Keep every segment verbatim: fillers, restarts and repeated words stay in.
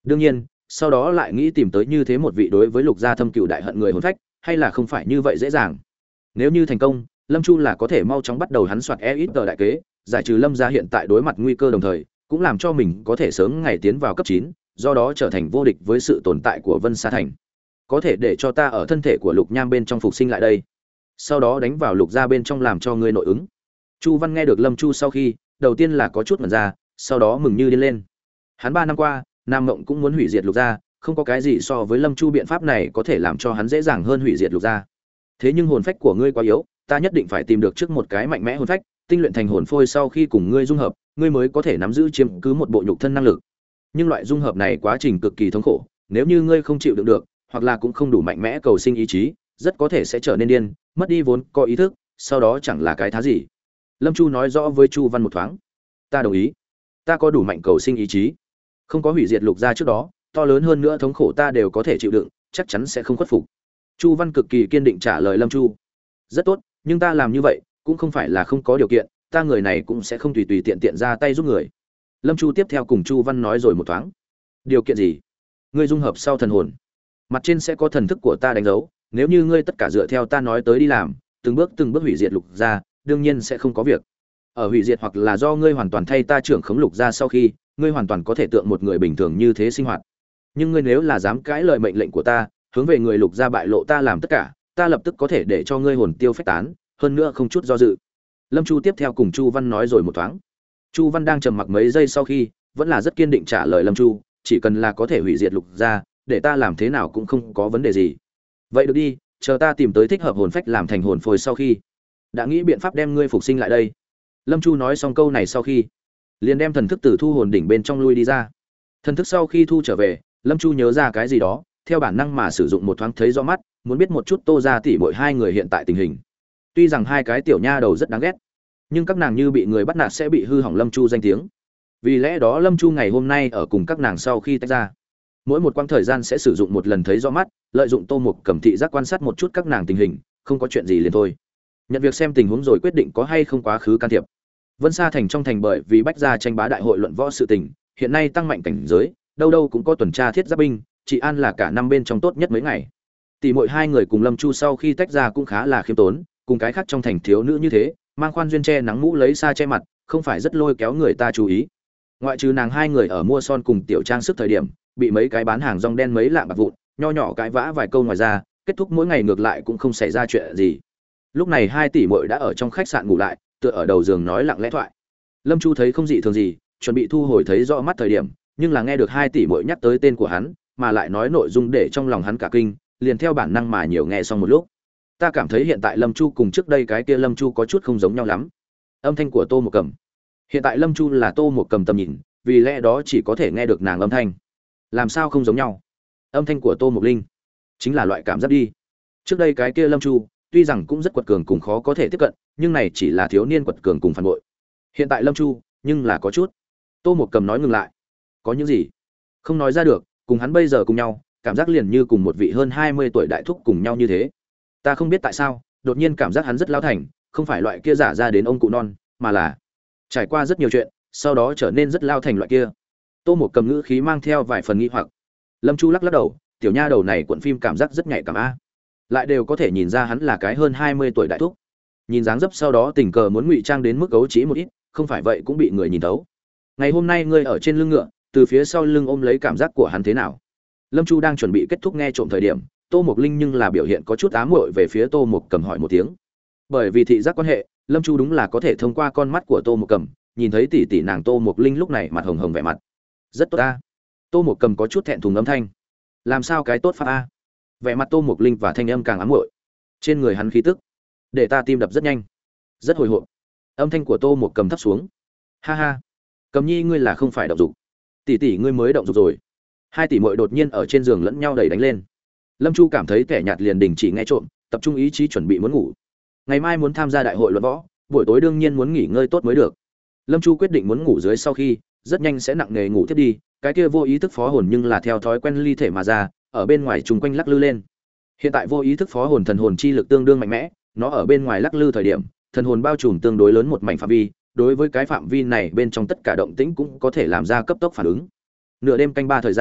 Đương nhiên, sau đó lại nghĩ tìm tới như thế một vị đối với Lục gia thâm cừu đại hận người hồn phách, hay là không phải như vậy dễ dàng. Nếu như thành công, Lâm Chu là có thể mau chóng bắt đầu hắn soạt e ít tờ đại kế, giải trừ Lâm gia hiện tại đối mặt nguy cơ, đồng thời cũng làm cho mình có thể sớm ngày tiến vào cấp chín, do đó trở thành vô địch với sự tồn tại của Vân Sa Thành. Có thể để cho ta ở thân thể của Lục Nham bên trong phục sinh lại đây, sau đó đánh vào Lục gia bên trong làm cho ngươi nội ứng. Chu Văn nghe được Lâm Chu sau khi, đầu tiên là có chút ngẩn ra, sau đó mừng như điên lên. Hắn ba năm qua, Nam Mộng cũng muốn hủy diệt Lục gia, không có cái gì so với Lâm Chu biện pháp này có thể làm cho hắn dễ dàng hơn hủy diệt Lục gia. Thế nhưng hồn phách của ngươi quá yếu, ta nhất định phải tìm được trước một cái mạnh mẽ hồn phách, tinh luyện thành hồn phôi, sau khi cùng ngươi dung hợp, ngươi mới có thể nắm giữ chiếm cứ một bộ nhục thân năng lực. Nhưng loại dung hợp này quá trình cực kỳ thống khổ, nếu như ngươi không chịu đựng được, hoặc là cũng không đủ mạnh mẽ cầu sinh ý chí, rất có thể sẽ trở nên điên, mất đi vốn có ý thức, sau đó chẳng là cái thá gì. Lâm Chu nói rõ với Chu Văn một thoáng. Ta đồng ý, ta có đủ mạnh cầu sinh ý chí, không có hủy diệt Lục gia trước đó, to lớn hơn nữa thống khổ ta đều có thể chịu đựng, chắc chắn sẽ không khuất phục. Chu Văn cực kỳ kiên định trả lời Lâm Chu. Rất tốt, nhưng ta làm như vậy cũng không phải là không có điều kiện, ta người này cũng sẽ không tùy tùy tiện tiện ra tay giúp người. Lâm Chu tiếp theo cùng Chu Văn nói rồi một thoáng. Điều kiện gì? Ngươi dung hợp sau thần hồn, mặt trên sẽ có thần thức của ta đánh dấu, nếu như ngươi tất cả dựa theo ta nói tới đi làm, từng bước từng bước hủy diệt Lục gia, đương nhiên sẽ không có việc. Ở hủy diệt hoặc là do ngươi hoàn toàn thay ta trưởng khống Lục gia sau khi, ngươi hoàn toàn có thể tượng một người bình thường như thế sinh hoạt. Nhưng ngươi nếu là dám cãi lời mệnh lệnh của ta, hướng về người Lục gia bại lộ ta làm tất cả, ta lập tức có thể để cho ngươi hồn tiêu phách tán, hơn nữa không chút do dự. Lâm Chu tiếp theo cùng Chu Văn nói rồi một thoáng. Chu Văn đang trầm mặc mấy giây sau khi, vẫn là rất kiên định trả lời Lâm Chu, chỉ cần là có thể hủy diệt Lục gia, để ta làm thế nào cũng không có vấn đề gì. Vậy được đi, chờ ta tìm tới thích hợp hồn phách làm thành hồn phôi sau khi, đã nghĩ biện pháp đem ngươi phục sinh lại đây. Lâm Chu nói xong câu này sau khi, liền đem thần thức từ thu hồn đỉnh bên trong lui đi ra. Thần thức sau khi thu trở về, Lâm Chu nhớ ra cái gì đó, theo bản năng mà sử dụng một thoáng thấy rõ mắt, muốn biết một chút Tô gia tỷ muội hai người hiện tại tình hình. Tuy rằng hai cái tiểu nha đầu rất đáng ghét, nhưng các nàng như bị người bắt nạt sẽ bị hư hỏng Lâm Chu danh tiếng. Vì lẽ đó Lâm Chu ngày hôm nay ở cùng các nàng sau khi tách ra, mỗi một quãng thời gian sẽ sử dụng một lần thấy rõ mắt, lợi dụng Tô Mục Cầm thị giác quan sát một chút các nàng tình hình, không có chuyện gì liền thôi. Nhận việc xem tình huống rồi quyết định có hay không quá khứ can thiệp. Vân Sa Thành trong thành bởi vì bách gia tranh bá đại hội luận võ sự tình, hiện nay tăng mạnh cảnh giới, đâu đâu cũng có tuần tra thiết giáp binh, trị an là cả năm bên trong tốt nhất mấy ngày. Tỷ muội hai người cùng Lâm Chu sau khi tách ra cũng khá là khiêm tốn, cùng cái khác trong thành thiếu nữ như thế, mang khoan duyên che nắng mũ lấy xa che mặt, không phải rất lôi kéo người ta chú ý. Ngoại trừ nàng hai người ở mua son cùng tiểu trang sức thời điểm, bị mấy cái bán hàng rong đen mấy lạng bạc vụn, nho nhỏ cãi vã vài câu ngoài ra, kết thúc mỗi ngày ngược lại cũng không xảy ra chuyện gì. Lúc này hai tỷ muội đã ở trong khách sạn ngủ lại, tựa ở đầu giường nói lặng lẽ thoại. Lâm Chu thấy không dị thường gì, chuẩn bị thu hồi thấy rõ mắt thời điểm, nhưng là nghe được hai tỷ muội nhắc tới tên của hắn, mà lại nói nội dung để trong lòng hắn cả kinh, liền theo bản năng mà nhiều nghe xong một lúc. Ta cảm thấy hiện tại Lâm Chu cùng trước đây cái kia Lâm Chu có chút không giống nhau lắm. Âm thanh của Tô Mộc Cầm. Hiện tại Lâm Chu là Tô Mộc Cầm tầm nhìn, vì lẽ đó chỉ có thể nghe được nàng âm thanh. Làm sao không giống nhau? Âm thanh của Tô Mộc Linh, chính là loại cảm giác đi. Trước đây cái kia Lâm Chu, tuy rằng cũng rất quật cường cùng khó có thể tiếp cận, nhưng này chỉ là thiếu niên quật cường cùng phản bội. Hiện tại Lâm Chu, nhưng là có chút. Tô Mộc Cầm nói ngừng lại. Có những gì? Không nói ra được, cùng hắn bây giờ cùng nhau, cảm giác liền như cùng một vị hơn hai mươi tuổi đại thúc cùng nhau như thế. Ta không biết tại sao, đột nhiên cảm giác hắn rất lao thành, không phải loại kia giả ra đến ông cụ non, mà là trải qua rất nhiều chuyện, sau đó trở nên rất lao thành loại kia. Tô Mộc Cầm ngữ khí mang theo vài phần nghi hoặc. Lâm Chu lắc lắc đầu, tiểu nha đầu này cuộn phim cảm giác rất nhạy cảm a. Lại đều có thể nhìn ra hắn là cái hơn hai mươi tuổi đại thúc. Nhìn dáng dấp sau đó tình cờ muốn ngụy trang đến mức gấu trí một ít, không phải vậy cũng bị người nhìn thấu. Ngày hôm nay ngươi ở trên lưng ngựa, từ phía sau lưng ôm lấy cảm giác của hắn thế nào? Lâm Chu đang chuẩn bị kết thúc nghe trộm thời điểm, Tô Mộc Linh nhưng là biểu hiện có chút ám muội về phía Tô Mộc Cầm hỏi một tiếng. Bởi vì thị giác quan hệ, Lâm Chu đúng là có thể thông qua con mắt của Tô Mộc Cầm, nhìn thấy tỷ tỷ nàng Tô Mộc Linh lúc này mặt hồng hồng vẻ mặt. Rất tốt a. Tô Mộc Cầm có chút thẹn thùng âm thanh. Làm sao cái tốt pháp a? Vẻ mặt Tô Mộc Linh và thanh âm càng ám muội. Trên người hắn khí tức, để ta tim đập rất nhanh, rất hồi hộp. Âm thanh của Tô Mộc Cầm thấp xuống. Ha ha, Cầm Nhi ngươi là không phải động dục, tỷ tỷ ngươi mới động dục rồi. Hai tỷ muội đột nhiên ở trên giường lẫn nhau đẩy đánh lên. Lâm Chu cảm thấy kẻ nhạt liền đình chỉ nghe trộm, tập trung ý chí chuẩn bị muốn ngủ. Ngày mai muốn tham gia đại hội luận võ, buổi tối đương nhiên muốn nghỉ ngơi tốt mới được. Lâm Chu quyết định muốn ngủ dưới sau khi, rất nhanh sẽ nặng nề ngủ tiếp đi, cái kia vô ý thức phó hồn nhưng là theo thói quen ly thể mà ra, ở bên ngoài trùng quanh lắc lư lên. Hiện tại vô ý thức phó hồn thần hồn chi lực tương đương mạnh mẽ, nó ở bên ngoài lắc lư thời điểm, thần hồn bao trùm tương đối lớn một mảnh phạm vi, đối với cái phạm vi này bên trong tất cả động tĩnh cũng có thể làm ra cấp tốc phản ứng. Nửa đêm canh ba thời gian,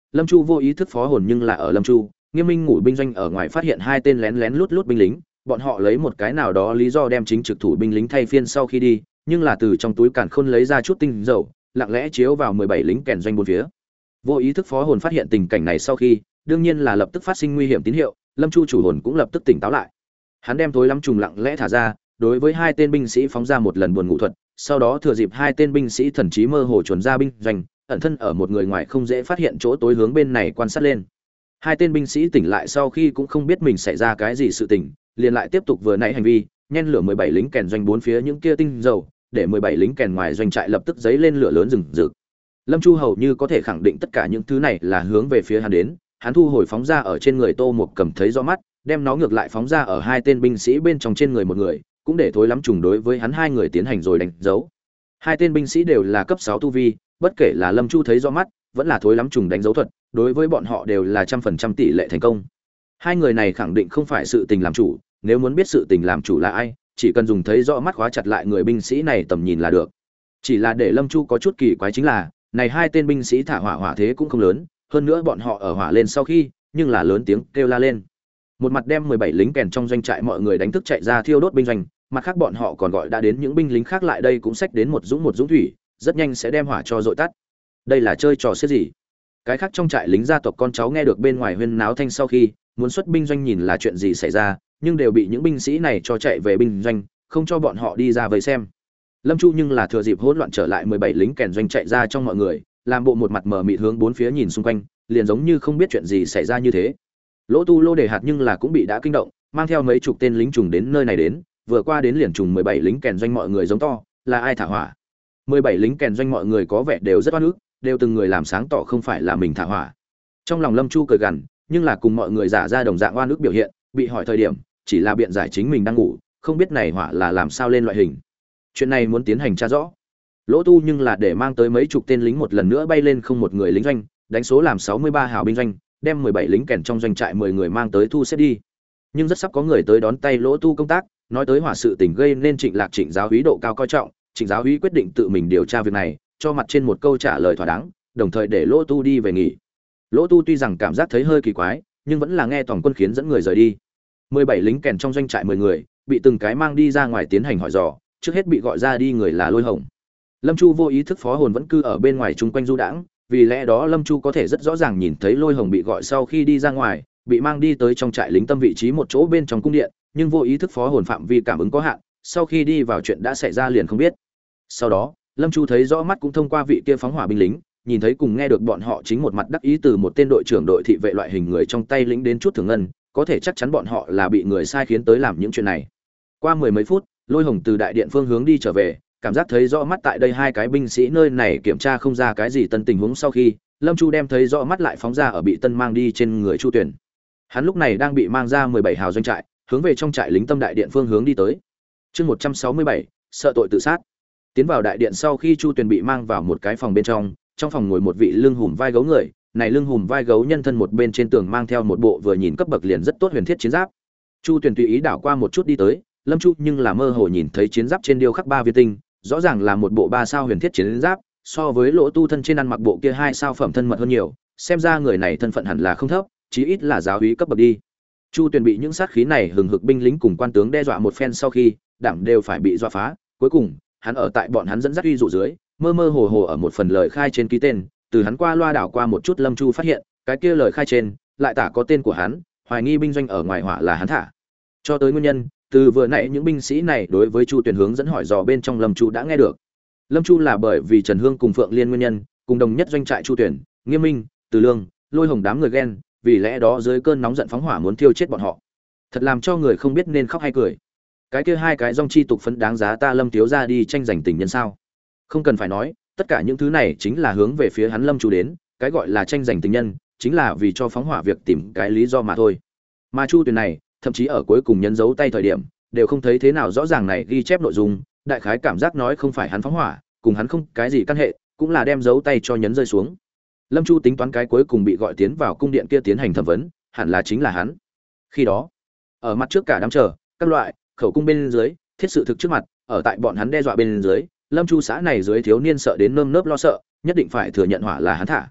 Lâm Chu vô ý thức phó hồn, nhưng là ở Lâm Chu, Nghiêm Minh ngủ binh doanh ở ngoài phát hiện hai tên lén lén lút lút binh lính, bọn họ lấy một cái nào đó lý do đem chính trực thủ binh lính thay phiên sau khi đi, nhưng là từ trong túi càn khôn lấy ra chút tinh dầu, lặng lẽ chiếu vào mười bảy lính kèn doanh bốn phía. Vô ý thức phó hồn phát hiện tình cảnh này sau khi, đương nhiên là lập tức phát sinh nguy hiểm tín hiệu, Lâm Chu chủ hồn cũng lập tức tỉnh táo lại. Hắn đem tối lắm trùng lặng lẽ thả ra, đối với hai tên binh sĩ phóng ra một lần buồn ngủ thuật, sau đó thừa dịp hai tên binh sĩ thần trí mơ hồ chuẩn ra binh doanh, ẩn thân ở một người ngoài không dễ phát hiện chỗ tối hướng bên này quan sát lên. Hai tên binh sĩ tỉnh lại sau khi cũng không biết mình xảy ra cái gì sự tình, liền lại tiếp tục vừa nãy hành vi, nhen lửa mười bảy lính kèn doanh bốn phía những kia tinh dầu, để mười bảy lính kèn ngoài doanh trại lập tức giấy lên lửa lớn rừng rực. Lâm Chu hầu như có thể khẳng định tất cả những thứ này là hướng về phía hắn đến, hắn thu hồi phóng ra ở trên người Tô Mục Cầm thấy rõ mắt, đem nó ngược lại phóng ra ở hai tên binh sĩ bên trong trên người một người, cũng để thối lắm trùng đối với hắn hai người tiến hành rồi đánh dấu. Hai tên binh sĩ đều là cấp sáu tu vi, bất kể là Lâm Chu thấy rõ mắt, vẫn là thối lắm trùng đánh dấu thuật, đối với bọn họ đều là trăm phần trăm tỷ lệ thành công. Hai người này khẳng định không phải sự tình làm chủ, nếu muốn biết sự tình làm chủ là ai, chỉ cần dùng thấy rõ mắt khóa chặt lại người binh sĩ này tầm nhìn là được. Chỉ là để Lâm Chu có chút kỳ quái chính là, này hai tên binh sĩ thả hỏa hỏa thế cũng không lớn, hơn nữa bọn họ ở hỏa lên sau khi, nhưng là lớn tiếng kêu la lên. Một mặt đem mười bảy lính kèn trong doanh trại mọi người đánh thức chạy ra thiêu đốt binh doanh, mặt khác bọn họ còn gọi đã đến những binh lính khác lại đây cũng xách đến một dũng một dũng thủy, rất nhanh sẽ đem hỏa cho dội tắt. Đây là chơi trò xiết gì? Cái khác trong trại lính gia tộc con cháu nghe được bên ngoài huyên náo thanh sau khi, muốn xuất binh doanh nhìn là chuyện gì xảy ra, nhưng đều bị những binh sĩ này cho chạy về binh doanh, không cho bọn họ đi ra vây xem. Lâm Chu nhưng là thừa dịp hỗn loạn trở lại mười bảy lính kèn doanh chạy ra trong mọi người, làm bộ một mặt mờ mịt hướng bốn phía nhìn xung quanh, liền giống như không biết chuyện gì xảy ra như thế. Lỗ Tu Lô Đề Hạt nhưng là cũng bị đã kinh động, mang theo mấy chục tên lính trùng đến nơi này đến, vừa qua đến liền trùng mười bảy lính kèn doanh mọi người giống to, là ai thả hỏa? mười bảy lính kèn doanh mọi người có vẻ đều rất oan ức, đều từng người làm sáng tỏ không phải là mình thả hỏa. Trong lòng Lâm Chu cười gằn, nhưng là cùng mọi người giả ra đồng dạng oan ức biểu hiện, bị hỏi thời điểm, chỉ là biện giải chính mình đang ngủ, không biết này hỏa là làm sao lên loại hình. Chuyện này muốn tiến hành tra rõ. Lỗ Tu nhưng là để mang tới mấy chục tên lính một lần nữa bay lên không một người lính doanh, đánh số làm sáu mươi ba hào binh doanh, đem mười bảy lính kèn trong doanh trại mười người mang tới thu xếp đi. Nhưng rất sắp có người tới đón tay Lỗ Tu công tác, nói tới hỏa sự tình gây nên Trịnh Lạc Trịnh giáo úy độ cao coi trọng, Trịnh giáo úy quyết định tự mình điều tra việc này, cho mặt trên một câu trả lời thỏa đáng, đồng thời để Lỗ Tu đi về nghỉ. Lỗ Tu tuy rằng cảm giác thấy hơi kỳ quái, nhưng vẫn là nghe toàn quân khiến dẫn người rời đi. mười bảy lính kèn trong doanh trại mười người, bị từng cái mang đi ra ngoài tiến hành hỏi dò, trước hết bị gọi ra đi người là Lôi Hồng. Lâm Chu vô ý thức phó hồn vẫn cư ở bên ngoài chung quanh du đãng, vì lẽ đó Lâm Chu có thể rất rõ ràng nhìn thấy Lôi Hồng bị gọi sau khi đi ra ngoài, bị mang đi tới trong trại lính tâm vị trí một chỗ bên trong cung điện, nhưng vô ý thức phó hồn phạm vi cảm ứng có hạn, sau khi đi vào chuyện đã xảy ra liền không biết. Sau đó, Lâm Chu thấy rõ mắt cũng thông qua vị kia phóng hỏa binh lính, nhìn thấy cùng nghe được bọn họ chính một mặt đắc ý từ một tên đội trưởng đội thị vệ loại hình người trong tay lính đến chút thưởng ngân, có thể chắc chắn bọn họ là bị người sai khiến tới làm những chuyện này. Qua mười mấy phút, Lôi Hồng từ đại điện phương hướng đi trở về, cảm giác thấy rõ mắt tại đây hai cái binh sĩ nơi này kiểm tra không ra cái gì tân tình huống sau khi, Lâm Chu đem thấy rõ mắt lại phóng ra ở bị tân mang đi trên người Chu Tuyển. Hắn lúc này đang bị mang ra mười bảy hào doanh trại, hướng về trong trại lính tâm đại điện phương hướng đi tới. Chương một trăm sáu mươi bảy, sợ tội tự sát. Tiến vào đại điện sau khi Chu Tuyển bị mang vào một cái phòng bên trong, trong phòng ngồi một vị lưng hùm vai gấu người, này lưng hùm vai gấu nhân thân một bên trên tường mang theo một bộ vừa nhìn cấp bậc liền rất tốt huyền thiết chiến giáp. Chu Tuyển tùy ý đảo qua một chút đi tới, Lâm Chu nhưng là mơ hồ nhìn thấy chiến giáp trên điêu khắc ba viên tinh, rõ ràng là một bộ ba sao huyền thiết chiến giáp, so với Lỗ Tu thân trên ăn mặc bộ kia hai sao phẩm thân mật hơn nhiều, xem ra người này thân phận hẳn là không thấp, chí ít là giáo úy cấp bậc đi. Chu Tuyền bị những sát khí này hừng hực binh lính cùng quan tướng đe dọa một phen sau khi, đảm đều phải bị dọa phá, cuối cùng, hắn ở tại bọn hắn dẫn dắt uy dụ dưới, mơ mơ hồ hồ ở một phần lời khai trên ký tên, từ hắn qua loa đảo qua một chút Lâm Chu phát hiện, cái kia lời khai trên lại tả có tên của hắn, hoài nghi binh doanh ở ngoài hỏa là hắn thả. Cho tới nguyên nhân, từ vừa nãy những binh sĩ này đối với Chu Tuyền hướng dẫn hỏi dò bên trong Lâm Chu đã nghe được. Lâm Chu là bởi vì Trần Hương cùng Phượng Liên nguyên nhân, cùng đồng nhất doanh trại Chu Tuyền, Nghiêm Minh, Từ Lương, Lôi Hồng đám người ghen, vì lẽ đó dưới cơn nóng giận phóng hỏa muốn thiêu chết bọn họ. Thật làm cho người không biết nên khóc hay cười. Cái kia hai cái dòng chi tục phấn đáng giá ta Lâm thiếu ra đi tranh giành tình nhân sao? Không cần phải nói, tất cả những thứ này chính là hướng về phía hắn Lâm Chu đến, cái gọi là tranh giành tình nhân, chính là vì cho phóng hỏa việc tìm cái lý do mà thôi. Mà Chu Tuyền này, thậm chí ở cuối cùng nhấn dấu tay thời điểm, đều không thấy thế nào rõ ràng này ghi chép nội dung, đại khái cảm giác nói không phải hắn phóng hỏa, cùng hắn không cái gì căn hệ, cũng là đem dấu tay cho nhấn rơi xuống. Lâm Chu tính toán cái cuối cùng bị gọi tiến vào cung điện kia tiến hành thẩm vấn, hẳn là chính là hắn. Khi đó, ở mặt trước cả đám chờ, các loại khẩu cung bên dưới, thiết sự thực trước mặt, ở tại bọn hắn đe dọa bên dưới, Lâm Chu xã này dưới thiếu niên sợ đến nơm nớp lo sợ, nhất định phải thừa nhận hỏa là hắn thả.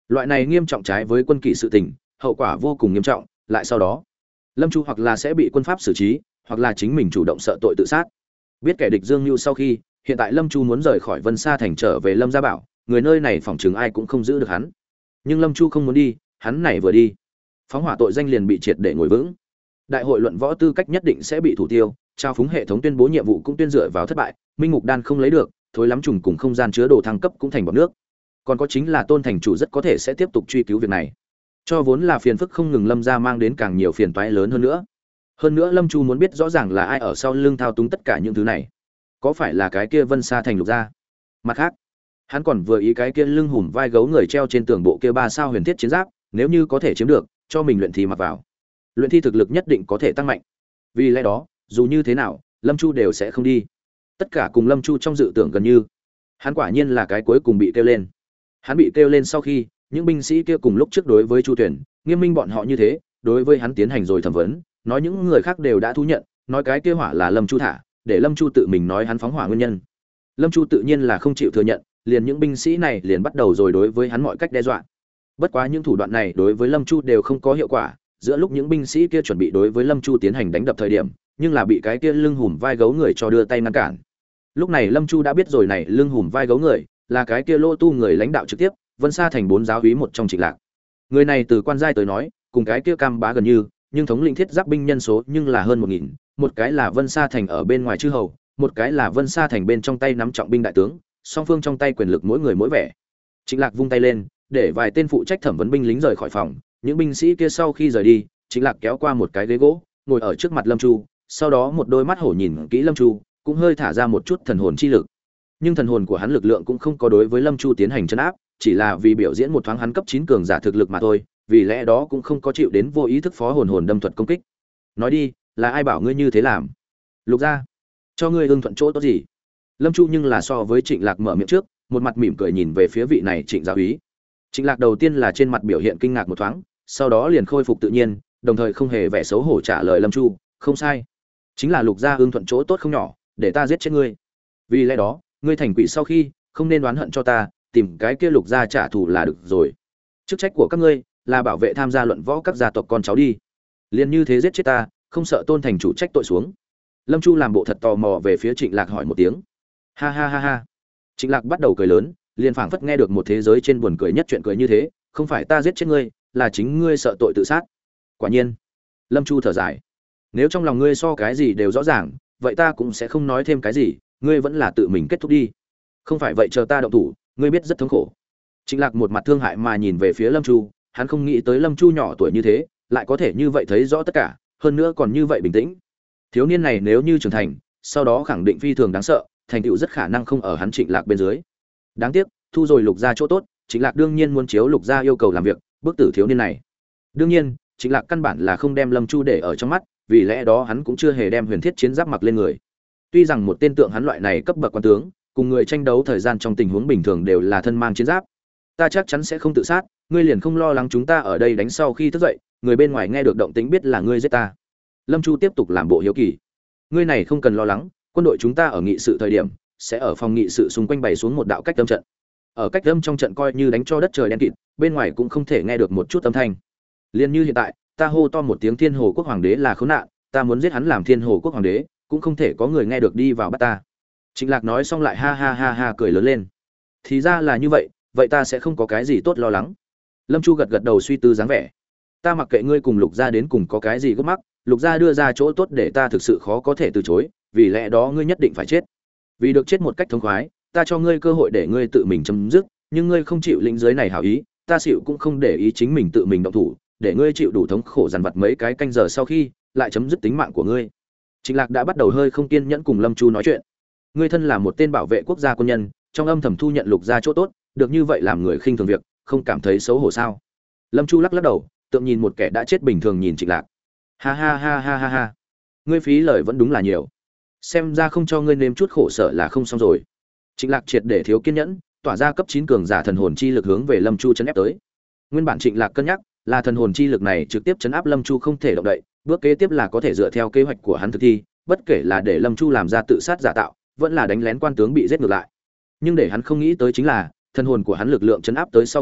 Loại này nghiêm trọng trái với quân kỷ sự tình, hậu quả vô cùng nghiêm trọng, lại sau đó, Lâm Chu hoặc là sẽ bị quân pháp xử trí, hoặc là chính mình chủ động sợ tội tự sát. Biết kẻ địch Dương Nưu sau khi, hiện tại Lâm Chu muốn rời khỏi Vân Sa thành trở về Lâm Gia Bảo, người nơi này phỏng chừng ai cũng không giữ được hắn. Nhưng Lâm Chu không muốn đi, hắn này vừa đi, phóng hỏa tội danh liền bị triệt để ngồi vững. Đại hội luận võ tư cách nhất định sẽ bị thủ tiêu, trao phúng hệ thống tuyên bố nhiệm vụ cũng tuyên dựa vào thất bại, minh mục đan không lấy được, thối lắm trùng cùng không gian chứa đồ thăng cấp cũng thành bọt nước. Còn có chính là Tôn thành chủ rất có thể sẽ tiếp tục truy cứu việc này. Cho vốn là phiền phức không ngừng Lâm gia mang đến càng nhiều phiền toái lớn hơn nữa. Hơn nữa Lâm Chu muốn biết rõ ràng là ai ở sau lưng thao túng tất cả những thứ này. Có phải là cái kia Vân Sa thành Lục gia? Mặt khác, hắn còn vừa ý cái kia lưng hùm vai gấu người treo trên tường bộ kia ba sao huyền thiết chiến giáp, nếu như có thể chiếm được, cho mình luyện thi mặc vào. Luyện thi thực lực nhất định có thể tăng mạnh. Vì lẽ đó, dù như thế nào, Lâm Chu đều sẽ không đi. Tất cả cùng Lâm Chu trong dự tưởng gần như. Hắn quả nhiên là cái cuối cùng bị kêu lên. Hắn bị kêu lên sau khi, những binh sĩ kia cùng lúc trước đối với Chu Tuyển, nghiêm minh bọn họ như thế, đối với hắn tiến hành rồi thẩm vấn, nói những người khác đều đã thú nhận, nói cái kia hỏa là Lâm Chu thả, để Lâm Chu tự mình nói hắn phóng hỏa nguyên nhân. Lâm Chu tự nhiên là không chịu thừa nhận, liền những binh sĩ này liền bắt đầu rồi đối với hắn mọi cách đe dọa. Bất quá những thủ đoạn này đối với Lâm Chu đều không có hiệu quả, giữa lúc những binh sĩ kia chuẩn bị đối với Lâm Chu tiến hành đánh đập thời điểm, nhưng là bị cái kia lưng hùm vai gấu người cho đưa tay ngăn cản. Lúc này Lâm Chu đã biết rồi này lưng hùm vai gấu người là cái kia Lô Tu người lãnh đạo trực tiếp, Vân Sa thành bốn giáo úy một trong Trịnh Lạc. Người này từ quan giai tới nói, cùng cái kia Cam Bá gần như, nhưng thống lĩnh thiết giáp binh nhân số nhưng là hơn một nghìn, một cái là Vân Sa thành ở bên ngoài chư hầu, một cái là Vân Sa thành bên trong tay nắm trọng binh đại tướng, song phương trong tay quyền lực mỗi người mỗi vẻ. Trịnh Lạc vung tay lên, để vài tên phụ trách thẩm vấn binh lính rời khỏi phòng, những binh sĩ kia sau khi rời đi, Trịnh Lạc kéo qua một cái ghế gỗ, ngồi ở trước mặt Lâm Chu, sau đó một đôi mắt hổ nhìn kỹ Lâm Chu, cũng hơi thả ra một chút thần hồn chi lực. Nhưng thần hồn của hắn lực lượng cũng không có đối với Lâm Chu tiến hành trấn áp, chỉ là vì biểu diễn một thoáng hắn cấp chín cường giả thực lực mà thôi, vì lẽ đó cũng không có chịu đến vô ý thức phó hồn hồn đâm thuật công kích. Nói đi, là ai bảo ngươi như thế làm? Lục gia, cho ngươi ưng thuận chỗ tốt gì? Lâm Chu nhưng là so với Trịnh Lạc mở miệng trước, một mặt mỉm cười nhìn về phía vị này Trịnh giáo úy. Trịnh Lạc đầu tiên là trên mặt biểu hiện kinh ngạc một thoáng, sau đó liền khôi phục tự nhiên, đồng thời không hề vẻ xấu hổ trả lời Lâm Chu, không sai, chính là Lục gia ưng thuận chỗ tốt không nhỏ, để ta giết chết ngươi. Vì lẽ đó, ngươi thành quỷ sau khi, không nên oán hận cho ta, tìm cái kia Lục gia trả thù là được rồi. Chức trách của các ngươi là bảo vệ tham gia luận võ các gia tộc con cháu đi. Liên như thế giết chết ta, không sợ Tôn thành chủ trách tội xuống. Lâm Chu làm bộ thật tò mò về phía Trịnh Lạc hỏi một tiếng. Ha ha ha ha. Trịnh Lạc bắt đầu cười lớn, liền phảng phất nghe được một thế giới trên buồn cười nhất chuyện cười như thế, không phải ta giết chết ngươi, là chính ngươi sợ tội tự sát. Quả nhiên. Lâm Chu thở dài. Nếu trong lòng ngươi so cái gì đều rõ ràng, vậy ta cũng sẽ không nói thêm cái gì, ngươi vẫn là tự mình kết thúc đi. Không phải vậy chờ ta động thủ, ngươi biết rất thống khổ. Trịnh Lạc một mặt thương hại mà nhìn về phía Lâm Chu, hắn không nghĩ tới Lâm Chu nhỏ tuổi như thế, lại có thể như vậy thấy rõ tất cả, hơn nữa còn như vậy bình tĩnh. Thiếu niên này nếu như trưởng thành, sau đó khẳng định phi thường đáng sợ, thành tựu rất khả năng không ở hắn Trịnh Lạc bên dưới. Đáng tiếc, thu rồi Lục gia chỗ tốt, Trịnh Lạc đương nhiên muốn chiếu Lục gia yêu cầu làm việc, bức tử thiếu niên này. Đương nhiên, Trịnh Lạc căn bản là không đem Lâm Chu để ở trong mắt, vì lẽ đó hắn cũng chưa hề đem huyền thiết chiến giáp mặc lên người. Tuy rằng một tên tượng hắn loại này cấp bậc quan tướng, cùng người tranh đấu thời gian trong tình huống bình thường đều là thân mang chiến giáp. Ta chắc chắn sẽ không tự sát, ngươi liền không lo lắng chúng ta ở đây đánh sau khi thức dậy, người bên ngoài nghe được động tĩnh biết là ngươi giết ta. Lâm Chu tiếp tục làm bộ hiếu kỳ. Ngươi này không cần lo lắng, quân đội chúng ta ở nghị sự thời điểm, sẽ ở phòng nghị sự xung quanh bày xuống một đạo cách âm trận. Ở cách âm trong trận coi như đánh cho đất trời đen kịt, bên ngoài cũng không thể nghe được một chút âm thanh. Liên như hiện tại, ta hô to một tiếng Thiên Hồ quốc hoàng đế là khốn nạn, ta muốn giết hắn làm Thiên Hồ quốc hoàng đế, cũng không thể có người nghe được đi vào bắt ta. Trịnh Lạc nói xong lại ha ha ha ha cười lớn lên. Thì ra là như vậy, vậy ta sẽ không có cái gì tốt lo lắng. Lâm Chu gật gật đầu suy tư dáng vẻ. Ta mặc kệ ngươi cùng Lục gia đến cùng có cái gì gấp mắc, Lục gia đưa ra chỗ tốt để ta thực sự khó có thể từ chối, vì lẽ đó ngươi nhất định phải chết. Vì được chết một cách thống khoái, ta cho ngươi cơ hội để ngươi tự mình chấm dứt, nhưng ngươi không chịu lĩnh giới này hảo ý, ta xỉu cũng không để ý chính mình tự mình động thủ, để ngươi chịu đủ thống khổ dằn vặt mấy cái canh giờ sau khi, lại chấm dứt tính mạng của ngươi. Trịnh Lạc đã bắt đầu hơi không kiên nhẫn cùng Lâm Chu nói chuyện. Ngươi thân là một tên bảo vệ quốc gia quân nhân, trong âm thầm thu nhận Lục gia chỗ tốt, được như vậy làm người khinh thường việc, không cảm thấy xấu hổ sao? Lâm Chu lắc lắc đầu, tượng nhìn một kẻ đã chết bình thường nhìn Trịnh Lạc. Ha ha ha ha ha ha. Ngươi phí lời vẫn đúng là nhiều. Xem ra không cho ngươi nếm chút khổ sở là không xong rồi. Trịnh Lạc triệt để thiếu kiên nhẫn, tỏa ra cấp chín cường giả thần hồn chi lực hướng về Lâm Chu chấn ép tới. Nguyên bản Trịnh Lạc cân nhắc là thần hồn chi lực này trực tiếp chấn áp Lâm Chu không thể động đậy, bước kế tiếp là có thể dựa theo kế hoạch của hắn thực thi, bất kể là để Lâm Chu làm ra tự sát giả tạo, vẫn là đánh lén quan tướng bị giết ngược lại. Nhưng để hắn không nghĩ tới chính là, thần hồn của hắn lực lượng chấn áp tới sau khi,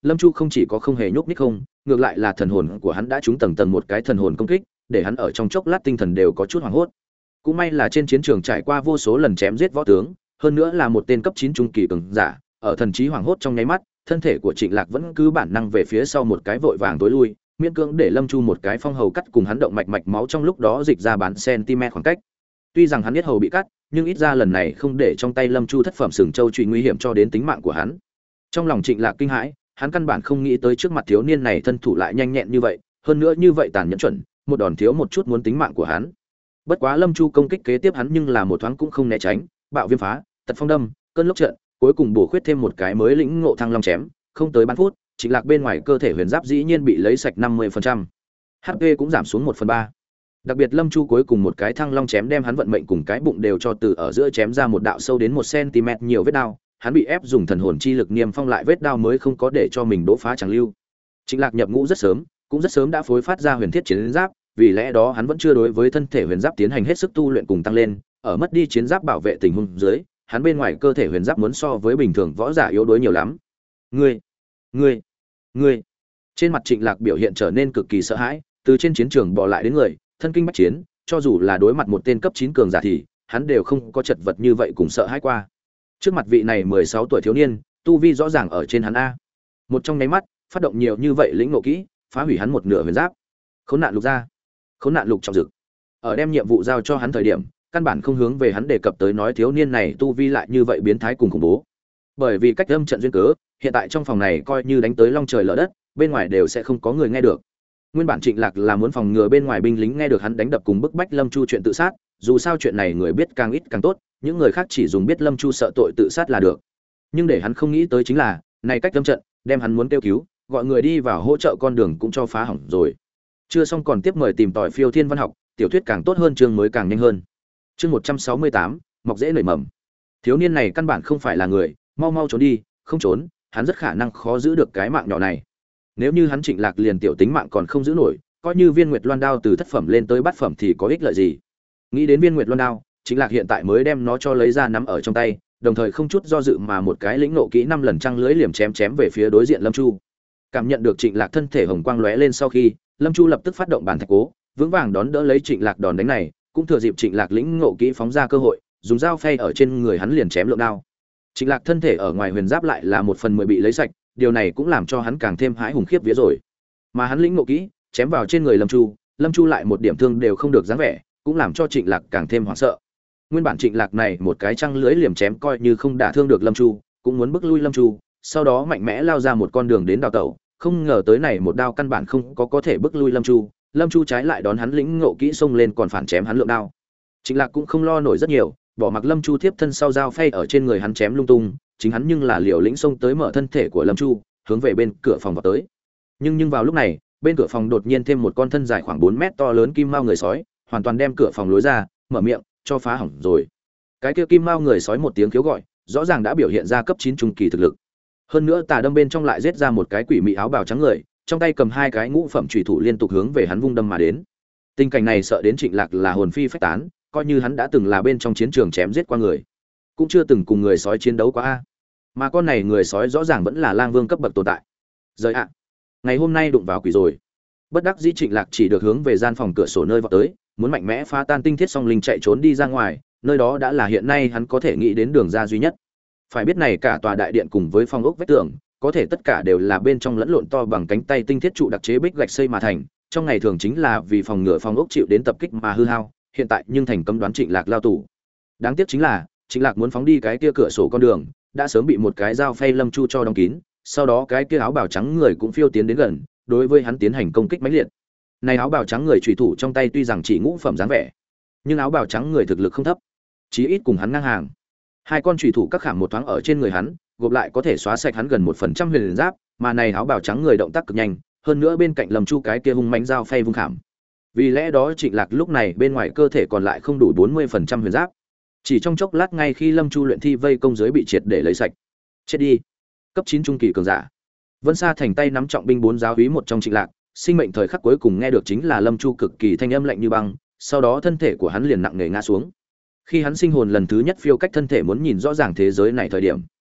Lâm Chu không chỉ có không hề nhúc nhích không, ngược lại là thần hồn của hắn đã trúng tầng tầng một cái thần hồn công kích, để hắn ở trong chốc lát tinh thần đều có chút hoảng hốt. Cũng may là trên chiến trường trải qua vô số lần chém giết võ tướng, hơn nữa là một tên cấp chín trung kỳ cường giả, ở thần trí hoảng hốt trong nháy mắt, thân thể của Trịnh Lạc vẫn cứ bản năng về phía sau một cái vội vàng tối lui, miễn cưỡng để Lâm Chu một cái phong hầu cắt cùng hắn động mạch mạch máu trong lúc đó dịch ra bán cm khoảng cách. Tuy rằng hắn biết hầu bị cắt, nhưng ít ra lần này không để trong tay Lâm Chu thất phẩm sừng châu truy nguy hiểm cho đến tính mạng của hắn. Trong lòng Trịnh Lạc kinh hãi, hắn căn bản không nghĩ tới trước mặt thiếu niên này thân thủ lại nhanh nhẹn như vậy, hơn nữa như vậy tàn nhẫn chuẩn, một đòn thiếu một chút muốn tính mạng của hắn. Bất quá Lâm Chu công kích kế tiếp hắn nhưng là một thoáng cũng không né tránh, bạo viêm phá, tật phong đâm, cơn lốc trận, cuối cùng bổ khuyết thêm một cái mới lĩnh ngộ thăng long chém, không tới ba phút, Trịnh Lạc bên ngoài cơ thể huyền giáp dĩ nhiên bị lấy sạch năm mươi phần trăm. hát pê cũng giảm xuống một phần ba. Đặc biệt Lâm Chu cuối cùng một cái thăng long chém đem hắn vận mệnh cùng cái bụng đều cho từ ở giữa chém ra một đạo sâu đến một cm nhiều vết đao, hắn bị ép dùng thần hồn chi lực niêm phong lại vết đao mới không có để cho mình đỗ phá chẳng lưu. Trịnh Lạc nhập ngũ rất sớm, cũng rất sớm đã phối phát ra huyền thiết chiến giáp, vì lẽ đó hắn vẫn chưa đối với thân thể huyền giáp tiến hành hết sức tu luyện cùng tăng lên, ở mất đi chiến giáp bảo vệ tình huống dưới, hắn bên ngoài cơ thể huyền giáp muốn so với bình thường võ giả yếu đuối nhiều lắm. Ngươi, ngươi, ngươi. Trên mặt Trịnh Lạc biểu hiện trở nên cực kỳ sợ hãi, từ trên chiến trường bò lại đến người, thân kinh bách chiến, cho dù là đối mặt một tên cấp chín cường giả thì hắn đều không có chật vật như vậy cùng sợ hãi qua. Trước mặt vị này mười sáu tuổi thiếu niên, tu vi rõ ràng ở trên hắn a. Một trong nháy mắt, phát động nhiều như vậy lĩnh ngộ kỹ, phá hủy hắn một nửa huyền giáp. Khốn nạn lục ra. Khốn nạn lục trọng dực. Ở đem nhiệm vụ giao cho hắn thời điểm, căn bản không hướng về hắn đề cập tới nói thiếu niên này tu vi lại như vậy biến thái cùng khủng bố. Bởi vì cách âm trận duyên cớ, hiện tại trong phòng này coi như đánh tới long trời lở đất, bên ngoài đều sẽ không có người nghe được. Nguyên bản Trịnh Lạc là muốn phòng ngừa bên ngoài binh lính nghe được hắn đánh đập cùng bức bách Lâm Chu chuyện tự sát, dù sao chuyện này người biết càng ít càng tốt, những người khác chỉ dùng biết Lâm Chu sợ tội tự sát là được. Nhưng để hắn không nghĩ tới chính là, này cách âm trận, đem hắn muốn kêu cứu, gọi người đi vào hỗ trợ con đường cũng cho phá hỏng rồi. Chưa xong còn tiếp mời tìm tòi phiêu thiên văn học, tiểu thuyết càng tốt hơn chương mới càng nhanh hơn. Chương một trăm sáu mươi tám, mọc dễ nảy mầm. Thiếu niên này căn bản không phải là người, mau mau trốn đi, không trốn, hắn rất khả năng khó giữ được cái mạng nhỏ này. Nếu như hắn Trịnh Lạc liền tiểu tính mạng còn không giữ nổi, coi như Viên Nguyệt Loan đao từ thất phẩm lên tới bát phẩm thì có ích lợi gì? Nghĩ đến Viên Nguyệt Loan đao, Trịnh Lạc hiện tại mới đem nó cho lấy ra nắm ở trong tay, đồng thời không chút do dự mà một cái lĩnh nộ kỹ năm lần trăng lưới liềm chém chém về phía đối diện Lâm Chu. Cảm nhận được Trịnh Lạc thân thể hồng quang lóe lên sau khi, Lâm Chu lập tức phát động bàn thạch cố, vững vàng đón đỡ lấy Trịnh Lạc đòn đánh này, cũng thừa dịp Trịnh Lạc lĩnh ngộ kỹ phóng ra cơ hội, dùng dao phay ở trên người hắn liền chém lượng đao. Trịnh Lạc thân thể ở ngoài huyền giáp lại là một phần mười bị lấy sạch, điều này cũng làm cho hắn càng thêm hãi hùng khiếp vía rồi. Mà hắn lĩnh ngộ kỹ, chém vào trên người Lâm Chu, Lâm Chu lại một điểm thương đều không được dáng vẻ, cũng làm cho Trịnh Lạc càng thêm hoảng sợ. Nguyên bản Trịnh Lạc này một cái trăng lưới liềm chém coi như không đả thương được Lâm Chu, cũng muốn bức lui Lâm Chu, sau đó mạnh mẽ lao ra một con đường đến đào tẩu, không ngờ tới này một đao căn bản không có có thể bức lui Lâm Chu, Lâm Chu trái lại đón hắn lĩnh ngộ kỹ xông lên còn phản chém hắn lượng đao. Trịnh Lạc cũng không lo nổi rất nhiều, bỏ mặc Lâm Chu tiếp thân sau dao phay ở trên người hắn chém lung tung, chính hắn nhưng là liều lĩnh xông tới mở thân thể của Lâm Chu, hướng về bên cửa phòng vào tới. Nhưng nhưng vào lúc này, bên cửa phòng đột nhiên thêm một con thân dài khoảng bốn mét to lớn kim mao người sói, hoàn toàn đem cửa phòng lối ra, mở miệng, cho phá hỏng rồi. Cái kia kim mao người sói một tiếng khiếu gọi, rõ ràng đã biểu hiện ra cấp chín trung kỳ thực lực. Hơn nữa tà đâm bên trong lại giết ra một cái quỷ mị áo bào trắng người, trong tay cầm hai cái ngũ phẩm chủy thủ liên tục hướng về hắn vung đâm mà đến. Tình cảnh này sợ đến Trịnh Lạc là hồn phi phách tán, coi như hắn đã từng là bên trong chiến trường chém giết qua người, cũng chưa từng cùng người sói chiến đấu quá a. Mà con này người sói rõ ràng vẫn là lang vương cấp bậc tồn tại. Rời ạ. Ngày hôm nay đụng vào quỷ rồi. Bất đắc dĩ Trịnh Lạc chỉ được hướng về gian phòng cửa sổ nơi vọt tới, muốn mạnh mẽ phá tan tinh thiết song linh chạy trốn đi ra ngoài, nơi đó đã là hiện nay hắn có thể nghĩ đến đường ra duy nhất. Phải biết này cả tòa đại điện cùng với phong ốc vách tường, có thể tất cả đều là bên trong lẫn lộn to bằng cánh tay tinh thiết trụ đặc chế bích gạch xây mà thành, trong ngày thường chính là vì phòng ngừa phong ốc chịu đến tập kích mà hư hao, hiện tại nhưng thành cấm đoán Trịnh Lạc lao tù. Đáng tiếc chính là, Trịnh Lạc muốn phóng đi cái kia cửa sổ con đường, đã sớm bị một cái dao phay Lâm Chu cho đóng kín, sau đó cái kia áo bào trắng người cũng phiêu tiến đến gần, đối với hắn tiến hành công kích mãnh liệt. Này áo bào trắng người chủy thủ trong tay tuy rằng chỉ ngũ phẩm dáng vẻ, nhưng áo bào trắng người thực lực không thấp, chí ít cùng hắn ngang hàng. Hai con chủy thủ các khảm một thoáng ở trên người hắn, gộp lại có thể xóa sạch hắn gần một phần trăm huyền giáp, mà này áo bào trắng người động tác cực nhanh, hơn nữa bên cạnh Lâm Chu cái kia hung mãnh dao phay vung khảm. Vì lẽ đó Trịnh Lạc lúc này bên ngoài cơ thể còn lại không đủ bốn mươi phần trăm huyền giáp. Chỉ trong chốc lát ngay khi Lâm Chu luyện thi vây công giới bị triệt để lấy sạch. Chết đi. Cấp chín trung kỳ cường giả. Vân Sa thành tay nắm trọng binh bốn giáo úy một trong Trịnh Lạc, sinh mệnh thời khắc cuối cùng nghe được chính là Lâm Chu cực kỳ thanh âm lạnh như băng, sau đó thân thể của hắn liền nặng nề ngã xuống. Khi hắn sinh hồn lần thứ nhất phiêu cách thân thể muốn nhìn rõ ràng thế giới này thời điểm,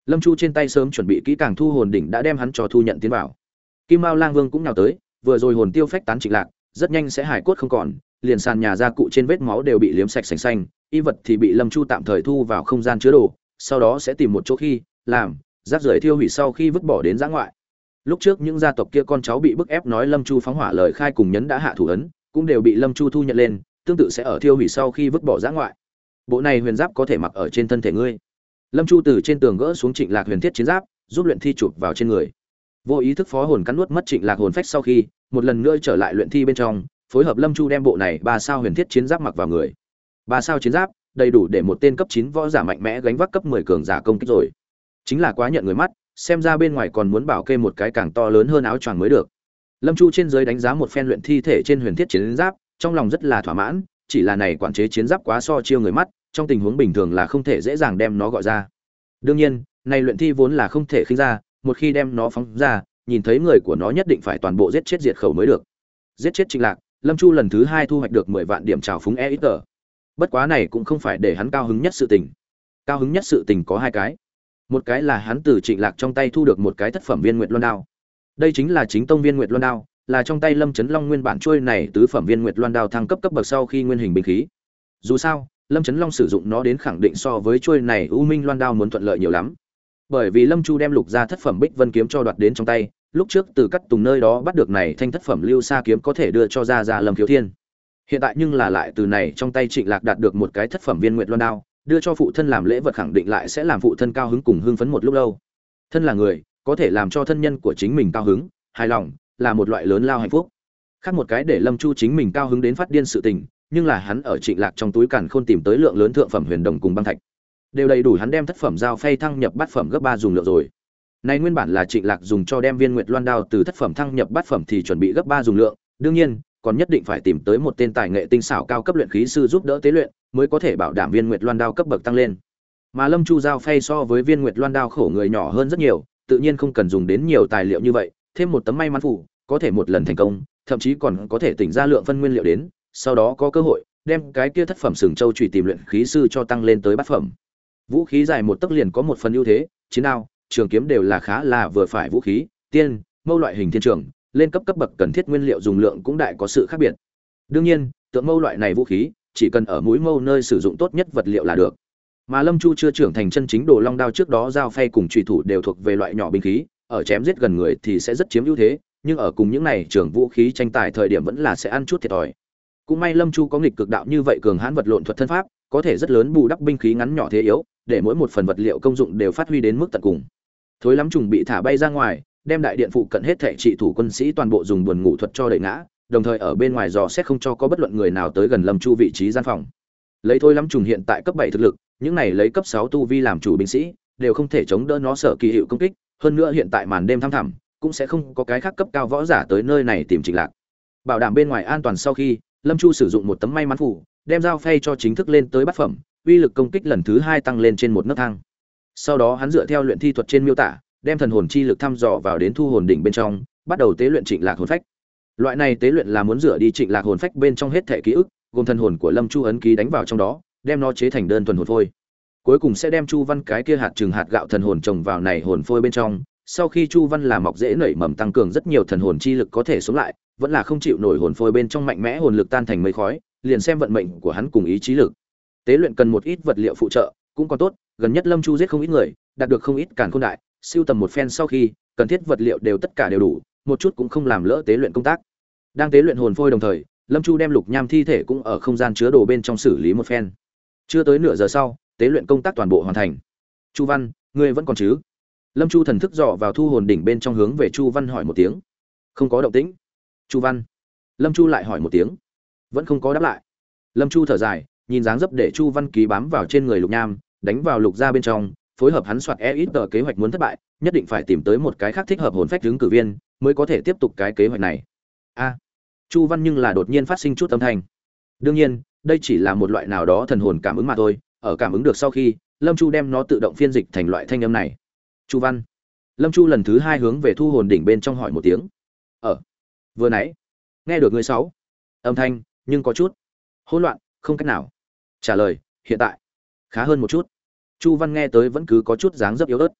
Lâm Chu trên tay sớm chuẩn bị kỹ càng thu hồn đỉnh đã đem hắn cho thu nhận tiến vào. Kim Mao Lang Vương cũng nhào tới, vừa rồi hồn tiêu phách tán Trịnh Lạc, rất nhanh sẽ hải cốt không còn, liền sàn nhà gia cụ trên vết máu đều bị liếm sạch sành xanh, y vật thì bị Lâm Chu tạm thời thu vào không gian chứa đồ, sau đó sẽ tìm một chỗ khi làm rác rưởi thiêu hủy sau khi vứt bỏ đến giã ngoại. Lúc trước những gia tộc kia con cháu bị bức ép nói Lâm Chu phóng hỏa lời khai cùng nhấn đã hạ thủ ấn, cũng đều bị Lâm Chu thu nhận lên, tương tự sẽ ở thiêu hủy sau khi vứt bỏ giã ngoại. Bộ này huyền giáp có thể mặc ở trên thân thể ngươi. Lâm Chu từ trên tường gỡ xuống Trịnh Lạc huyền thiết chiến giáp, giúp luyện thi chụp vào trên người. Vô ý thức phó hồn cắn nuốt mất Trịnh Lạc hồn phách sau khi, một lần nữa trở lại luyện thi bên trong, phối hợp Lâm Chu đem bộ này ba sao huyền thiết chiến giáp mặc vào người. Ba sao chiến giáp, đầy đủ để một tên cấp chín võ giả mạnh mẽ gánh vác cấp mười cường giả công kích rồi. Chính là quá nhận người mắt, xem ra bên ngoài còn muốn bảo kê một cái càng to lớn hơn áo choàng mới được. Lâm Chu trên dưới đánh giá một phen luyện thi thể trên huyền thiết chiến giáp, trong lòng rất là thỏa mãn, chỉ là này quản chế chiến giáp quá so chiêu người mắt, trong tình huống bình thường là không thể dễ dàng đem nó gọi ra. Đương nhiên, này luyện thi vốn là không thể khinh ra, một khi đem nó phóng ra, nhìn thấy người của nó nhất định phải toàn bộ giết chết diệt khẩu mới được. Giết chết Trịnh Lạc, Lâm Chu lần thứ hai thu hoạch được mười vạn điểm trào phúng e ít tờ. Bất quá này cũng không phải để hắn cao hứng nhất sự tình. Cao hứng nhất sự tình có hai cái. Một cái là hắn từ Trịnh Lạc trong tay thu được một cái thất phẩm viên nguyệt luân đao. Đây chính là chính tông viên nguyệt luân đao, là trong tay Lâm Chấn Long nguyên bản trôi này tứ phẩm viên nguyệt luân đao thăng cấp cấp bậc sau khi nguyên hình binh khí. Dù sao, Lâm Chấn Long sử dụng nó đến khẳng định so với trôi này U Minh loan đao muốn thuận lợi nhiều lắm. Bởi vì Lâm Chu đem lục gia thất phẩm Bích Vân kiếm cho đoạt đến trong tay, lúc trước từ cắt tùng nơi đó bắt được này thanh thất phẩm lưu sa kiếm có thể đưa cho ra ra Lâm Khiếu Thiên. Hiện tại nhưng là lại từ này trong tay Trịnh Lạc đạt được một cái thất phẩm viên nguyệt loan đao, đưa cho phụ thân làm lễ vật khẳng định lại sẽ làm phụ thân cao hứng cùng hưng phấn một lúc lâu. Thân là người, có thể làm cho thân nhân của chính mình cao hứng, hài lòng, là một loại lớn lao hạnh phúc. Khác một cái để Lâm Chu chính mình cao hứng đến phát điên sự tình, nhưng là hắn ở Trịnh Lạc trong túi càn khôn tìm tới lượng lớn thượng phẩm huyền đồng cùng băng thạch, đều đầy đủ hắn đem thất phẩm giao phay thăng nhập bát phẩm gấp ba dùng lượng rồi. Này nguyên bản là Trịnh Lạc dùng cho đem viên nguyệt loan đao từ thất phẩm thăng nhập bát phẩm thì chuẩn bị gấp ba dùng lượng, đương nhiên, còn nhất định phải tìm tới một tên tài nghệ tinh xảo cao cấp luyện khí sư giúp đỡ tế luyện, mới có thể bảo đảm viên nguyệt loan đao cấp bậc tăng lên. Mà Lâm Chu giao phay so với viên nguyệt loan đao khổ người nhỏ hơn rất nhiều, tự nhiên không cần dùng đến nhiều tài liệu như vậy, thêm một tấm may mắn phủ, có thể một lần thành công, thậm chí còn có thể tỉnh ra lượng phân nguyên liệu đến, sau đó có cơ hội đem cái kia thất phẩm sừng châu chủy tìm luyện khí sư cho tăng lên tới bát phẩm. Vũ khí dài một tấc liền có một phần ưu thế, chiến đao, trường kiếm đều là khá là vừa phải vũ khí, tiên, mâu loại hình thiên trường, lên cấp cấp bậc cần thiết nguyên liệu dùng lượng cũng đại có sự khác biệt. Đương nhiên, tượng mâu loại này vũ khí, chỉ cần ở mũi mâu nơi sử dụng tốt nhất vật liệu là được. Mà Lâm Chu chưa trưởng thành chân chính đồ long đao trước đó dao phay cùng chủy thủ đều thuộc về loại nhỏ binh khí, ở chém giết gần người thì sẽ rất chiếm ưu thế, nhưng ở cùng những này trường vũ khí tranh tài thời điểm vẫn là sẽ ăn chút thiệt thòi. Cũng may Lâm Chu có nghịch cực đạo như vậy cường hãn vật lộn thuật thân pháp, có thể rất lớn bù đắp binh khí ngắn nhỏ thế yếu, để mỗi một phần vật liệu công dụng đều phát huy đến mức tận cùng. Thối lắm trùng bị thả bay ra ngoài, đem đại điện phụ cận hết thảy trị thủ quân sĩ toàn bộ dùng buồn ngủ thuật cho đẩy ngã, đồng thời ở bên ngoài dò xét không cho có bất luận người nào tới gần Lâm Chu vị trí gian phòng. Lấy thôi lắm trùng hiện tại cấp bảy thực lực, những này lấy cấp sáu tu vi làm chủ binh sĩ, đều không thể chống đỡ nó sở kỳ hiệu công kích, hơn nữa hiện tại màn đêm thăm thẳm, cũng sẽ không có cái khác cấp cao võ giả tới nơi này tìm Trịnh Lạc. Bảo đảm bên ngoài an toàn sau khi, Lâm Chu sử dụng một tấm may mắn phủ, đem dao phay cho chính thức lên tới bát phẩm, uy lực công kích lần thứ hai tăng lên trên một nấc thang. Sau đó hắn dựa theo luyện thi thuật trên miêu tả, đem thần hồn chi lực thăm dò vào đến thu hồn đỉnh bên trong, bắt đầu tế luyện Trịnh Lạc hồn phách. Loại này tế luyện là muốn rửa đi Trịnh Lạc hồn phách bên trong hết thể ký ức, gồm thần hồn của Lâm Chu ấn ký đánh vào trong đó, đem nó chế thành đơn thuần hồn phôi. Cuối cùng sẽ đem Chu Văn cái kia hạt trừng hạt gạo thần hồn trồng vào này hồn phôi bên trong. Sau khi Chu Văn là mọc dễ nảy mầm tăng cường rất nhiều thần hồn chi lực có thể sống lại, vẫn là không chịu nổi hồn phôi bên trong mạnh mẽ hồn lực tan thành mây khói, liền xem vận mệnh của hắn cùng ý chí lực. Tế luyện cần một ít vật liệu phụ trợ, cũng còn tốt, gần nhất Lâm Chu giết không ít người, đạt được không ít càn khôn đại, siêu tầm một phen sau khi, cần thiết vật liệu đều tất cả đều đủ, một chút cũng không làm lỡ tế luyện công tác. Đang tế luyện hồn phôi đồng thời, Lâm Chu đem lục nham thi thể cũng ở không gian chứa đồ bên trong xử lý một phen. Chưa tới nửa giờ sau, tế luyện công tác toàn bộ hoàn thành. Chu Văn, ngươi vẫn còn chứ? Lâm Chu thần thức dò vào thu hồn đỉnh bên trong hướng về Chu Văn hỏi một tiếng. Không có động tĩnh. Chu Văn. Lâm Chu lại hỏi một tiếng. Vẫn không có đáp lại. Lâm Chu thở dài, nhìn dáng dấp để Chu Văn ký bám vào trên người lục nham, đánh vào lục gia bên trong, phối hợp hắn soạt e ít tờ kế hoạch muốn thất bại, nhất định phải tìm tới một cái khác thích hợp hồn phách ứng cử viên, mới có thể tiếp tục cái kế hoạch này. A. Chu Văn nhưng là đột nhiên phát sinh chút âm thanh. Đương nhiên, đây chỉ là một loại nào đó thần hồn cảm ứng mà thôi, ở cảm ứng được sau khi, Lâm Chu đem nó tự động phiên dịch thành loại thanh âm này. Chu Văn. Lâm Chu lần thứ hai hướng về thu hồn đỉnh bên trong hỏi một tiếng. Ở. Vừa nãy, nghe được người sáu. Âm thanh, nhưng có chút hỗn loạn, không cách nào trả lời. Hiện tại, khá hơn một chút. Chu Văn nghe tới vẫn cứ có chút dáng dấp yếu ớt.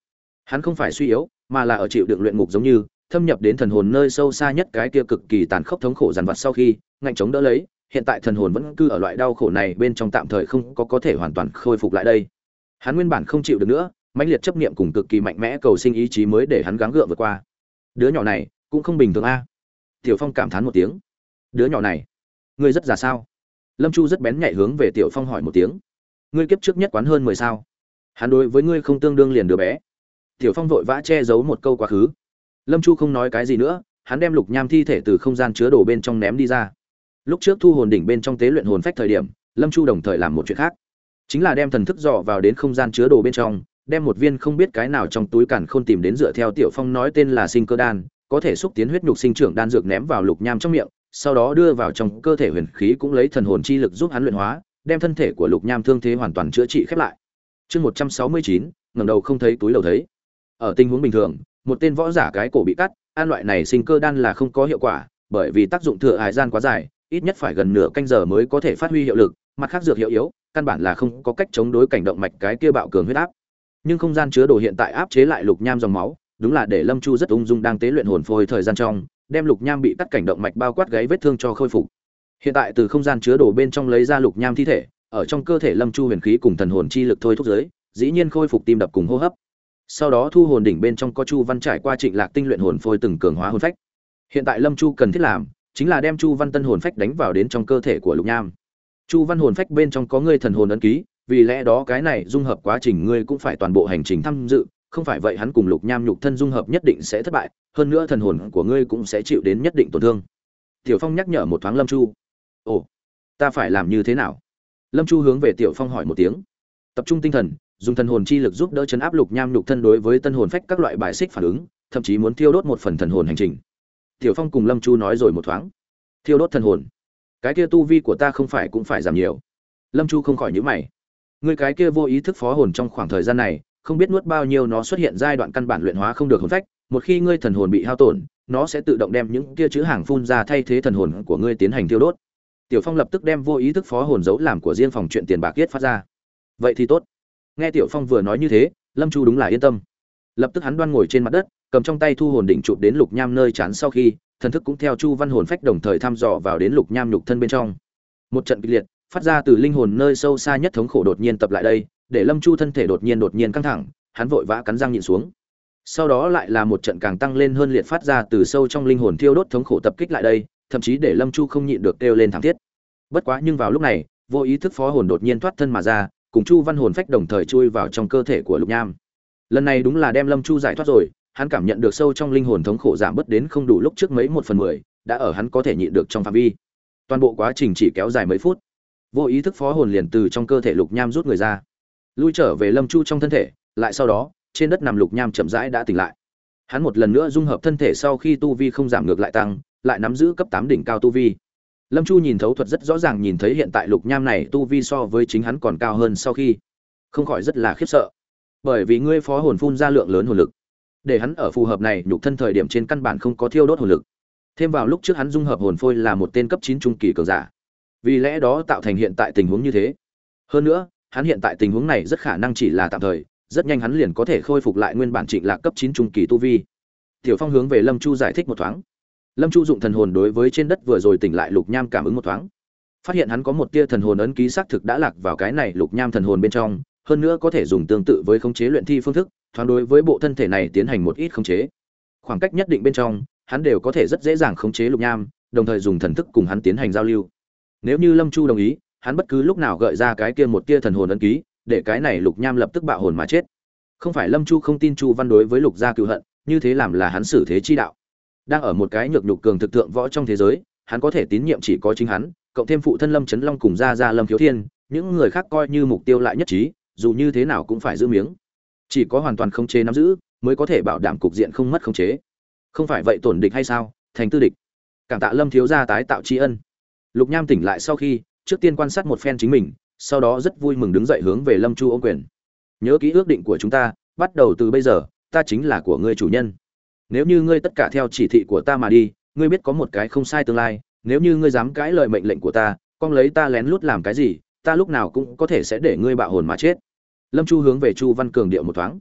Hắn không phải suy yếu, mà là ở chịu đựng luyện ngục giống như thâm nhập đến thần hồn nơi sâu xa nhất cái kia cực kỳ tàn khốc thống khổ dằn vặt sau khi ngạnh chống đỡ lấy, hiện tại thần hồn vẫn cư ở loại đau khổ này bên trong, tạm thời không có có thể hoàn toàn khôi phục lại đây. Hắn nguyên bản không chịu được nữa, mãnh liệt chấp niệm cùng cực kỳ mạnh mẽ cầu sinh ý chí mới để hắn gắng gượng vượt qua. Đứa nhỏ này cũng không bình thường a. Tiểu Phong cảm thán một tiếng. Đứa nhỏ này, ngươi rất già sao? Lâm Chu rất bén nhạy hướng về Tiểu Phong hỏi một tiếng. Ngươi kiếp trước nhất quán hơn mười sao? Hắn đối với ngươi không tương đương liền đứa bé. Tiểu Phong vội vã che giấu một câu quá khứ. Lâm Chu không nói cái gì nữa, hắn đem lục nham thi thể từ không gian chứa đồ bên trong ném đi ra. Lúc trước thu hồn đỉnh bên trong tế luyện hồn phách thời điểm, Lâm Chu đồng thời làm một chuyện khác, chính là đem thần thức dò vào đến không gian chứa đồ bên trong, đem một viên không biết cái nào trong túi càn khôn tìm đến, dựa theo Tiểu Phong nói tên là sinh cơ đan, có thể xúc tiến huyết nhục sinh trưởng đan dược ném vào lục nham trong miệng, sau đó đưa vào trong cơ thể huyền khí, cũng lấy thần hồn chi lực giúp hắn luyện hóa, đem thân thể của lục nham thương thế hoàn toàn chữa trị khép lại. Chương một trăm sáu mươi chín, ngẩng đầu không thấy túi lầu thấy. Ở tình huống bình thường, một tên võ giả cái cổ bị cắt, ăn loại này sinh cơ đan là không có hiệu quả, bởi vì tác dụng thừa hải gian quá dài, ít nhất phải gần nửa canh giờ mới có thể phát huy hiệu lực, mặt khác dược hiệu yếu, căn bản là không có cách chống đối cảnh động mạch cái kia bạo cường huyết áp. Nhưng không gian chứa đồ hiện tại áp chế lại lục nham dòng máu, đúng là để Lâm Chu rất ung dung đang tế luyện hồn phôi thời gian trong, đem lục nham bị cắt cảnh động mạch bao quát gáy vết thương cho khôi phục. Hiện tại từ không gian chứa đồ bên trong lấy ra lục nham thi thể, ở trong cơ thể Lâm Chu huyền khí cùng thần hồn chi lực thôi thúc giới, dĩ nhiên khôi phục tim đập cùng hô hấp. Sau đó thu hồn đỉnh bên trong có Chu Văn trải qua Trịnh Lạc tinh luyện hồn phôi từng cường hóa hồn phách. Hiện tại Lâm Chu cần thiết làm chính là đem Chu Văn tân hồn phách đánh vào đến trong cơ thể của lục nham. Chu Văn hồn phách bên trong có ngươi thần hồn ấn ký, vì lẽ đó cái này dung hợp quá trình ngươi cũng phải toàn bộ hành trình tham dự, không phải vậy hắn cùng lục nham nhục thân dung hợp nhất định sẽ thất bại, hơn nữa thần hồn của ngươi cũng sẽ chịu đến nhất định tổn thương. Tiểu Phong nhắc nhở một thoáng Lâm Chu. Ồ, ta phải làm như thế nào? Lâm Chu hướng về Tiểu Phong hỏi một tiếng. Tập trung tinh thần, dùng thần hồn chi lực giúp đỡ chấn áp lục nham nhục thân đối với tân hồn phách các loại bài xích phản ứng, thậm chí muốn thiêu đốt một phần thần hồn hành trình. Tiểu Phong cùng Lâm Chu nói rồi một thoáng. Thiêu đốt thần hồn? Cái kia tu vi của ta không phải cũng phải giảm nhiều? Lâm Chu không khỏi nhíu mày. Ngươi cái kia vô ý thức phó hồn trong khoảng thời gian này, không biết nuốt bao nhiêu nó xuất hiện giai đoạn căn bản luyện hóa không được hồn phách, một khi ngươi thần hồn bị hao tổn, nó sẽ tự động đem những kia chữ hàng phun ra thay thế thần hồn của ngươi tiến hành thiêu đốt. Tiểu Phong lập tức đem vô ý thức phó hồn giấu làm của riêng phòng chuyện tiền bạc viết phát ra. Vậy thì tốt. Nghe Tiểu Phong vừa nói như thế, Lâm Chu đúng là yên tâm. Lập tức hắn đoan ngồi trên mặt đất, cầm trong tay thu hồn đỉnh chụp đến lục nham nơi chán, sau khi thần thức cũng theo Chu Văn hồn phách đồng thời thăm dò vào đến lục nham nhục thân bên trong. Một trận kịch liệt phát ra từ linh hồn nơi sâu xa nhất thống khổ đột nhiên tập lại đây, để Lâm Chu thân thể đột nhiên đột nhiên căng thẳng, hắn vội vã cắn răng nhịn xuống. Sau đó lại là một trận càng tăng lên hơn liệt phát ra từ sâu trong linh hồn thiêu đốt thống khổ tập kích lại đây, thậm chí để Lâm Chu không nhịn được kêu lên thảm thiết. Bất quá nhưng vào lúc này, vô ý thức phó hồn đột nhiên thoát thân mà ra, cùng Chu Văn hồn phách đồng thời chui vào trong cơ thể của lục nham. Lần này đúng là đem Lâm Chu giải thoát rồi, hắn cảm nhận được sâu trong linh hồn thống khổ giảm bớt đến không đủ lúc trước mấy một phần mười, đã ở hắn có thể nhịn được trong phạm vi. Toàn bộ quá trình chỉ kéo dài mấy phút, vô ý thức phó hồn liền từ trong cơ thể lục nham rút người ra, lui trở về Lâm Chu trong thân thể, lại sau đó, trên đất nằm lục nham chậm rãi đã tỉnh lại. Hắn một lần nữa dung hợp thân thể sau khi tu vi không giảm ngược lại tăng, lại nắm giữ cấp tám đỉnh cao tu vi. Lâm Chu nhìn thấu thuật rất rõ ràng nhìn thấy hiện tại lục nham này tu vi so với chính hắn còn cao hơn, sau khi không khỏi rất là khiếp sợ. Bởi vì ngươi phó hồn phun ra lượng lớn hồn lực, để hắn ở phù hợp này nhục thân thời điểm trên căn bản không có thiêu đốt hồn lực. Thêm vào lúc trước hắn dung hợp hồn phôi là một tên cấp chín trung kỳ cường giả, vì lẽ đó tạo thành hiện tại tình huống như thế. Hơn nữa, hắn hiện tại tình huống này rất khả năng chỉ là tạm thời, rất nhanh hắn liền có thể khôi phục lại nguyên bản Trịnh Lạc cấp chín trung kỳ tu vi. Tiểu Phong hướng về Lâm Chu giải thích một thoáng. Lâm Chu dụng thần hồn đối với trên đất vừa rồi tỉnh lại lục nham cảm ứng một thoáng, phát hiện hắn có một tia thần hồn ấn ký xác thực đã lạc vào cái này lục nham thần hồn bên trong, hơn nữa có thể dùng tương tự với khống chế luyện thi phương thức, thoáng đối với bộ thân thể này tiến hành một ít khống chế. Khoảng cách nhất định bên trong, hắn đều có thể rất dễ dàng khống chế lục nham, đồng thời dùng thần thức cùng hắn tiến hành giao lưu. Nếu như Lâm Chu đồng ý, hắn bất cứ lúc nào gợi ra cái kia một tia thần hồn ấn ký, để cái này lục nham lập tức bạo hồn mà chết. Không phải Lâm Chu không tin Chu Văn đối với lục gia cừu hận, như thế làm là hắn xử thế chi đạo. Đang ở một cái nhược nhục cường thực thượng võ trong thế giới, hắn có thể tín nhiệm chỉ có chính hắn, cộng thêm phụ thân Lâm Chấn Long cùng gia gia Lâm Khiếu Thiên, những người khác coi như mục tiêu lại nhất trí, dù như thế nào cũng phải giữ miếng. Chỉ có hoàn toàn khống chế nắm giữ, mới có thể bảo đảm cục diện không mất khống chế. Không phải vậy tổn địch hay sao, thành tư địch. Cảm tạ Lâm thiếu gia tái tạo tri ân. Lục Nham tỉnh lại sau khi, trước tiên quan sát một phen chính mình, sau đó rất vui mừng đứng dậy hướng về Lâm Chu ôm quyền. Nhớ kỹ ước định của chúng ta, bắt đầu từ bây giờ, ta chính là của ngươi chủ nhân. Nếu như ngươi tất cả theo chỉ thị của ta mà đi, ngươi biết có một cái không sai tương lai, nếu như ngươi dám cãi lời mệnh lệnh của ta, con lấy ta lén lút làm cái gì, ta lúc nào cũng có thể sẽ để ngươi bạo hồn mà chết. Lâm Chu hướng về Chu Văn cường điệu một thoáng.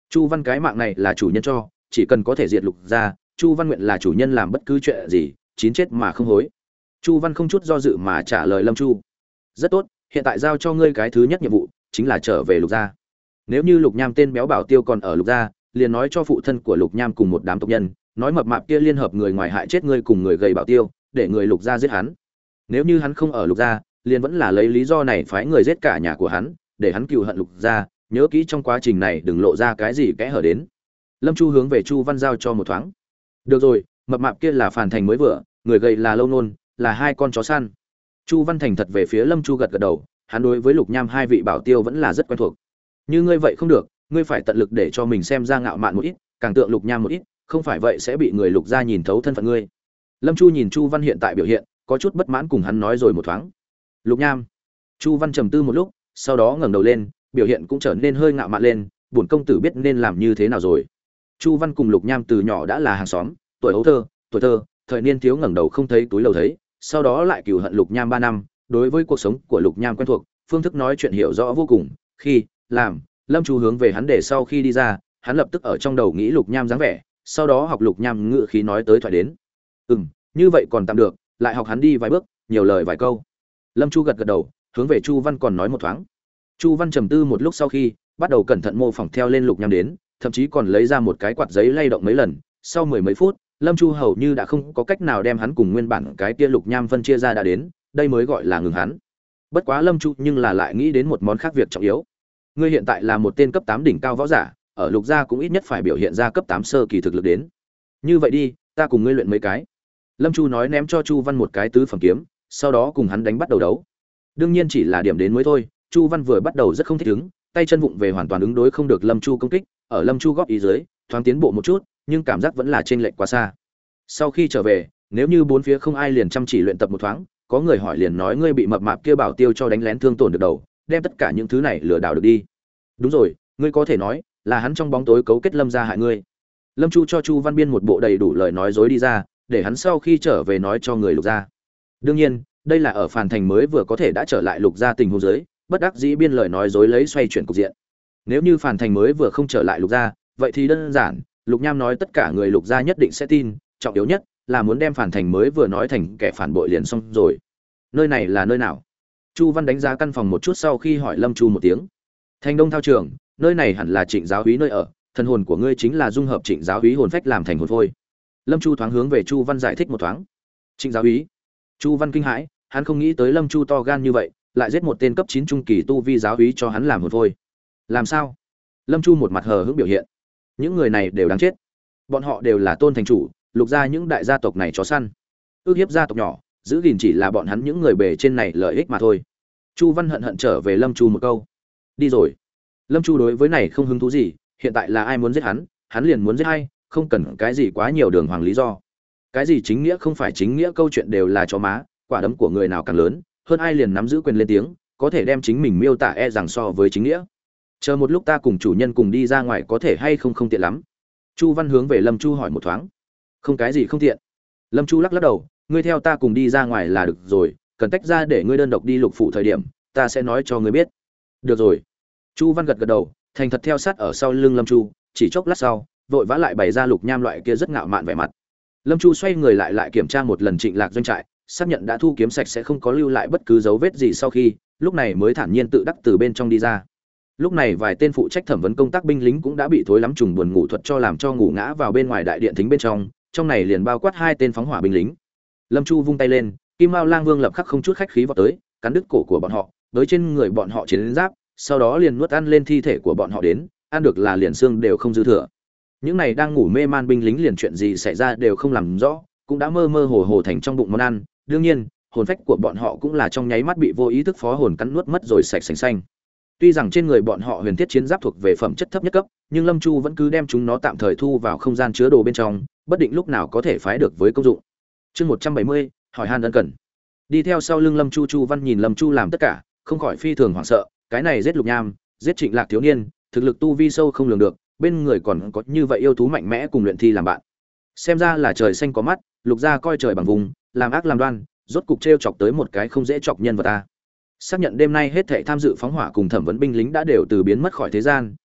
Chu Văn cái mạng này là chủ nhân cho, chỉ cần có thể diệt Lục gia, Chu Văn nguyện là chủ nhân làm bất cứ chuyện gì, chín chết mà không hối. Chu Văn không chút do dự mà trả lời Lâm Chu. Rất tốt, hiện tại giao cho ngươi cái thứ nhất nhiệm vụ, chính là trở về Lục gia. Nếu như Lục Nham tên béo bảo tiêu còn ở Lục gia, liền nói cho phụ thân của Lục Nham cùng một đám tộc nhân, nói mập mạp kia liên hợp người ngoài hại chết ngươi cùng người gầy bảo tiêu, để người Lục gia giết hắn. Nếu như hắn không ở Lục gia, liền vẫn là lấy lý do này phái người giết cả nhà của hắn, để hắn cừu hận Lục gia, nhớ kỹ trong quá trình này đừng lộ ra cái gì kẽ hở đến. Lâm Chu hướng về Chu Văn giao cho một thoáng. Được rồi, mập mạp kia là Phàn Thành mới vừa, người gầy là Lâu Nôn, là hai con chó săn. Chu Văn thành thật về phía Lâm Chu gật gật đầu, hắn đối với Lục Nham hai vị bảo tiêu vẫn là rất quen thuộc. Như ngươi vậy không được, ngươi phải tận lực để cho mình xem ra ngạo mạn một ít, càng tượng Lục Nham một ít, không phải vậy sẽ bị người Lục gia nhìn thấu thân phận ngươi. Lâm Chu nhìn Chu Văn hiện tại biểu hiện, có chút bất mãn cùng hắn nói rồi một thoáng. Lục Nham. Chu Văn trầm tư một lúc, sau đó ngẩng đầu lên, biểu hiện cũng trở nên hơi ngạo mạn lên, bổn công tử biết nên làm như thế nào rồi. Chu Văn cùng Lục Nham từ nhỏ đã là hàng xóm, tuổi ấu thơ, tuổi thơ, thời niên thiếu ngẩng đầu không thấy túi lầu thấy, sau đó lại cừu hận Lục Nham ba năm, đối với cuộc sống của Lục Nham quen thuộc, phương thức nói chuyện hiểu rõ vô cùng, khi làm, Lâm Chu hướng về hắn để sau khi đi ra, hắn lập tức ở trong đầu nghĩ Lục Nham dáng vẻ, sau đó học Lục Nham ngữ khí nói tới thoại đến. Ừm, như vậy còn tạm được, lại học hắn đi vài bước, nhiều lời vài câu. Lâm Chu gật gật đầu, hướng về Chu Văn còn nói một thoáng. Chu Văn trầm tư một lúc sau khi, bắt đầu cẩn thận mô phỏng theo lên Lục Nham đến, thậm chí còn lấy ra một cái quạt giấy lay động mấy lần, sau mười mấy phút, Lâm Chu hầu như đã không có cách nào đem hắn cùng nguyên bản cái kia Lục Nham phân chia ra đã đến, đây mới gọi là ngừng hắn. Bất quá Lâm Chu nhưng là lại nghĩ đến một món khác việc trọng yếu. Ngươi hiện tại là một tên cấp tám đỉnh cao võ giả, ở Lục gia cũng ít nhất phải biểu hiện ra cấp tám sơ kỳ thực lực đến. Như vậy đi, ta cùng ngươi luyện mấy cái. Lâm Chu nói ném cho Chu Văn một cái tứ phẩm kiếm, sau đó cùng hắn đánh bắt đầu đấu. Đương nhiên chỉ là điểm đến mới thôi, Chu Văn vừa bắt đầu rất không thích ứng, tay chân vụng về hoàn toàn ứng đối không được Lâm Chu công kích, ở Lâm Chu góp ý dưới, thoáng tiến bộ một chút, nhưng cảm giác vẫn là chênh lệch quá xa. Sau khi trở về, nếu như bốn phía không ai liền chăm chỉ luyện tập một thoáng, có người hỏi liền nói ngươi bị mập mạp kia bảo tiêu cho đánh lén thương tổn được đầu, đem tất cả những thứ này lừa đảo được đi. Đúng rồi, ngươi có thể nói là hắn trong bóng tối cấu kết Lâm gia hại ngươi. Lâm Chu cho Chu Văn biên một bộ đầy đủ lời nói dối đi ra, để hắn sau khi trở về nói cho người Lục gia. Đương nhiên, đây là ở Phàn Thành mới vừa có thể đã trở lại Lục gia tình huống dưới, bất đắc dĩ biên lời nói dối lấy xoay chuyển cục diện. Nếu như Phàn Thành mới vừa không trở lại Lục gia, vậy thì đơn giản, Lục Nham nói tất cả người Lục gia nhất định sẽ tin, trọng yếu nhất là muốn đem Phàn Thành mới vừa nói thành kẻ phản bội liền xong rồi. Nơi này là nơi nào? Chu Văn đánh giá căn phòng một chút sau khi hỏi Lâm Chu một tiếng. Thành Đông thao trường, nơi này hẳn là Trịnh giáo úy nơi ở, thần hồn của ngươi chính là dung hợp Trịnh giáo úy hồn phách làm thành hồn phôi. Lâm Chu thoáng hướng về Chu Văn giải thích một thoáng. Trịnh giáo úy? Chu Văn kinh hãi, hắn không nghĩ tới Lâm Chu to gan như vậy, lại giết một tên cấp chín trung kỳ tu vi giáo úy cho hắn làm hồn phôi. Làm sao? Lâm Chu một mặt hờ hững biểu hiện. Những người này đều đáng chết. Bọn họ đều là Tôn thành chủ, Lục gia những đại gia tộc này chó săn. Ước hiếp gia tộc nhỏ, giữ gìn chỉ là bọn hắn những người bề trên này lợi ích mà thôi. Chu Văn hận hận trở về Lâm Chu một câu. Đi rồi. Lâm Chu đối với này không hứng thú gì, hiện tại là ai muốn giết hắn, hắn liền muốn giết ai, không cần cái gì quá nhiều đường hoàng lý do. Cái gì chính nghĩa không phải chính nghĩa, câu chuyện đều là chó má, quả đấm của người nào càng lớn, hơn ai liền nắm giữ quyền lên tiếng, có thể đem chính mình miêu tả e rằng so với chính nghĩa. Chờ một lúc ta cùng chủ nhân cùng đi ra ngoài có thể hay không không tiện lắm. Chu Văn hướng về Lâm Chu hỏi một thoáng. Không cái gì không tiện. Lâm Chu lắc lắc đầu, ngươi theo ta cùng đi ra ngoài là được rồi, cần tách ra để ngươi đơn độc đi Lục phủ thời điểm, ta sẽ nói cho ngươi biết. Được rồi. Chu Văn gật gật đầu, thành thật theo sát ở sau lưng Lâm Chu, chỉ chốc lát sau, vội vã lại bày ra Lục Nham loại kia rất ngạo mạn vẻ mặt. Lâm Chu xoay người lại lại kiểm tra một lần Trịnh Lạc doanh trại, xác nhận đã thu kiếm sạch sẽ không có lưu lại bất cứ dấu vết gì sau khi, lúc này mới thản nhiên tự đắc từ bên trong đi ra. Lúc này vài tên phụ trách thẩm vấn công tác binh lính cũng đã bị thối lắm trùng buồn ngủ thuật cho làm cho ngủ ngã vào bên ngoài đại điện thính bên trong, trong này liền bao quát hai tên phóng hỏa binh lính. Lâm Chu vung tay lên, Kim Mao Lang Vương lập khắc không chút khách khí vọt tới, cắn đứt cổ của bọn họ, đối trên người bọn họ chiến giáp, sau đó liền nuốt ăn lên thi thể của bọn họ đến, ăn được là liền xương đều không dư thừa. Những này đang ngủ mê man binh lính liền chuyện gì xảy ra đều không làm rõ, cũng đã mơ mơ hồ hồ thành trong bụng món ăn, đương nhiên, hồn phách của bọn họ cũng là trong nháy mắt bị vô ý thức phó hồn cắn nuốt mất rồi sạch sành xanh. Tuy rằng trên người bọn họ huyền thiết chiến giáp thuộc về phẩm chất thấp nhất cấp, nhưng Lâm Chu vẫn cứ đem chúng nó tạm thời thu vào không gian chứa đồ bên trong, bất định lúc nào có thể phái được với công dụng. Chương một trăm bảy mươi, hỏi han ân cần. Đi theo sau lưng Lâm Chu, Chu Văn nhìn Lâm Chu làm tất cả, không khỏi phi thường hoảng sợ, cái này giết Lục Nham, giết Trịnh Lạc thiếu niên, thực lực tu vi sâu không lường được, bên người còn có như vậy yêu thú mạnh mẽ cùng luyện thi làm bạn. Xem ra là trời xanh có mắt, Lục gia coi trời bằng vùng, làm ác làm đoan, rốt cục trêu chọc tới một cái không dễ chọc nhân vật ta. Xác nhận đêm nay hết thảy tham dự phóng hỏa cùng thẩm vấn binh lính đã đều từ biến mất khỏi thế gian,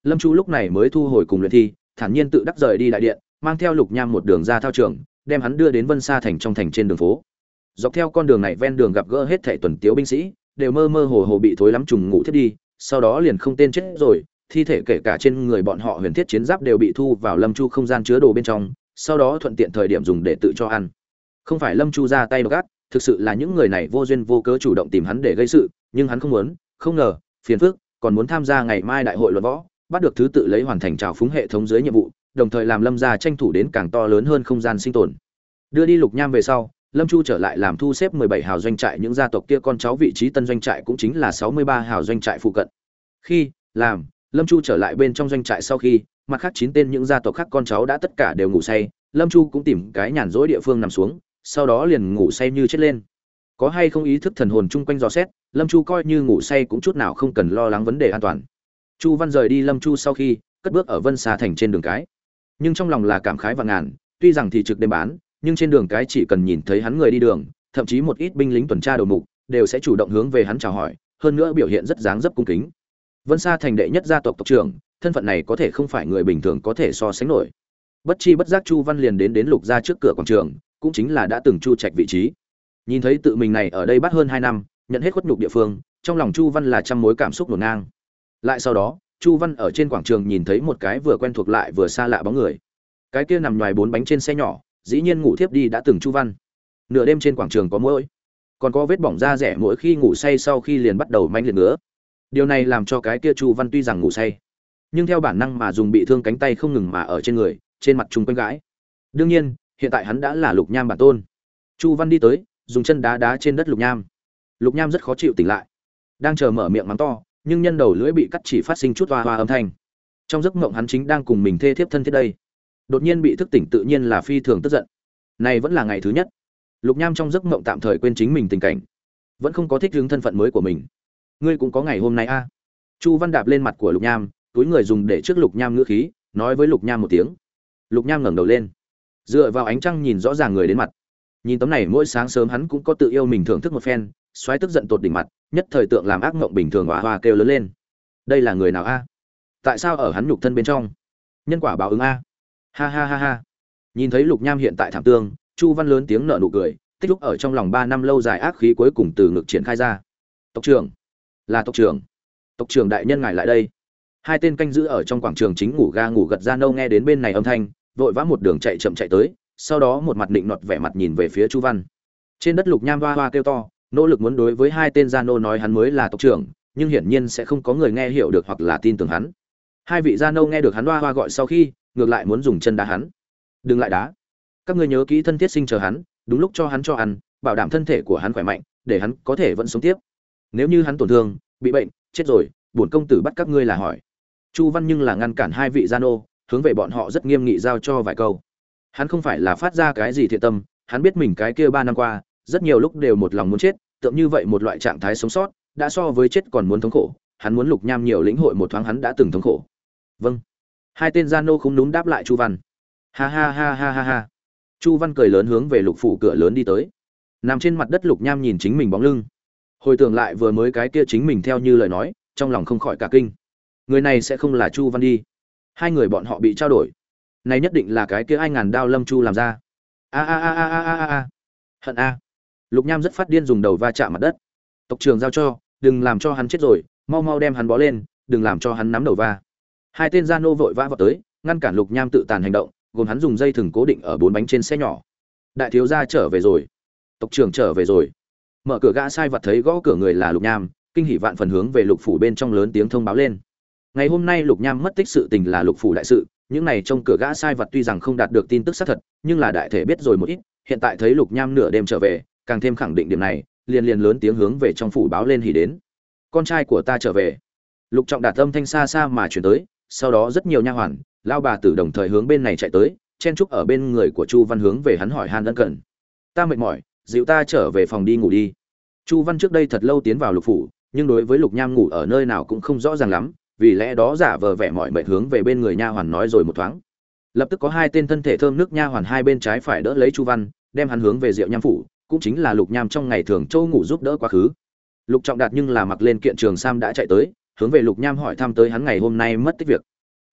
Lâm Chu lúc này mới thu hồi cùng luyện thi, thản nhiên tự đắc rời đi đại điện, mang theo Lục Nham một đường ra thao trường, đem hắn đưa đến Vân Sa thành trong thành trên đường phố. Dọc theo con đường này ven đường gặp gỡ hết thảy tuần tiếu binh sĩ, đều mơ mơ hồ hồ bị thối lắm trùng ngủ thiết đi, sau đó liền không tên chết rồi, thi thể kể cả trên người bọn họ huyền thiết chiến giáp đều bị thu vào Lâm Chu không gian chứa đồ bên trong, sau đó thuận tiện thời điểm dùng để tự cho ăn. Không phải Lâm Chu ra tay độc ác, thực sự là những người này vô duyên vô cớ chủ động tìm hắn để gây sự, nhưng hắn không muốn, không ngờ, phiền phức, còn muốn tham gia ngày mai đại hội luận võ, bắt được thứ tự lấy hoàn thành trào phúng hệ thống dưới nhiệm vụ, đồng thời làm Lâm gia tranh thủ đến càng to lớn hơn không gian sinh tồn. Đưa đi Lục Nham về sau, Lâm Chu trở lại làm thu xếp mười bảy hào doanh trại những gia tộc kia con cháu vị trí tân doanh trại cũng chính là sáu mươi ba hào doanh trại phụ cận. Khi làm Lâm Chu trở lại bên trong doanh trại sau khi, mặt khác chín tên những gia tộc khác con cháu đã tất cả đều ngủ say, Lâm Chu cũng tìm cái nhàn rỗi địa phương nằm xuống, sau đó liền ngủ say như chết lên. Có hay không ý thức thần hồn chung quanh dò xét, Lâm Chu coi như ngủ say cũng chút nào không cần lo lắng vấn đề an toàn. Chu Văn rời đi Lâm Chu sau khi, cất bước ở Vân Sa thành trên đường cái. Nhưng trong lòng là cảm khái và ngàn, tuy rằng thì trực đêm bán, nhưng trên đường cái chỉ cần nhìn thấy hắn người đi đường, thậm chí một ít binh lính tuần tra đầu mục đều sẽ chủ động hướng về hắn chào hỏi, hơn nữa biểu hiện rất dáng dấp cung kính. Vân Sa thành đệ nhất gia tộc tộc trưởng, thân phận này có thể không phải người bình thường có thể so sánh nổi. Bất chi bất giác Chu Văn liền đến đến Lục gia trước cửa quảng trường, cũng chính là đã từng Chu Trạch vị trí. Nhìn thấy tự mình này ở đây bắt hơn hai năm, nhận hết khuất nhục địa phương, trong lòng Chu Văn là trăm mối cảm xúc hỗn ngang. Lại sau đó, Chu Văn ở trên quảng trường nhìn thấy một cái vừa quen thuộc lại vừa xa lạ bóng người. Cái kia nằm ngoài bốn bánh trên xe nhỏ, dĩ nhiên ngủ thiếp đi đã từng Chu Văn. Nửa đêm trên quảng trường có muỗi, còn có vết bỏng da rẻ mỗi khi ngủ say sau khi liền bắt đầu manh liệt ngứa. Điều này làm cho cái kia Chu Văn tuy rằng ngủ say, nhưng theo bản năng mà dùng bị thương cánh tay không ngừng mà ở trên người, trên mặt trùng quanh gãi. Đương nhiên, hiện tại hắn đã là Lục Nham bản tôn. Chu Văn đi tới, dùng chân đá đá trên đất Lục Nham. Lục Nham rất khó chịu tỉnh lại, đang chờ mở miệng mắng to, nhưng nhân đầu lưỡi bị cắt chỉ phát sinh chút hoa hoa âm thanh. Trong giấc mộng hắn chính đang cùng mình thê thiếp thân thiết đây, đột nhiên bị thức tỉnh tự nhiên là phi thường tức giận. Này vẫn là ngày thứ nhất. Lục Nham trong giấc mộng tạm thời quên chính mình tình cảnh, vẫn không có thích ứng thân phận mới của mình. Ngươi cũng có ngày hôm nay a? À? Chu Văn đạp lên mặt của Lục Nham, túi người dùng để trước Lục Nham ngữ khí, nói với Lục Nham một tiếng. Lục Nham ngẩng đầu lên, dựa vào ánh trăng nhìn rõ ràng người đến mặt. Nhìn tấm này mỗi sáng sớm hắn cũng có tự yêu mình thưởng thức một phen, xoáy tức giận tột đỉnh mặt, nhất thời tượng làm ác mộng bình thường hòa hòa kêu lớn lên. Đây là người nào a? À? Tại sao ở hắn nhục thân bên trong? Nhân quả báo ứng a? À? Ha ha ha ha. Nhìn thấy Lục Nham hiện tại thảm tương, Chu Văn lớn tiếng nở nụ cười, tích lúc ở trong lòng ba năm lâu dài ác khí cuối cùng từ ngực triển khai ra. Tộc trưởng, là tộc trưởng. Tộc trưởng đại nhân ngài lại đây. Hai tên canh giữ ở trong quảng trường chính ngủ ga ngủ gật ra nâu nghe đến bên này âm thanh, vội vã một đường chạy chậm chạy tới, sau đó một mặt định nọt vẻ mặt nhìn về phía Chu Văn. Trên đất Lục Nham hoa hoa kêu to, nỗ lực muốn đối với hai tên gia nô nói hắn mới là tộc trưởng, nhưng hiển nhiên sẽ không có người nghe hiểu được hoặc là tin tưởng hắn. Hai vị gia nô nghe được hắn hoa hoa gọi sau khi, ngược lại muốn dùng chân đá hắn. Đừng lại đá. Các ngươi nhớ kỹ thân thiết sinh chờ hắn, đúng lúc cho hắn cho ăn, bảo đảm thân thể của hắn khỏe mạnh, để hắn có thể vẫn sống tiếp. Nếu như hắn tổn thương, bị bệnh, chết rồi, bổn công tử bắt các ngươi là hỏi. Chu Văn nhưng là ngăn cản hai vị gia nô, hướng về bọn họ rất nghiêm nghị giao cho vài câu. Hắn không phải là phát ra cái gì thiện tâm, hắn biết mình cái kia ba năm qua, rất nhiều lúc đều một lòng muốn chết, tượng như vậy một loại trạng thái sống sót, đã so với chết còn muốn thống khổ, hắn muốn Lục Nham nhiều lĩnh hội một thoáng hắn đã từng thống khổ. Vâng. Hai tên gia nô không núm đáp lại Chu Văn. Ha ha ha ha ha ha. Chu Văn cười lớn hướng về Lục phủ cửa lớn đi tới. Nằm trên mặt đất Lục Nham nhìn chính mình bóng lưng, hồi tưởng lại vừa mới cái kia chính mình theo như lời nói, trong lòng không khỏi cả kinh. Người này sẽ không là Chu Văn đi. Hai người bọn họ bị trao đổi, này nhất định là cái kia ai ngàn đao Lâm Chu làm ra. A a a a a a a. Hận a. Lục Nham rất phát điên dùng đầu va chạm mặt đất. Tộc trưởng giao cho, đừng làm cho hắn chết rồi, mau mau đem hắn bó lên, đừng làm cho hắn nắm đầu va. Hai tên gia nô vội vã vào tới, ngăn cản Lục Nham tự tàn hành động, gồm hắn dùng dây thừng cố định ở bốn bánh trên xe nhỏ. Đại thiếu gia trở về rồi, tộc trưởng trở về rồi. Mở cửa gã sai vặt thấy gõ cửa người là Lục Nham, kinh hỉ vạn phần hướng về Lục phủ bên trong lớn tiếng thông báo lên. Ngày hôm nay Lục Nham mất tích sự tình là Lục phủ đại sự, những này trong cửa gã sai vặt tuy rằng không đạt được tin tức xác thật, nhưng là đại thể biết rồi một ít, hiện tại thấy Lục Nham nửa đêm trở về, càng thêm khẳng định điểm này, liền liền lớn tiếng hướng về trong phủ báo lên hỉ đến. Con trai của ta trở về. Lục Trọng Đạt âm thanh xa xa mà truyền tới, sau đó rất nhiều nha hoàn, lao bà tử đồng thời hướng bên này chạy tới, chen chúc ở bên người của Chu Văn hướng về hắn hỏi han ân cần. Ta mệt mỏi, dịu ta trở về phòng đi ngủ đi. Chu Văn trước đây thật lâu tiến vào Lục phủ, nhưng đối với Lục Nham ngủ ở nơi nào cũng không rõ ràng lắm, vì lẽ đó giả vờ vẻ mỏi mệt hướng về bên người nha hoàn nói rồi một thoáng. Lập tức có hai tên thân thể thơm nước nha hoàn hai bên trái phải đỡ lấy Chu Văn, đem hắn hướng về Diệu Nham phủ, cũng chính là Lục Nham trong ngày thường châu ngủ giúp đỡ quá khứ. Lục Trọng Đạt nhưng là mặc lên kiện trường sam đã chạy tới, hướng về Lục Nham hỏi thăm tới hắn ngày hôm nay mất tích việc.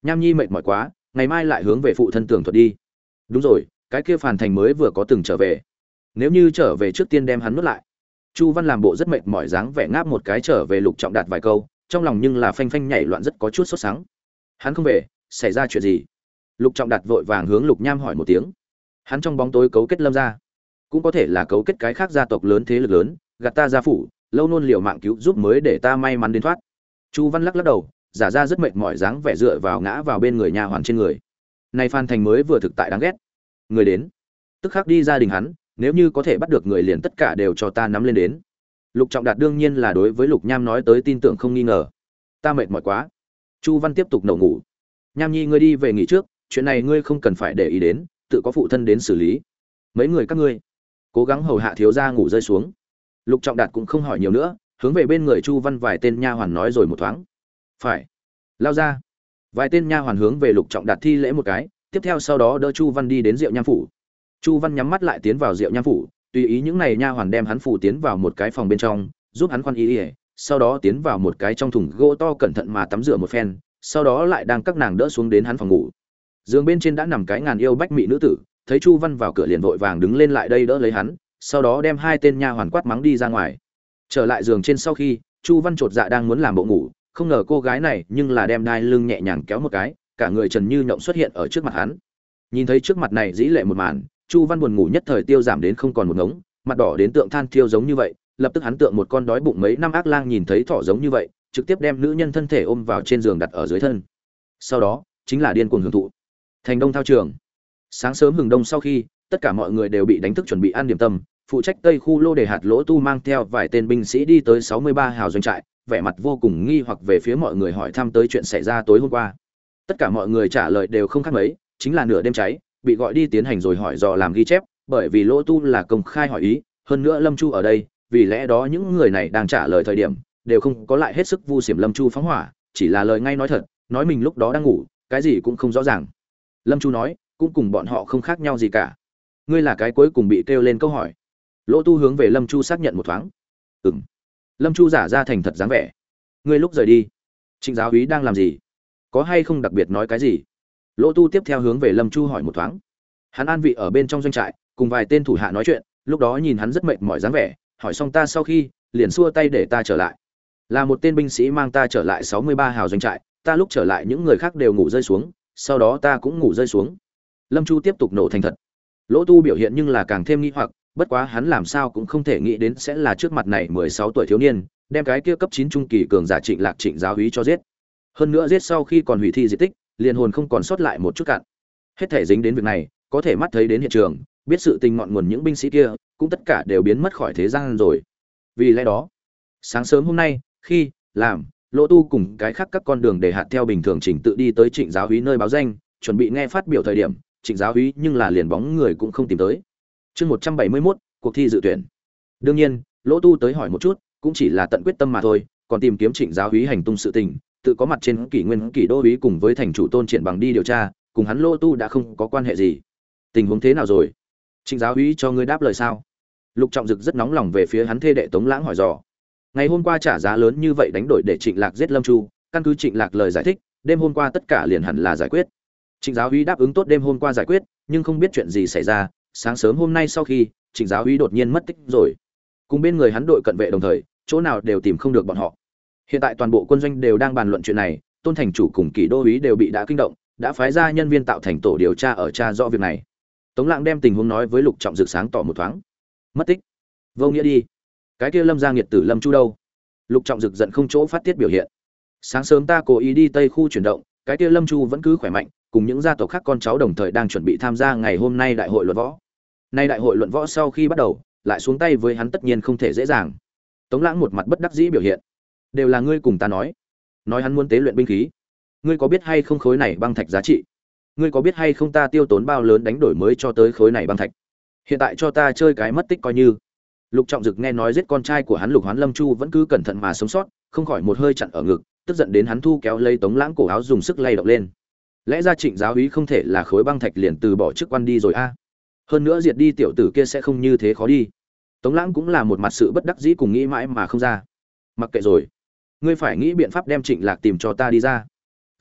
Nham Nhi mệt mỏi quá, ngày mai lại hướng về phụ thân tường thuật đi. Đúng rồi, cái kia Phàn Thành mới vừa có từng trở về. Nếu như trở về trước tiên đem hắn nuốt lại. Chu Văn làm bộ rất mệt mỏi dáng vẻ ngáp một cái trở về Lục Trọng Đạt vài câu, trong lòng nhưng là phanh phanh nhảy loạn rất có chút sốt sắng. Hắn không về, xảy ra chuyện gì? Lục Trọng Đạt vội vàng hướng Lục Nham hỏi một tiếng. Hắn trong bóng tối cấu kết Lâm gia, cũng có thể là cấu kết cái khác gia tộc lớn thế lực lớn, gạt ta gia phủ, lâu nôn liều mạng cứu giúp mới để ta may mắn đến thoát. Chu Văn lắc lắc đầu, giả ra rất mệt mỏi dáng vẻ dựa vào ngã vào bên người nha hoàn trên người. Này Phan Thành mới vừa thực tại đáng ghét. Người đến, tức khắc đi gia đình hắn, nếu như có thể bắt được người liền tất cả đều cho ta nắm lên đến. Lục Trọng Đạt đương nhiên là đối với Lục Nham nói tới tin tưởng không nghi ngờ. Ta mệt mỏi quá. Chu Văn tiếp tục nổ ngủ. Nham Nhi ngươi đi về nghỉ trước, chuyện này ngươi không cần phải để ý đến, tự có phụ thân đến xử lý. Mấy người các ngươi cố gắng hầu hạ thiếu gia ngủ rơi xuống. Lục Trọng Đạt cũng không hỏi nhiều nữa, hướng về bên người Chu Văn vài tên nha hoàn nói rồi một thoáng. Phải. Lao ra. Vài tên nha hoàn hướng về Lục Trọng Đạt thi lễ một cái, tiếp theo sau đó đỡ Chu Văn đi đến Diệu Nham phủ. Chu Văn nhắm mắt lại tiến vào Diệu Nham phủ, tùy ý những này nha hoàn đem hắn phủ tiến vào một cái phòng bên trong, giúp hắn khoan y, sau đó tiến vào một cái trong thùng gỗ to cẩn thận mà tắm rửa một phen, sau đó lại đang các nàng đỡ xuống đến hắn phòng ngủ. Giường bên trên đã nằm cái ngàn yêu bách mị nữ tử, thấy Chu Văn vào cửa liền vội vàng đứng lên lại đây đỡ lấy hắn, sau đó đem hai tên nha hoàn quát mắng đi ra ngoài. Trở lại giường trên sau khi, Chu Văn chột dạ đang muốn làm bộ ngủ, không ngờ cô gái này nhưng là đem đai lưng nhẹ nhàng kéo một cái, cả người trần như nhộng xuất hiện ở trước mặt hắn. Nhìn thấy trước mặt này dĩ lệ một màn, Chu Văn buồn ngủ nhất thời tiêu giảm đến không còn một ngống, mặt đỏ đến tượng than thiêu giống như vậy, lập tức hắn tượng một con đói bụng mấy năm ác lang nhìn thấy thỏ giống như vậy, trực tiếp đem nữ nhân thân thể ôm vào trên giường đặt ở dưới thân. Sau đó, chính là điên cuồng hưởng thụ. Thành Đông thao trường. Sáng sớm hừng đông sau khi, tất cả mọi người đều bị đánh thức chuẩn bị ăn điểm tâm, phụ trách Tây khu lô đề hạt lỗ tu mang theo vài tên binh sĩ đi tới sáu mươi ba hào doanh trại, vẻ mặt vô cùng nghi hoặc về phía mọi người hỏi thăm tới chuyện xảy ra tối hôm qua. Tất cả mọi người trả lời đều không khác mấy, chính là nửa đêm cháy, bị gọi đi tiến hành rồi hỏi dò làm ghi chép, bởi vì lỗ tu là công khai hỏi ý, hơn nữa Lâm Chu ở đây, vì lẽ đó những người này đang trả lời thời điểm đều không có lại hết sức vu xiểm Lâm Chu phóng hỏa, chỉ là lời ngay nói thật, nói mình lúc đó đang ngủ, cái gì cũng không rõ ràng. Lâm Chu nói, cũng cùng bọn họ không khác nhau gì cả. Ngươi là cái cuối cùng bị kêu lên câu hỏi. Lỗ tu hướng về Lâm Chu xác nhận một thoáng. Ừm. Lâm Chu giả ra thành thật dáng vẻ. Ngươi lúc rời đi, Trịnh giáo úy đang làm gì? Có hay không đặc biệt nói cái gì? Lỗ tu tiếp theo hướng về Lâm Chu hỏi một thoáng. Hắn an vị ở bên trong doanh trại, cùng vài tên thủ hạ nói chuyện, lúc đó nhìn hắn rất mệt mỏi dáng vẻ, hỏi xong ta sau khi, liền xua tay để ta trở lại. Là một tên binh sĩ mang ta trở lại sáu mươi ba hào doanh trại, ta lúc trở lại những người khác đều ngủ rơi xuống, sau đó ta cũng ngủ rơi xuống. Lâm Chu tiếp tục nổ thành thật. Lỗ tu biểu hiện nhưng là càng thêm nghi hoặc, bất quá hắn làm sao cũng không thể nghĩ đến sẽ là trước mặt này mười sáu tuổi thiếu niên, đem cái kia cấp chín trung kỳ cường giả Trịnh Lạc Trịnh giáo úy cho giết. Hơn nữa giết sau khi còn hủy thi di tích, liền hồn không còn sót lại một chút cạn. Hết thể dính đến việc này, có thể mắt thấy đến hiện trường, biết sự tình ngọn nguồn những binh sĩ kia, cũng tất cả đều biến mất khỏi thế gian rồi. Vì lẽ đó, sáng sớm hôm nay, khi làm Lỗ tu cùng cái khác các con đường để hạt theo bình thường trình tự đi tới Trịnh giáo úy nơi báo danh, chuẩn bị nghe phát biểu thời điểm, Trịnh giáo úy nhưng là liền bóng người cũng không tìm tới. Chương một trăm bảy mươi mốt, cuộc thi dự tuyển. Đương nhiên, Lỗ tu tới hỏi một chút, cũng chỉ là tận quyết tâm mà thôi, còn tìm kiếm Trịnh giáo úy hành tung sự tình, tự có mặt trên Kỷ Nguyên Kỷ đô úy cùng với thành chủ Tôn Triển Bằng đi điều tra, cùng hắn Lỗ tu đã không có quan hệ gì. Tình huống thế nào rồi? Trịnh giáo úy cho ngươi đáp lời sao? Lục Trọng Dực rất nóng lòng về phía hắn thê đệ Tống Lãng hỏi dò. Ngày hôm qua trả giá lớn như vậy đánh đổi để Trịnh Lạc giết Lâm Chu, căn cứ Trịnh Lạc lời giải thích, đêm hôm qua tất cả liền hẳn là giải quyết. Trịnh giáo úy đáp ứng tốt đêm hôm qua giải quyết, nhưng không biết chuyện gì xảy ra, sáng sớm hôm nay sau khi, Trịnh giáo úy đột nhiên mất tích rồi. Cùng bên người hắn đội cận vệ đồng thời, chỗ nào đều tìm không được bọn họ. Hiện tại toàn bộ quân doanh đều đang bàn luận chuyện này, Tôn thành chủ cùng Kỷ đô úy đều bị đã kinh động, đã phái ra nhân viên tạo thành tổ điều tra ở tra rõ việc này. Tống Lãng đem tình huống nói với Lục Trọng Dực sáng tỏ một thoáng. Mất tích? Vô nghĩa đi. Cái kia Lâm gia nghiệt tử Lâm Chu đâu? Lục Trọng Dực giận không chỗ phát tiết biểu hiện. Sáng sớm ta cố ý đi Tây khu chuyển động, cái kia Lâm Chu vẫn cứ khỏe mạnh, cùng những gia tộc khác con cháu đồng thời đang chuẩn bị tham gia ngày hôm nay đại hội luận võ. Nay đại hội luận võ sau khi bắt đầu, lại xuống tay với hắn tất nhiên không thể dễ dàng. Tống Lãng một mặt bất đắc dĩ biểu hiện. Đều là ngươi cùng ta nói, nói hắn muốn tế luyện binh khí. Ngươi có biết hay không khối này băng thạch giá trị? Ngươi có biết hay không ta tiêu tốn bao lớn đánh đổi mới cho tới khối này băng thạch? Hiện tại cho ta chơi cái mất tích coi như. Lục Trọng Dực nghe nói giết con trai của hắn Lục Hoán Lâm Chu vẫn cứ cẩn thận mà sống sót, không khỏi một hơi chặn ở ngực, tức giận đến hắn thu kéo lấy Tống Lãng cổ áo dùng sức lay động lên. Lẽ ra Trịnh giáo úy không thể là khối băng thạch liền từ bỏ chức quan đi rồi a? À? Hơn nữa diệt đi tiểu tử kia sẽ không như thế khó đi. Tống Lãng cũng là một mặt sự bất đắc dĩ cùng nghĩ mãi mà không ra. Mặc kệ rồi, ngươi phải nghĩ biện pháp đem Trịnh Lạc tìm cho ta đi ra.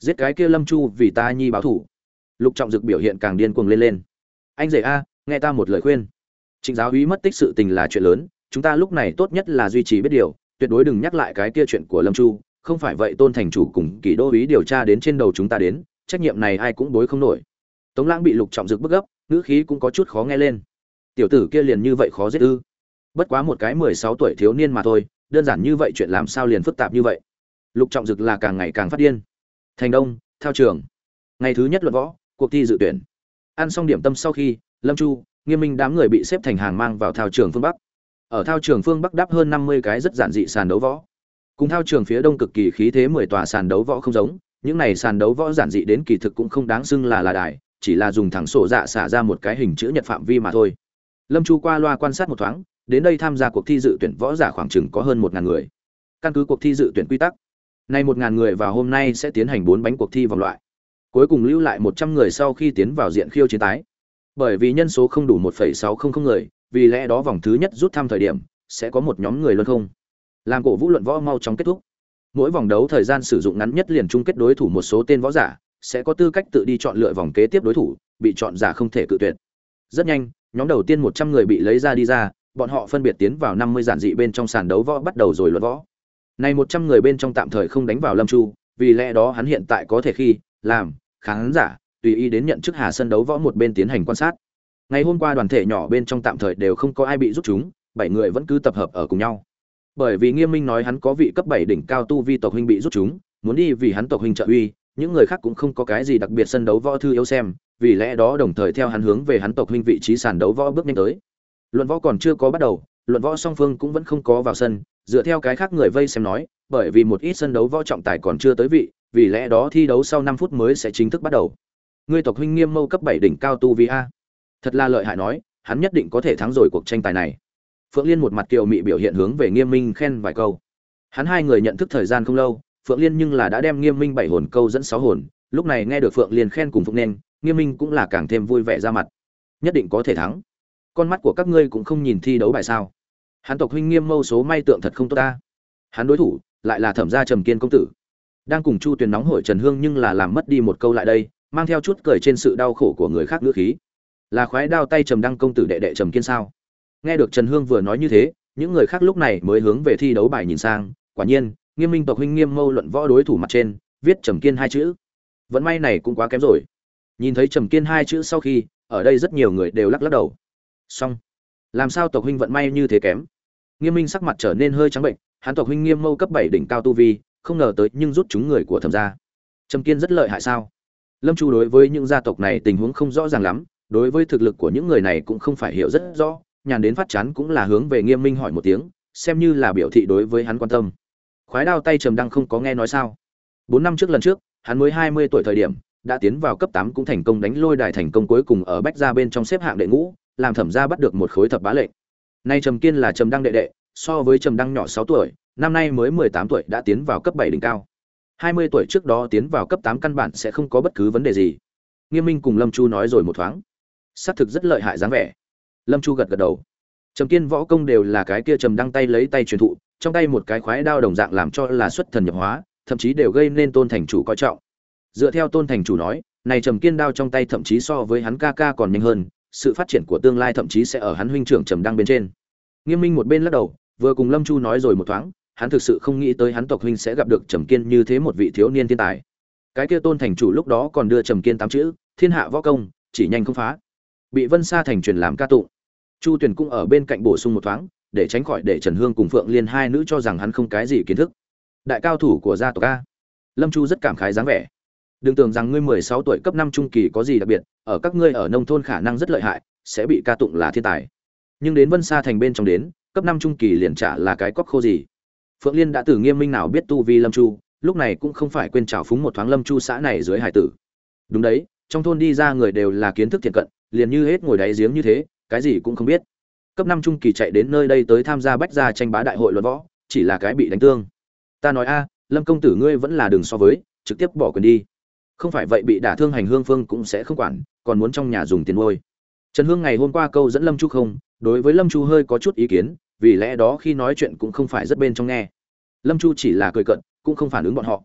Giết cái kia Lâm Chu vì ta nhi báo thủ. Lục Trọng Dực biểu hiện càng điên cuồng lên lên. Anh rể a, nghe ta một lời khuyên. Trịnh giáo úy mất tích sự tình là chuyện lớn, chúng ta lúc này tốt nhất là duy trì biết điều, tuyệt đối đừng nhắc lại cái kia chuyện của Lâm Chu, không phải vậy Tôn thành chủ cùng Kỷ đô úy điều tra đến trên đầu chúng ta đến, trách nhiệm này ai cũng bối không nổi. Tống Lãng bị Lục Trọng Dực bức gấp, ngữ khí cũng có chút khó nghe lên. Tiểu tử kia liền như vậy khó giết ư? Bất quá một cái mười sáu tuổi thiếu niên mà thôi, đơn giản như vậy chuyện làm sao liền phức tạp như vậy? Lục Trọng Dực là càng ngày càng phát điên. Thành Đông, thao trường. Ngày thứ nhất luận võ, cuộc thi dự tuyển. Ăn xong điểm tâm sau khi, Lâm Chu, Nghiêm Minh đám người bị xếp thành hàng mang vào thao trường phương Bắc. Ở thao trường phương Bắc đắp hơn năm mươi cái rất giản dị sàn đấu võ. Cùng thao trường phía đông cực kỳ khí thế mười tòa sàn đấu võ không giống, những này sàn đấu võ giản dị đến kỳ thực cũng không đáng xưng là là đài, chỉ là dùng thẳng sổ dạ xả ra một cái hình chữ nhật phạm vi mà thôi. Lâm Chu qua loa quan sát một thoáng, đến đây tham gia cuộc thi dự tuyển võ giả khoảng chừng có hơn một ngàn người. Căn cứ cuộc thi dự tuyển quy tắc, nay một ngàn người vào hôm nay sẽ tiến hành bốn bánh cuộc thi vòng loại. Cuối cùng lưu lại một trăm người sau khi tiến vào diện khiêu chiến tái. Bởi vì nhân số không đủ một phẩy sáu không không người, vì lẽ đó vòng thứ nhất rút thăm thời điểm sẽ có một nhóm người luân không. Làm cổ vũ luận võ mau chóng kết thúc. Mỗi vòng đấu thời gian sử dụng ngắn nhất liền chung kết đối thủ một số tên võ giả, sẽ có tư cách tự đi chọn lựa vòng kế tiếp đối thủ, bị chọn giả không thể cự tuyệt. Rất nhanh, nhóm đầu tiên một trăm người bị lấy ra đi ra, bọn họ phân biệt tiến vào năm mươi giản dị bên trong sàn đấu võ bắt đầu rồi luận võ. Này một trăm người bên trong tạm thời không đánh vào Lâm Chu, vì lẽ đó hắn hiện tại có thể khi làm khán giả tùy ý đến nhận chức Hà sân đấu võ một bên tiến hành quan sát. Ngày hôm qua đoàn thể nhỏ bên trong tạm thời đều không có ai bị rút chúng, bảy người vẫn cứ tập hợp ở cùng nhau. Bởi vì Nghiêm Minh nói hắn có vị cấp bảy đỉnh cao tu vi tộc huynh bị rút chúng, muốn đi vì hắn tộc huynh trợ uy, những người khác cũng không có cái gì đặc biệt sân đấu võ thư yếu xem, vì lẽ đó đồng thời theo hắn hướng về hắn tộc huynh vị trí sàn đấu võ bước nhanh tới. Luận võ còn chưa có bắt đầu, luận võ song phương cũng vẫn không có vào sân, dựa theo cái khác người vây xem nói, bởi vì một ít sân đấu võ trọng tài còn chưa tới vị, vì lẽ đó thi đấu sau năm phút mới sẽ chính thức bắt đầu. Ngươi tộc huynh Nghiêm Mâu cấp bảy đỉnh cao tu vi a. Thật là lợi hại nói, hắn nhất định có thể thắng rồi cuộc tranh tài này. Phượng Liên một mặt kiều mị biểu hiện hướng về Nghiêm Minh khen vài câu. Hắn hai người nhận thức thời gian không lâu, Phượng Liên nhưng là đã đem Nghiêm Minh bảy hồn câu dẫn sáu hồn, lúc này nghe được Phượng Liên khen cùng Phụng nên, Nghiêm Minh cũng là càng thêm vui vẻ ra mặt. Nhất định có thể thắng. Con mắt của các ngươi cũng không nhìn thi đấu bài sao? Hắn tộc huynh Nghiêm Mâu số may tượng thật không tốt ta. Hắn đối thủ lại là Thẩm gia Trầm Kiên công tử. Đang cùng Chu Tuyền nóng hổi Trần Hương nhưng là làm mất đi một câu lại đây, mang theo chút cười trên sự đau khổ của người khác ngữ khí. Là khoái đao tay Trầm Đăng công tử đệ đệ Trầm Kiên sao? Nghe được Trần Hương vừa nói như thế, những người khác lúc này mới hướng về thi đấu bài nhìn sang, quả nhiên, Nghiêm Minh tộc huynh Nghiêm Mâu luận võ đối thủ mặt trên, viết Trầm Kiên hai chữ. Vận may này cũng quá kém rồi. Nhìn thấy Trầm Kiên hai chữ sau khi, ở đây rất nhiều người đều lắc lắc đầu. Xong, làm sao tộc huynh vận may như thế kém? Nghiêm Minh sắc mặt trở nên hơi trắng bệnh, hắn tộc huynh Nghiêm Mâu cấp bảy đỉnh cao tu vi, không ngờ tới nhưng rút chúng người của Thẩm gia. Trầm Kiên rất lợi hại sao? Lâm Chu đối với những gia tộc này tình huống không rõ ràng lắm, đối với thực lực của những người này cũng không phải hiểu rất rõ, nhàn đến phát chán cũng là hướng về Nghiêm Minh hỏi một tiếng, xem như là biểu thị đối với hắn quan tâm. Khoái đao tay Trầm Đăng không có nghe nói sao? Bốn năm trước lần trước, hắn mới hai mươi tuổi thời điểm, đã tiến vào cấp tám cũng thành công đánh lôi đài thành công cuối cùng ở Bách gia bên trong xếp hạng đệ ngũ, làm Thẩm gia bắt được một khối thập bá lệnh. Nay Trầm Kiên là Trầm Đăng đệ đệ, so với Trầm Đăng nhỏ sáu tuổi, năm nay mới mười tám tuổi đã tiến vào cấp bảy đỉnh cao. hai mươi tuổi trước đó tiến vào cấp tám căn bản sẽ không có bất cứ vấn đề gì. Nghiêm Minh cùng Lâm Chu nói rồi một thoáng, xác thực rất lợi hại dáng vẻ. Lâm Chu gật gật đầu. Trầm Kiên võ công đều là cái kia Trầm Đăng tay lấy tay truyền thụ, trong tay một cái khoái đao đồng dạng làm cho là xuất thần nhập hóa, thậm chí đều gây nên Tôn thành chủ coi trọng. Dựa theo Tôn thành chủ nói, này Trầm Kiên đao trong tay thậm chí so với hắn ca ca còn nhanh hơn, sự phát triển của tương lai thậm chí sẽ ở hắn huynh trưởng Trầm Đăng bên trên. Nghiêm Minh một bên lắc đầu, vừa cùng Lâm Chu nói rồi một thoáng, hắn thực sự không nghĩ tới hắn tộc huynh sẽ gặp được Trầm Kiên như thế một vị thiếu niên thiên tài. Cái kia Tôn thành chủ lúc đó còn đưa Trầm Kiên tám chữ, thiên hạ võ công, chỉ nhanh không phá. Bị Vân Sa thành truyền làm ca tụng. Chu Tuyền cũng ở bên cạnh bổ sung một thoáng, để tránh khỏi để Trần Hương cùng Phượng Liên hai nữ cho rằng hắn không cái gì kiến thức. Đại cao thủ của gia tộc a. Lâm Chu rất cảm khái dáng vẻ. Đừng tưởng rằng ngươi mười sáu tuổi cấp năm trung kỳ có gì đặc biệt, ở các ngươi ở nông thôn khả năng rất lợi hại, sẽ bị ca tụng là thiên tài. Nhưng đến Vân Sa thành bên trong đến, cấp năm trung kỳ liền trả là cái cóc khô gì. Phượng Liên đã từ Nghiêm Minh nào biết tu vi Lâm Chu, lúc này cũng không phải quên trào phúng một thoáng Lâm Chu xã này dưới hải tử. Đúng đấy, trong thôn đi ra người đều là kiến thức thiện cận, liền như hết ngồi đáy giếng như thế, cái gì cũng không biết. Cấp năm trung kỳ chạy đến nơi đây tới tham gia bách gia tranh bá đại hội luận võ, chỉ là cái bị đánh tương. Ta nói a, Lâm công tử ngươi vẫn là đừng so với, trực tiếp bỏ quyền đi. Không phải vậy bị đả thương hành hương phương cũng sẽ không quản, còn muốn trong nhà dùng tiền nuôi. Trần Hương ngày hôm qua câu dẫn Lâm Chu không, đối với Lâm Chu hơi có chút ý kiến, vì lẽ đó khi nói chuyện cũng không phải rất bên trong nghe. Lâm Chu chỉ là cười cợt, cũng không phản ứng bọn họ.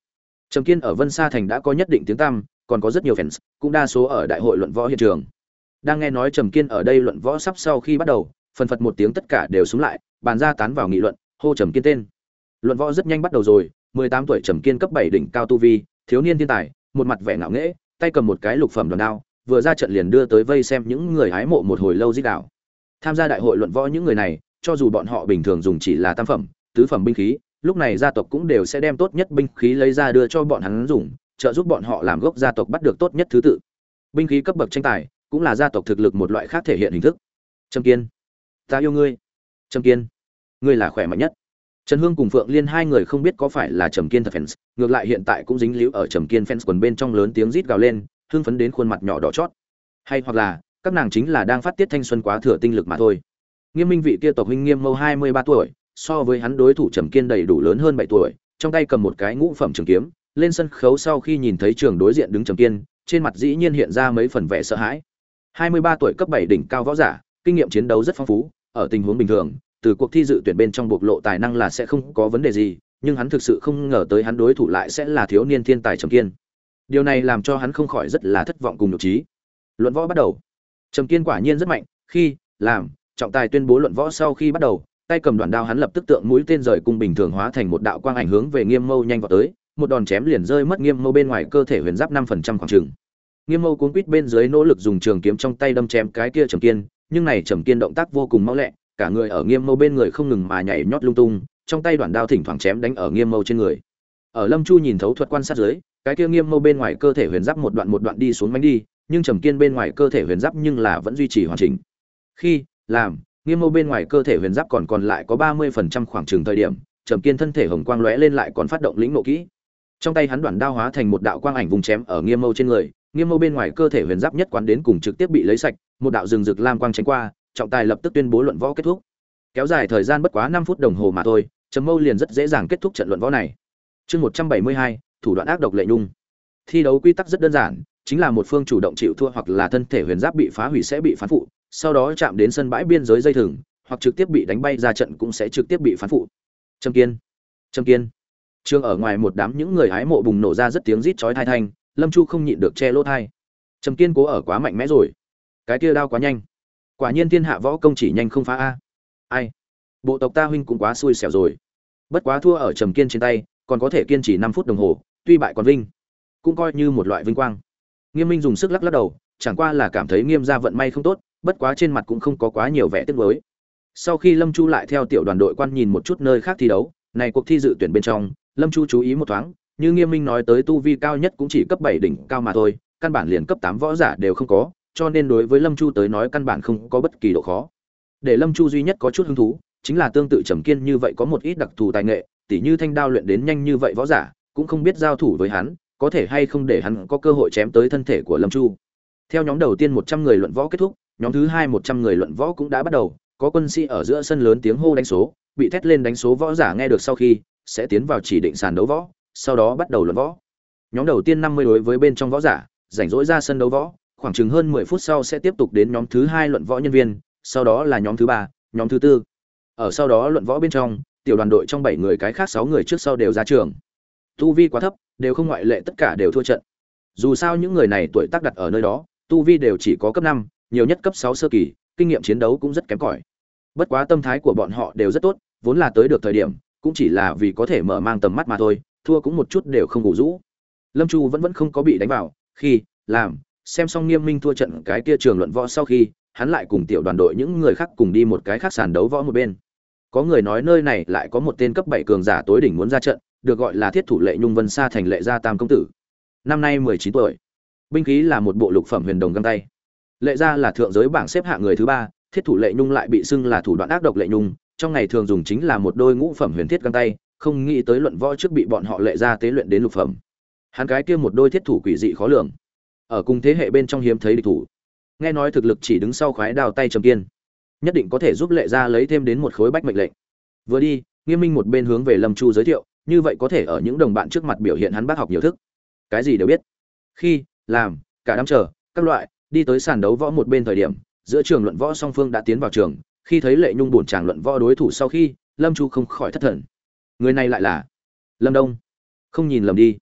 Trầm Kiên ở Vân Sa thành đã có nhất định tiếng tăm, còn có rất nhiều fans, cũng đa số ở đại hội luận võ hiện trường. Đang nghe nói Trầm Kiên ở đây luận võ sắp sau khi bắt đầu, phần phật một tiếng tất cả đều xuống lại, bàn ra tán vào nghị luận, hô Trầm Kiên tên. Luận võ rất nhanh bắt đầu rồi, mười tám tuổi Trầm Kiên cấp bảy đỉnh cao tu vi, thiếu niên thiên tài, một mặt vẻ ngạo nghễ, tay cầm một cái lục phẩm đòn đao, vừa ra trận liền đưa tới vây xem những người hái mộ một hồi lâu rít gào. Tham gia đại hội luận võ những người này, cho dù bọn họ bình thường dùng chỉ là tam phẩm, tứ phẩm binh khí, lúc này gia tộc cũng đều sẽ đem tốt nhất binh khí lấy ra đưa cho bọn hắn dùng, trợ giúp bọn họ làm gốc gia tộc bắt được tốt nhất thứ tự. Binh khí cấp bậc tranh tài, cũng là gia tộc thực lực một loại khác thể hiện hình thức. Trầm Kiên, ta yêu ngươi. Trầm Kiên, ngươi là khỏe mạnh nhất. Trần Hương cùng Phượng Liên hai người không biết có phải là Trầm Kiên thật fans, ngược lại hiện tại cũng dính líu ở Trầm Kiên fans quần bên trong lớn tiếng rít gào lên, hưng phấn đến khuôn mặt nhỏ đỏ chót. Hay hoặc là, các nàng chính là đang phát tiết thanh xuân quá thừa tinh lực mà thôi. Nghiêm Minh vị kia tộc huynh Nghiêm Mâu hai mươi ba tuổi, so với hắn đối thủ Trầm Kiên đầy đủ lớn hơn bảy tuổi, trong tay cầm một cái ngũ phẩm trường kiếm, lên sân khấu sau khi nhìn thấy trường đối diện đứng Trầm Kiên, trên mặt dĩ nhiên hiện ra mấy phần vẻ sợ hãi. hai mươi ba tuổi cấp bảy đỉnh cao võ giả, kinh nghiệm chiến đấu rất phong phú, ở tình huống bình thường, từ cuộc thi dự tuyển bên trong bộc lộ tài năng là sẽ không có vấn đề gì, nhưng hắn thực sự không ngờ tới hắn đối thủ lại sẽ là thiếu niên thiên tài Trầm Kiên. Điều này làm cho hắn không khỏi rất là thất vọng cùng nhục trí. Luận võ bắt đầu. Trầm Kiên quả nhiên rất mạnh, khi làm trọng tài tuyên bố luận võ sau khi bắt đầu, tay cầm đoạn đao hắn lập tức tượng mũi tên rời cung bình thường hóa thành một đạo quang ảnh hướng về Nghiêm Mâu nhanh vào tới, một đòn chém liền rơi mất Nghiêm Mâu bên ngoài cơ thể huyền giáp năm phần trăm khoảng chừng. Nghiêm Mâu cuống quýt bên dưới nỗ lực dùng trường kiếm trong tay đâm chém cái kia Trầm Kiên, nhưng này Trầm Kiên động tác vô cùng mau lẹ, cả người ở Nghiêm Mâu bên người không ngừng mà nhảy nhót lung tung, trong tay đoạn đao thỉnh thoảng chém đánh ở Nghiêm Mâu trên người. Ở Lâm Chu nhìn thấu thuật quan sát dưới, cái kia Nghiêm Mâu bên ngoài cơ thể huyền giáp một đoạn một đoạn đi xuống mánh đi, nhưng Trầm Kiên bên ngoài cơ thể huyền giáp nhưng là vẫn duy trì hoàn chỉnh. Khi làm Nghiêm Mâu bên ngoài cơ thể huyền giáp còn còn lại có ba mươi phần trăm khoảng chừng thời điểm, Trầm Kiên thân thể hồng quang lóe lên lại còn phát động lĩnh ngộ kỹ. Trong tay hắn đoạn đao hóa thành một đạo quang ảnh vùng chém ở Nghiêm Mâu trên người, Nghiêm Mâu bên ngoài cơ thể huyền giáp nhất quán đến cùng trực tiếp bị lấy sạch, một đạo rừng rực lam quang tránh qua, trọng tài lập tức tuyên bố luận võ kết thúc. Kéo dài thời gian bất quá năm phút đồng hồ mà thôi, Trầm Mâu liền rất dễ dàng kết thúc trận luận võ này. Chương một trăm bảy mươi hai, thủ đoạn ác độc lệ nhung. Thi đấu quy tắc rất đơn giản, chính là một phương chủ động chịu thua hoặc là thân thể huyền giáp bị phá hủy sẽ bị phán phụ, sau đó chạm đến sân bãi biên giới dây thừng, hoặc trực tiếp bị đánh bay ra trận cũng sẽ trực tiếp bị phán phụ. Trầm Kiên, Trầm Kiên. Trường ở ngoài một đám những người hái mộ bùng nổ ra rất tiếng rít chói tai thanh, Lâm Chu không nhịn được che lỗ tai. Trầm Kiên cố ở quá mạnh mẽ rồi, cái kia đao quá nhanh, quả nhiên thiên hạ võ công chỉ nhanh không phá a. Ai, bộ tộc ta huynh cũng quá xui xẻo rồi. Bất quá thua ở Trầm Kiên trên tay, còn có thể kiên trì năm phút đồng hồ, tuy bại còn vinh, cũng coi như một loại vinh quang. Nghiêm Minh dùng sức lắc lắc đầu, chẳng qua là cảm thấy Nghiêm gia vận may không tốt, bất quá trên mặt cũng không có quá nhiều vẻ tiếc nuối. Sau khi Lâm Chu lại theo tiểu đoàn đội quan nhìn một chút nơi khác thi đấu, này cuộc thi dự tuyển bên trong, Lâm Chu chú ý một thoáng, như Nghiêm Minh nói tới tu vi cao nhất cũng chỉ cấp bảy đỉnh cao mà thôi, căn bản liền cấp tám võ giả đều không có, cho nên đối với Lâm Chu tới nói căn bản không có bất kỳ độ khó. Để Lâm Chu duy nhất có chút hứng thú, chính là tương tự Trầm Kiên như vậy có một ít đặc thù tài nghệ, tỉ như thanh đao luyện đến nhanh như vậy võ giả, cũng không biết giao thủ với hắn, có thể hay không để hắn có cơ hội chém tới thân thể của Lâm Chu. Theo nhóm đầu tiên một trăm người luận võ kết thúc, nhóm thứ hai một trăm người luận võ cũng đã bắt đầu, có quân sĩ ở giữa sân lớn tiếng hô đánh số, bị thét lên đánh số võ giả nghe được sau khi sẽ tiến vào chỉ định sàn đấu võ, sau đó bắt đầu luận võ. Nhóm đầu tiên năm mươi đối với bên trong võ giả, rảnh rỗi ra sân đấu võ, khoảng chừng hơn mười phút sau sẽ tiếp tục đến nhóm thứ hai luận võ nhân viên, sau đó là nhóm thứ ba, nhóm thứ tư. Ở sau đó luận võ bên trong, tiểu đoàn đội trong bảy người cái khác sáu người trước sau đều ra trường. Tu vi quá thấp, đều không ngoại lệ tất cả đều thua trận. Dù sao những người này tuổi tác đặt ở nơi đó, tu vi đều chỉ có cấp năm, nhiều nhất cấp sáu sơ kỳ, kinh nghiệm chiến đấu cũng rất kém cỏi. Bất quá tâm thái của bọn họ đều rất tốt, vốn là tới được thời điểm, cũng chỉ là vì có thể mở mang tầm mắt mà thôi, thua cũng một chút đều không ngủ rũ. Lâm Chu vẫn vẫn không có bị đánh vào, khi làm xem xong Nghiêm Minh thua trận cái kia trường luận võ sau khi, hắn lại cùng tiểu đoàn đội những người khác cùng đi một cái khác sàn đấu võ một bên. Có người nói nơi này lại có một tên cấp bảy cường giả tối đỉnh muốn ra trận, được gọi là Thiết thủ Lệ Nhung Vân Sa thành Lệ gia tam công tử. Năm nay mười chín tuổi. Binh khí là một bộ lục phẩm huyền đồng găng tay. Lệ gia là thượng giới bảng xếp hạng người thứ ba, Thiết thủ Lệ Nhung lại bị xưng là thủ đoạn ác độc Lệ Nhung, trong ngày thường dùng chính là một đôi ngũ phẩm huyền thiết găng tay, không nghĩ tới luận võ trước bị bọn họ Lệ gia tế luyện đến lục phẩm. Hắn cái kia một đôi thiết thủ quỷ dị khó lường, ở cùng thế hệ bên trong hiếm thấy địch thủ. Nghe nói thực lực chỉ đứng sau khoái đao tay Trầm Kiên, nhất định có thể giúp Lệ gia lấy thêm đến một khối bách mệnh lệnh. Vừa đi, Nghiêm Minh một bên hướng về Lâm Chu giới thiệu, như vậy có thể ở những đồng bạn trước mặt biểu hiện hắn bác học nhiều thức, cái gì đều biết. Khi làm cả đám chờ các loại đi tới sàn đấu võ một bên thời điểm, giữa trường luận võ song phương đã tiến vào trường. Khi thấy Lệ Nhung bổn chàng luận võ đối thủ sau khi, Lâm Chu không khỏi thất thần. Người này lại là Lâm Đông, không nhìn lầm đi.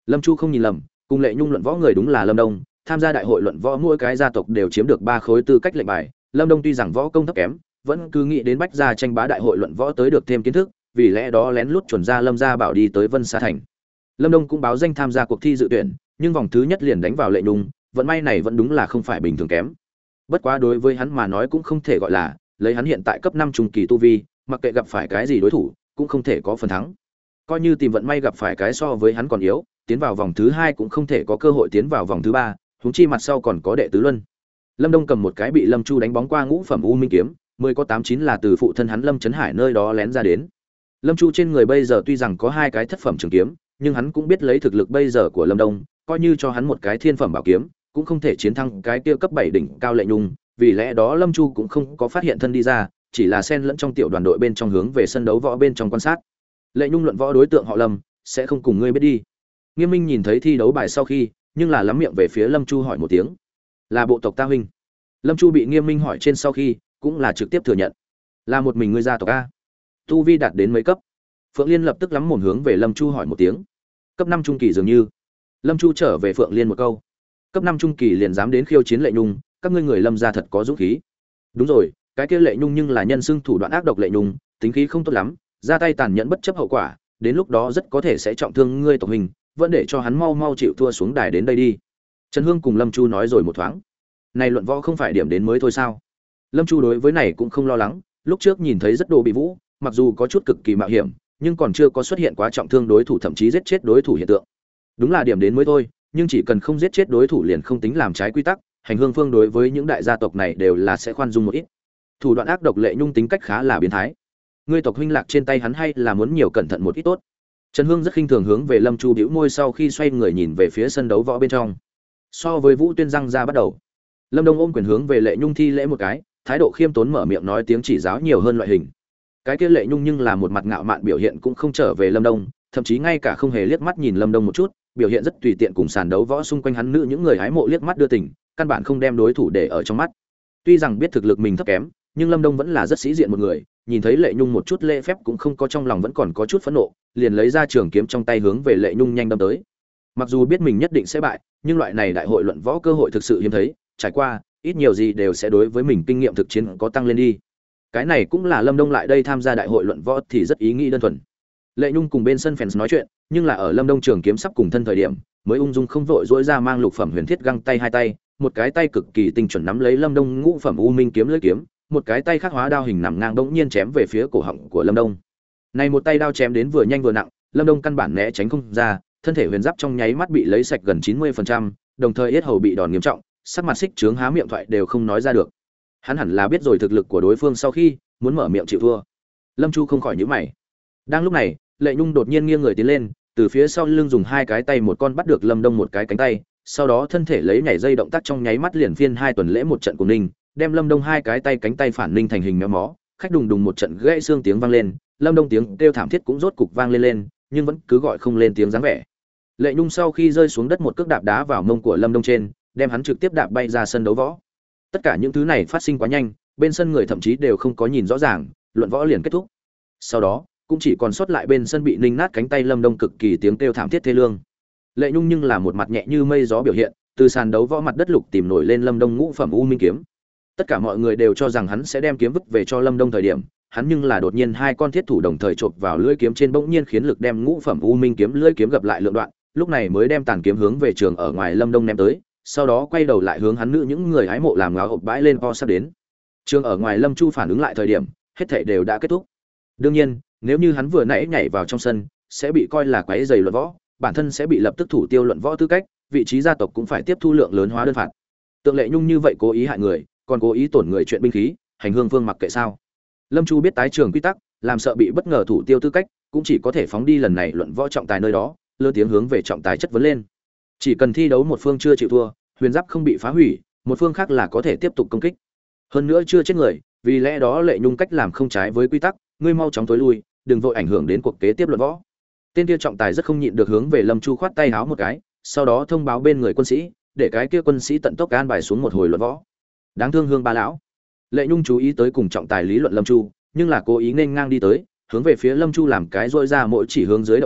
Lâm Chu không nhìn lầm, cùng Lệ Nhung luận võ người đúng là Lâm Đông, tham gia đại hội luận võ mỗi cái gia tộc đều chiếm được ba khối tư cách lệnh bài. Lâm Đông tuy rằng võ công thấp kém, vẫn cứ nghĩ đến bách gia tranh bá đại hội luận võ tới được thêm kiến thức, vì lẽ đó lén lút chuẩn ra Lâm gia bảo đi tới Vân Sa thành. Lâm Đông cũng báo danh tham gia cuộc thi dự tuyển, nhưng vòng thứ nhất liền đánh vào Lệ Nhung, vận may này vẫn đúng là không phải bình thường kém. Bất quá đối với hắn mà nói cũng không thể gọi là, lấy hắn hiện tại cấp năm trung kỳ tu vi, mặc kệ gặp phải cái gì đối thủ, cũng không thể có phần thắng. Coi như tìm vận may gặp phải cái so với hắn còn yếu, tiến vào vòng thứ hai cũng không thể có cơ hội tiến vào vòng thứ ba, huống chi mặt sau còn có đệ tứ luân. Lâm Đông cầm một cái bị Lâm Chu đánh bóng qua ngũ phẩm u minh kiếm, mười có tám chín là từ phụ thân hắn Lâm Chấn Hải nơi đó lén ra đến. Lâm Chu trên người bây giờ tuy rằng có hai cái thất phẩm trường kiếm, nhưng hắn cũng biết lấy thực lực bây giờ của Lâm Đông, coi như cho hắn một cái thiên phẩm bảo kiếm, cũng không thể chiến thắng cái kia cấp bảy đỉnh cao Lệ Nhung, vì lẽ đó Lâm Chu cũng không có phát hiện thân đi ra, chỉ là xen lẫn trong tiểu đoàn đội bên trong hướng về sân đấu võ bên trong quan sát. Lệ Nhung luận võ đối tượng họ Lâm, sẽ không cùng ngươi biết đi. Nghiêm Minh nhìn thấy thi đấu bài sau khi, nhưng là lắm miệng về phía Lâm Chu hỏi một tiếng, là bộ tộc ta huynh. Lâm Chu bị Nghiêm Minh hỏi trên sau khi, cũng là trực tiếp thừa nhận, là một mình ngươi gia tộc a. Tu vi đạt đến mấy cấp? Phượng Liên lập tức lắm mồm hướng về Lâm Chu hỏi một tiếng, cấp năm trung kỳ dường như. Lâm Chu trở về Phượng Liên một câu, cấp năm trung kỳ liền dám đến khiêu chiến Lệ Nhung, các ngươi người Lâm gia thật có dũng khí. Đúng rồi, cái kia Lệ Nhung nhưng là nhân xưng thủ đoạn ác độc Lệ Nhung, tính khí không tốt lắm, ra tay tàn nhẫn bất chấp hậu quả, đến lúc đó rất có thể sẽ trọng thương ngươi tộc mình, vẫn để cho hắn mau mau chịu thua xuống đài đến đây đi. Trần Hương cùng Lâm Chu nói rồi một thoáng. Này luận võ không phải điểm đến mới thôi sao? Lâm Chu đối với này cũng không lo lắng, lúc trước nhìn thấy rất đồ bị vũ, mặc dù có chút cực kỳ mạo hiểm, nhưng còn chưa có xuất hiện quá trọng thương đối thủ thậm chí giết chết đối thủ hiện tượng. Đúng là điểm đến mới thôi, nhưng chỉ cần không giết chết đối thủ liền không tính làm trái quy tắc, hành hương phương đối với những đại gia tộc này đều là sẽ khoan dung một ít. Thủ đoạn ác độc Lệ Nhung tính cách khá là biến thái. Ngươi tộc huynh lạc trên tay hắn hay là muốn nhiều cẩn thận một ít tốt. Trần Hương rất khinh thường hướng về Lâm Chu bĩu môi sau khi xoay người nhìn về phía sân đấu võ bên trong. So với Vũ Tuyên răng ra bắt đầu, Lâm Đông ôm quyền hướng về Lệ Nhung thi lễ một cái, thái độ khiêm tốn mở miệng nói tiếng chỉ giáo nhiều hơn loại hình. Cái kia Lệ Nhung nhưng là một mặt ngạo mạn biểu hiện cũng không trở về Lâm Đông, thậm chí ngay cả không hề liếc mắt nhìn Lâm Đông một chút, biểu hiện rất tùy tiện cùng sàn đấu võ xung quanh hắn nữ những người hái mộ liếc mắt đưa tình, căn bản không đem đối thủ để ở trong mắt. Tuy rằng biết thực lực mình thấp kém, nhưng Lâm Đông vẫn là rất sĩ diện một người, nhìn thấy Lệ Nhung một chút lễ phép cũng không có, trong lòng vẫn còn có chút phẫn nộ, liền lấy ra trường kiếm trong tay hướng về Lệ Nhung nhanh đâm tới. Mặc dù biết mình nhất định sẽ bại, nhưng loại này đại hội luận võ cơ hội thực sự hiếm thấy, trải qua, ít nhiều gì đều sẽ đối với mình kinh nghiệm thực chiến có tăng lên đi. Cái này cũng là Lâm Đông lại đây tham gia đại hội luận võ thì rất ý nghĩ đơn thuần. Lệ Nhung cùng bên sân fans nói chuyện, nhưng là ở Lâm Đông trường kiếm sắp cùng thân thời điểm, mới ung dung không vội duỗi ra mang lục phẩm huyền thiết găng tay hai tay, một cái tay cực kỳ tinh chuẩn nắm lấy Lâm Đông ngũ phẩm u minh kiếm lưỡi kiếm, một cái tay khác hóa đao hình nằm ngang bỗng nhiên chém về phía cổ họng của Lâm Đông. Này một tay đao chém đến vừa nhanh vừa nặng, Lâm Đông căn bản né tránh không ra, thân thể huyền giáp trong nháy mắt bị lấy sạch gần chín mươi phần trăm, đồng thời yết hầu bị đòn nghiêm trọng, sắc mặt xích trướng há miệng thoại đều không nói ra được. Hắn hẳn là biết rồi thực lực của đối phương sau khi muốn mở miệng chịu thua. Lâm Chu không khỏi nhíu mày. Đang lúc này, Lệ Nhung đột nhiên nghiêng người tiến lên, từ phía sau lưng dùng hai cái tay một con bắt được Lâm Đông một cái cánh tay, sau đó thân thể lấy nhảy dây động tác trong nháy mắt liền phiên hai tuần lễ một trận cùng ninh, đem Lâm Đông hai cái tay cánh tay phản ninh thành hình méo mó, khách đùng đùng một trận gãy xương tiếng vang lên, Lâm Đông tiếng kêu thảm thiết cũng rốt cục vang lên lên, nhưng vẫn cứ gọi không lên tiếng dáng vẻ. Lệ Nhung sau khi rơi xuống đất một cước đạp đá vào mông của Lâm Đông trên, đem hắn trực tiếp đạp bay ra sân đấu võ. Tất cả những thứ này phát sinh quá nhanh, bên sân người thậm chí đều không có nhìn rõ ràng, luận võ liền kết thúc. Sau đó, cũng chỉ còn sót lại bên sân bị ninh nát cánh tay Lâm Đông cực kỳ tiếng kêu thảm thiết thê lương. Lệ Nhung nhưng là một mặt nhẹ như mây gió biểu hiện, từ sàn đấu võ mặt đất lục tìm nổi lên Lâm Đông ngũ phẩm u minh kiếm. Tất cả mọi người đều cho rằng hắn sẽ đem kiếm vứt về cho Lâm Đông thời điểm, hắn nhưng là đột nhiên hai con thiết thủ đồng thời chộp vào lưỡi kiếm trên, bỗng nhiên khiến lực đem ngũ phẩm u minh kiếm lưỡi kiếm gặp lại lượng đoạn, lúc này mới đem tàn kiếm hướng về trường ở ngoài Lâm Đông ném tới, sau đó quay đầu lại hướng hắn nữ những người hái mộ làm ngáo hộp bãi lên po sắp đến. Trường ở ngoài Lâm Chu phản ứng lại thời điểm, hết thảy đều đã kết thúc. Đương nhiên, nếu như hắn vừa nãy nhảy vào trong sân, sẽ bị coi là quấy rầy luận võ, bản thân sẽ bị lập tức thủ tiêu luận võ tư cách, vị trí gia tộc cũng phải tiếp thu lượng lớn hóa đơn phạt. Tượng Lệ Nhung như vậy cố ý hại người, còn cố ý tổn người chuyện binh khí, hành hương vương mặc kệ sao? Lâm Chu biết tái trường quy tắc, làm sợ bị bất ngờ thủ tiêu tư cách, cũng chỉ có thể phóng đi lần này luận võ trọng tài nơi đó, lơ tiếng hướng về trọng tài chất vấn lên. Chỉ cần thi đấu một phương chưa chịu thua, huyền giáp không bị phá hủy, một phương khác là có thể tiếp tục công kích. Hơn nữa chưa chết người, vì lẽ đó Lệ Nhung cách làm không trái với quy tắc, ngươi mau chóng tối lui, đừng vội ảnh hưởng đến cuộc kế tiếp luận võ. Tên kia trọng tài rất không nhịn được hướng về Lâm Chu khoát tay háo một cái, sau đó thông báo bên người quân sĩ, để cái kia quân sĩ tận tốc an bài xuống một hồi luận võ. Đáng thương Hương Ba lão. Lệ Nhung chú ý tới cùng trọng tài lý luận Lâm Chu, nhưng là cố ý nên ngang đi tới, hướng về phía Lâm Chu làm cái rỗi ra mỗi chỉ hướng dưới động tác,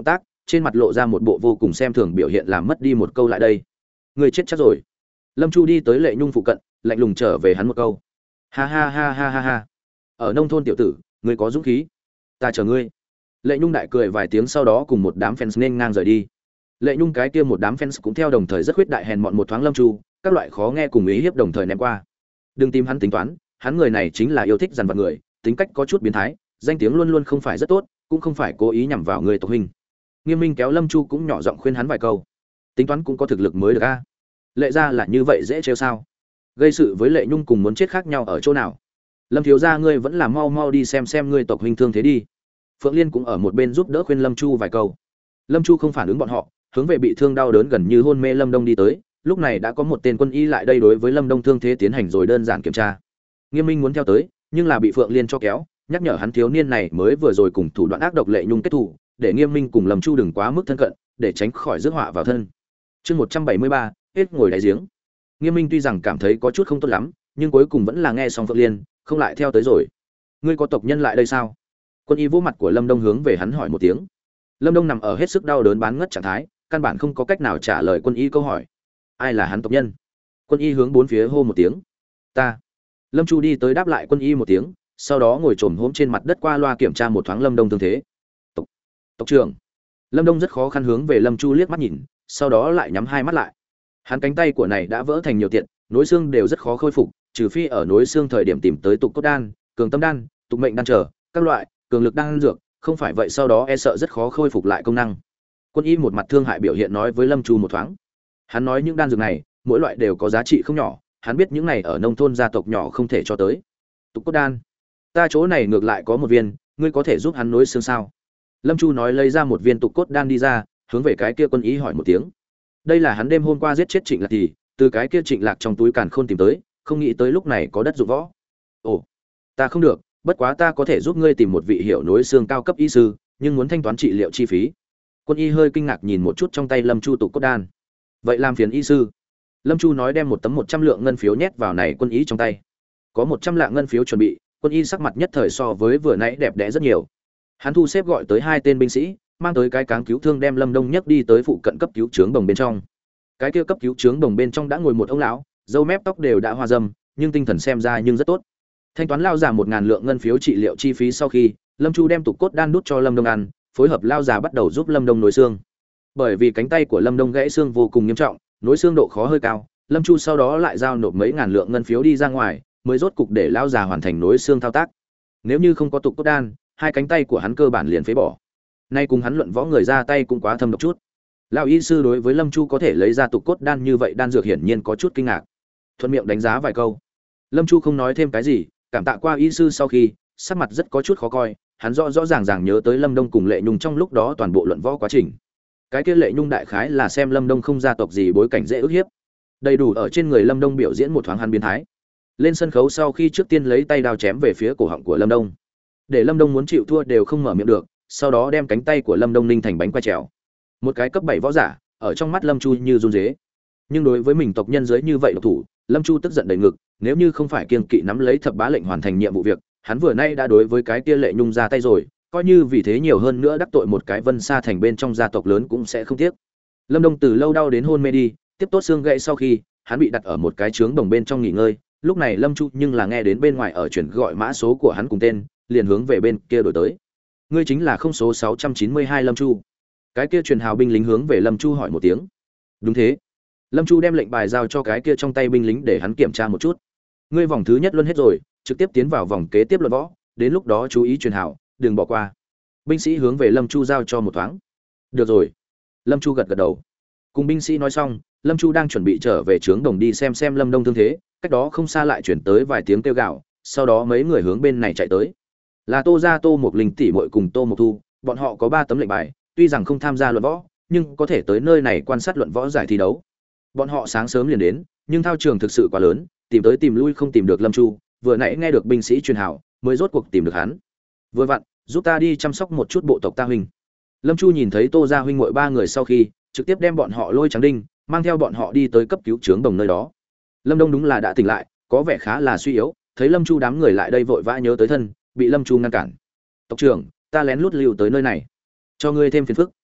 trên mặt lộ ra một bộ vô cùng xem thường biểu hiện, làm mất đi một câu lại đây. Người chết chắc rồi. Lâm Chu đi tới Lệ Nhung phụ cận, lạnh lùng trở về hắn một câu. Ha ha ha ha ha ha. Ở nông thôn tiểu tử, ngươi có dũng khí, ta chờ ngươi. Lệ Nhung đại cười vài tiếng, sau đó cùng một đám fans nên ngang rời đi. Lệ Nhung cái kia một đám fans cũng theo đồng thời rất khuyết đại hèn mọn một thoáng Lâm Chu, các loại khó nghe cùng ý hiếp đồng thời ném qua. Đừng tìm hắn tính toán, hắn người này chính là yêu thích dằn vặt người, tính cách có chút biến thái, danh tiếng luôn luôn không phải rất tốt, cũng không phải cố ý nhằm vào người tộc huynh. Nghiêm Minh kéo Lâm Chu cũng nhỏ giọng khuyên hắn vài câu. Tính toán cũng có thực lực mới được a. Lệ gia là như vậy dễ trêu sao? Gây sự với Lệ Nhung cùng muốn chết khác nhau ở chỗ nào? Lâm thiếu gia ngươi vẫn là mau mau đi xem xem ngươi tộc huynh thương thế đi. Phượng Liên cũng ở một bên giúp đỡ khuyên Lâm Chu vài câu. Lâm Chu không phản ứng bọn họ, hướng về bị thương đau đớn gần như hôn mê Lâm Đông đi tới. Lúc này đã có một tên quân y lại đây đối với Lâm Đông thương thế tiến hành rồi đơn giản kiểm tra. Nghiêm Minh muốn theo tới, nhưng là bị Phượng Liên cho kéo, nhắc nhở hắn thiếu niên này mới vừa rồi cùng thủ đoạn ác độc Lệ Nhung kết thù, để Nghiêm Minh cùng Lâm Chu đừng quá mức thân cận, để tránh khỏi rước họa vào thân. Chương một trăm bảy mươi ba, hết ngồi đáy giếng. Nghiêm Minh tuy rằng cảm thấy có chút không tốt lắm, nhưng cuối cùng vẫn là nghe xong Phượng Liên, không lại theo tới rồi. Ngươi có tộc nhân lại đây sao? Quân y vỗ mặt của Lâm Đông hướng về hắn hỏi một tiếng. Lâm Đông nằm ở hết sức đau đớn bán ngất trạng thái, căn bản không có cách nào trả lời quân y câu hỏi. Ai là hắn tộc nhân? Quân y hướng bốn phía hô một tiếng. Ta. Lâm Chu đi tới đáp lại quân y một tiếng, sau đó ngồi trồm hổm trên mặt đất qua loa kiểm tra một thoáng Lâm Đông thương thế. Tộc, tộc trưởng. Lâm Đông rất khó khăn hướng về Lâm Chu liếc mắt nhìn, sau đó lại nhắm hai mắt lại. Hắn cánh tay của này đã vỡ thành nhiều tiện, nối xương đều rất khó khôi phục, trừ phi ở nối xương thời điểm tìm tới tục cốt đan, cường tâm đan, tục mệnh đan trở, các loại cường lực đan dược, không phải vậy sau đó e sợ rất khó khôi phục lại công năng. Quân y một mặt thương hại biểu hiện nói với Lâm Chu một thoáng. Hắn nói những đan dược này, mỗi loại đều có giá trị không nhỏ, hắn biết những này ở nông thôn gia tộc nhỏ không thể cho tới. Tục cốt đan, ta chỗ này ngược lại có một viên, ngươi có thể giúp hắn nối xương sao? Lâm Chu nói lấy ra một viên tục cốt đan đi ra, hướng về cái kia quân y hỏi một tiếng. Đây là hắn đêm hôm qua giết chết Trịnh Lạc thì từ cái kia Trịnh Lạc trong túi càn khôn tìm tới, không nghĩ tới lúc này có đất dụng võ. Ồ, ta không được, bất quá ta có thể giúp ngươi tìm một vị hiểu nối xương cao cấp y sư, nhưng muốn thanh toán trị liệu chi phí. Quân y hơi kinh ngạc nhìn một chút trong tay Lâm Chu tục cốt đan. Vậy làm phiền y sư. Lâm Chu nói đem một tấm một trăm lượng ngân phiếu nhét vào này quân y trong tay. Có một trăm lạng ngân phiếu chuẩn bị, quân y sắc mặt nhất thời so với vừa nãy đẹp đẽ rất nhiều. Hắn thu xếp gọi tới hai tên binh sĩ, mang tới cái cáng cứu thương đem Lâm Đông nhấc đi tới phụ cận cấp cứu trướng đồng bên trong. Cái kia cấp cứu trướng đồng bên trong đã ngồi một ông lão, râu mép tóc đều đã hoa râm, nhưng tinh thần xem ra nhưng rất tốt. Thanh toán lao già một ngàn lượng ngân phiếu trị liệu chi phí sau khi, Lâm Chu đem tục cốt đan đút cho Lâm Đông ăn, phối hợp lao già bắt đầu giúp Lâm Đông nối xương. Bởi vì cánh tay của Lâm Đông gãy xương vô cùng nghiêm trọng, nối xương độ khó hơi cao, Lâm Chu sau đó lại giao nộp mấy ngàn lượng ngân phiếu đi ra ngoài, mới rốt cục để lao già hoàn thành nối xương thao tác. Nếu như không có tục cốt đan, hai cánh tay của hắn cơ bản liền phế bỏ. Nay cùng hắn luận võ người ra tay cũng quá thâm độc chút. Lão y sư đối với Lâm Chu có thể lấy ra tục cốt đan như vậy đan dược hiển nhiên có chút kinh ngạc. Thuận miệng đánh giá vài câu. Lâm Chu không nói thêm cái gì, cảm tạ qua y sư sau khi, sắc mặt rất có chút khó coi, hắn rõ rõ ràng ràng nhớ tới Lâm Đông cùng Lệ Nhung trong lúc đó toàn bộ luận võ quá trình. Cái kia Lệ Nhung đại khái là xem Lâm Đông không gia tộc gì bối cảnh dễ ức hiếp. Đầy đủ ở trên người Lâm Đông biểu diễn một thoáng hắn biến thái. Lên sân khấu sau khi trước tiên lấy tay đao chém về phía cổ họng của Lâm Đông. Để Lâm Đông muốn chịu thua đều không mở miệng được, sau đó đem cánh tay của Lâm Đông ninh thành bánh quay trèo. Một cái cấp bảy võ giả, ở trong mắt Lâm Chu như run rế. Nhưng đối với mình tộc nhân giới như vậy độc thủ, Lâm Chu tức giận đầy ngực, nếu như không phải kiêng kỵ nắm lấy thập bá lệnh hoàn thành nhiệm vụ việc, hắn vừa nay đã đối với cái kia Lệ Nhung ra tay rồi, coi như vì thế nhiều hơn nữa đắc tội một cái Vân Sa thành bên trong gia tộc lớn cũng sẽ không tiếc. Lâm Đông từ lâu đau đến hôn mê đi, tiếp tốt xương gãy sau khi, hắn bị đặt ở một cái trướng đồng bên trong nghỉ ngơi, lúc này Lâm Chu nhưng là nghe đến bên ngoài ở chuyển gọi mã số của hắn cùng tên, liền hướng về bên kia đổi tới. Ngươi chính là không số sáu trăm chín mươi hai Lâm Chu. Cái kia truyền hào binh lính hướng về Lâm Chu hỏi một tiếng. Đúng thế. Lâm Chu đem lệnh bài giao cho cái kia trong tay binh lính để hắn kiểm tra một chút. Ngươi vòng thứ nhất luân hết rồi, trực tiếp tiến vào vòng kế tiếp luận võ, đến lúc đó chú ý truyền hào, đừng bỏ qua. Binh sĩ hướng về Lâm Chu giao cho một thoáng. Được rồi. Lâm Chu gật gật đầu. Cùng binh sĩ nói xong, Lâm Chu đang chuẩn bị trở về trướng đồng đi xem xem Lâm Đông thương thế, cách đó không xa lại chuyển tới vài tiếng kêu gào, sau đó mấy người hướng bên này chạy tới. Là Tô gia Tô Mộc Linh tỷ muội cùng Tô Mộc Thu, bọn họ có ba tấm lệnh bài, tuy rằng không tham gia luận võ, nhưng có thể tới nơi này quan sát luận võ giải thi đấu. Bọn họ sáng sớm liền đến, nhưng thao trường thực sự quá lớn, tìm tới tìm lui không tìm được Lâm Chu, vừa nãy nghe được binh sĩ truyền hào, mới rốt cuộc tìm được hắn. Vừa vặn, giúp ta đi chăm sóc một chút bộ tộc ta huynh. Lâm Chu nhìn thấy Tô gia huynh muội ba người sau khi, trực tiếp đem bọn họ lôi trắng đinh, mang theo bọn họ đi tới cấp cứu trướng đồng nơi đó. Lâm Đông đúng là đã tỉnh lại, có vẻ khá là suy yếu, thấy Lâm Chu đám người lại đây vội vã nhớ tới thân, bị Lâm Chu ngăn cản. "Tộc trưởng, ta lén lút lưu tới nơi này, cho ngươi thêm phiền phức."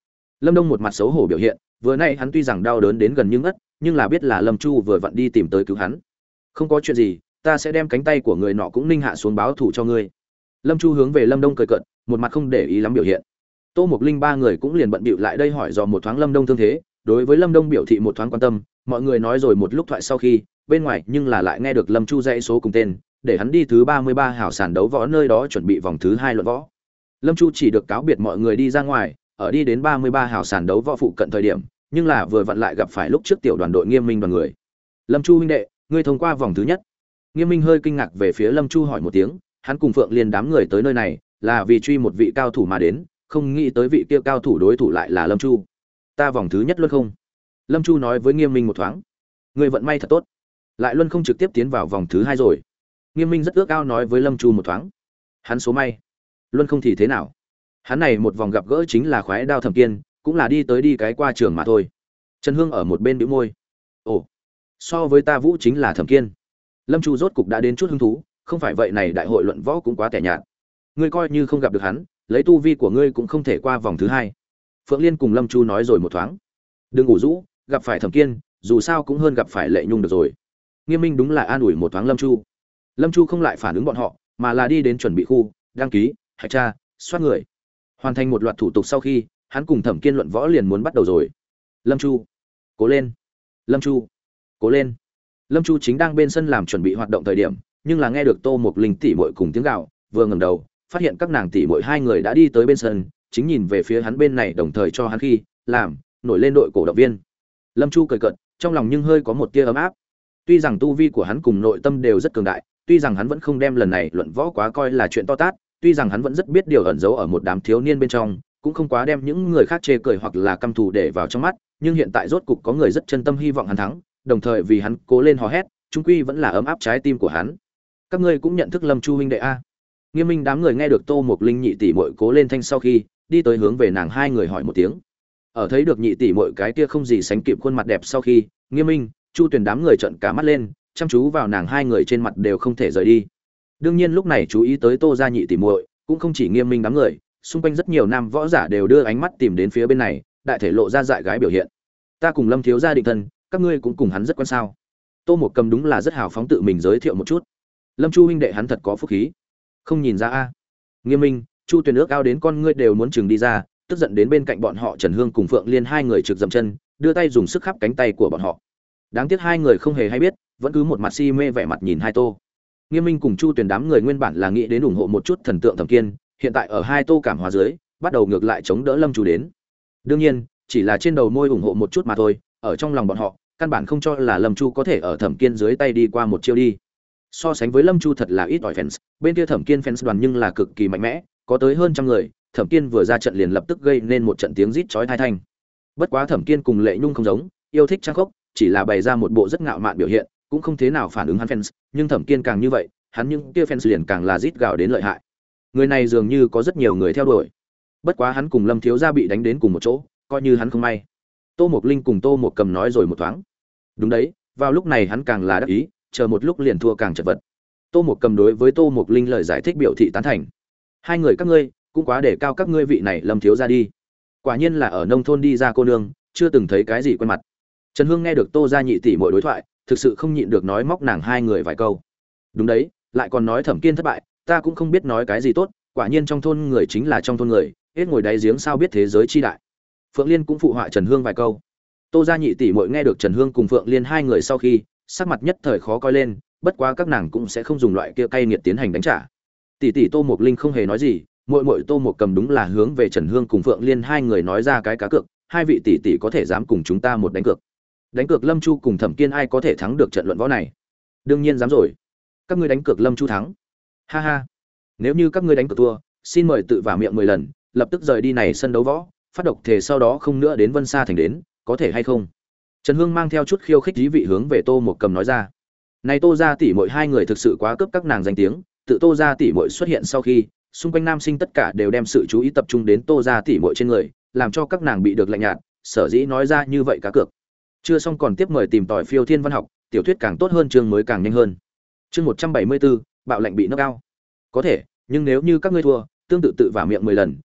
Lâm Đông một mặt xấu hổ biểu hiện, vừa nay hắn tuy rằng đau đớn đến gần như ngất, nhưng là biết là Lâm Chu vừa vặn đi tìm tới cứu hắn. Không có chuyện gì, ta sẽ đem cánh tay của người nọ cũng ninh hạ xuống báo thù cho ngươi. Lâm Chu hướng về Lâm Đông cười cợt, một mặt không để ý lắm biểu hiện. Tô Mộc Linh ba người cũng liền bận bịu lại đây hỏi dò một thoáng Lâm Đông thương thế, đối với Lâm Đông biểu thị một thoáng quan tâm, mọi người nói rồi một lúc thoại sau khi, bên ngoài nhưng là lại nghe được Lâm Chu dãy số cùng tên, để hắn đi thứ ba mươi ba hảo sàn đấu võ nơi đó chuẩn bị vòng thứ hai luận võ. Lâm Chu chỉ được cáo biệt mọi người đi ra ngoài, ở đi đến ba mươi ba hảo sàn đấu võ phụ cận thời điểm, nhưng là vừa vặn lại gặp phải lúc trước tiểu đoàn đội Nghiêm Minh đoàn người. Lâm Chu huynh đệ, ngươi thông qua vòng thứ nhất. Nghiêm Minh hơi kinh ngạc về phía Lâm Chu hỏi một tiếng, hắn cùng Phượng Liên đám người tới nơi này, là vì truy một vị cao thủ mà đến, không nghĩ tới vị kia cao thủ đối thủ lại là Lâm Chu. Ta vòng thứ nhất luôn không? Lâm Chu nói với Nghiêm Minh một thoáng. Ngươi vận may thật tốt, lại luôn không trực tiếp tiến vào vòng thứ hai rồi. Nghiêm Minh rất ước ao nói với Lâm Chu một thoáng. Hắn số may, luôn không thì thế nào? Hắn này một vòng gặp gỡ chính là khoái đao Thẩm Kiên, cũng là đi tới đi cái qua trường mà thôi. Trần Hương ở một bên bĩu môi. Ồ, so với ta Vũ chính là Thẩm Kiên. Lâm Chu rốt cục đã đến chút hứng thú, không phải vậy này đại hội luận võ cũng quá tẻ nhạt. Ngươi coi như không gặp được hắn, lấy tu vi của ngươi cũng không thể qua vòng thứ hai. Phượng Liên cùng Lâm Chu nói rồi một thoáng. Đừng ngủ rũ, gặp phải Thẩm Kiên, dù sao cũng hơn gặp phải Lệ Nhung được rồi. Nghiêm Minh đúng là an ủi một thoáng Lâm Chu. Lâm Chu không lại phản ứng bọn họ, mà là đi đến chuẩn bị khu, đăng ký, hạch tra, soát người. Hoàn thành một loạt thủ tục sau khi, hắn cùng Thẩm Kiên luận võ liền muốn bắt đầu rồi. Lâm Chu, cố lên. Lâm Chu, cố lên. Lâm Chu chính đang bên sân làm chuẩn bị hoạt động thời điểm, nhưng là nghe được Tô Mộc Linh tỷ muội cùng tiếng gào, vừa ngẩng đầu, phát hiện các nàng tỷ muội hai người đã đi tới bên sân, chính nhìn về phía hắn bên này đồng thời cho hắn khi làm nổi lên đội cổ động viên. Lâm Chu cười cợt, trong lòng nhưng hơi có một tia ấm áp. Tuy rằng tu vi của hắn cùng nội tâm đều rất cường đại, tuy rằng hắn vẫn không đem lần này luận võ quá coi là chuyện to tát, tuy rằng hắn vẫn rất biết điều ẩn giấu ở một đám thiếu niên bên trong, cũng không quá đem những người khác chê cười hoặc là căm thù để vào trong mắt, nhưng hiện tại rốt cục có người rất chân tâm hy vọng hắn thắng, đồng thời vì hắn cố lên hò hét, chung quy vẫn là ấm áp trái tim của hắn. Các ngươi cũng nhận thức Lâm Chu huynh đệ a? Nghiêm Minh đám người nghe được Tô Mộc Linh nhị tỷ muội cố lên thanh sau khi, đi tới hướng về nàng hai người hỏi một tiếng. Ở thấy được nhị tỷ muội cái kia không gì sánh kịp khuôn mặt đẹp sau khi, Nghiêm Minh, Chu Tuyền đám người trợn cả mắt lên, chăm chú vào nàng hai người trên mặt đều không thể rời đi. Đương nhiên lúc này chú ý tới Tô gia nhị tỷ muội, cũng không chỉ Nghiêm Minh đám người, xung quanh rất nhiều nam võ giả đều đưa ánh mắt tìm đến phía bên này, đại thể lộ ra dại gái biểu hiện. Ta cùng Lâm thiếu gia định thân, các ngươi cũng cùng hắn rất quan sao? Tô Mộc Cầm đúng là rất hào phóng tự mình giới thiệu một chút. Lâm Chu huynh đệ hắn thật có phúc khí, không nhìn ra a? Nghiêm Minh, Chu Tuyền ước ao đến con ngươi đều muốn chừng đi ra, tức giận đến bên cạnh bọn họ Trần Hương cùng Phượng Liên hai người trực dậm chân, đưa tay dùng sức khắp cánh tay của bọn họ. Đáng tiếc hai người không hề hay biết, vẫn cứ một mặt si mê vẻ mặt nhìn hai Tô. Nghiêm Minh cùng Chu Tuyền đám người nguyên bản là nghĩ đến ủng hộ một chút thần tượng Thẩm Kiên, hiện tại ở hai Tô cảm hóa dưới, bắt đầu ngược lại chống đỡ Lâm Chu đến. Đương nhiên, chỉ là trên đầu môi ủng hộ một chút mà thôi, ở trong lòng bọn họ, căn bản không cho là Lâm Chu có thể ở Thẩm Kiên dưới tay đi qua một chiêu đi. So sánh với Lâm Chu thật là ít ỏi fans, bên kia Thẩm Kiên fans đoàn nhưng là cực kỳ mạnh mẽ, có tới hơn trăm người, Thẩm Kiên vừa ra trận liền lập tức gây nên một trận tiếng rít chói tai thanh. Bất quá Thẩm Kiên cùng Lệ Nhung không giống, yêu thích trang khốc, chỉ là bày ra một bộ rất ngạo mạn biểu hiện, cũng không thế nào phản ứng hắn fans, nhưng Thẩm Kiên càng như vậy, hắn những kia fans liền càng là rít gào đến lợi hại. Người này dường như có rất nhiều người theo đuổi. Bất quá hắn cùng Lâm thiếu gia bị đánh đến cùng một chỗ, coi như hắn không may. Tô Mộc Linh cùng Tô Mộc Cầm nói rồi một thoáng. Đúng đấy, vào lúc này hắn càng là đắc ý, chờ một lúc liền thua càng chật vật. Tô Mộc Cầm đối với Tô Mộc Linh lời giải thích biểu thị tán thành. Hai người các ngươi cũng quá để cao các ngươi vị này Lâm thiếu gia đi. Quả nhiên là ở nông thôn đi ra cô nương, chưa từng thấy cái gì quen mặt. Trần Hương nghe được Tô gia nhị tỷ mỗi đối thoại, thực sự không nhịn được nói móc nàng hai người vài câu. Đúng đấy, lại còn nói Thẩm Kiên thất bại, ta cũng không biết nói cái gì tốt, quả nhiên trong thôn người chính là trong thôn người, hết ngồi đáy giếng sao biết thế giới chi đại. Phượng Liên cũng phụ họa Trần Hương vài câu. Tô gia nhị tỷ muội nghe được Trần Hương cùng Phượng Liên hai người sau khi, sắc mặt nhất thời khó coi lên, bất quá các nàng cũng sẽ không dùng loại kia cay nghiệt tiến hành đánh trả. Tỷ tỷ Tô Mộc Linh không hề nói gì, muội muội Tô Mộc Cầm đúng là hướng về Trần Hương cùng Phượng Liên hai người nói ra cái cá cược, hai vị tỷ tỷ có thể dám cùng chúng ta một đánh cược. Đánh cược Lâm Chu cùng Thẩm Kiên ai có thể thắng được trận luận võ này? Đương nhiên dám rồi. Các ngươi đánh cược Lâm Chu thắng. Ha ha. Nếu như các ngươi đánh cược thua, xin mời tự vả miệng mười lần, lập tức rời đi này sân đấu võ, phát độc thể sau đó không nữa đến Vân Sa thành đến, có thể hay không? Trần Hương mang theo chút khiêu khích dí vị hướng về Tô Mộc Cầm nói ra. Này Tô gia tỷ muội hai người thực sự quá cướp các nàng danh tiếng, tự Tô gia tỷ muội xuất hiện sau khi, xung quanh nam sinh tất cả đều đem sự chú ý tập trung đến Tô gia tỷ muội trên người, làm cho các nàng bị được lạnh nhạt, sở dĩ nói ra như vậy cá cược. Chưa xong còn tiếp mời tìm tòi phiêu thiên văn học, tiểu thuyết càng tốt hơn chương mới càng nhanh hơn. Chương một trăm bảy mươi tư, bạo lệnh bị knock out. Có thể, nhưng nếu như các ngươi thua, tương tự tự vả miệng mười lần,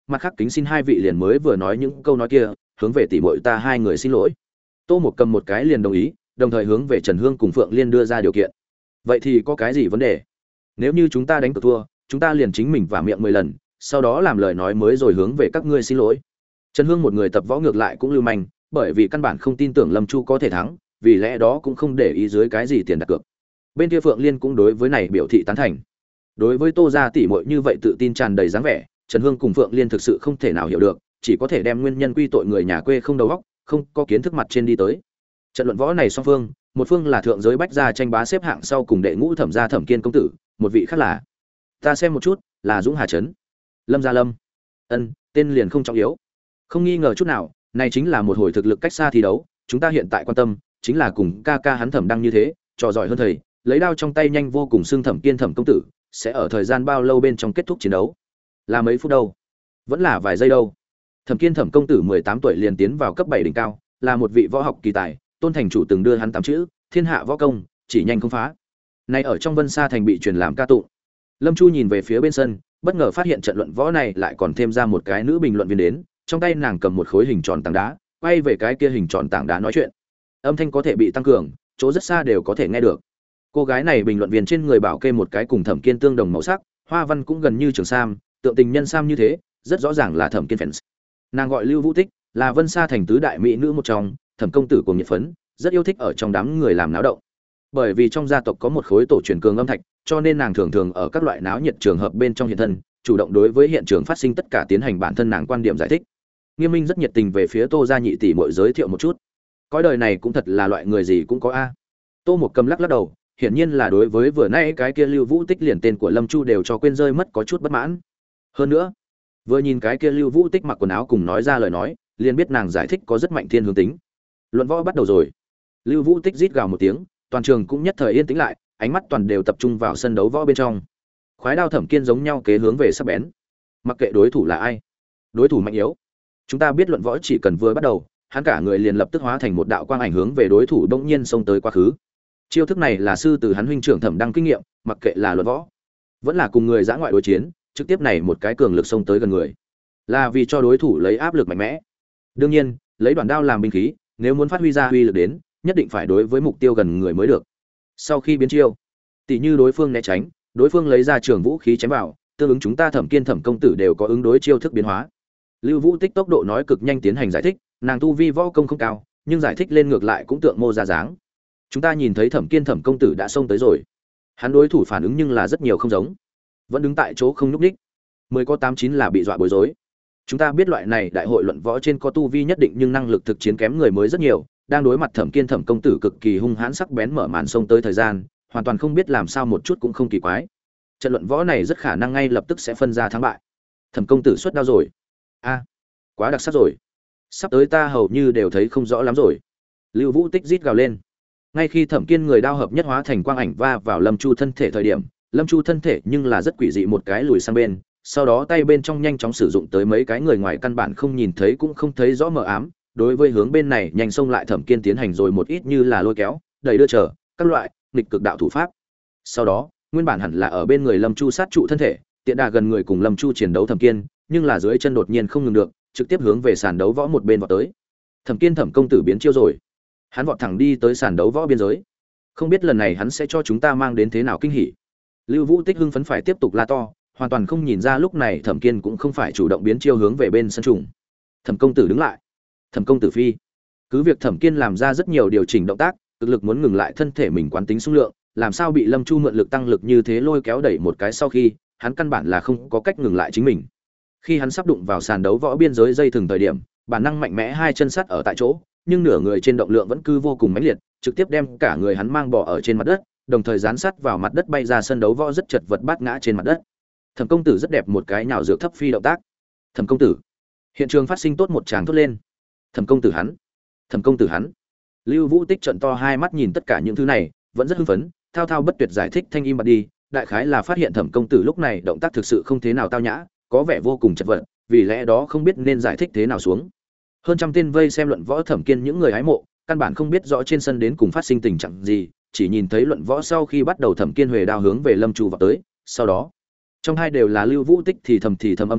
mặt khác kính xin hai vị liền mới vừa nói những câu nói kia, hướng về tỷ muội ta hai người xin lỗi. Tô Mục cầm một cái liền đồng ý, đồng thời hướng về Trần Hương cùng Phượng Liên đưa ra điều kiện. Vậy thì có cái gì vấn đề? Nếu như chúng ta đánh cược thua, chúng ta liền chính mình vả miệng mười lần, sau đó làm lời nói mới rồi hướng về các ngươi xin lỗi. Trần Hương một người tập võ ngược lại cũng lưu manh, bởi vì căn bản không tin tưởng Lâm Chu có thể thắng, vì lẽ đó cũng không để ý dưới cái gì tiền đặt cược. Bên kia Phượng Liên cũng đối với này biểu thị tán thành. Đối với Tô gia tỷ muội như vậy tự tin tràn đầy dáng vẻ, Trần Hương cùng Phượng Liên thực sự không thể nào hiểu được, chỉ có thể đem nguyên nhân quy tội người nhà quê không đầu óc, không có kiến thức mặt trên đi tới. Trận luận võ này song phương, một phương là thượng giới bách gia tranh bá xếp hạng sau cùng đệ ngũ Thẩm gia Thẩm Kiên công tử, một vị khác là, ta xem một chút, là Dũng Hà trấn. Lâm Gia Lâm. Ân, tên liền không trọng yếu. Không nghi ngờ chút nào, này chính là một hồi thực lực cách xa thi đấu, chúng ta hiện tại quan tâm chính là cùng ca ca hắn Thẩm Đăng như thế, trò giỏi hơn thầy, lấy đao trong tay nhanh vô cùng xưng Thẩm Kiên Thẩm công tử, sẽ ở thời gian bao lâu bên trong kết thúc chiến đấu? Là mấy phút đâu? Vẫn là vài giây đâu? Thẩm Kiên Thẩm công tử mười tám tuổi liền tiến vào cấp bảy đỉnh cao, là một vị võ học kỳ tài, Tôn thành chủ từng đưa hắn tám chữ, thiên hạ võ công, chỉ nhanh không phá. Này ở trong Vân Sa thành bị truyền làm ca tụng. Lâm Chu nhìn về phía bên sân, bất ngờ phát hiện trận luận võ này lại còn thêm ra một cái nữ bình luận viên đến, trong tay nàng cầm một khối hình tròn tảng đá, quay về cái kia hình tròn tảng đá nói chuyện. Âm thanh có thể bị tăng cường, chỗ rất xa đều có thể nghe được. Cô gái này bình luận viên trên người bảo kê một cái cùng Thẩm Kiên tương đồng màu sắc, hoa văn cũng gần như trường sam, tượng tình nhân sam như thế, rất rõ ràng là Thẩm Kiên fans. Nàng gọi Lưu Vũ Tích, là Vân Sa thành tứ đại mỹ nữ một trong, Thẩm công tử cùng nhiệt phấn, rất yêu thích ở trong đám người làm náo động. Bởi vì trong gia tộc có một khối tổ truyền cường âm thạch, cho nên nàng thường thường ở các loại náo nhiệt trường hợp bên trong hiện thân, chủ động đối với hiện trường phát sinh tất cả tiến hành bản thân nàng quan điểm giải thích. Nghiêm Minh rất nhiệt tình về phía Tô gia nhị tỷ muội giới thiệu một chút. Cõi đời này cũng thật là loại người gì cũng có a. Tô Mục cầm lắc lắc đầu, hiển nhiên là đối với vừa nãy cái kia Lưu Vũ Tích liền tên của Lâm Chu đều cho quên rơi mất có chút bất mãn. Hơn nữa, vừa nhìn cái kia Lưu Vũ Tích mặc quần áo cùng nói ra lời nói, liền biết nàng giải thích có rất mạnh thiên hướng tính. Luận võ bắt đầu rồi. Lưu Vũ Tích rít gào một tiếng, toàn trường cũng nhất thời yên tĩnh lại, ánh mắt toàn đều tập trung vào sân đấu võ bên trong. Khoái đao Thẩm Kiên giống nhau kế hướng về sắc bén. Mặc kệ đối thủ là ai, đối thủ mạnh yếu, chúng ta biết luận võ chỉ cần vừa bắt đầu, hắn cả người liền lập tức hóa thành một đạo quang ảnh hướng về đối thủ bỗng nhiên xông tới quá khứ. Chiêu thức này là sư từ hắn huynh trưởng Thẩm Đăng kinh nghiệm, mặc kệ là luận võ, vẫn là cùng người giã ngoại đối chiến, trực tiếp này một cái cường lực xông tới gần người, là vì cho đối thủ lấy áp lực mạnh mẽ. Đương nhiên, lấy đoạn đao làm binh khí, nếu muốn phát huy ra uy lực đến, nhất định phải đối với mục tiêu gần người mới được. Sau khi biến chiêu, tỷ như đối phương né tránh, đối phương lấy ra trường vũ khí chém vào, tương ứng chúng ta Thẩm Kiên Thẩm công tử đều có ứng đối chiêu thức biến hóa. Lưu Vũ Tích tốc độ nói cực nhanh tiến hành giải thích, nàng tu vi võ công không cao, nhưng giải thích lên ngược lại cũng tượng mô ra dáng. Chúng ta nhìn thấy Thẩm Kiên Thẩm công tử đã xông tới rồi. Hắn đối thủ phản ứng nhưng là rất nhiều không giống, vẫn đứng tại chỗ không nhúc nhích. Mười có tám chín là bị dọa bối rối. Chúng ta biết loại này đại hội luận võ trên có tu vi nhất định nhưng năng lực thực chiến kém người mới rất nhiều, đang đối mặt Thẩm Kiên Thẩm công tử cực kỳ hung hãn sắc bén mở màn xông tới thời gian, hoàn toàn không biết làm sao một chút cũng không kỳ quái. Trận luận võ này rất khả năng ngay lập tức sẽ phân ra thắng bại. Thẩm công tử xuất đao rồi. A, quá đặc sắc rồi. Sắp tới ta hầu như đều thấy không rõ lắm rồi. Lưu Vũ Tích rít gào lên. Ngay khi Thẩm Kiên người đao hợp nhất hóa thành quang ảnh va vào Lâm Chu thân thể thời điểm, Lâm Chu thân thể nhưng là rất quỷ dị một cái lùi sang bên, sau đó tay bên trong nhanh chóng sử dụng tới mấy cái người ngoài căn bản không nhìn thấy cũng không thấy rõ mờ ám, đối với hướng bên này nhanh xông lại Thẩm Kiên tiến hành rồi một ít như là lôi kéo, đẩy đưa trở, các loại nghịch cực đạo thủ pháp. Sau đó, nguyên bản hẳn là ở bên người Lâm Chu sát trụ thân thể, tiện đà gần người cùng Lâm Chu chiến đấu Thẩm Kiên, nhưng là dưới chân đột nhiên không ngừng được, trực tiếp hướng về sàn đấu võ một bên vọt tới. Thẩm Kiên Thẩm công tử biến chiêu rồi. Hắn vọt thẳng đi tới sàn đấu võ biên giới. Không biết lần này hắn sẽ cho chúng ta mang đến thế nào kinh hỉ. Lưu Vũ Tích hưng phấn phải tiếp tục la to, hoàn toàn không nhìn ra lúc này Thẩm Kiên cũng không phải chủ động biến chiêu hướng về bên sân trùng. Thẩm công tử đứng lại. Thẩm công tử phi. Cứ việc Thẩm Kiên làm ra rất nhiều điều chỉnh động tác, cực lực muốn ngừng lại thân thể mình quán tính xung lượng, làm sao bị Lâm Chu mượn lực tăng lực như thế lôi kéo đẩy một cái sau khi, hắn căn bản là không có cách ngừng lại chính mình. Khi hắn sắp đụng vào sàn đấu võ biên giới dây thừng thời điểm, bản năng mạnh mẽ hai chân sắt ở tại chỗ, nhưng nửa người trên động lượng vẫn cứ vô cùng mãnh liệt, trực tiếp đem cả người hắn mang bò ở trên mặt đất, đồng thời dán sát vào mặt đất bay ra sân đấu võ rất chật vật bát ngã trên mặt đất. Thẩm công tử rất đẹp một cái nhào dược thấp phi động tác. Thẩm công tử. Hiện trường phát sinh tốt một tràng thốt lên. Thẩm công tử hắn. Thẩm công tử hắn. Lưu Vũ Tích trợn to hai mắt nhìn tất cả những thứ này, vẫn rất hưng phấn, thao thao bất tuyệt giải thích thanh im bặt đi, đại khái là phát hiện Thẩm công tử lúc này động tác thực sự không thế nào tao nhã, có vẻ vô cùng chật vật, vì lẽ đó không biết nên giải thích thế nào xuống. Hơn trăm tên vây xem luận võ Thẩm Kiên những người hái mộ, căn bản không biết rõ trên sân đến cùng phát sinh tình trạng gì, chỉ nhìn thấy luận võ sau khi bắt đầu Thẩm Kiên huề đao hướng về Lâm Chu vào tới, sau đó, trong hai đều là Lưu Vũ Tích thì thầm thì thầm âm thanh,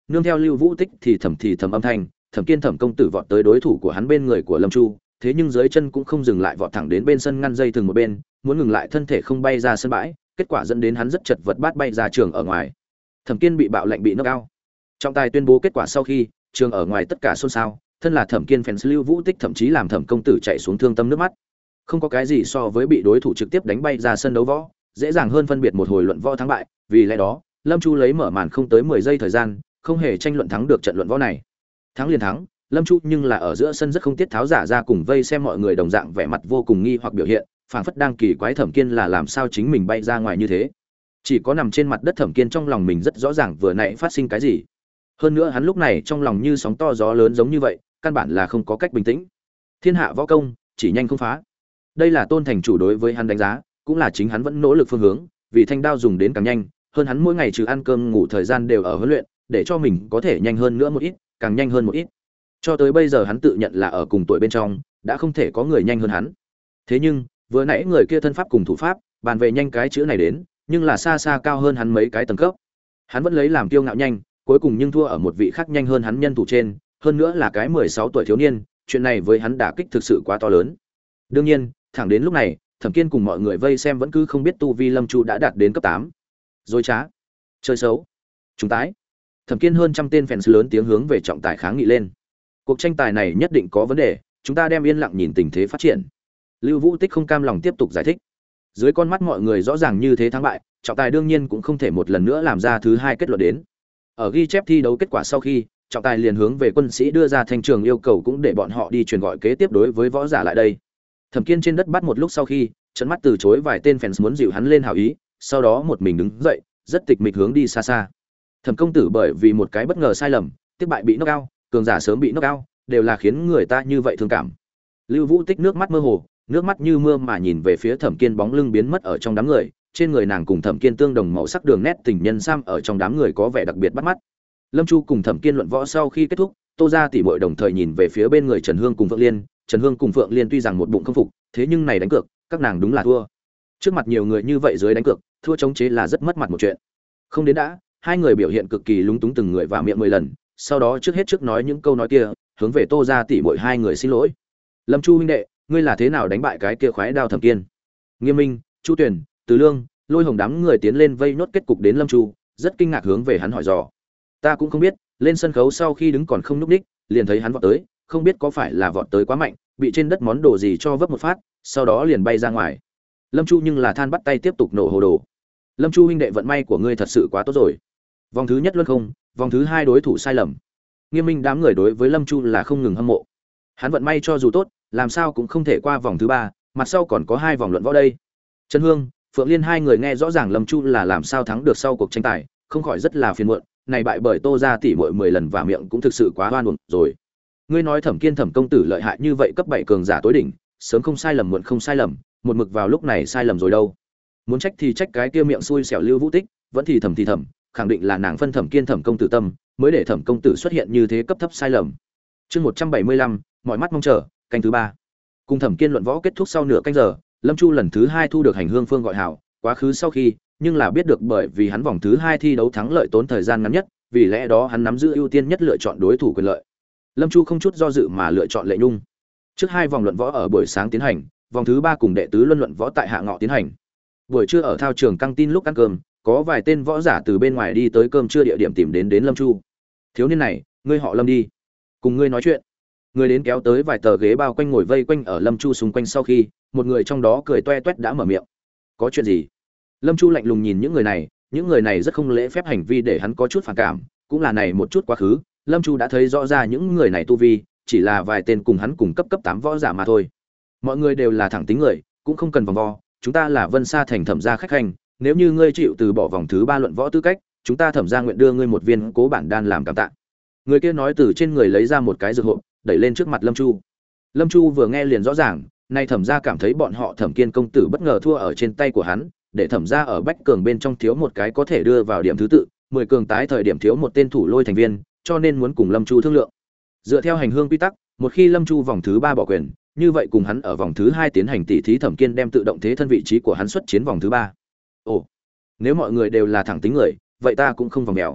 nương theo Lưu Vũ Tích thì thầm thì thầm âm thanh, Thẩm Kiên Thẩm công tử vọt tới đối thủ của hắn bên người của Lâm Chu, thế nhưng dưới chân cũng không dừng lại, vọt thẳng đến bên sân ngăn dây thừng một bên, muốn ngừng lại thân thể không bay ra sân bãi, kết quả dẫn đến hắn rất chật vật bát bay ra trường ở ngoài. Thẩm Kiên bị bạo lệnh bị knock out. Trọng tài tuyên bố kết quả sau khi, trường ở ngoài tất cả xôn xao, thân là Thẩm Kiên fans Lưu Vũ Tích thậm chí làm Thẩm công tử chạy xuống thương tâm nước mắt. Không có cái gì so với bị đối thủ trực tiếp đánh bay ra sân đấu võ, dễ dàng hơn phân biệt một hồi luận võ thắng bại, vì lẽ đó, Lâm Chu lấy mở màn không tới mười giây thời gian, không hề tranh luận thắng được trận luận võ này. Thắng liền thắng, Lâm Chu nhưng là ở giữa sân rất không tiết tháo giả ra cùng vây xem mọi người đồng dạng vẻ mặt vô cùng nghi hoặc biểu hiện, phảng phất đang kỳ quái Thẩm Kiên là làm sao chính mình bay ra ngoài như thế. Chỉ có nằm trên mặt đất Thẩm Kiên trong lòng mình rất rõ ràng vừa nãy phát sinh cái gì. Hơn nữa hắn lúc này trong lòng như sóng to gió lớn giống như vậy, căn bản là không có cách bình tĩnh. Thiên hạ võ công, chỉ nhanh không phá. Đây là Tôn thành chủ đối với hắn đánh giá, cũng là chính hắn vẫn nỗ lực phương hướng, vì thanh đao dùng đến càng nhanh, hơn hắn mỗi ngày trừ ăn cơm ngủ thời gian đều ở huấn luyện, để cho mình có thể nhanh hơn nữa một ít, càng nhanh hơn một ít. Cho tới bây giờ hắn tự nhận là ở cùng tuổi bên trong, đã không thể có người nhanh hơn hắn. Thế nhưng, vừa nãy người kia thân pháp cùng thủ pháp, bàn về nhanh cái chữ này đến, nhưng là xa xa cao hơn hắn mấy cái tầng cấp. Hắn vẫn lấy làm kiêu ngạo nhanh, cuối cùng nhưng thua ở một vị khác nhanh hơn hắn nhân thủ trên, hơn nữa là cái mười sáu tuổi thiếu niên, chuyện này với hắn đả kích thực sự quá to lớn. Đương nhiên, thẳng đến lúc này, Thẩm Kiên cùng mọi người vây xem vẫn cứ không biết tu vi Lâm Chu đã đạt đến cấp tám. Dối trá, chơi xấu, chúng tái. Thẩm Kiên hơn trăm tên fans lớn tiếng hướng về trọng tài kháng nghị lên. Cuộc tranh tài này nhất định có vấn đề, chúng ta đem yên lặng nhìn tình thế phát triển. Lưu Vũ Tích không cam lòng tiếp tục giải thích. Dưới con mắt mọi người rõ ràng như thế thắng bại, trọng tài đương nhiên cũng không thể một lần nữa làm ra thứ hai kết luận đến. Ở ghi chép thi đấu kết quả sau khi, trọng tài liền hướng về quân sĩ đưa ra thanh trường yêu cầu cũng để bọn họ đi truyền gọi kế tiếp đối với võ giả lại đây. Thẩm Kiên trên đất bắt một lúc sau khi, trợn mắt từ chối vài tên fans muốn dịu hắn lên hảo ý, sau đó một mình đứng dậy, rất tịch mịch hướng đi xa xa. Thẩm công tử bởi vì một cái bất ngờ sai lầm, tiếp bại bị knock out, cường giả sớm bị knock out, đều là khiến người ta như vậy thương cảm. Lưu Vũ Tích nước mắt mơ hồ, nước mắt như mưa mà nhìn về phía Thẩm Kiên bóng lưng biến mất ở trong đám người, trên người nàng cùng Thẩm Kiên tương đồng màu sắc đường nét tình nhân sam ở trong đám người có vẻ đặc biệt bắt mắt. Lâm Chu cùng Thẩm Kiên luận võ sau khi kết thúc, Tô gia tỷ muội đồng thời nhìn về phía bên người Trần Hương cùng Phượng Liên, Trần Hương cùng Phượng Liên tuy rằng một bụng không phục, thế nhưng này đánh cược, các nàng đúng là thua. Trước mặt nhiều người như vậy dưới đánh cược, thua chống chế là rất mất mặt một chuyện. Không đến đã, hai người biểu hiện cực kỳ lúng túng từng người vào miệng mười lần, sau đó trước hết trước nói những câu nói kia, hướng về Tô gia tỷ muội hai người xin lỗi. Lâm Chu huynh đệ, ngươi là thế nào đánh bại cái kia khoái đao Thẩm Kiên? Nghiêm Minh, Chu Tuyển, Từ Lương, Lôi Hồng đám người tiến lên vây nốt kết cục đến Lâm Chu, rất kinh ngạc hướng về hắn hỏi dò. Ta cũng không biết, lên sân khấu sau khi đứng còn không nhúc nhích, liền thấy hắn vọt tới, không biết có phải là vọt tới quá mạnh, bị trên đất món đồ gì cho vấp một phát, sau đó liền bay ra ngoài. Lâm Chu nhưng là than bắt tay tiếp tục nổ hồ đồ. Lâm Chu huynh đệ vận may của ngươi thật sự quá tốt rồi. Vòng thứ nhất luân không, vòng thứ hai đối thủ sai lầm. Nghiêm Minh đám người đối với Lâm Chu là không ngừng hâm mộ. Hắn vận may cho dù tốt, làm sao cũng không thể qua vòng thứ ba, mặt sau còn có hai vòng luận võ đây. Trần Hương, Phượng Liên hai người nghe rõ ràng Lâm Chu là làm sao thắng được sau cuộc tranh tài, không khỏi rất là phiền muộn, này bại bởi Tô gia tỷ muội mười lần và miệng cũng thực sự quá oan uổng rồi. Ngươi nói Thẩm Kiên Thẩm công tử lợi hại như vậy cấp bảy cường giả tối đỉnh, sớm không sai lầm muộn không sai lầm, một mực vào lúc này sai lầm rồi đâu. Muốn trách thì trách cái kia miệng xui xẻo Lưu Vũ Tích, vẫn thì thầm thì thầm, khẳng định là nàng phân Thẩm Kiên Thẩm công tử tâm, mới để Thẩm công tử xuất hiện như thế cấp thấp sai lầm. Chương một trăm bảy mươi lăm, mọi mắt mong chờ, canh thứ ba. Cùng Thẩm Kiên luận võ kết thúc sau nửa canh giờ, Lâm Chu lần thứ hai thu được hành hương phương gọi hảo, quá khứ sau khi, nhưng là biết được bởi vì hắn vòng thứ hai thi đấu thắng lợi tốn thời gian ngắn nhất, vì lẽ đó hắn nắm giữ ưu tiên nhất lựa chọn đối thủ quyền lợi. Lâm Chu không chút do dự mà lựa chọn Lệ Nhung. Trước hai vòng luận võ ở buổi sáng tiến hành, vòng thứ ba cùng đệ tứ luân luận võ tại hạ ngọ tiến hành. Buổi trưa ở thao trường căng tin lúc ăn cơm, có vài tên võ giả từ bên ngoài đi tới cơm trưa địa điểm tìm đến đến Lâm Chu. Thiếu niên này, ngươi họ Lâm đi, cùng ngươi nói chuyện. Người đến kéo tới vài tờ ghế bao quanh ngồi vây quanh ở Lâm Chu xung quanh sau khi, một người trong đó cười toe toét đã mở miệng. Có chuyện gì? Lâm Chu lạnh lùng nhìn những người này, những người này rất không lễ phép hành vi để hắn có chút phản cảm, cũng là này một chút quá khứ, Lâm Chu đã thấy rõ ra những người này tu vi, chỉ là vài tên cùng hắn cùng cấp cấp tám võ giả mà thôi. Mọi người đều là thẳng tính người, cũng không cần vòng vo, chúng ta là Vân Sa thành Thẩm gia khách hành, nếu như ngươi chịu từ bỏ vòng thứ ba luận võ tư cách, chúng ta Thẩm gia nguyện đưa ngươi một viên Cố bản đan làm cảm tạ. Người kia nói từ trên người lấy ra một cái dược hộp, đẩy lên trước mặt Lâm Chu. Lâm Chu vừa nghe liền rõ ràng, nay Thẩm gia cảm thấy bọn họ Thẩm Kiên công tử bất ngờ thua ở trên tay của hắn, để Thẩm gia ở bách cường bên trong thiếu một cái có thể đưa vào điểm thứ tự, mười cường tái thời điểm thiếu một tên thủ lôi thành viên, cho nên muốn cùng Lâm Chu thương lượng. Dựa theo hành hương quy tắc, một khi Lâm Chu vòng thứ ba bỏ quyền, như vậy cùng hắn ở vòng thứ hai tiến hành tỷ thí, Thẩm Kiên đem tự động thế thân vị trí của hắn xuất chiến vòng thứ ba. Ồ, nếu mọi người đều là thẳng tính người, vậy ta cũng không vòng mèo.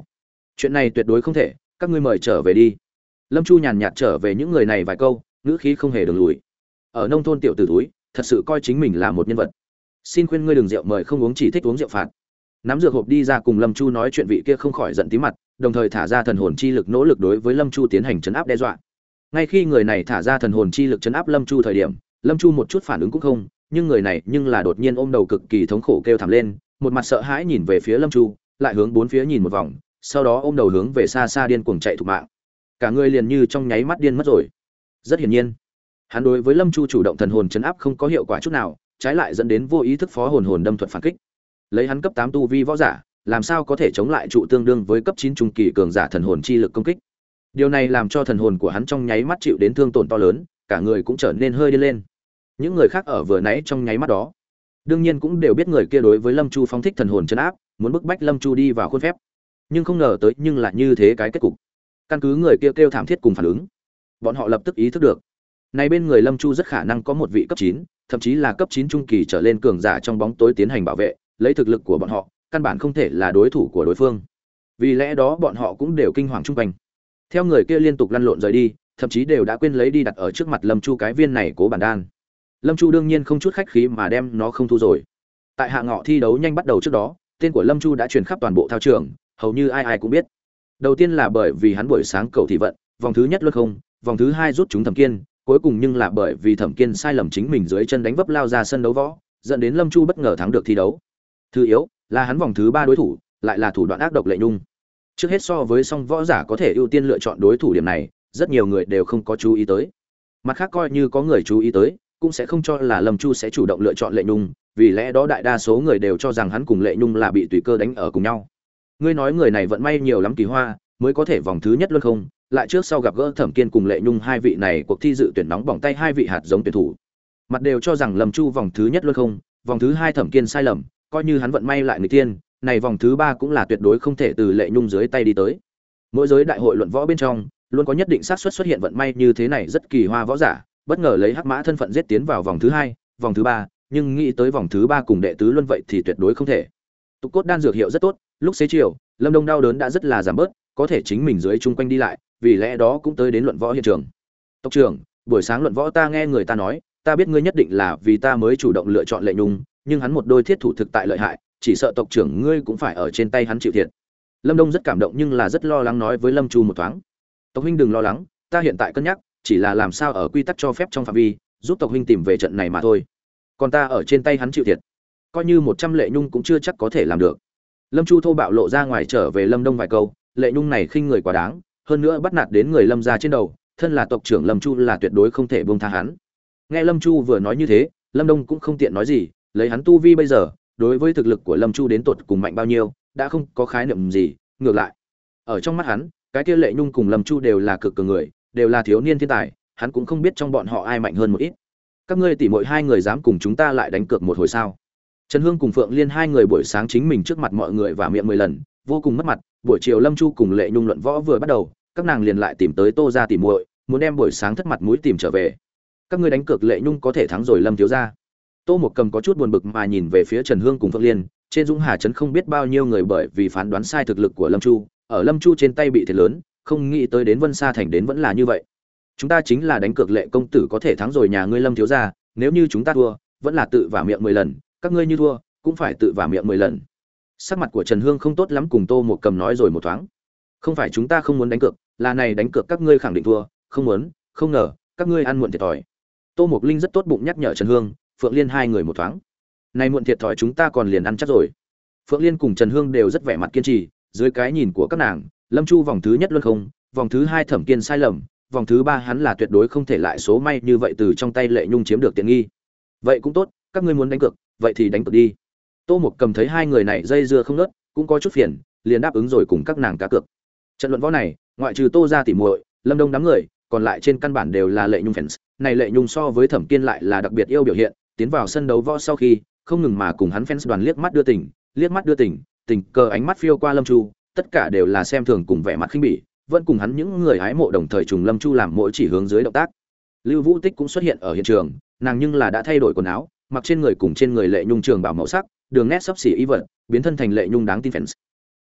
chuyện này tuyệt đối không thể, các ngươi mời trở về đi. Lâm Chu nhàn nhạt trở về những người này vài câu, ngữ khí không hề đường lùi. Ở nông thôn tiểu tử túi, thật sự coi chính mình là một nhân vật. Xin khuyên ngươi đừng rượu mời không uống, chỉ thích uống rượu phạt. Nắm dược hộp đi ra cùng Lâm Chu nói chuyện vị kia không khỏi giận tí mặt, đồng thời thả ra thần hồn chi lực nỗ lực đối với Lâm Chu tiến hành trấn áp đe dọa. Ngay khi người này thả ra thần hồn chi lực trấn áp Lâm Chu thời điểm, Lâm Chu một chút phản ứng cũng không, nhưng người này nhưng là đột nhiên ôm đầu cực kỳ thống khổ kêu thảm lên, một mặt sợ hãi nhìn về phía Lâm Chu, lại hướng bốn phía nhìn một vòng, sau đó ôm đầu hướng về xa xa điên cuồng chạy thục mạng. Cả người liền như trong nháy mắt điên mất rồi. Rất hiển nhiên, hắn đối với Lâm Chu chủ động thần hồn trấn áp không có hiệu quả chút nào, trái lại dẫn đến vô ý thức phó hồn hồn đâm thuật phản kích. Lấy hắn cấp tám tu vi võ giả, làm sao có thể chống lại trụ tương đương với cấp chín trung kỳ cường giả thần hồn chi lực công kích. Điều này làm cho thần hồn của hắn trong nháy mắt chịu đến thương tổn to lớn, cả người cũng trở nên hơi đi lên. Những người khác ở vừa nãy trong nháy mắt đó, đương nhiên cũng đều biết người kia đối với Lâm Chu phóng thích thần hồn trấn áp, muốn bức bách Lâm Chu đi vào khuôn phép. Nhưng không ngờ tới nhưng lại như thế cái kết cục. Căn cứ người kia kêu thảm thiết cùng phản ứng, bọn họ lập tức ý thức được, này bên người Lâm Chu rất khả năng có một vị cấp chín, thậm chí là cấp chín trung kỳ trở lên cường giả trong bóng tối tiến hành bảo vệ, lấy thực lực của bọn họ, căn bản không thể là đối thủ của đối phương. Vì lẽ đó bọn họ cũng đều kinh hoàng chung quanh. Theo người kia liên tục lăn lộn rời đi, thậm chí đều đã quên lấy đi đặt ở trước mặt Lâm Chu cái viên này cố bản đan. Lâm Chu đương nhiên không chút khách khí mà đem nó không thu rồi. Tại hạ ngọ thi đấu nhanh bắt đầu trước đó, tên của Lâm Chu đã truyền khắp toàn bộ thao trường, hầu như ai ai cũng biết. Đầu tiên là bởi vì hắn buổi sáng cầu thị vận, vòng thứ nhất luân không, vòng thứ hai rút chúng Thẩm Kiên, cuối cùng nhưng là bởi vì Thẩm Kiên sai lầm chính mình dưới chân đánh vấp lao ra sân đấu võ, dẫn đến Lâm Chu bất ngờ thắng được thi đấu. Thứ yếu là hắn vòng thứ ba đối thủ, lại là thủ đoạn ác độc Lệ Nhung. Trước hết so với song võ giả có thể ưu tiên lựa chọn đối thủ điểm này, rất nhiều người đều không có chú ý tới. Mặt khác coi như có người chú ý tới, cũng sẽ không cho là Lâm Chu sẽ chủ động lựa chọn Lệ Nhung, vì lẽ đó đại đa số người đều cho rằng hắn cùng Lệ Nhung là bị tùy cơ đánh ở cùng nhau. Ngươi nói người này vận may nhiều lắm kỳ hoa, mới có thể vòng thứ nhất luôn không, lại trước sau gặp gỡ Thẩm Kiên cùng Lệ Nhung hai vị này cuộc thi dự tuyển nóng bỏng tay hai vị hạt giống tuyển thủ. Mặt đều cho rằng Lâm Chu vòng thứ nhất luôn không, vòng thứ hai Thẩm Kiên sai lầm, coi như hắn vận may lại người tiên, này vòng thứ ba cũng là tuyệt đối không thể từ Lệ Nhung dưới tay đi tới. Mỗi giới đại hội luận võ bên trong, luôn có nhất định xác suất xuất hiện vận may như thế này rất kỳ hoa võ giả, bất ngờ lấy hắc mã thân phận giết tiến vào vòng thứ hai, vòng thứ ba, nhưng nghĩ tới vòng thứ ba cùng đệ tứ luân vậy thì tuyệt đối không thể. Tục cốt đan dược hiệu rất tốt, lúc xế chiều, Lâm Đông đau đớn đã rất là giảm bớt, có thể chính mình dưới chung quanh đi lại, vì lẽ đó cũng tới đến luận võ hiện trường. Tộc trưởng, buổi sáng luận võ ta nghe người ta nói, ta biết ngươi nhất định là vì ta mới chủ động lựa chọn Lệ Nhung, nhưng hắn một đôi thiết thủ thực tại lợi hại, chỉ sợ tộc trưởng ngươi cũng phải ở trên tay hắn chịu thiệt. Lâm Đông rất cảm động nhưng là rất lo lắng nói với Lâm Chu một thoáng. Tộc huynh đừng lo lắng, ta hiện tại cân nhắc, chỉ là làm sao ở quy tắc cho phép trong phạm vi, giúp tộc huynh tìm về trận này mà thôi. Còn ta ở trên tay hắn chịu thiệt, coi như một trăm Lệ Nhung cũng chưa chắc có thể làm được. Lâm Chu thô bạo lộ ra ngoài trở về Lâm Đông vài câu, Lệ Nhung này khinh người quá đáng, hơn nữa bắt nạt đến người Lâm gia trên đầu, thân là tộc trưởng Lâm Chu là tuyệt đối không thể buông tha hắn. Nghe Lâm Chu vừa nói như thế, Lâm Đông cũng không tiện nói gì, lấy hắn tu vi bây giờ, đối với thực lực của Lâm Chu đến tột cùng mạnh bao nhiêu, đã không có khái niệm gì, ngược lại, ở trong mắt hắn, cái kia Lệ Nhung cùng Lâm Chu đều là cực cường người, đều là thiếu niên thiên tài, hắn cũng không biết trong bọn họ ai mạnh hơn một ít. Các ngươi tỉ muội hai người dám cùng chúng ta lại đánh cược một hồi sao? Trần Hương cùng Phượng Liên hai người buổi sáng chính mình trước mặt mọi người và miệng mười lần, vô cùng mất mặt, buổi chiều Lâm Chu cùng Lệ Nhung luận võ vừa bắt đầu, các nàng liền lại tìm tới Tô gia tỉ muội, muốn đem buổi sáng thất mặt mũi tìm trở về. Các ngươi đánh cược Lệ Nhung có thể thắng rồi Lâm thiếu gia. Tô Mộc Cầm có chút buồn bực mà nhìn về phía Trần Hương cùng Phượng Liên, trên Dũng Hà trấn không biết bao nhiêu người bởi vì phán đoán sai thực lực của Lâm Chu, ở Lâm Chu trên tay bị thiệt lớn, không nghĩ tới đến Vân Sa thành đến vẫn là như vậy. Chúng ta chính là đánh cược Lệ công tử có thể thắng rồi nhà ngươi Lâm thiếu gia, nếu như chúng ta thua, vẫn là tự vả miệng mười lần, các ngươi như thua, cũng phải tự vả miệng mười lần. Sắc mặt của Trần Hương không tốt lắm cùng Tô Mộc Cầm nói rồi một thoáng. Không phải chúng ta không muốn đánh cược, là này đánh cược các ngươi khẳng định thua, không muốn, không ngờ, các ngươi ăn muộn thiệt thòi. Tô Mộc Linh rất tốt bụng nhắc nhở Trần Hương, Phượng Liên hai người một thoáng. Này muộn thiệt thòi chúng ta còn liền ăn chắc rồi. Phượng Liên cùng Trần Hương đều rất vẻ mặt kiên trì, dưới cái nhìn của các nàng, Lâm Chu vòng thứ nhất luôn không, vòng thứ hai Thẩm Kiên sai lầm, vòng thứ ba hắn là tuyệt đối không thể lại số may như vậy từ trong tay Lệ Nhung chiếm được tiện nghi. Vậy cũng tốt, các ngươi muốn đánh cược, vậy thì đánh cược đi. Tô Mộc Cầm thấy hai người này dây dưa không ngớt, cũng có chút phiền, liền đáp ứng rồi cùng các nàng cá cược. Trận luận võ này, ngoại trừ Tô gia tỉ muội, Lâm Đông đám người, còn lại trên căn bản đều là Lệ Nhung fans. Này Lệ Nhung so với Thẩm Kiên lại là đặc biệt yêu biểu hiện, tiến vào sân đấu võ sau khi, không ngừng mà cùng hắn fans đoàn liếc mắt đưa tình, liếc mắt đưa tình, tình cờ ánh mắt phiêu qua Lâm Chu, tất cả đều là xem thường cùng vẻ mặt khinh bỉ, vẫn cùng hắn những người hái mộ đồng thời trùng Lâm Chu làm mỗi chỉ hướng dưới động tác. Lưu Vũ Tích cũng xuất hiện ở hiện trường, nàng nhưng là đã thay đổi quần áo, mặc trên người cùng trên người Lệ Nhung trường bảo màu sắc, đường nét sắp xỉ y vật, biến thân thành Lệ Nhung đáng tin fans.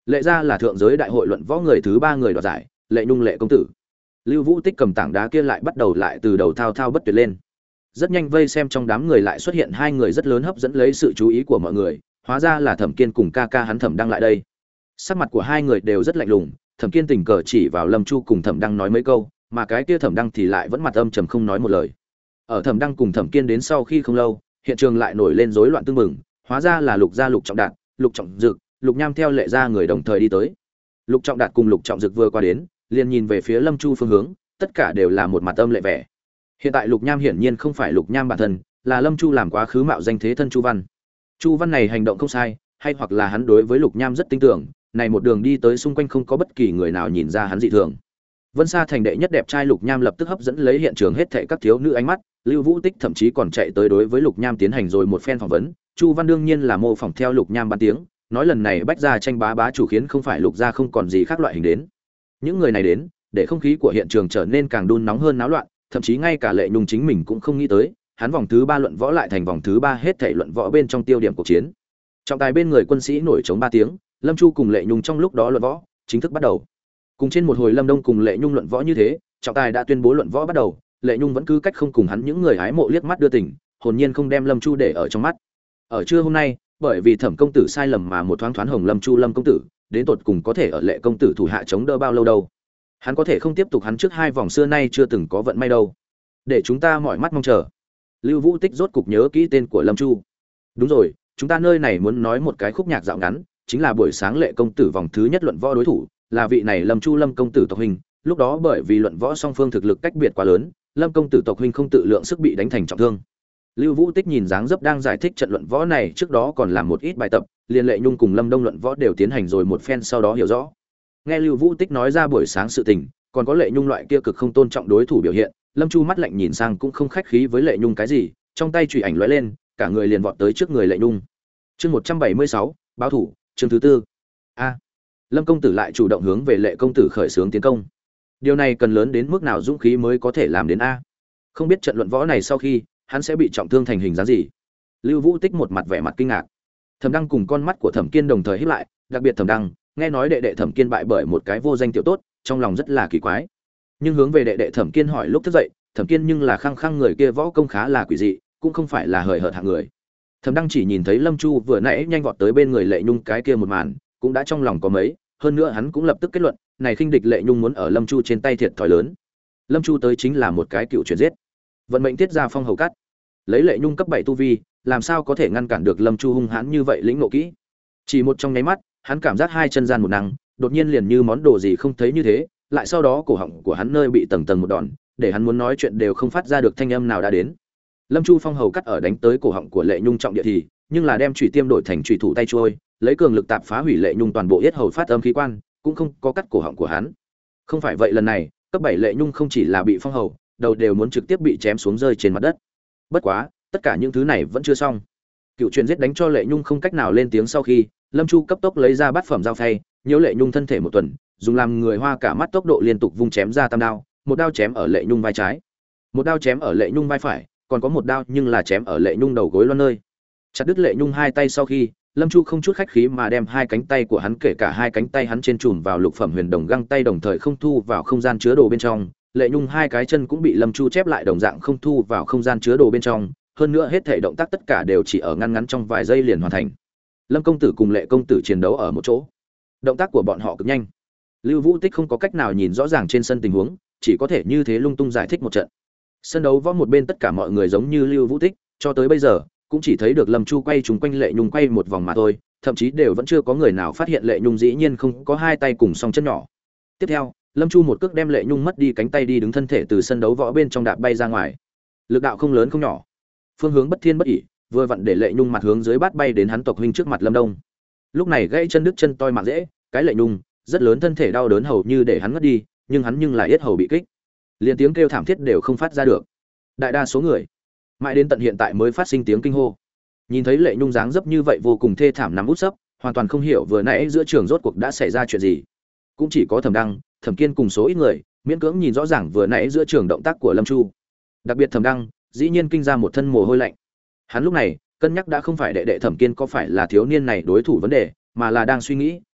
Lệ gia là thượng giới đại hội luận võ người thứ ba người đoạt giải, Lệ Nhung Lệ công tử. Lưu Vũ Tích cầm tảng đá kia lại bắt đầu lại từ đầu thao thao bất tuyệt lên. Rất nhanh vây xem trong đám người lại xuất hiện hai người rất lớn hấp dẫn lấy sự chú ý của mọi người, hóa ra là Thẩm Kiên cùng ca ca hắn Thẩm Đăng lại đây. Sắc mặt của hai người đều rất lạnh lùng, Thẩm Kiên tình cờ chỉ vào Lâm Chu cùng Thẩm Đăng nói mấy câu, mà cái kia Thẩm Đăng thì lại vẫn mặt âm trầm không nói một lời. Ở Thẩm Đăng cùng Thẩm Kiên đến sau khi không lâu, hiện trường lại nổi lên rối loạn tương mừng, hóa ra là Lục gia Lục Trọng Đạt, Lục Trọng Dực, Lục Nham theo Lệ gia người đồng thời đi tới. Lục Trọng Đạt cùng Lục Trọng Dực vừa qua đến, liền nhìn về phía Lâm Chu phương hướng, tất cả đều là một mặt âm lệ vẻ. Hiện tại Lục Nham hiển nhiên không phải Lục Nham bản thân, là Lâm Chu làm quá khứ mạo danh thế thân Chu Văn. Chu Văn này hành động không sai, hay hoặc là hắn đối với Lục Nham rất tin tưởng, này một đường đi tới xung quanh không có bất kỳ người nào nhìn ra hắn dị thường. Vân Sa thành đệ nhất đẹp trai Lục Nham lập tức hấp dẫn lấy hiện trường hết thảy các thiếu nữ ánh mắt, Lưu Vũ Tích thậm chí còn chạy tới đối với Lục Nham tiến hành rồi một phen phỏng vấn. Chu Văn đương nhiên là mô phỏng theo Lục Nham ban tiếng, nói lần này bách gia tranh bá bá chủ khiến không phải Lục gia không còn gì khác loại hình đến. Những người này đến, để không khí của hiện trường trở nên càng đun nóng hơn náo loạn, thậm chí ngay cả Lệ Nhung chính mình cũng không nghĩ tới, hắn vòng thứ ba luận võ lại thành vòng thứ ba hết thảy luận võ bên trong tiêu điểm cuộc chiến. Trọng tài bên người quân sĩ nổi trống ba tiếng, Lâm Chu cùng Lệ Nhung trong lúc đó luận võ chính thức bắt đầu. Cùng trên một hồi Lâm Đông cùng Lệ Nhung luận võ như thế, trọng tài đã tuyên bố luận võ bắt đầu, Lệ Nhung vẫn cứ cách không cùng hắn những người hái mộ liếc mắt đưa tình, hồn nhiên không đem Lâm Chu để ở trong mắt. Ở trưa hôm nay, bởi vì Thẩm công tử sai lầm mà một thoáng thoáng hồng Lâm Chu Lâm công tử, đến tột cùng có thể ở Lệ công tử thủ hạ chống đỡ bao lâu đâu. Hắn có thể không tiếp tục hắn trước hai vòng xưa nay chưa từng có vận may đâu. Để chúng ta mỏi mắt mong chờ. Lưu Vũ Tích rốt cục nhớ kỹ tên của Lâm Chu. Đúng rồi, chúng ta nơi này muốn nói một cái khúc nhạc dạo ngắn, chính là buổi sáng Lệ công tử vòng thứ nhất luận võ đối thủ, là vị này Lâm Chu Lâm công tử tộc huynh, lúc đó bởi vì luận võ song phương thực lực cách biệt quá lớn, Lâm công tử tộc huynh không tự lượng sức bị đánh thành trọng thương. Lưu Vũ Tích nhìn dáng dấp đang giải thích trận luận võ này, trước đó còn làm một ít bài tập, liên Lệ Nhung cùng Lâm Đông luận võ đều tiến hành rồi một phen sau đó hiểu rõ. Nghe Lưu Vũ Tích nói ra buổi sáng sự tình, còn có Lệ Nhung loại kia cực không tôn trọng đối thủ biểu hiện, Lâm Chu mắt lạnh nhìn sang cũng không khách khí với Lệ Nhung cái gì, trong tay chùy ảnh lóe lên, cả người liền vọt tới trước người Lệ Nhung. Chương một trăm bảy mươi sáu, báo thủ, chương thứ tư. A. Lâm công tử lại chủ động hướng về Lệ công tử khởi xướng tiến công. Điều này cần lớn đến mức nào dũng khí mới có thể làm đến a? Không biết trận luận võ này sau khi, hắn sẽ bị trọng thương thành hình dáng gì? Lưu Vũ Tích một mặt vẻ mặt kinh ngạc. Thẩm Đăng cùng con mắt của Thẩm Kiên đồng thời híp lại, đặc biệt Thẩm Đăng, nghe nói đệ đệ Thẩm Kiên bại bởi một cái vô danh tiểu tốt, trong lòng rất là kỳ quái. Nhưng hướng về đệ đệ Thẩm Kiên hỏi lúc thức dậy, Thẩm Kiên nhưng là khăng khăng người kia võ công khá là quỷ dị, cũng không phải là hời hợt hạng người. Thẩm Đăng chỉ nhìn thấy Lâm Chu vừa nãy nhanh vọt tới bên người Lệ Nhung cái kia một màn, cũng đã trong lòng có mấy, hơn nữa hắn cũng lập tức kết luận, này khinh địch Lệ Nhung muốn ở Lâm Chu trên tay thiệt thòi lớn. Lâm Chu tới chính là một cái cựu chuyển giết. Vận mệnh tiết ra phong hầu cắt. Lấy Lệ Nhung cấp bảy tu vi, làm sao có thể ngăn cản được Lâm Chu hung hãn như vậy lĩnh ngộ kỹ. Chỉ một trong nháy mắt, hắn cảm giác hai chân gian một năng, đột nhiên liền như món đồ gì không thấy như thế, lại sau đó cổ họng của hắn nơi bị tầng tầng một đòn, để hắn muốn nói chuyện đều không phát ra được thanh âm nào đã đến. Lâm Chu phong hầu cắt ở đánh tới cổ họng của Lệ Nhung trọng địa thì, nhưng là đem chủy tiêm đổi thành chủy thủ tay trôi, lấy cường lực tạp phá hủy Lệ Nhung toàn bộ yết hầu phát âm khí quan, cũng không có cắt cổ họng của hắn. Không phải vậy lần này, cấp bảy Lệ Nhung không chỉ là bị phong hầu, đầu đều muốn trực tiếp bị chém xuống rơi trên mặt đất. Bất quá, tất cả những thứ này vẫn chưa xong. Cựu truyền giết đánh cho Lệ Nhung không cách nào lên tiếng sau khi, Lâm Chu cấp tốc lấy ra bát phẩm dao phay, nhiễu Lệ Nhung thân thể một tuần, dùng làm người hoa cả mắt tốc độ liên tục vung chém ra tam đao, một đao chém ở Lệ Nhung vai trái, một đao chém ở Lệ Nhung vai phải, còn có một đao nhưng là chém ở Lệ Nhung đầu gối loan nơi. Chặt đứt Lệ Nhung hai tay sau khi, Lâm Chu không chút khách khí mà đem hai cánh tay của hắn, kể cả hai cánh tay hắn trên trùm vào lục phẩm huyền đồng găng tay đồng thời không thu vào không gian chứa đồ bên trong. Lệ Nhung hai cái chân cũng bị Lâm Chu chép lại đồng dạng không thu vào không gian chứa đồ bên trong, hơn nữa hết thảy động tác tất cả đều chỉ ở ngăn ngắn trong vài giây liền hoàn thành. Lâm công tử cùng Lệ công tử chiến đấu ở một chỗ, động tác của bọn họ cực nhanh. Lưu Vũ Tích không có cách nào nhìn rõ ràng trên sân tình huống, chỉ có thể như thế lung tung giải thích một trận. Sân đấu võ một bên tất cả mọi người giống như Lưu Vũ Tích, cho tới bây giờ cũng chỉ thấy được Lâm Chu quay trúng quanh Lệ Nhung quay một vòng mà thôi, thậm chí đều vẫn chưa có người nào phát hiện Lệ Nhung dĩ nhiên không có hai tay cùng song chân nhỏ. Tiếp theo, Lâm Chu một cước đem Lệ Nhung mất đi cánh tay đi đứng thân thể từ sân đấu võ bên trong đạp bay ra ngoài. Lực đạo không lớn không nhỏ, phương hướng bất thiên bất ỷ, vừa vặn để Lệ Nhung mặt hướng dưới bát bay đến hắn tộc huynh trước mặt Lâm Đông. Lúc này gãy chân đứt chân toi mạng dễ, cái Lệ Nhung rất lớn thân thể đau đớn hầu như để hắn ngất đi, nhưng hắn nhưng lại yết hầu bị kích, liền tiếng kêu thảm thiết đều không phát ra được. Đại đa số người mãi đến tận hiện tại mới phát sinh tiếng kinh hô. Nhìn thấy Lệ Nhung dáng dấp như vậy vô cùng thê thảm nằm út sấp, hoàn toàn không hiểu vừa nãy giữa trường rốt cuộc đã xảy ra chuyện gì. Cũng chỉ có Thẩm Đăng, Thẩm Kiên cùng số ít người miễn cưỡng nhìn rõ ràng vừa nãy giữa trường động tác của Lâm Chu. Đặc biệt Thẩm Đăng, dĩ nhiên kinh ra một thân mồ hôi lạnh. Hắn lúc này cân nhắc đã không phải đệ đệ Thẩm Kiên có phải là thiếu niên này đối thủ vấn đề, mà là đang suy nghĩ,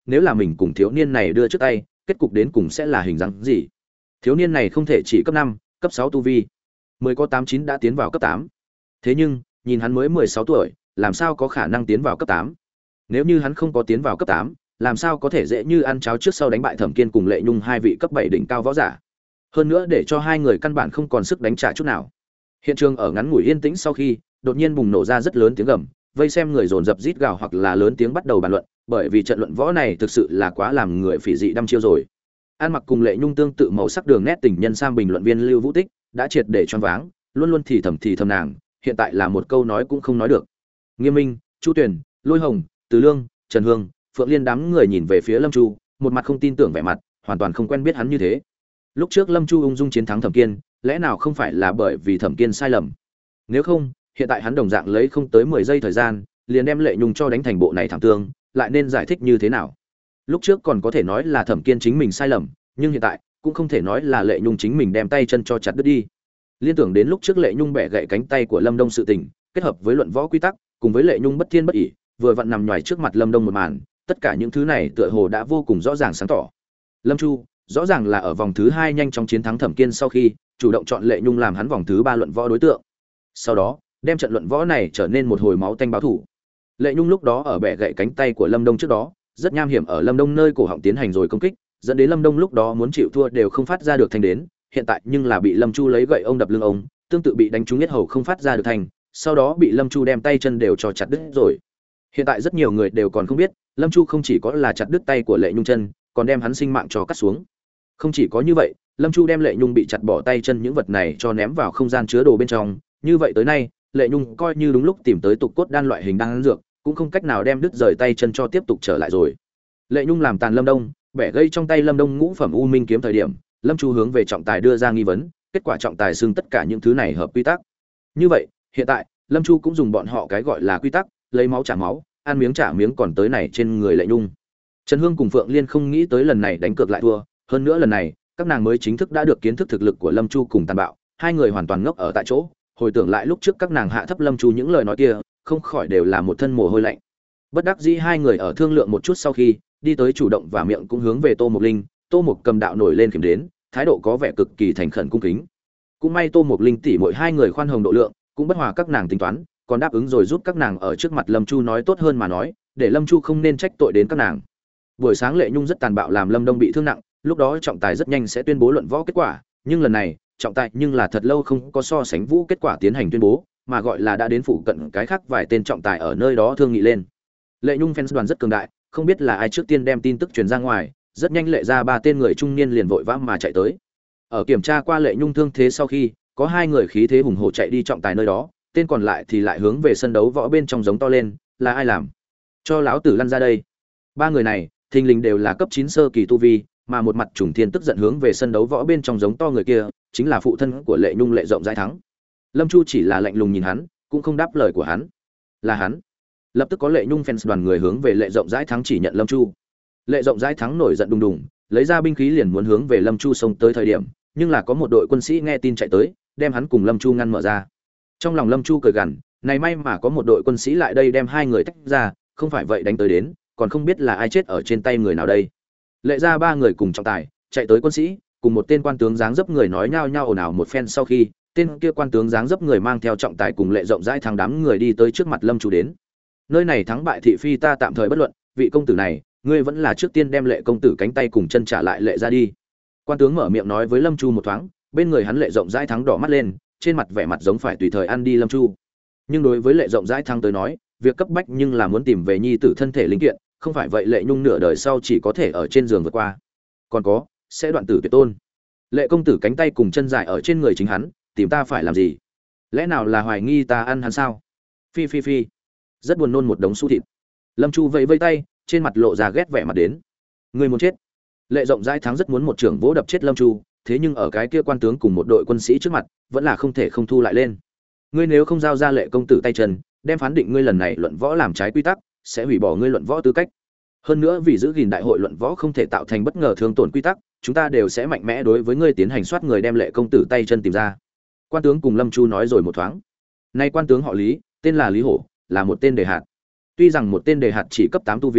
nếu là mình cùng thiếu niên này đưa trước tay, kết cục đến cùng sẽ là hình dáng gì? Thiếu niên này không thể chỉ cấp năm, cấp sáu tu vi, mười có tám chín đã tiến vào cấp tám. Thế nhưng, nhìn hắn mới mười sáu tuổi, làm sao có khả năng tiến vào cấp tám? Nếu như hắn không có tiến vào cấp tám, làm sao có thể dễ như ăn cháo trước sau đánh bại Thẩm Kiên cùng Lệ Nhung hai vị cấp bảy đỉnh cao võ giả? Hơn nữa để cho hai người căn bản không còn sức đánh trả chút nào. Hiện trường ở ngắn ngủi yên tĩnh sau khi, đột nhiên bùng nổ ra rất lớn tiếng gầm, vây xem người dồn dập rít gào hoặc là lớn tiếng bắt đầu bàn luận, bởi vì trận luận võ này thực sự là quá làm người phỉ dị đăm chiêu rồi. An mặc cùng Lệ Nhung tương tự màu sắc đường nét tình nhân sam bình luận viên Lưu Vũ Tích đã triệt để choáng váng, luôn luôn thì thầm thì thầm nàng, hiện tại là một câu nói cũng không nói được. Nghiêm Minh, Chu Tuyền, Lôi Hồng, Từ Lương, Trần Hương, Phượng Liên đám người nhìn về phía Lâm Chu, một mặt không tin tưởng vẻ mặt, hoàn toàn không quen biết hắn như thế. Lúc trước Lâm Chu ung dung chiến thắng Thẩm Kiên, lẽ nào không phải là bởi vì Thẩm Kiên sai lầm? Nếu không, hiện tại hắn đồng dạng lấy không tới mười giây thời gian, liền đem Lệ Nhung cho đánh thành bộ này thảm tương, lại nên giải thích như thế nào? Lúc trước còn có thể nói là Thẩm Kiên chính mình sai lầm, nhưng hiện tại cũng không thể nói là Lệ Nhung chính mình đem tay chân cho chặt đứt đi. Liên tưởng đến lúc trước Lệ Nhung bẻ gãy cánh tay của Lâm Đông sự tình, kết hợp với luận võ quy tắc, cùng với Lệ Nhung bất thiên bất ỷ, vừa vặn nằm nhòi trước mặt Lâm Đông một màn, tất cả những thứ này tựa hồ đã vô cùng rõ ràng sáng tỏ. Lâm Chu, rõ ràng là ở vòng thứ hai nhanh chóng chiến thắng Thẩm Kiên sau khi, chủ động chọn Lệ Nhung làm hắn vòng thứ ba luận võ đối tượng. Sau đó, đem trận luận võ này trở nên một hồi máu tanh báo thủ. Lệ Nhung lúc đó ở bẻ gãy cánh tay của Lâm Đông trước đó, rất nham hiểm ở Lâm Đông nơi cổ họng tiến hành rồi công kích, dẫn đến Lâm Đông lúc đó muốn chịu thua đều không phát ra được thanh đến, hiện tại nhưng là bị Lâm Chu lấy gậy ông đập lưng ông, tương tự bị đánh trúng huyết hầu không phát ra được thanh, sau đó bị Lâm Chu đem tay chân đều cho chặt đứt rồi. Hiện tại rất nhiều người đều còn không biết, Lâm Chu không chỉ có là chặt đứt tay của Lệ Nhung chân, còn đem hắn sinh mạng cho cắt xuống. Không chỉ có như vậy, Lâm Chu đem Lệ Nhung bị chặt bỏ tay chân những vật này cho ném vào không gian chứa đồ bên trong, như vậy tới nay, Lệ Nhung coi như đúng lúc tìm tới tục cốt đan loại hình đan dược, cũng không cách nào đem đứt rời tay chân cho tiếp tục trở lại rồi. Lệ Nhung làm tàn Lâm Đông, bẻ gây trong tay Lâm Đông ngũ phẩm u minh kiếm thời điểm, Lâm Chu hướng về trọng tài đưa ra nghi vấn, kết quả trọng tài xưng tất cả những thứ này hợp quy tắc. Như vậy, hiện tại, Lâm Chu cũng dùng bọn họ cái gọi là quy tắc, lấy máu trả máu, ăn miếng trả miếng còn tới này trên người Lệ Nhung. Trần Hương cùng Phượng Liên không nghĩ tới lần này đánh cược lại thua, hơn nữa lần này, các nàng mới chính thức đã được kiến thức thực lực của Lâm Chu cùng tàn bạo, hai người hoàn toàn ngốc ở tại chỗ, hồi tưởng lại lúc trước các nàng hạ thấp Lâm Chu những lời nói kia, không khỏi đều là một thân mồ hôi lạnh. Bất đắc dĩ hai người ở thương lượng một chút sau khi, đi tới chủ động và miệng cũng hướng về Tô Mộc Linh, Tô Mộc cầm đạo nổi lên kiểm đến, thái độ có vẻ cực kỳ thành khẩn cung kính. Cũng may Tô Mộc Linh tỷ muội hai người khoan hồng độ lượng, cũng bất hòa các nàng tính toán, còn đáp ứng rồi giúp các nàng ở trước mặt Lâm Chu nói tốt hơn mà nói, để Lâm Chu không nên trách tội đến các nàng. Buổi sáng Lệ Nhung rất tàn bạo làm Lâm Đông bị thương nặng, lúc đó trọng tài rất nhanh sẽ tuyên bố luận võ kết quả, nhưng lần này, trọng tài nhưng là thật lâu không có so sánh vũ kết quả tiến hành tuyên bố, mà gọi là đã đến phụ cận cái khác vài tên trọng tài ở nơi đó thương nghị lên. Lệ Nhung fans đoàn rất cường đại, không biết là ai trước tiên đem tin tức truyền ra ngoài, rất nhanh Lệ ra ba tên người trung niên liền vội vã mà chạy tới. Ở kiểm tra qua Lệ Nhung thương thế sau khi, có hai người khí thế hùng hổ chạy đi trọng tài nơi đó, tên còn lại thì lại hướng về sân đấu võ bên trong giống to lên, là ai làm? Cho lão tử lăn ra đây. Ba người này, thình lình đều là cấp chín sơ kỳ tu vi, mà một mặt trùng thiên tức giận hướng về sân đấu võ bên trong giống to người kia, chính là phụ thân của Lệ Nhung Lệ Rộng Rãi Thắng. Lâm Chu chỉ là lạnh lùng nhìn hắn, cũng không đáp lời của hắn. Là hắn. Lập tức có Lệ Nhung fans đoàn người hướng về Lệ Rộng Rãi Thắng chỉ nhận Lâm Chu. Lệ Rộng Rãi Thắng nổi giận đùng đùng, lấy ra binh khí liền muốn hướng về Lâm Chu xông tới thời điểm, nhưng là có một đội quân sĩ nghe tin chạy tới, đem hắn cùng Lâm Chu ngăn mở ra. Trong lòng Lâm Chu cười gằn, này may mà có một đội quân sĩ lại đây đem hai người tách ra, không phải vậy đánh tới đến, còn không biết là ai chết ở trên tay người nào đây. Lệ ra ba người cùng trọng tài chạy tới quân sĩ, cùng một tên quan tướng dáng dấp người nói nhao nhao ồn ào một phen sau khi, tên kia quan tướng dáng dấp người mang theo trọng tài cùng Lệ Rộng Rãi Thắng đám người đi tới trước mặt Lâm Chu đến. Nơi này thắng bại thị phi ta tạm thời bất luận, vị công tử này, ngươi vẫn là trước tiên đem Lệ công tử cánh tay cùng chân trả lại Lệ ra đi. Quan tướng mở miệng nói với Lâm Chu một thoáng, bên người hắn Lệ Rộng Rãi Thắng đỏ mắt lên, trên mặt vẻ mặt giống phải tùy thời ăn đi Lâm Chu. Nhưng đối với Lệ Rộng Rãi Thắng tới nói, việc cấp bách nhưng là muốn tìm về nhi tử thân thể linh kiện, không phải vậy Lệ Nhung nửa đời sau chỉ có thể ở trên giường vượt qua. Còn có, sẽ đoạn tử tuyệt tôn. Lệ công tử cánh tay cùng chân dài ở trên người chính hắn, tìm ta phải làm gì? Lẽ nào là hoài nghi ta ăn hắn sao? Phi phi phi. Rất buồn nôn một đống su thịt. Lâm Chu vẫy vẫy tay, trên mặt lộ ra ghét vẻ mặt đến. Người muốn chết. Lệ Rộng Rãi Thắng rất muốn một trưởng vỗ đập chết Lâm Chu, thế nhưng ở cái kia quan tướng cùng một đội quân sĩ trước mặt, vẫn là không thể không thu lại lên. Ngươi nếu không giao ra Lệ công tử tay chân, đem phán định ngươi lần này luận võ làm trái quy tắc, sẽ hủy bỏ ngươi luận võ tư cách. Hơn nữa vì giữ gìn đại hội luận võ không thể tạo thành bất ngờ thương tổn quy tắc, chúng ta đều sẽ mạnh mẽ đối với ngươi tiến hành soát người đem Lệ công tử tay chân tìm ra. Quan tướng cùng Lâm Chu nói rồi một thoáng. Nay quan tướng họ Lý, tên là Lý Hổ, là một tên đề hạt. Tuy rằng một tên đề hạt chỉ cấp tám tu vi,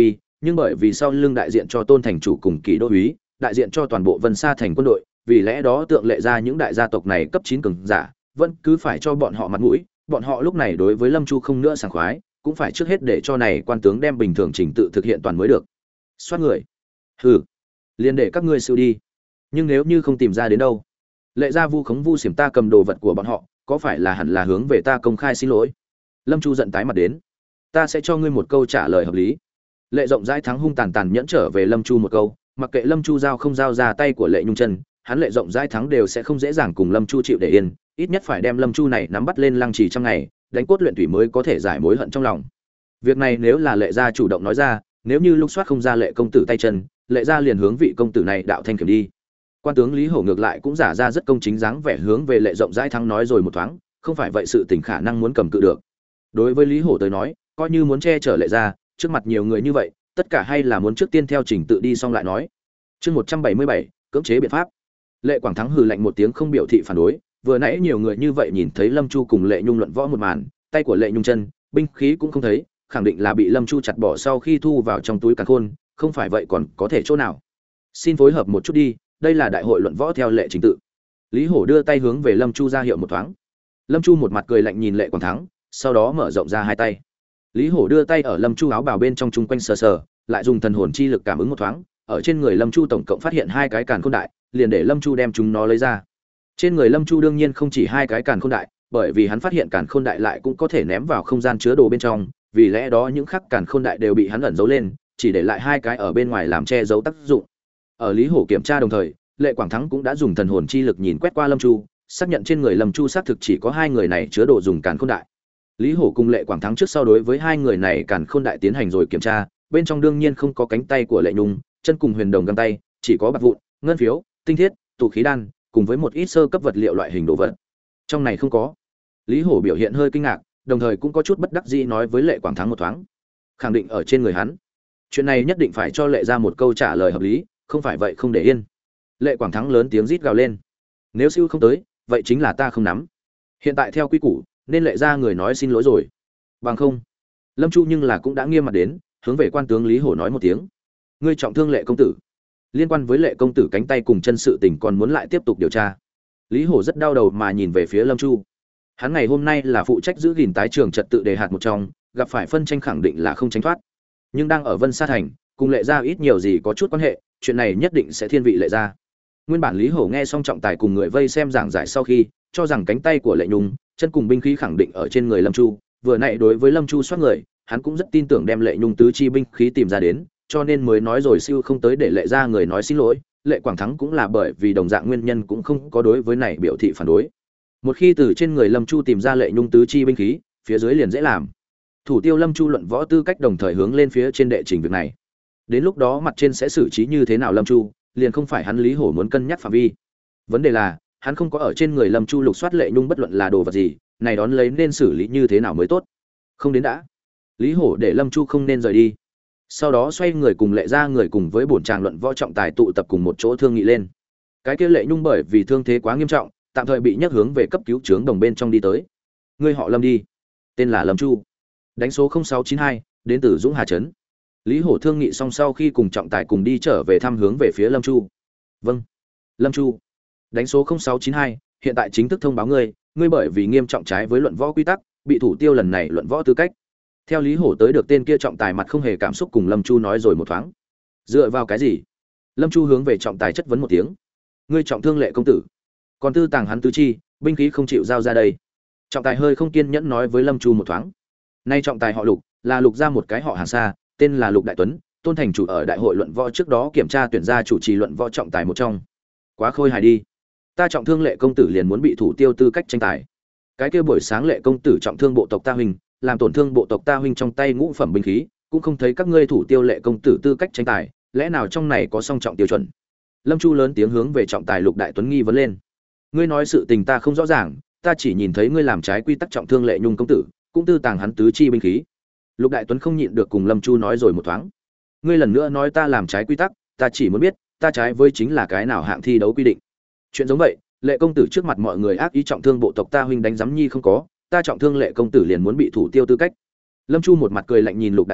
nhưng bởi vì sau lưng đại diện cho Tôn thành chủ cùng Kỳ đô úy, đại diện cho toàn bộ Vân Sa thành quân đội, vì lẽ đó tượng lệ ra những đại gia tộc này cấp chín cường giả, vẫn cứ phải cho bọn họ mặt mũi, bọn họ lúc này đối với Lâm Chu không nữa sảng khoái, cũng phải trước hết để cho này quan tướng đem bình thường trình tự thực hiện toàn mới được. Soát người. Hừ, liền để các ngươi siêu đi. Nhưng nếu như không tìm ra đến đâu, lệ gia vu khống vu xiểm ta cầm đồ vật của bọn họ, có phải là hẳn là hướng về ta công khai xin lỗi? Lâm Chu giận tái mặt đến. Ta sẽ cho ngươi một câu trả lời hợp lý. Lệ rộng rãi thắng hung tàn tàn nhẫn trở về Lâm Chu một câu, mặc kệ Lâm Chu giao không giao ra tay của Lệ Nhung Chân, hắn Lệ rộng rãi thắng đều sẽ không dễ dàng cùng Lâm Chu chịu để yên, ít nhất phải đem Lâm Chu này nắm bắt lên lăng trì trăm ngày, đánh cốt luyện thủy mới có thể giải mối hận trong lòng. Việc này nếu là Lệ gia chủ động nói ra, nếu như lục soát không ra Lệ công tử tay chân, Lệ gia liền hướng vị công tử này đạo thanh kiểm đi. Quan tướng Lý Hổ ngược lại cũng giả ra rất công chính dáng vẻ hướng về Lệ rộng rãi thắng nói rồi một thoáng, không phải vậy sự tình khả năng muốn cầm cự được. Đối với Lý Hổ tới nói, coi như muốn che chở Lệ gia, trước mặt nhiều người như vậy, tất cả hay là muốn trước tiên theo trình tự đi xong lại nói. Chương một trăm bảy mươi bảy, cưỡng chế biện pháp. Lệ Quảng Thắng hừ lạnh một tiếng không biểu thị phản đối, vừa nãy nhiều người như vậy nhìn thấy Lâm Chu cùng Lệ Nhung luận võ một màn, tay của Lệ Nhung chân, binh khí cũng không thấy, khẳng định là bị Lâm Chu chặt bỏ sau khi thu vào trong túi càn khôn, không phải vậy còn có thể chỗ nào. Xin phối hợp một chút đi, đây là đại hội luận võ theo lệ trình tự. Lý Hổ đưa tay hướng về Lâm Chu ra hiệu một thoáng. Lâm Chu một mặt cười lạnh nhìn Lệ Quảng Thắng, sau đó mở rộng ra hai tay. Lý Hổ đưa tay ở Lâm Chu áo bào bên trong chung quanh sờ sờ, lại dùng thần hồn chi lực cảm ứng một thoáng, ở trên người Lâm Chu tổng cộng phát hiện hai cái càn khôn đại, liền để Lâm Chu đem chúng nó lấy ra. Trên người Lâm Chu đương nhiên không chỉ hai cái càn khôn đại, bởi vì hắn phát hiện càn khôn đại lại cũng có thể ném vào không gian chứa đồ bên trong, vì lẽ đó những khắc càn khôn đại đều bị hắn ẩn giấu lên, chỉ để lại hai cái ở bên ngoài làm che giấu tác dụng. Ở Lý Hổ kiểm tra đồng thời, Lệ Quảng Thắng cũng đã dùng thần hồn chi lực nhìn quét qua Lâm Chu, xác nhận trên người Lâm Chu xác thực chỉ có hai người này chứa đồ dùng càn khôn đại. Lý Hổ cùng Lệ Quảng Thắng trước sau đối với hai người này càn khôn đại tiến hành rồi kiểm tra, bên trong đương nhiên không có cánh tay của Lệ Nhung, chân cùng huyền đồng găng tay, chỉ có bạc vụn, ngân phiếu, tinh thiết, tụ khí đan, cùng với một ít sơ cấp vật liệu loại hình đồ vật. Trong này không có. Lý Hổ biểu hiện hơi kinh ngạc, đồng thời cũng có chút bất đắc dĩ nói với Lệ Quảng Thắng một thoáng. Khẳng định ở trên người hắn. Chuyện này nhất định phải cho Lệ ra một câu trả lời hợp lý, không phải vậy không để yên. Lệ Quảng Thắng lớn tiếng rít gào lên. Nếu siêu không tới, vậy chính là ta không nắm. Hiện tại theo quy củ, nên Lệ ra người nói xin lỗi rồi. Bằng không, Lâm Chu nhưng là cũng đã nghiêm mặt đến, hướng về quan tướng Lý Hổ nói một tiếng. Ngươi trọng thương Lệ công tử. Liên quan với Lệ công tử cánh tay cùng chân sự tình còn muốn lại tiếp tục điều tra. Lý Hổ rất đau đầu mà nhìn về phía Lâm Chu. Hắn ngày hôm nay là phụ trách giữ gìn tái trường trật tự đề hạt một trong, gặp phải phân tranh khẳng định là không tránh thoát. Nhưng đang ở Vân Sa thành, cùng Lệ gia ít nhiều gì có chút quan hệ, chuyện này nhất định sẽ thiên vị Lệ gia. Nguyên bản Lý Hổ nghe xong trọng tài cùng người vây xem giảng giải sau khi, cho rằng cánh tay của Lệ Nhung, chân cùng binh khí khẳng định ở trên người Lâm Chu, vừa nãy đối với Lâm Chu soát người, hắn cũng rất tin tưởng đem Lệ Nhung tứ chi binh khí tìm ra đến, cho nên mới nói rồi siêu không tới để Lệ gia người nói xin lỗi. Lệ Quảng Thắng cũng là bởi vì đồng dạng nguyên nhân cũng không có đối với này biểu thị phản đối. Một khi từ trên người Lâm Chu tìm ra Lệ Nhung tứ chi binh khí, phía dưới liền dễ làm. Thủ tiêu Lâm Chu luận võ tư cách đồng thời hướng lên phía trên đệ trình việc này. Đến lúc đó mặt trên sẽ xử trí như thế nào Lâm Chu, liền không phải hắn Lý Hổ muốn cân nhắc phạm vi. Vấn đề là, hắn không có ở trên người Lâm Chu lục soát Lệ Nhung bất luận là đồ vật gì, này đón lấy nên xử lý như thế nào mới tốt. Không đến đã. Lý Hổ để Lâm Chu không nên rời đi. Sau đó xoay người cùng Lệ gia người cùng với bổn tràng luận võ trọng tài tụ tập cùng một chỗ thương nghị lên. Cái kia Lệ Nhung bởi vì thương thế quá nghiêm trọng, tạm thời bị nhắc hướng về cấp cứu trướng đồng bên trong đi tới. Ngươi họ Lâm đi, tên là Lâm Chu, đánh số không sáu chín hai, đến từ Dũng Hà trấn. Lý Hổ thương nghị xong sau khi cùng trọng tài cùng đi trở về thăm hướng về phía Lâm Chu. Vâng. Lâm Chu, đánh số không sáu chín hai, hiện tại chính thức thông báo ngươi, ngươi bởi vì nghiêm trọng trái với luận võ quy tắc, bị thủ tiêu lần này luận võ tư cách. Theo Lý Hổ tới được tên kia trọng tài mặt không hề cảm xúc cùng Lâm Chu nói rồi một thoáng. Dựa vào cái gì? Lâm Chu hướng về trọng tài chất vấn một tiếng. Ngươi trọng thương Lệ công tử, còn tư tàng hắn tứ chi, binh khí không chịu giao ra đây. Trọng tài hơi không kiên nhẫn nói với Lâm Chu một thoáng. Nay trọng tài họ Lục, là Lục gia một cái họ hàng xa, tên là Lục Đại Tuấn, Tôn thành chủ ở đại hội luận võ trước đó kiểm tra tuyển ra chủ trì luận võ trọng tài một trong. Quá khôi hài đi. Ta trọng thương Lệ công tử liền muốn bị thủ tiêu tư cách tranh tài. Cái kia buổi sáng Lệ công tử trọng thương bộ tộc ta huynh, làm tổn thương bộ tộc ta huynh trong tay ngũ phẩm binh khí, cũng không thấy các ngươi thủ tiêu Lệ công tử tư cách tranh tài, lẽ nào trong này có song trọng tiêu chuẩn? Lâm Chu lớn tiếng hướng về trọng tài Lục Đại Tuấn nghi vấn lên. Ngươi nói sự tình ta không rõ ràng, ta chỉ nhìn thấy ngươi làm trái quy tắc trọng thương Lệ Nhung công tử, cũng tư tàng hắn tứ chi binh khí. Lục Đại Tuấn không nhịn được cùng Lâm Chu nói rồi một thoáng. Ngươi lần nữa nói ta làm trái quy tắc, ta chỉ muốn biết, ta trái với chính là cái nào hạng thi đấu quy định. Chuyện giống vậy, Lệ công tử trước mặt mọi người ác ý trọng thương bộ tộc ta huynh đánh giấm nhi không có, ta trọng thương Lệ công tử liền muốn bị thủ tiêu tư cách. Lâm Chu một mặt cười lạnh nhìn Lục Đại Tuấn,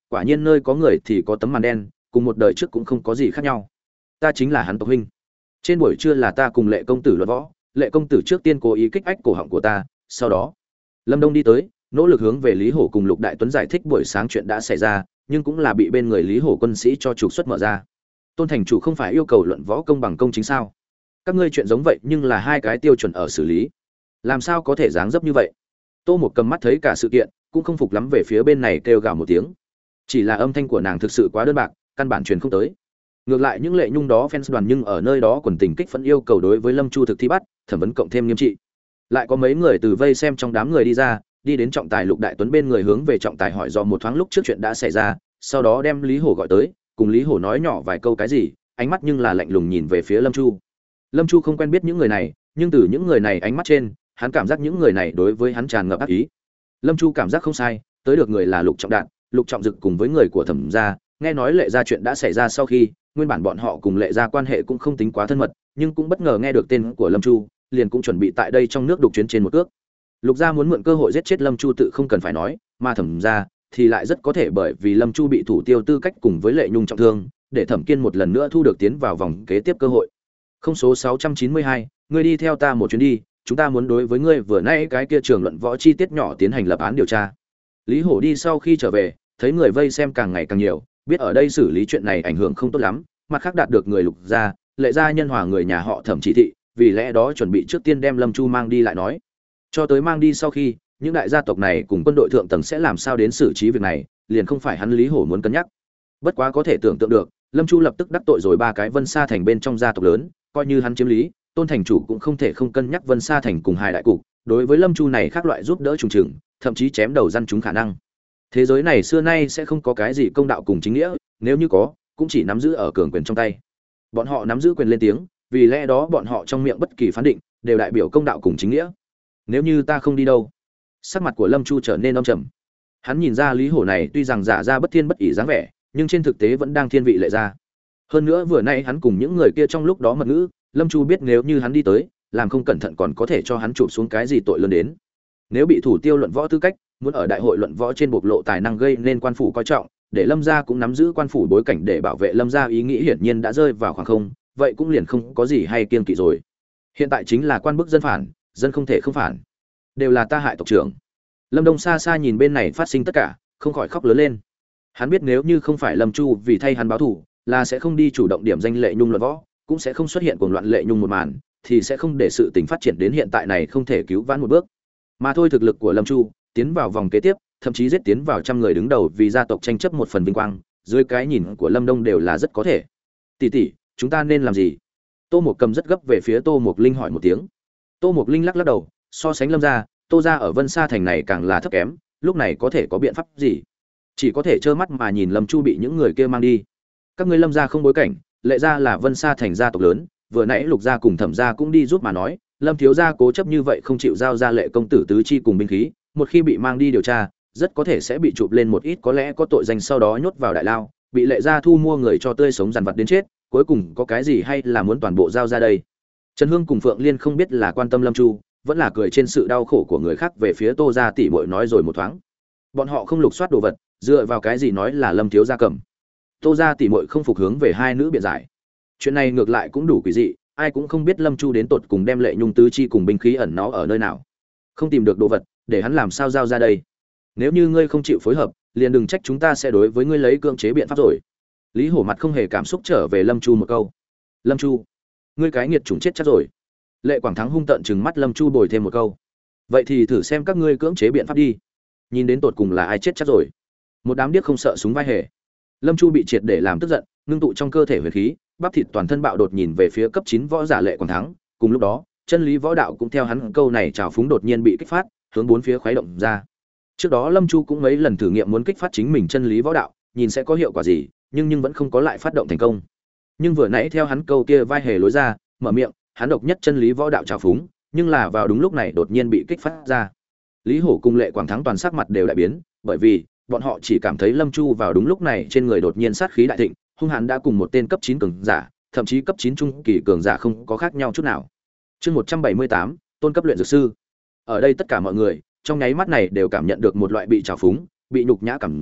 quả nhiên nơi có người thì có tấm màn đen, cùng một đời trước cũng không có gì khác nhau. Ta chính là hắn tộc huynh. Trên buổi trưa là ta cùng Lệ công tử luận võ, Lệ công tử trước tiên cố ý kích ách cổ họng của ta, sau đó Lâm Đông đi tới, nỗ lực hướng về Lý Hổ cùng Lục Đại Tuấn giải thích buổi sáng chuyện đã xảy ra, nhưng cũng là bị bên người Lý Hổ quân sĩ cho trục xuất mở ra. Tôn thành chủ không phải yêu cầu luận võ công bằng công chính sao? Các ngươi chuyện giống vậy nhưng là hai cái tiêu chuẩn ở xử lý, làm sao có thể dáng dấp như vậy? Tô Một cầm mắt thấy cả sự kiện, cũng không phục lắm về phía bên này kêu gào một tiếng. Chỉ là âm thanh của nàng thực sự quá đơn bạc, căn bản truyền không tới. Ngược lại những Lệ Nhung đó fans đoàn nhưng ở nơi đó quần tình kích phấn yêu cầu đối với Lâm Chu thực thi bắt, thẩm vấn cộng thêm nghiêm trị. Lại có mấy người từ vây xem trong đám người đi ra, đi đến trọng tài Lục Đại Tuấn bên người hướng về trọng tài hỏi do một thoáng lúc trước chuyện đã xảy ra, sau đó đem Lý Hổ gọi tới, cùng Lý Hổ nói nhỏ vài câu cái gì, ánh mắt nhưng là lạnh lùng nhìn về phía Lâm Chu. Lâm Chu không quen biết những người này, nhưng từ những người này ánh mắt trên, hắn cảm giác những người này đối với hắn tràn ngập ác ý. Lâm Chu cảm giác không sai, tới được người là Lục Trọng Đạn, Lục Trọng Dực cùng với người của Thẩm gia, nghe nói Lệ gia chuyện đã xảy ra sau khi, nguyên bản bọn họ cùng Lệ gia quan hệ cũng không tính quá thân mật, nhưng cũng bất ngờ nghe được tên của Lâm Chu, liền cũng chuẩn bị tại đây trong nước đục chuyến trên một cước. Lục gia muốn mượn cơ hội giết chết Lâm Chu tự không cần phải nói, mà Thẩm gia thì lại rất có thể bởi vì Lâm Chu bị thủ tiêu tư cách cùng với Lệ Nhung trọng thương, để Thẩm Kiên một lần nữa thu được tiến vào vòng kế tiếp cơ hội. Không số sáu trăm chín mươi hai, ngươi đi theo ta một chuyến đi, chúng ta muốn đối với ngươi vừa nãy cái kia trường luận võ chi tiết nhỏ tiến hành lập án điều tra. Lý Hổ đi sau khi trở về, thấy người vây xem càng ngày càng nhiều, biết ở đây xử lý chuyện này ảnh hưởng không tốt lắm, mặt khác đạt được người Lục gia, Lệ gia nhân hòa người nhà họ Thẩm chỉ thị, vì lẽ đó chuẩn bị trước tiên đem Lâm Chu mang đi lại nói. Cho tới mang đi sau khi, những đại gia tộc này cùng quân đội thượng tầng sẽ làm sao đến xử trí việc này, liền không phải hắn Lý Hổ muốn cân nhắc. Bất quá có thể tưởng tượng được, Lâm Chu lập tức đắc tội rồi ba cái Vân Sa thành bên trong gia tộc lớn, coi như hắn chiếm lý, Tôn thành chủ cũng không thể không cân nhắc Vân Sa thành cùng hai đại cục, đối với Lâm Chu này khác loại giúp đỡ trùng trùng, thậm chí chém đầu răn chúng khả năng. Thế giới này xưa nay sẽ không có cái gì công đạo cùng chính nghĩa, nếu như có, cũng chỉ nắm giữ ở cường quyền trong tay. Bọn họ nắm giữ quyền lên tiếng, vì lẽ đó bọn họ trong miệng bất kỳ phán định đều đại biểu công đạo cùng chính nghĩa. Nếu như ta không đi đâu? Sắc mặt của Lâm Chu trở nên âm trầm. Hắn nhìn ra Lý Hổ này tuy rằng giả ra bất thiên bất ỷ dáng vẻ, nhưng trên thực tế vẫn đang thiên vị Lệ gia. Hơn nữa vừa nãy hắn cùng những người kia trong lúc đó mật ngữ, Lâm Chu biết nếu như hắn đi tới, làm không cẩn thận còn có thể cho hắn chụp xuống cái gì tội lớn đến. Nếu bị thủ tiêu luận võ tư cách, muốn ở đại hội luận võ trên bộc lộ tài năng gây nên quan phủ coi trọng, để Lâm gia cũng nắm giữ quan phủ bối cảnh để bảo vệ Lâm gia ý nghĩ hiển nhiên đã rơi vào khoảng không, vậy cũng liền không có gì hay kiêng kỵ rồi. Hiện tại chính là quan bức dân phản, dân không thể không phản, đều là ta hại tộc trưởng. Lâm Đông xa xa nhìn bên này phát sinh tất cả, không khỏi khóc lớn lên. Hắn biết nếu như không phải Lâm Chu vì thay hắn báo thù, là sẽ không đi chủ động điểm danh Lệ Nhung luận võ, cũng sẽ không xuất hiện cuồng loạn Lệ Nhung một màn, thì sẽ không để sự tình phát triển đến hiện tại này không thể cứu vãn một bước. Mà thôi thực lực của Lâm Chu, tiến vào vòng kế tiếp, thậm chí giết tiến vào trăm người đứng đầu vì gia tộc tranh chấp một phần vinh quang, dưới cái nhìn của Lâm Đông đều là rất có thể. Tỷ tỷ, chúng ta nên làm gì? Tô Mộc Cầm rất gấp về phía Tô Mộc Linh hỏi một tiếng. Tô Mộc Linh lắc lắc đầu, so sánh Lâm gia, Tô gia ở Vân Sa thành này càng là thấp kém, lúc này có thể có biện pháp gì? Chỉ có thể trơ mắt mà nhìn Lâm Chu bị những người kia mang đi. Các ngươi Lâm gia không bối cảnh, Lệ gia là Vân Sa thành gia tộc lớn, vừa nãy Lục gia cùng Thẩm gia cũng đi giúp mà nói, Lâm thiếu gia cố chấp như vậy không chịu giao ra Lệ công tử tứ chi cùng binh khí, một khi bị mang đi điều tra, rất có thể sẽ bị chụp lên một ít có lẽ có tội danh sau đó nhốt vào đại lao, bị Lệ gia thu mua người cho tươi sống dằn vặt đến chết, cuối cùng có cái gì hay là muốn toàn bộ giao ra đây. Trần Hương cùng Phượng Liên không biết là quan tâm Lâm Chu, vẫn là cười trên sự đau khổ của người khác về phía Tô gia tỷ muội nói rồi một thoáng. Bọn họ không lục soát đồ vật, dựa vào cái gì nói là Lâm thiếu gia cầm. Tô gia tỷ muội không phục hướng về hai nữ biện giải. Chuyện này ngược lại cũng đủ quỷ dị, ai cũng không biết Lâm Chu đến tột cùng đem Lệ Nhung tứ chi cùng binh khí ẩn nó ở nơi nào. Không tìm được đồ vật, để hắn làm sao giao ra đây? Nếu như ngươi không chịu phối hợp, liền đừng trách chúng ta sẽ đối với ngươi lấy cưỡng chế biện pháp rồi. Lý Hổ mặt không hề cảm xúc trở về Lâm Chu một câu. Lâm Chu, ngươi cái nghiệt chủng chết chắc rồi. Lệ Quảng Thắng hung tợn trừng mắt Lâm Chu bồi thêm một câu. Vậy thì thử xem các ngươi cưỡng chế biện pháp đi. Nhìn đến tột cùng là ai chết chắc rồi. Một đám điếc không sợ súng vai hề. Lâm Chu bị triệt để làm tức giận, ngưng tụ trong cơ thể huyết khí, bắp thịt toàn thân bạo đột nhìn về phía cấp chín võ giả Lệ Quảng Thắng, cùng lúc đó, chân lý võ đạo cũng theo hắn câu này trào phúng đột nhiên bị kích phát, hướng bốn phía khuấy động ra. Trước đó Lâm Chu cũng mấy lần thử nghiệm muốn kích phát chính mình chân lý võ đạo, nhìn sẽ có hiệu quả gì, nhưng nhưng vẫn không có lại phát động thành công. Nhưng vừa nãy theo hắn câu kia vai hề lối ra, mở miệng, hắn độc nhất chân lý võ đạo trào phúng, nhưng là vào đúng lúc này đột nhiên bị kích phát ra. Lý Hổ cùng Lệ Quảng Thắng toàn sắc mặt đều đại biến, bởi vì bọn họ chỉ cảm thấy Lâm Chu vào đúng lúc này trên người đột nhiên sát khí đại thịnh, hung hãn đã cùng một tên cấp chín cường giả, thậm chí cấp chín trung kỳ cường giả không có khác nhau chút nào. Chương một trăm bảy mươi tám, tôn cấp luyện dược sư. Ở đây tất cả mọi người, trong nháy mắt này đều cảm nhận được một loại bị trào phúng, bị nhục nhã cảm giác,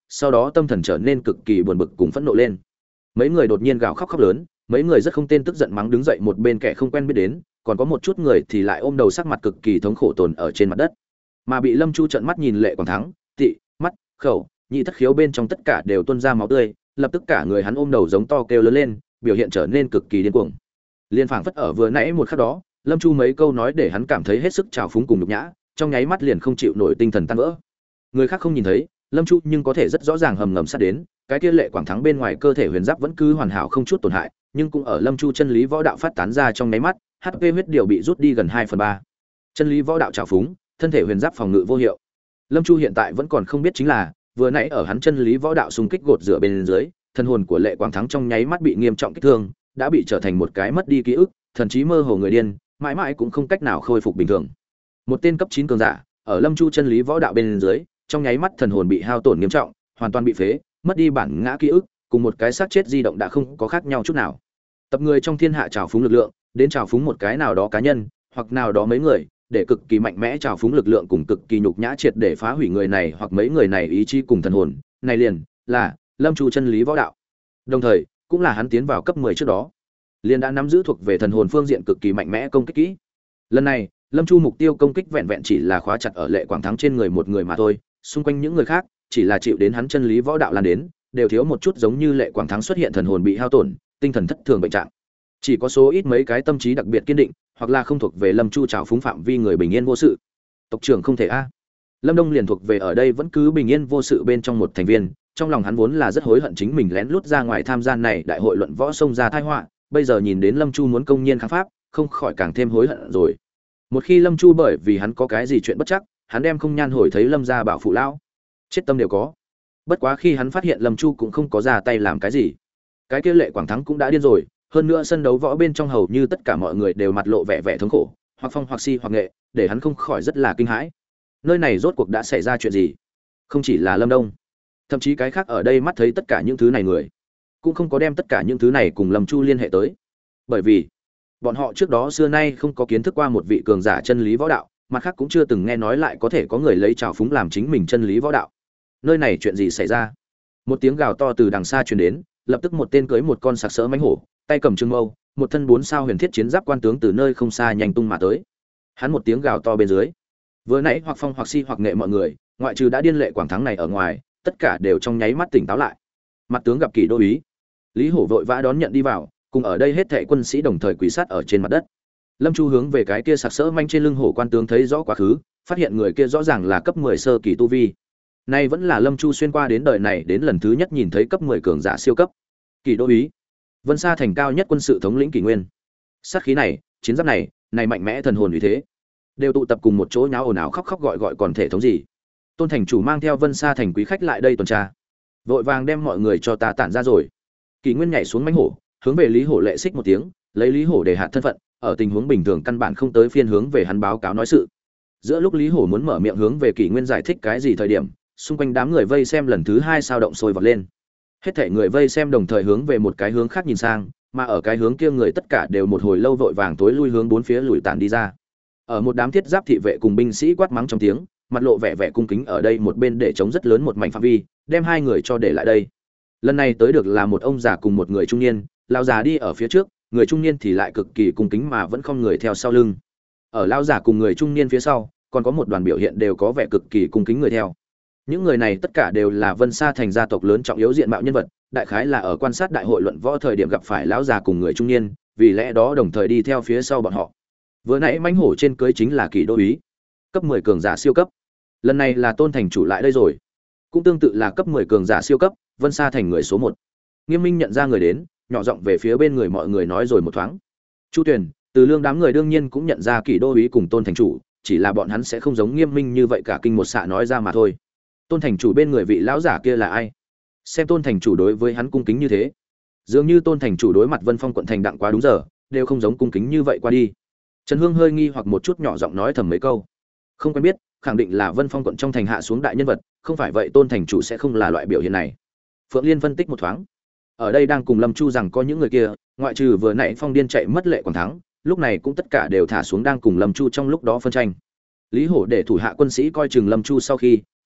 sau đó tâm thần trở nên cực kỳ buồn bực cùng phẫn nộ lên. Mấy người đột nhiên gào khóc khóc lớn, mấy người rất không tên tức giận mắng đứng dậy một bên kẻ không quen biết đến, còn có một chút người thì lại ôm đầu sắc mặt cực kỳ thống khổ tồn ở trên mặt đất. Mà bị Lâm Chu trợn mắt nhìn Lệ Quảng Thắng, tị, mắt, khẩu, nhị thất khiếu bên trong tất cả đều tuôn ra máu tươi, lập tức cả người hắn ôm đầu giống to kêu lớn lên, biểu hiện trở nên cực kỳ điên cuồng. Liên phảng phất ở vừa nãy một khắc đó, Lâm Chu mấy câu nói để hắn cảm thấy hết sức trào phúng cùng nhục nhã, trong nháy mắt liền không chịu nổi tinh thần tan vỡ. Người khác không nhìn thấy, Lâm Chu nhưng có thể rất rõ ràng hầm ngầm sát đến, cái kia Lệ Quảng Thắng bên ngoài cơ thể huyền giáp vẫn cứ hoàn hảo không chút tổn hại, nhưng cũng ở Lâm Chu chân lý võ đạo phát tán ra trong nháy mắt, hát pê huyết điều bị rút đi gần hai phần ba. Chân lý võ đạo trào phúng, thân thể huyền giáp phòng ngự vô hiệu. Lâm Chu hiện tại vẫn còn không biết chính là, vừa nãy ở hắn chân lý võ đạo xung kích gột rửa bên dưới, thân hồn của Lệ Quảng Thắng trong nháy mắt bị nghiêm trọng kích thương, đã bị trở thành một cái mất đi ký ức, thần trí mơ hồ người điên, mãi mãi cũng không cách nào khôi phục bình thường. Một tên cấp chín cường giả, ở Lâm Chu chân lý võ đạo bên dưới, trong nháy mắt thần hồn bị hao tổn nghiêm trọng, hoàn toàn bị phế, mất đi bản ngã ký ức, cùng một cái xác chết di động đã không có khác nhau chút nào. Tập người trong thiên hạ trào phúng lực lượng, đến trào phúng một cái nào đó cá nhân, hoặc nào đó mấy người, để cực kỳ mạnh mẽ trào phúng lực lượng cùng cực kỳ nhục nhã triệt để phá hủy người này hoặc mấy người này ý chí cùng thần hồn, này liền là Lâm Chu chân lý võ đạo. Đồng thời, cũng là hắn tiến vào cấp mười trước đó, liền đã nắm giữ thuộc về thần hồn phương diện cực kỳ mạnh mẽ công kích kỹ. Lần này, Lâm Chu mục tiêu công kích vẹn vẹn chỉ là khóa chặt ở Lệ Quảng Thắng trên người một người mà thôi, xung quanh những người khác, chỉ là chịu đến hắn chân lý võ đạo lan đến, đều thiếu một chút giống như Lệ Quảng Thắng xuất hiện thần hồn bị hao tổn, tinh thần thất thường bệnh trạng. Chỉ có số ít mấy cái tâm trí đặc biệt kiên định, hoặc là không thuộc về Lâm Chu trào phúng phạm vi người bình yên vô sự. Tộc trưởng không thể a. Lâm Đông liền thuộc về ở đây vẫn cứ bình yên vô sự bên trong một thành viên, trong lòng hắn vốn là rất hối hận chính mình lén lút ra ngoài tham gia này đại hội luận võ xông ra tai họa, bây giờ nhìn đến Lâm Chu muốn công nhiên kháng pháp, không khỏi càng thêm hối hận rồi. Một khi Lâm Chu bởi vì hắn có cái gì chuyện bất chắc, hắn đem không nhan hồi thấy Lâm gia bảo phụ lão, chết tâm đều có. Bất quá khi hắn phát hiện Lâm Chu cũng không có ra tay làm cái gì, cái kia Lệ Quảng Thắng cũng đã điên rồi, hơn nữa sân đấu võ bên trong hầu như tất cả mọi người đều mặt lộ vẻ vẻ thống khổ, hoặc phong hoặc si hoặc nghệ, để hắn không khỏi rất là kinh hãi. Nơi này rốt cuộc đã xảy ra chuyện gì? Không chỉ là Lâm Đông, thậm chí cái khác ở đây mắt thấy tất cả những thứ này người, cũng không có đem tất cả những thứ này cùng Lâm Chu liên hệ tới. Bởi vì, bọn họ trước đó xưa nay không có kiến thức qua một vị cường giả chân lý võ đạo, mặt khác cũng chưa từng nghe nói lại có thể có người lấy trào phúng làm chính mình chân lý võ đạo. Nơi này chuyện gì xảy ra? Một tiếng gào to từ đằng xa truyền đến, lập tức một tên cưỡi một con sặc sỡ mãnh hổ, tay cầm trường mâu, một thân bốn sao huyền thiết chiến giáp quan tướng từ nơi không xa nhanh tung mà tới. Hắn một tiếng gào to bên dưới, vừa nãy hoặc phong hoặc si hoặc nghệ mọi người, ngoại trừ đã điên Lệ Quảng Thắng này ở ngoài, tất cả đều trong nháy mắt tỉnh táo lại. Mặt tướng gặp Kỷ đô úy. Lý Hổ vội vã đón nhận đi vào, cùng ở đây hết thảy quân sĩ đồng thời quỳ sát ở trên mặt đất. Lâm Chu hướng về cái kia sặc sỡ manh trên lưng hổ quan tướng thấy rõ quá khứ, phát hiện người kia rõ ràng là cấp mười sơ kỳ tu vi. Nay vẫn là Lâm Chu xuyên qua đến đời này đến lần thứ nhất nhìn thấy cấp mười cường giả siêu cấp. Kỷ đô úy, Vân Sa thành cao nhất quân sự thống lĩnh Kỷ Nguyên. Sát khí này, chiến giáp này, này mạnh mẽ thần hồn uy thế, đều tụ tập cùng một chỗ nháo ồn ào khóc khóc gọi gọi còn thể thống gì? Tôn thành chủ mang theo Vân Sa thành quý khách lại đây tuần tra, vội vàng đem mọi người cho ta tản ra rồi. Kỷ Nguyên nhảy xuống mãnh hổ, hướng về Lý Hổ lệ xích một tiếng, lấy Lý Hổ để hạ thân phận, ở tình huống bình thường căn bản không tới phiên hướng về hắn báo cáo nói sự. Giữa lúc Lý Hổ muốn mở miệng hướng về Kỷ Nguyên giải thích cái gì thời điểm, xung quanh đám người vây xem lần thứ hai sao động sôi vọt lên. Hết thảy người vây xem đồng thời hướng về một cái hướng khác nhìn sang, mà ở cái hướng kia người tất cả đều một hồi lâu vội vàng tối lui hướng bốn phía lùi tản đi ra. Ở một đám thiết giáp thị vệ cùng binh sĩ quát mắng trong tiếng, mặt lộ vẻ vẻ cung kính ở đây một bên để chống rất lớn một mảnh phạm vi, đem hai người cho để lại đây. Lần này tới được là một ông già cùng một người trung niên, lão già đi ở phía trước, người trung niên thì lại cực kỳ cung kính mà vẫn không người theo sau lưng. Ở lão già cùng người trung niên phía sau, còn có một đoàn biểu hiện đều có vẻ cực kỳ cung kính người theo. Những người này tất cả đều là Vân Sa thành gia tộc lớn trọng yếu diện mạo nhân vật, đại khái là ở quan sát đại hội luận võ thời điểm gặp phải lão già cùng người trung niên, vì lẽ đó đồng thời đi theo phía sau bọn họ. Vừa nãy mãnh hổ trên cưới chính là Kỷ đô úy, cấp mười cường giả siêu cấp. Lần này là Tôn thành chủ lại đây rồi, cũng tương tự là cấp mười cường giả siêu cấp, Vân Sa thành người số một. Nghiêm Minh nhận ra người đến, nhỏ giọng về phía bên người mọi người nói rồi một thoáng. Chu Tuyền, Từ Lương đám người đương nhiên cũng nhận ra Kỷ đô úy cùng Tôn thành chủ, chỉ là bọn hắn sẽ không giống Nghiêm Minh như vậy cả kinh một xạ nói ra mà thôi. Tôn thành chủ bên người vị lão giả kia là ai? Xem Tôn thành chủ đối với hắn cung kính như thế, dường như Tôn thành chủ đối mặt Vân Phong quận thành đặng quá đúng giờ, đều không giống cung kính như vậy qua đi. Trần Hương hơi nghi hoặc một chút nhỏ giọng nói thầm mấy câu. Không quen biết, khẳng định là Vân Phong quận trong thành hạ xuống đại nhân vật, không phải vậy Tôn thành chủ sẽ không là loại biểu hiện này. Phượng Liên phân tích một thoáng. Ở đây đang cùng Lâm Chu rằng có những người kia, ngoại trừ vừa nãy Phong Điên chạy mất Lệ Quảng Thắng, lúc này cũng tất cả đều thả xuống đang cùng Lâm Chu trong lúc đó phân tranh. Lý Hổ để thủ hạ quân sĩ coi chừng Lâm Chu sau khi,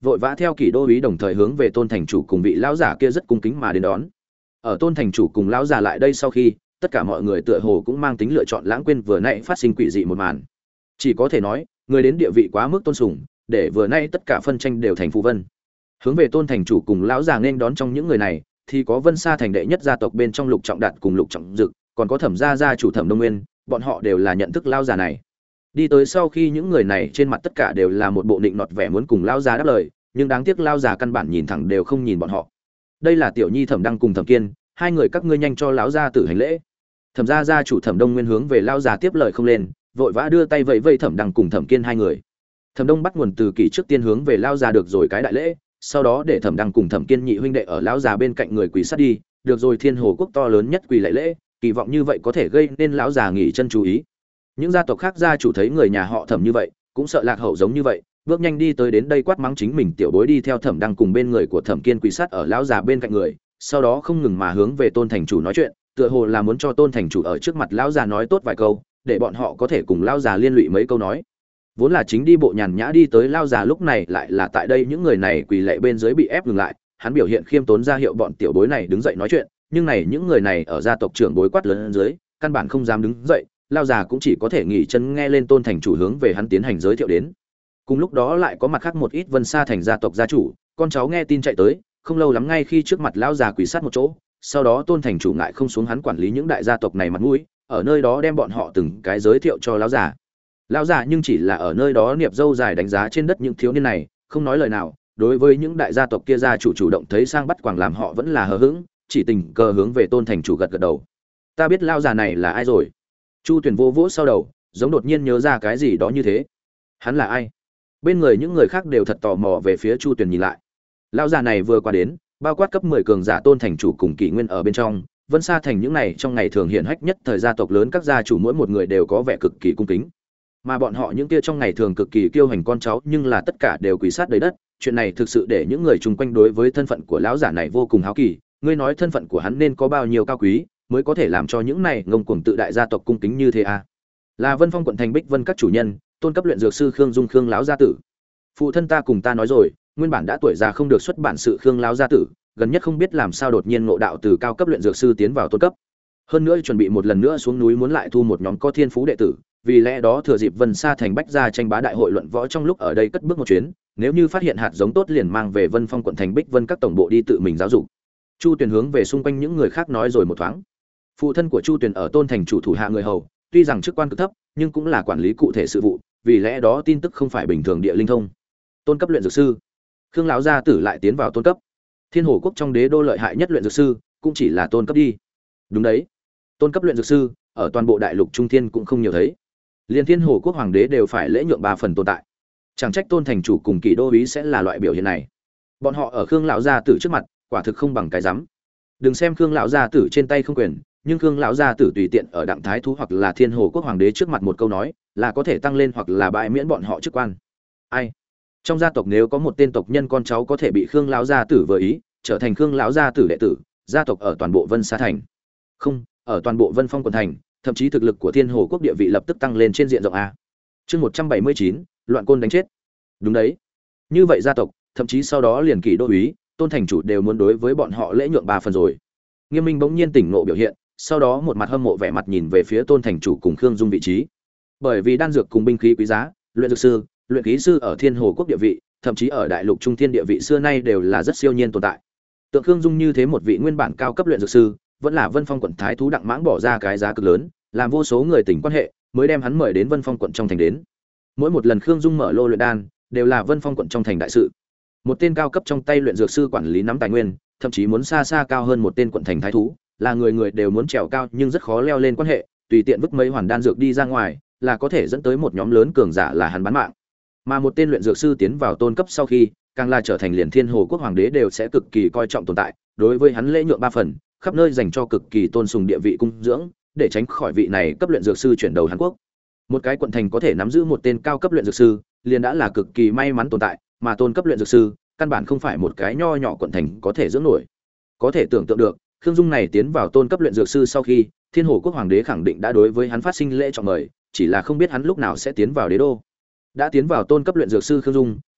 vội vã theo kỷ đô úy đồng thời hướng về tôn thành chủ cùng vị lão giả kia rất cung kính mà đến đón. Ở tôn thành chủ cùng lão giả lại đây sau khi, tất cả mọi người tựa hồ cũng mang tính lựa chọn lãng quên vừa nãy phát sinh quỷ dị một màn. Chỉ có thể nói, người đến địa vị quá mức tôn sùng, để vừa nãy tất cả phân tranh đều thành phù vân. Hướng về tôn thành chủ cùng lão già nên đón trong những người này, thì có Vân Sa thành đệ nhất gia tộc bên trong Lục Trọng Đạt cùng Lục Trọng Dực, còn có Thẩm gia gia chủ Thẩm Đông Nguyên, bọn họ đều là nhận thức lão già này. Đi tới sau khi những người này trên mặt tất cả đều là một bộ định nọt vẻ muốn cùng lão già đáp lời, nhưng đáng tiếc lão già căn bản nhìn thẳng đều không nhìn bọn họ. Đây là tiểu nhi Thẩm Đăng cùng Thẩm Kiên, hai người các ngươi nhanh cho lão gia tử hành lễ. Thẩm gia gia chủ Thẩm Đông Nguyên hướng về lão già tiếp lời không lên, vội vã đưa tay vẫy vẫy Thẩm Đăng cùng Thẩm Kiên hai người. Thẩm Đông bắt nguồn từ kỳ trước tiên hướng về lão già được rồi cái đại lễ, sau đó để Thẩm Đăng cùng Thẩm Kiên nhị huynh đệ ở lão già bên cạnh người quỳ sát đi, được rồi Thiên Hồ quốc to lớn nhất quỳ lễ lễ, kỳ vọng như vậy có thể gây nên lão già nghỉ chân chú ý. Những gia tộc khác gia chủ thấy người nhà họ Thẩm như vậy, cũng sợ lạc hậu giống như vậy, bước nhanh đi tới đến đây quát mắng chính mình tiểu bối đi theo Thẩm Đăng cùng bên người của Thẩm Kiên quỳ sát ở lão già bên cạnh người, sau đó không ngừng mà hướng về Tôn thành chủ nói chuyện, tựa hồ là muốn cho Tôn thành chủ ở trước mặt lão già nói tốt vài câu, để bọn họ có thể cùng lão già liên lụy mấy câu nói. Vốn là chính đi bộ nhàn nhã đi tới lão già lúc này lại là tại đây những người này quỳ lạy bên dưới bị ép ngừng lại, hắn biểu hiện khiêm tốn ra hiệu bọn tiểu bối này đứng dậy nói chuyện, nhưng này những người này ở gia tộc trưởng bối quát lớn dưới, căn bản không dám đứng dậy, lão già cũng chỉ có thể nghỉ chân nghe lên Tôn thành chủ hướng về hắn tiến hành giới thiệu đến. Cùng lúc đó lại có mặt khác một ít Vân Sa thành gia tộc gia chủ, con cháu nghe tin chạy tới, không lâu lắm ngay khi trước mặt lão già quỳ sát một chỗ, sau đó Tôn thành chủ ngại không xuống hắn quản lý những đại gia tộc này mặt mũi, ở nơi đó đem bọn họ từng cái giới thiệu cho lão già. Lão già nhưng chỉ là ở nơi đó niệm dâu dài đánh giá trên đất những thiếu niên này, không nói lời nào, đối với những đại gia tộc kia gia chủ chủ động thấy sang bắt quàng làm họ vẫn là hờ hững, chỉ tình cờ hướng về Tôn thành chủ gật gật đầu. Ta biết lão già này là ai rồi. Chu Tuyền vô vỗ sau đầu, giống đột nhiên nhớ ra cái gì đó như thế. Hắn là ai? Bên người những người khác đều thật tò mò về phía Chu Tuyền nhìn lại. Lão già này vừa qua đến, bao quát cấp mười cường giả Tôn thành chủ cùng Kỷ Nguyên ở bên trong, Vân Sa thành những này trong ngày thường hiển hách nhất thời gia tộc lớn các gia chủ mỗi một người đều có vẻ cực kỳ cung kính. Mà bọn họ những kia trong ngày thường cực kỳ kiêu hành con cháu nhưng là tất cả đều quỳ sát đầy đất, chuyện này thực sự để những người chung quanh đối với thân phận của lão giả này vô cùng háo kỳ, ngươi nói thân phận của hắn nên có bao nhiêu cao quý, mới có thể làm cho những này ngông cuồng tự đại gia tộc cung kính như thế à? Là Vân Phong quận thành Bích Vân các chủ nhân, Tôn cấp luyện dược sư Khương Dung Khương lão gia tử. Phụ thân ta cùng ta nói rồi, nguyên bản đã tuổi già không được xuất bản sự Khương lão gia tử, gần nhất không biết làm sao đột nhiên ngộ đạo từ cao cấp luyện dược sư tiến vào tôn cấp. Hơn nữa chuẩn bị một lần nữa xuống núi muốn lại thu một nhóm có thiên phú đệ tử, vì lẽ đó thừa dịp Vân Sa thành bách gia tranh bá đại hội luận võ trong lúc ở đây cất bước một chuyến, nếu như phát hiện hạt giống tốt liền mang về Vân Phong quận thành Bích Vân các tổng bộ đi tự mình giáo dục. Chu Tuyền hướng về xung quanh những người khác nói rồi một thoáng. Phụ thân của Chu Tuyền ở Tôn thành chủ thủ hạ người hầu, tuy rằng chức quan cực thấp, nhưng cũng là quản lý cụ thể sự vụ, vì lẽ đó tin tức không phải bình thường địa linh thông. Tôn cấp luyện dược sư, Khương lão gia tử lại tiến vào tôn cấp. Thiên Hồ quốc trong đế đô lợi hại nhất luyện dược sư, cũng chỉ là tôn cấp đi. Đúng đấy, tôn cấp luyện dược sư ở toàn bộ đại lục trung thiên cũng không nhiều thấy. Liên Thiên Hồ quốc hoàng đế đều phải lễ nhượng ba phần tồn tại. Chẳng trách Tôn thành chủ cùng Kỷ đô úy sẽ là loại biểu hiện này. Bọn họ ở Khương lão gia tử trước mặt, quả thực không bằng cái rắm. Đừng xem Khương lão gia tử trên tay không quyền, nhưng Khương lão gia tử tùy tiện ở Đặng Thái thú hoặc là Thiên Hồ quốc hoàng đế trước mặt một câu nói, là có thể tăng lên hoặc là bãi miễn bọn họ chức quan. Ai? Trong gia tộc nếu có một tên tộc nhân con cháu có thể bị Khương lão gia tử vừa ý, trở thành Khương lão gia tử đệ tử, gia tộc ở toàn bộ Vân Sa thành, không, ở toàn bộ Vân Phong quận thành, thậm chí thực lực của Thiên Hồ quốc địa vị lập tức tăng lên trên diện rộng a. Chương một trăm bảy mươi chín, loạn côn đánh chết. Đúng đấy. Như vậy gia tộc, thậm chí sau đó liền Kỷ đô úy, Tôn thành chủ đều muốn đối với bọn họ lễ nhượng ba phần rồi. Nghiêm Minh bỗng nhiên tỉnh ngộ biểu hiện, sau đó một mặt hâm mộ vẻ mặt nhìn về phía Tôn thành chủ cùng Khương Dung vị trí. Bởi vì đan dược cùng binh khí quý giá, luyện dược sư, luyện khí sư ở Thiên Hồ quốc địa vị, thậm chí ở đại lục trung thiên địa vị xưa nay đều là rất siêu nhiên tồn tại. Tượng Khương Dung như thế một vị nguyên bản cao cấp luyện dược sư, vẫn là Vân Phong quận thái thú Đặng Mãng bỏ ra cái giá cực lớn, làm vô số người tình quan hệ, mới đem hắn mời đến Vân Phong quận trong thành đến. Mỗi một lần Khương Dung mở lô luyện đan, đều là Vân Phong quận trong thành đại sự. Một tên cao cấp trong tay luyện dược sư quản lý nắm tài nguyên, thậm chí muốn xa xa cao hơn một tên quận thành thái thú, là người người đều muốn trèo cao nhưng rất khó leo lên quan hệ, tùy tiện vứt mấy hoàn đan dược đi ra ngoài, là có thể dẫn tới một nhóm lớn cường giả là hắn bán mạng. Mà một tên luyện dược sư tiến vào tôn cấp sau khi, càng là trở thành liền Thiên Hồ quốc hoàng đế đều sẽ cực kỳ coi trọng tồn tại, đối với hắn lễ nhượng ba phần, khắp nơi dành cho cực kỳ tôn sùng địa vị cung dưỡng, để tránh khỏi vị này cấp luyện dược sư chuyển đầu Hàn Quốc. Một cái quận thành có thể nắm giữ một tên cao cấp luyện dược sư, liền đã là cực kỳ may mắn tồn tại, mà tôn cấp luyện dược sư, căn bản không phải một cái nho nhỏ quận thành có thể dưỡng nổi. Có thể tưởng tượng được, Khương Dung này tiến vào tôn cấp luyện dược sư sau khi, Thiên Hồ quốc hoàng đế khẳng định đã đối với hắn phát sinh lễ trọng mời, chỉ là không biết hắn lúc nào sẽ tiến vào đế đô. Đã tiến vào tôn cấp luyện dược sư Khương Dung,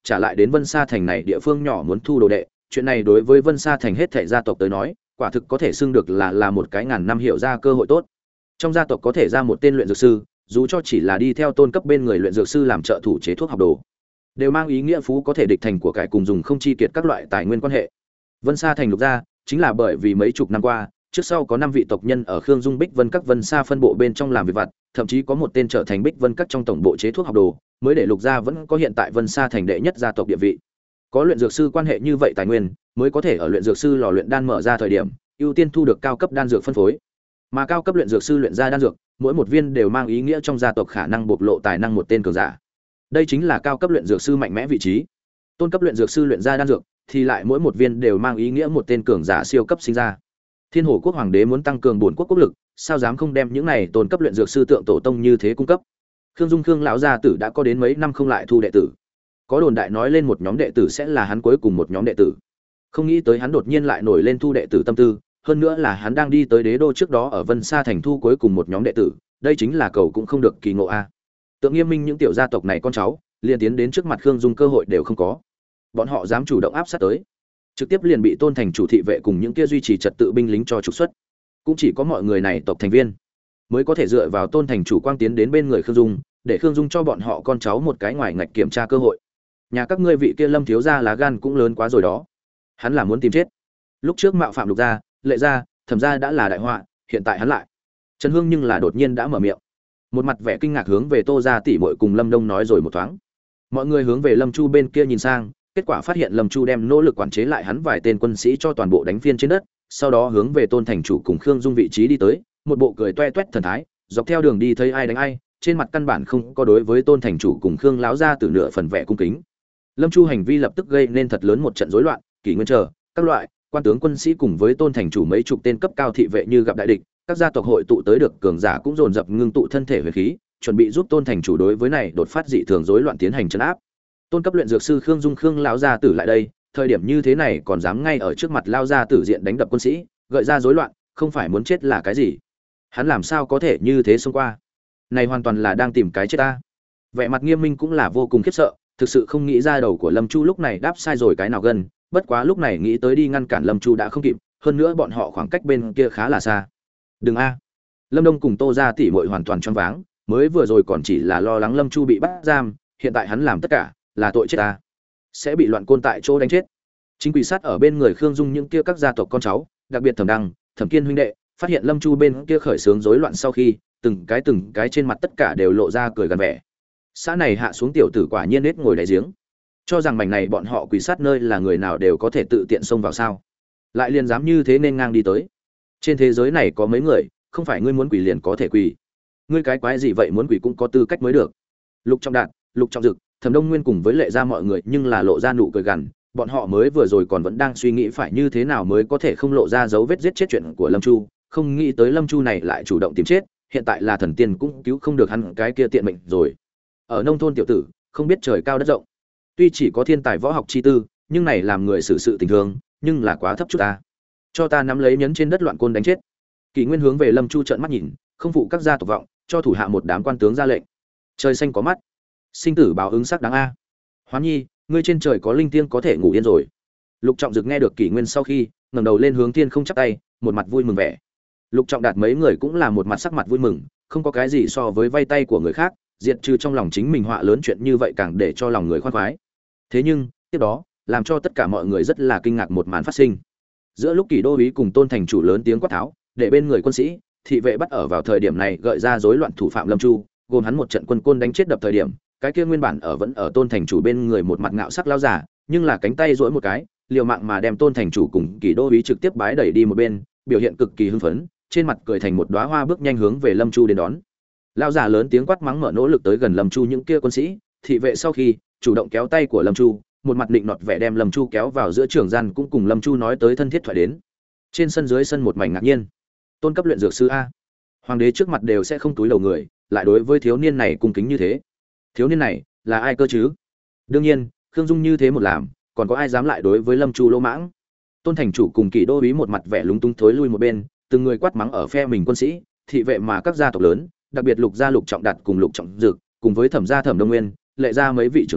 trả lại đến Vân Sa thành này địa phương nhỏ muốn thu đồ đệ, chuyện này đối với Vân Sa thành hết thảy gia tộc tới nói, quả thực có thể xưng được là là một cái ngàn năm hiểu ra cơ hội tốt. Trong gia tộc có thể ra một tên luyện dược sư, dù cho chỉ là đi theo tôn cấp bên người luyện dược sư làm trợ thủ chế thuốc học đồ, đều mang ý nghĩa phú có thể địch thành của cải cùng dùng không chi kiệt các loại tài nguyên quan hệ. Vân Sa thành Lục gia chính là bởi vì mấy chục năm qua, trước sau có năm vị tộc nhân ở Khương Dung Bích Vân các Vân Sa phân bộ bên trong làm việc vặt, thậm chí có một tên trở thành Bích Vân các trong tổng bộ chế thuốc học đồ, mới để Lục gia vẫn có hiện tại Vân Sa thành đệ nhất gia tộc địa vị. Có luyện dược sư quan hệ như vậy tài nguyên, mới có thể ở luyện dược sư lò luyện đan mở ra thời điểm, ưu tiên thu được cao cấp đan dược phân phối. Mà cao cấp luyện dược sư luyện ra đan dược, mỗi một viên đều mang ý nghĩa trong gia tộc khả năng bộc lộ tài năng một tên cường giả. Đây chính là cao cấp luyện dược sư mạnh mẽ vị trí. Tôn cấp luyện dược sư luyện ra đan dược, thì lại mỗi một viên đều mang ý nghĩa một tên cường giả siêu cấp sinh ra. Thiên Hồ quốc hoàng đế muốn tăng cường bổn quốc quốc lực, sao dám không đem những này tôn cấp luyện dược sư tượng tổ tông như thế cung cấp. Khương Dung Khương lão gia tử đã có đến mấy năm không lại thu đệ tử. Có đồn đại nói lên một nhóm đệ tử sẽ là hắn cuối cùng một nhóm đệ tử. Không nghĩ tới hắn đột nhiên lại nổi lên thu đệ tử tâm tư, hơn nữa là hắn đang đi tới đế đô trước đó ở Vân Sa thành thu cuối cùng một nhóm đệ tử, đây chính là cầu cũng không được kỳ ngộ a. Tượng Nghiêm Minh những tiểu gia tộc này con cháu, liền tiến đến trước mặt Khương Dung cơ hội đều không có. Bọn họ dám chủ động áp sát tới, trực tiếp liền bị Tôn thành chủ thị vệ cùng những kia duy trì trật tự binh lính cho trục xuất. Cũng chỉ có mọi người này tộc thành viên mới có thể dựa vào Tôn thành chủ quang tiến đến bên người Khương Dung, để Khương Dung cho bọn họ con cháu một cái ngoài ngạch kiểm tra cơ hội. Nhà các ngươi vị kia Lâm thiếu gia lá gan cũng lớn quá rồi đó. Hắn là muốn tìm chết. Lúc trước mạo phạm Lục gia, Lệ gia, Thẩm gia đã là đại họa, hiện tại hắn lại. Trần Hương nhưng là đột nhiên đã mở miệng, một mặt vẻ kinh ngạc hướng về Tô gia tỷ muội cùng Lâm Đông nói rồi một thoáng. Mọi người hướng về Lâm Chu bên kia nhìn sang, kết quả phát hiện Lâm Chu đem nỗ lực quản chế lại hắn vài tên quân sĩ cho toàn bộ đánh phiên trên đất, sau đó hướng về Tôn thành chủ cùng Khương Dung vị trí đi tới, một bộ cười toe toét thần thái, dọc theo đường đi thấy ai đánh ai, trên mặt căn bản không có đối với Tôn thành chủ cùng Khương lão gia tử nửa phần vẻ cung kính. Lâm Chu hành vi lập tức gây nên thật lớn một trận rối loạn, kỷ nguyên chờ, các loại quan tướng quân sĩ cùng với Tôn thành chủ mấy chục tên cấp cao thị vệ như gặp đại địch, các gia tộc hội tụ tới được cường giả cũng dồn dập ngưng tụ thân thể huyền khí, chuẩn bị giúp Tôn thành chủ đối với này đột phát dị thường rối loạn tiến hành trấn áp. Tôn cấp luyện dược sư Khương Dung Khương lão gia tử lại đây, thời điểm như thế này còn dám ngay ở trước mặt lao gia tử diện đánh đập quân sĩ, gợi ra rối loạn, không phải muốn chết là cái gì? Hắn làm sao có thể như thế xông qua? Này hoàn toàn là đang tìm cái chết ta. Vẻ mặt Nghiêm Minh cũng là vô cùng khiếp sợ, thực sự không nghĩ ra đầu của Lâm Chu lúc này đáp sai rồi cái nào gần, bất quá lúc này nghĩ tới đi ngăn cản Lâm Chu đã không kịp, hơn nữa bọn họ khoảng cách bên kia khá là xa. Đừng a. Lâm Đông cùng Tô gia tỷ muội hoàn toàn choáng váng, mới vừa rồi còn chỉ là lo lắng Lâm Chu bị bắt giam, hiện tại hắn làm tất cả là tội chết ta, sẽ bị loạn côn tại chỗ đánh chết. Chính quỷ sát ở bên người Khương Dung những kia các gia tộc con cháu, đặc biệt Thẩm Đăng, Thẩm Kiên huynh đệ, phát hiện Lâm Chu bên kia khởi sướng rối loạn sau khi, từng cái từng cái trên mặt tất cả đều lộ ra cười gần vẻ. Xã này hạ xuống tiểu tử quả nhiên nết ngồi đáy giếng, cho rằng mảnh này bọn họ quỷ sát nơi là người nào đều có thể tự tiện xông vào sao? Lại liền dám như thế nên ngang đi tới. Trên thế giới này có mấy người, không phải ngươi muốn quỷ liền có thể quỷ. Ngươi cái quái gì vậy muốn quỷ cũng có tư cách mới được. Lục Trọng Đạt, Lục Trọng Dực, Thẩm Đông Nguyên cùng với Lệ gia mọi người nhưng là lộ ra nụ cười gằn, bọn họ mới vừa rồi còn vẫn đang suy nghĩ phải như thế nào mới có thể không lộ ra dấu vết giết chết chuyện của Lâm Chu, không nghĩ tới Lâm Chu này lại chủ động tìm chết, hiện tại là thần tiên cũng cứu không được hắn cái kia tiện mệnh rồi. Ở nông thôn tiểu tử, không biết trời cao đất rộng. Tuy chỉ có thiên tài võ học chi tư, nhưng này làm người xử sự tình thương, nhưng là quá thấp chút ta. Cho ta nắm lấy nhấn trên đất loạn côn đánh chết. Kỷ Nguyên hướng về Lâm Chu trợn mắt nhìn, không phụ các gia tộc vọng, cho thủ hạ một đám quan tướng ra lệnh. Trời xanh có mắt, sinh tử báo ứng sắc đáng a. Hoán Nhi, ngươi trên trời có linh tiên có thể ngủ yên rồi. Lục Trọng Dực nghe được Kỷ Nguyên sau khi, ngẩng đầu lên hướng thiên không chắp tay, một mặt vui mừng vẻ. Lục Trọng Đạt mấy người cũng là một mặt sắc mặt vui mừng, không có cái gì so với vay tay của người khác, diệt trừ trong lòng chính mình họa lớn chuyện như vậy càng để cho lòng người khoan khoái. Thế nhưng, tiếp đó, làm cho tất cả mọi người rất là kinh ngạc một màn phát sinh. Giữa lúc Kỷ đô úy cùng Tôn thành chủ lớn tiếng quát tháo, để bên người quân sĩ, thị vệ bắt ở vào thời điểm này gợi ra rối loạn thủ phạm Lâm Chu, gồm hắn một trận quân côn đánh chết đập thời điểm, cái kia nguyên bản ở vẫn ở Tôn thành chủ bên người một mặt ngạo sắc lao giả, nhưng là cánh tay duỗi một cái, liều mạng mà đem Tôn thành chủ cùng Kỷ đô úy trực tiếp bái đẩy đi một bên, biểu hiện cực kỳ hưng phấn, trên mặt cười thành một đóa hoa bước nhanh hướng về Lâm Chu đến đón. Lão giả lớn tiếng quát mắng mở nỗ lực tới gần Lâm Chu những kia quân sĩ, thị vệ sau khi chủ động kéo tay của Lâm Chu, một mặt định nọt vẻ đem Lâm Chu kéo vào giữa trường gian cũng cùng Lâm Chu nói tới thân thiết thoại đến. Trên sân dưới sân một mảnh ngạc nhiên. Tôn cấp luyện dược sư a, hoàng đế trước mặt đều sẽ không túi lầu người, lại đối với thiếu niên này cung kính như thế. Thiếu niên này là ai cơ chứ? Đương nhiên, Khương Dung như thế một làm, còn có ai dám lại đối với Lâm Chu lỗ mãng? Tôn thành chủ cùng Kỷ đô úy một mặt vẻ lúng túng thối lui một bên, từng người quát mắng ở phe mình quân sĩ, thị vệ mà các gia tộc lớn, đặc biệt Lục gia Lục Trọng Đạt cùng Lục Trọng Dực, cùng với Thẩm gia Thẩm Đông Nguyên, Lệ gia mấy vị trưởng lão,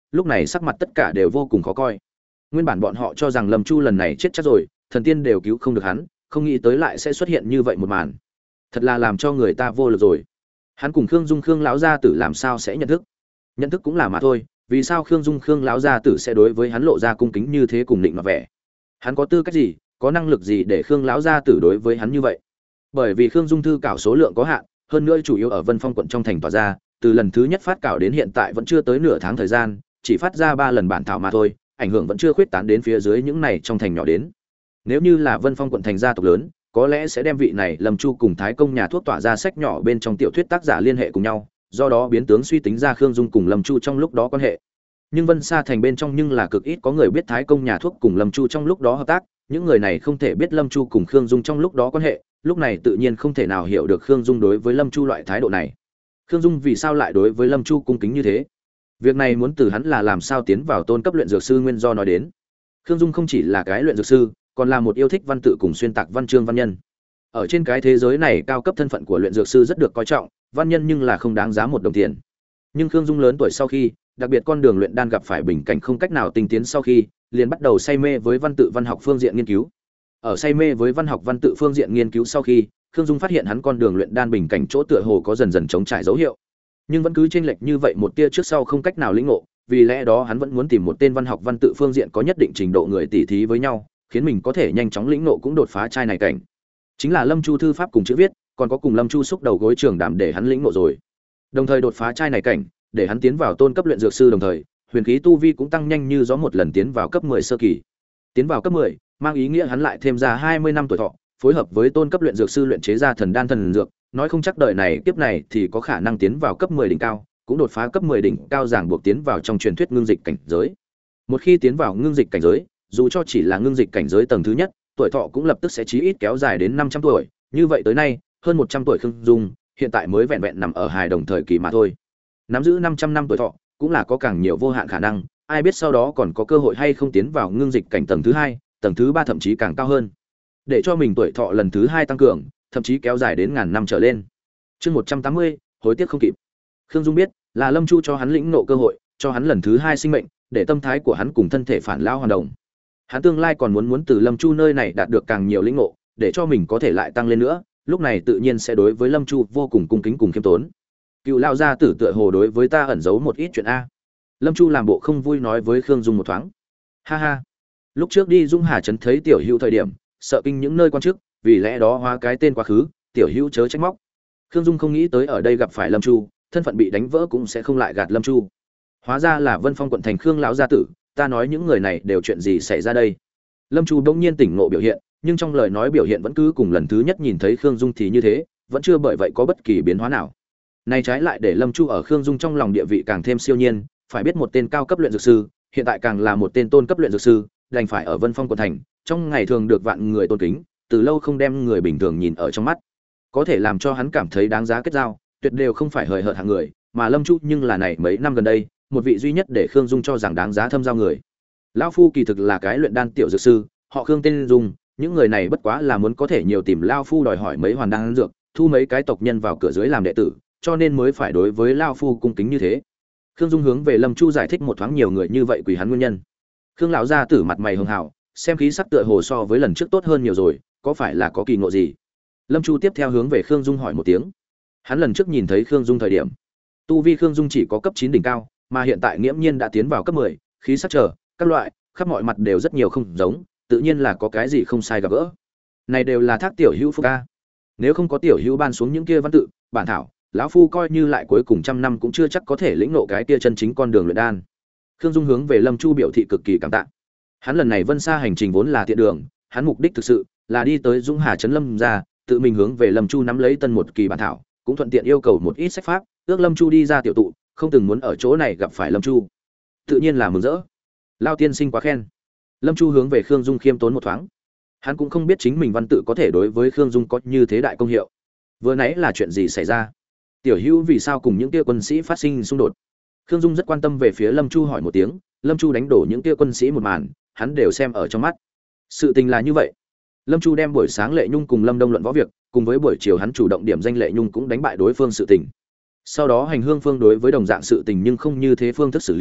lúc này sắc mặt tất cả đều vô cùng khó coi. Nguyên bản bọn họ cho rằng Lâm Chu lần này chết chắc rồi, thần tiên đều cứu không được hắn, không nghĩ tới lại sẽ xuất hiện như vậy một màn. Thật là làm cho người ta vô lực rồi. Hắn cùng Khương Dung Khương lão gia tử làm sao sẽ nhận thức? Nhận thức cũng là mà thôi, vì sao Khương Dung Khương lão gia tử sẽ đối với hắn lộ ra cung kính như thế cùng định mà vẻ? Hắn có tư cách gì, có năng lực gì để Khương lão gia tử đối với hắn như vậy? Bởi vì Khương Dung thư cảo số lượng có hạn, hơn nữa chủ yếu ở Vân Phong quận trong thành tỏa ra, từ lần thứ nhất phát cảo đến hiện tại vẫn chưa tới nửa tháng thời gian, chỉ phát ra ba lần bản thảo mà thôi, ảnh hưởng vẫn chưa khuyết tán đến phía dưới những này trong thành nhỏ đến. Nếu như là Vân Phong quận thành gia tộc lớn, có lẽ sẽ đem vị này Lâm Chu cùng Thái Công nhà thuốc tỏa ra sách nhỏ bên trong tiểu thuyết tác giả liên hệ cùng nhau, do đó biến tướng suy tính ra Khương Dung cùng Lâm Chu trong lúc đó quan hệ. Nhưng Vân Sa thành bên trong nhưng là cực ít có người biết Thái Công nhà thuốc cùng Lâm Chu trong lúc đó hợp tác, những người này không thể biết Lâm Chu cùng Khương Dung trong lúc đó quan hệ, lúc này tự nhiên không thể nào hiểu được Khương Dung đối với Lâm Chu loại thái độ này. Khương Dung vì sao lại đối với Lâm Chu cung kính như thế? Việc này muốn từ hắn là làm sao tiến vào tôn cấp luyện dược sư nguyên do nói đến. Khương Dung không chỉ là cái luyện dược sư, còn là một yêu thích văn tự cùng xuyên tạc văn chương văn nhân. Ở trên cái thế giới này, cao cấp thân phận của luyện dược sư rất được coi trọng, văn nhân nhưng là không đáng giá một đồng tiền. Nhưng Khương Dung lớn tuổi sau khi, đặc biệt con đường luyện đan gặp phải bình cảnh không cách nào tinh tiến sau khi, liền bắt đầu say mê với văn tự văn học phương diện nghiên cứu. Ở say mê với văn học văn tự phương diện nghiên cứu sau khi, Khương Dung phát hiện hắn con đường luyện đan bình cảnh chỗ tựa hồ có dần dần chống trải dấu hiệu, nhưng vẫn cứ chênh lệch như vậy một tia trước sau không cách nào lĩnh ngộ, vì lẽ đó hắn vẫn muốn tìm một tên văn học văn tự phương diện có nhất định trình độ người tỉ thí với nhau, khiến mình có thể nhanh chóng lĩnh ngộ cũng đột phá trai này cảnh. Chính là Lâm Chu thư pháp cùng chữ viết, còn có cùng Lâm Chu xúc đầu gối trường đảm để hắn lĩnh ngộ rồi. Đồng thời đột phá trai này cảnh, để hắn tiến vào tôn cấp luyện dược sư, đồng thời, huyền khí tu vi cũng tăng nhanh như gió một lần tiến vào cấp mười sơ kỳ. Tiến vào cấp mười, mang ý nghĩa hắn lại thêm ra hai mươi năm tuổi thọ, phối hợp với tôn cấp luyện dược sư luyện chế ra thần đan thần dược, nói không chắc đời này kiếp này thì có khả năng tiến vào cấp mười đỉnh cao, cũng đột phá cấp mười đỉnh cao, ràng buộc tiến vào trong truyền thuyết ngưng dịch cảnh giới. Một khi tiến vào ngưng dịch cảnh giới, dù cho chỉ là ngưng dịch cảnh giới tầng thứ nhất, tuổi thọ cũng lập tức sẽ chí ít kéo dài đến năm trăm tuổi, như vậy tới nay, hơn một trăm tuổi Khương Dung, hiện tại mới vẹn vẹn nằm ở hài đồng thời kỳ mà thôi. Nắm giữ năm trăm năm tuổi thọ, cũng là có càng nhiều vô hạn khả năng, ai biết sau đó còn có cơ hội hay không tiến vào ngưng dịch cảnh tầng thứ hai, tầng thứ ba thậm chí càng cao hơn. Để cho mình tuổi thọ lần thứ hai tăng cường, thậm chí kéo dài đến ngàn năm trở lên. Chương một trăm tám mươi, hối tiếc không kịp. Khương Dung biết, là Lâm Chu cho hắn lĩnh ngộ cơ hội, cho hắn lần thứ hai sinh mệnh, để tâm thái của hắn cùng thân thể phản lao hoàn đồng. Hắn tương lai còn muốn muốn từ Lâm Chu nơi này đạt được càng nhiều lĩnh ngộ, để cho mình có thể lại tăng lên nữa, lúc này tự nhiên sẽ đối với Lâm Chu vô cùng cung kính cùng khiêm tốn. Cựu lão gia tử tựa hồ đối với ta ẩn giấu một ít chuyện a. Lâm Chu làm bộ không vui nói với Khương Dung một thoáng. Ha ha. Lúc trước đi Dung Hà trấn thấy tiểu hữu thời điểm, sợ kinh những nơi quan chức, vì lẽ đó hóa cái tên quá khứ, tiểu hữu chớ trách móc. Khương Dung không nghĩ tới ở đây gặp phải Lâm Chu, thân phận bị đánh vỡ cũng sẽ không lại gạt Lâm Chu. Hóa ra là Vân Phong quận thành Khương lão gia tử, ta nói những người này đều chuyện gì xảy ra đây? Lâm Chu bỗng nhiên tỉnh ngộ biểu hiện, nhưng trong lời nói biểu hiện vẫn cứ cùng lần thứ nhất nhìn thấy Khương Dung thì như thế, vẫn chưa bởi vậy có bất kỳ biến hóa nào. Này trái lại để Lâm Chu ở Khương Dung trong lòng địa vị càng thêm siêu nhiên, phải biết một tên cao cấp luyện dược sư, hiện tại càng là một tên tôn cấp luyện dược sư, đành phải ở Vân Phong quận thành, trong ngày thường được vạn người tôn kính, từ lâu không đem người bình thường nhìn ở trong mắt. Có thể làm cho hắn cảm thấy đáng giá kết giao, tuyệt đều không phải hời hợt hạng người, mà Lâm Chu nhưng là này mấy năm gần đây, một vị duy nhất để Khương Dung cho rằng đáng giá thâm giao người. Lão phu kỳ thực là cái luyện đan tiểu dược sư, họ Khương tên Dung, những người này bất quá là muốn có thể nhiều tìm lão phu đòi hỏi mấy hoàn đan dược, thu mấy cái tộc nhân vào cửa dưới làm đệ tử, cho nên mới phải đối với lão phu cung kính như thế. Khương Dung hướng về Lâm Chu giải thích một thoáng nhiều người như vậy quỳ hắn nguyên nhân. Khương lão gia tử mặt mày hường hào, xem khí sắc tựa hồ so với lần trước tốt hơn nhiều rồi, có phải là có kỳ ngộ gì? Lâm Chu tiếp theo hướng về Khương Dung hỏi một tiếng. Hắn lần trước nhìn thấy Khương Dung thời điểm, tu vi Khương Dung chỉ có cấp chín đỉnh cao, mà hiện tại nghiễm nhiên đã tiến vào cấp mười, khí sắc trở, các loại, khắp mọi mặt đều rất nhiều không giống, tự nhiên là có cái gì không sai gặp gỡ. Này đều là thác tiểu hữu phúc ca. Nếu không có tiểu hữu ban xuống những kia văn tự, bản thảo, lão phu coi như lại cuối cùng trăm năm cũng chưa chắc có thể lĩnh ngộ cái kia chân chính con đường luyện đan. Khương Dung hướng về Lâm Chu biểu thị cực kỳ cảm tạ. Hắn lần này Vân Sa hành trình vốn là tiện đường, hắn mục đích thực sự là đi tới Dung Hà trấn Lâm gia, tự mình hướng về Lâm Chu nắm lấy tân một kỳ bản thảo, cũng thuận tiện yêu cầu một ít sách pháp, ước Lâm Chu đi ra tiểu tụ, không từng muốn ở chỗ này gặp phải Lâm Chu. Tự nhiên là mừng rỡ. Lao tiên sinh quá khen. Lâm Chu hướng về Khương Dung khiêm tốn một thoáng. Hắn cũng không biết chính mình văn tự có thể đối với Khương Dung có như thế đại công hiệu. Vừa nãy là chuyện gì xảy ra? Tiểu Hữu vì sao cùng những kia quân sĩ phát sinh xung đột? Khương Dung rất quan tâm về phía Lâm Chu hỏi một tiếng, Lâm Chu đánh đổ những kia quân sĩ một màn, hắn đều xem ở trong mắt. Sự tình là như vậy. Lâm Chu đem buổi sáng Lệ Nhung cùng Lâm Đông luận võ việc, cùng với buổi chiều hắn chủ động điểm danh Lệ Nhung cũng đánh bại đối phương sự tình. Sau đó hành hương phương đối với đồng dạng sự tình nhưng không như thế phương thức xử lý,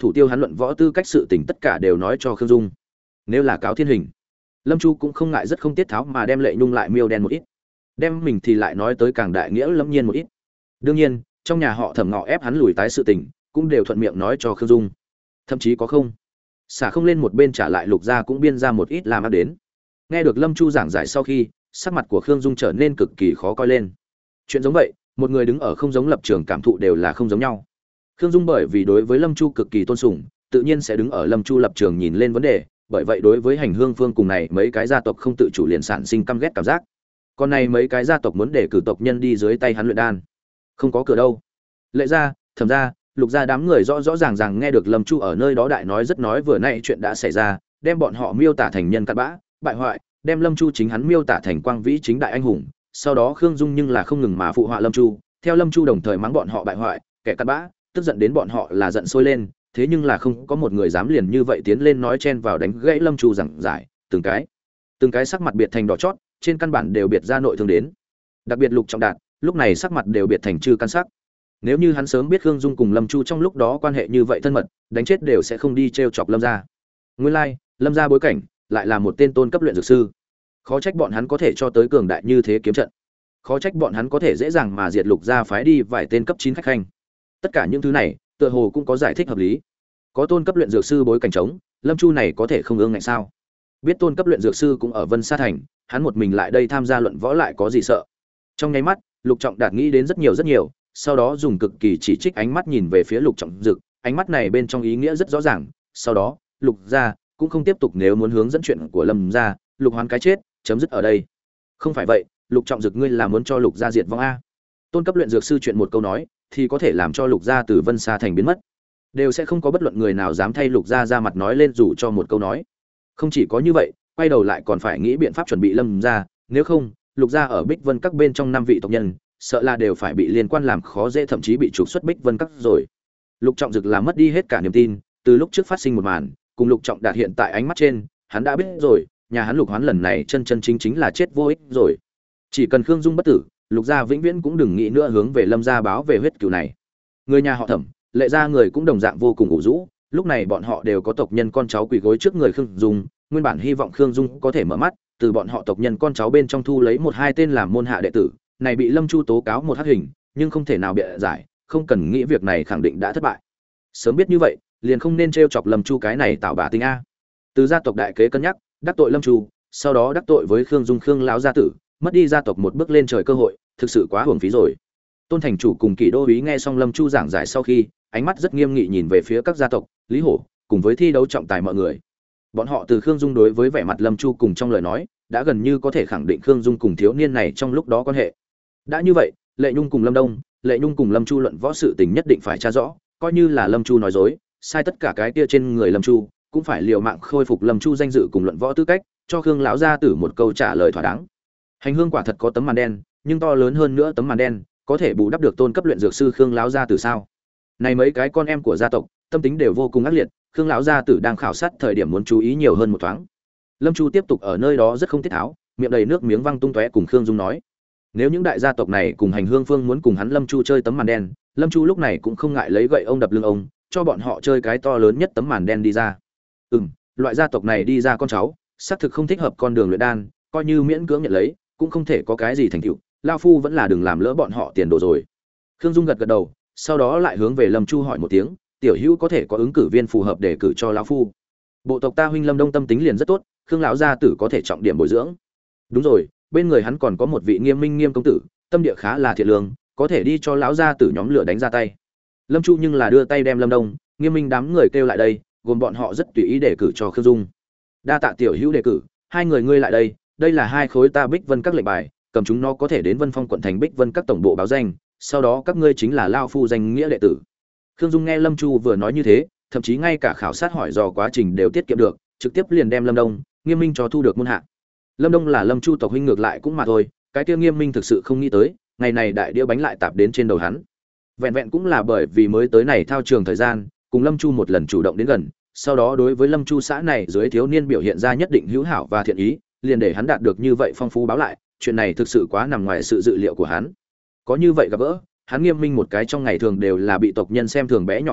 thủ tiêu hắn luận võ tư cách sự tình tất cả đều nói cho Khương Dung. Nếu là cáo thiên hình, Lâm Chu cũng không ngại rất không tiết tháo mà đem Lệ Nhung lại miêu đen một ít, đem mình thì lại nói tới càng đại nghĩa lâm nhiên một ít. Đương nhiên, trong nhà họ Thẩm ngọ ép hắn lùi tái sự tình, cũng đều thuận miệng nói cho Khương Dung. Thậm chí có không xả không lên một bên trả lại Lục gia cũng biên ra một ít làm ác đến. Nghe được Lâm Chu giảng giải sau khi, sắc mặt của Khương Dung trở nên cực kỳ khó coi lên. Chuyện giống vậy, một người đứng ở không giống lập trường cảm thụ đều là không giống nhau. Khương Dung bởi vì đối với Lâm Chu cực kỳ tôn sùng, tự nhiên sẽ đứng ở Lâm Chu lập trường nhìn lên vấn đề, bởi vậy đối với Hành Hương Phương cùng này mấy cái gia tộc không tự chủ liền sản sinh căm ghét cảm giác. Còn này mấy cái gia tộc muốn để cử tộc nhân đi dưới tay hắn luyện đan, không có cửa đâu. Lệ gia, Thẩm gia, Lục gia đám người rõ rõ ràng ràng nghe được Lâm Chu ở nơi đó đại nói rất nói vừa nãy chuyện đã xảy ra, đem bọn họ miêu tả thành nhân cặn bã, bại hoại, đem Lâm Chu chính hắn miêu tả thành quang vĩ chính đại anh hùng. Sau đó Khương Dung nhưng là không ngừng mà phụ họa Lâm Chu, theo Lâm Chu đồng thời mắng bọn họ bại hoại, kẻ cặn bã, tức giận đến bọn họ là giận sôi lên, thế nhưng là không có một người dám liền như vậy tiến lên nói chen vào đánh gãy Lâm Chu giảng giải, từng cái, từng cái sắc mặt biệt thành đỏ chót, trên căn bản đều biệt ra nội thương đến. Đặc biệt Lục Trọng Đạt, lúc này sắc mặt đều biệt thành chư căn sắc. Nếu như hắn sớm biết Khương Dung cùng Lâm Chu trong lúc đó quan hệ như vậy thân mật, đánh chết đều sẽ không đi trêu chọc Lâm gia. Nguyên lai, like, Lâm gia bối cảnh lại là một tên tôn cấp luyện dược sư. Khó trách bọn hắn có thể cho tới cường đại như thế kiếm trận. Khó trách bọn hắn có thể dễ dàng mà diệt Lục gia phái đi vài tên cấp chín khách khanh. Tất cả những thứ này, tựa hồ cũng có giải thích hợp lý. Có tôn cấp luyện dược sư bối cảnh trống, Lâm Chu này có thể không ương ngạnh sao? Biết tôn cấp luyện dược sư cũng ở Vân Sa thành, hắn một mình lại đây tham gia luận võ lại có gì sợ? Trong nháy mắt, Lục Trọng Đạt nghĩ đến rất nhiều rất nhiều, sau đó dùng cực kỳ chỉ trích ánh mắt nhìn về phía Lục Trọng Dực, ánh mắt này bên trong ý nghĩa rất rõ ràng. Sau đó, Lục gia cũng không tiếp tục nếu muốn hướng dẫn chuyện của Lâm gia, Lục Hoán cái chết, chấm dứt ở đây. Không phải vậy, Lục Trọng Dực ngươi là muốn cho Lục gia diệt vong a? Tôn cấp luyện dược sư chuyện một câu nói, thì có thể làm cho Lục gia từ Vân Sa thành biến mất. Đều sẽ không có bất luận người nào dám thay Lục gia ra mặt nói lên dù cho một câu nói. Không chỉ có như vậy, quay đầu lại còn phải nghĩ biện pháp chuẩn bị Lâm gia, nếu không, Lục gia ở Bích Vân các bên trong năm vị tộc nhân, sợ là đều phải bị liên quan làm khó dễ thậm chí bị trục xuất Bích Vân các rồi. Lục Trọng Dực là mất đi hết cả niềm tin, từ lúc trước phát sinh một màn, cùng Lục Trọng Đạt hiện tại ánh mắt trên, hắn đã biết rồi, nhà hắn Lục Hoán lần này chân chân chính chính là chết vô ích rồi. Chỉ cần Khương Dung bất tử, Lục gia vĩnh viễn cũng đừng nghĩ nữa hướng về Lâm gia báo về huyết cừu này. Người nhà họ Thẩm, Lệ gia người cũng đồng dạng vô cùng ủ rũ, lúc này bọn họ đều có tộc nhân con cháu quỳ gối trước người Khương Dung, nguyên bản hy vọng Khương Dung có thể mở mắt, từ bọn họ tộc nhân con cháu bên trong thu lấy một hai tên làm môn hạ đệ tử, này bị Lâm Chu tố cáo một hắc hình, nhưng không thể nào bịa giải, không cần nghĩ việc này khẳng định đã thất bại. Sớm biết như vậy, liền không nên trêu chọc Lâm Chu cái này tạo bà tinh a. Từ gia tộc đại kế cân nhắc, đắc tội Lâm Chu, sau đó đắc tội với Khương Dung Khương lão gia tử, mất đi gia tộc một bước lên trời cơ hội, thực sự quá hưởng phí rồi. Tôn thành chủ cùng Kỷ đô úy nghe xong Lâm Chu giảng giải sau khi, ánh mắt rất nghiêm nghị nhìn về phía các gia tộc, Lý Hổ, cùng với thi đấu trọng tài mọi người. Bọn họ từ Khương Dung đối với vẻ mặt Lâm Chu cùng trong lời nói, đã gần như có thể khẳng định Khương Dung cùng thiếu niên này trong lúc đó quan hệ. Đã như vậy, Lệ Nhung cùng Lâm Đông, Lệ Nhung cùng Lâm Chu luận võ sự tình nhất định phải tra rõ, coi như là Lâm Chu nói dối, sai tất cả cái kia trên người Lâm Chu, cũng phải liều mạng khôi phục Lâm Chu danh dự cùng luận võ tư cách, cho Khương lão gia tử một câu trả lời thỏa đáng. Hành Hương quả thật có tấm màn đen, nhưng to lớn hơn nữa tấm màn đen, có thể bù đắp được tôn cấp luyện dược sư Khương lão gia tử sao? Này mấy cái con em của gia tộc, tâm tính đều vô cùng ác liệt, Khương lão gia tử đang khảo sát thời điểm muốn chú ý nhiều hơn một thoáng. Lâm Chu tiếp tục ở nơi đó rất không tiết tháo, miệng đầy nước miếng văng tung tóe cùng Khương Dung nói: nếu những đại gia tộc này cùng Hành Hương Phương muốn cùng hắn Lâm Chu chơi tấm màn đen, Lâm Chu lúc này cũng không ngại lấy gậy ông đập lưng ông, cho bọn họ chơi cái to lớn nhất tấm màn đen đi ra. Ừm, loại gia tộc này đi ra con cháu, xác thực không thích hợp con đường luyện đan, coi như miễn cưỡng nhận lấy, cũng không thể có cái gì thành tựu, lão phu vẫn là đừng làm lỡ bọn họ tiền đồ rồi. Khương Dung gật gật đầu, sau đó lại hướng về Lâm Chu hỏi một tiếng, tiểu hữu có thể có ứng cử viên phù hợp để cử cho lão phu? Bộ tộc ta huynh Lâm Đông tâm tính liền rất tốt, Khương lão gia tử có thể trọng điểm bồi dưỡng. Đúng rồi, bên người hắn còn có một vị Nghiêm Minh Nghiêm công tử, tâm địa khá là thiện lương, có thể đi cho lão gia tử nhóm lửa đánh ra tay. Lâm Chu nhưng là đưa tay đem Lâm Đông, Nghiêm Minh đám người kêu lại đây, gồm bọn họ rất tùy ý để cử cho Khương Dung. Đa tạ tiểu hữu đề cử, hai người ngươi lại đây, đây là hai khối ta Bích Vân các lệnh bài, cầm chúng nó có thể đến Vân Phong quận thành Bích Vân các tổng bộ báo danh, sau đó các ngươi chính là lao phu danh nghĩa đệ tử. Khương Dung nghe Lâm Chu vừa nói như thế, thậm chí ngay cả khảo sát hỏi dò quá trình đều tiết kiệm được, trực tiếp liền đem Lâm Đông, Nghiêm Minh cho thu được môn hạ. Lâm Đông là Lâm Chu tộc huynh ngược lại cũng mà thôi, cái kia Nghiêm Minh thực sự không nghĩ tới, ngày này đại đĩa bánh lại tạp đến trên đầu hắn. Vẹn vẹn cũng là bởi vì mới tới này thao trường thời gian, cùng Lâm Chu một lần chủ động đến gần, sau đó đối với Lâm Chu xã này dưới thiếu niên biểu hiện ra nhất định hữu hảo và thiện ý, liền để hắn đạt được như vậy phong phú báo lại, chuyện này thực sự quá nằm ngoài sự dự liệu của hắn. Có như vậy gặp gỡ, hắn Nghiêm Minh một cái trong ngày thường đều là bị tộc nhân xem thường bé nhỏ nhân vật,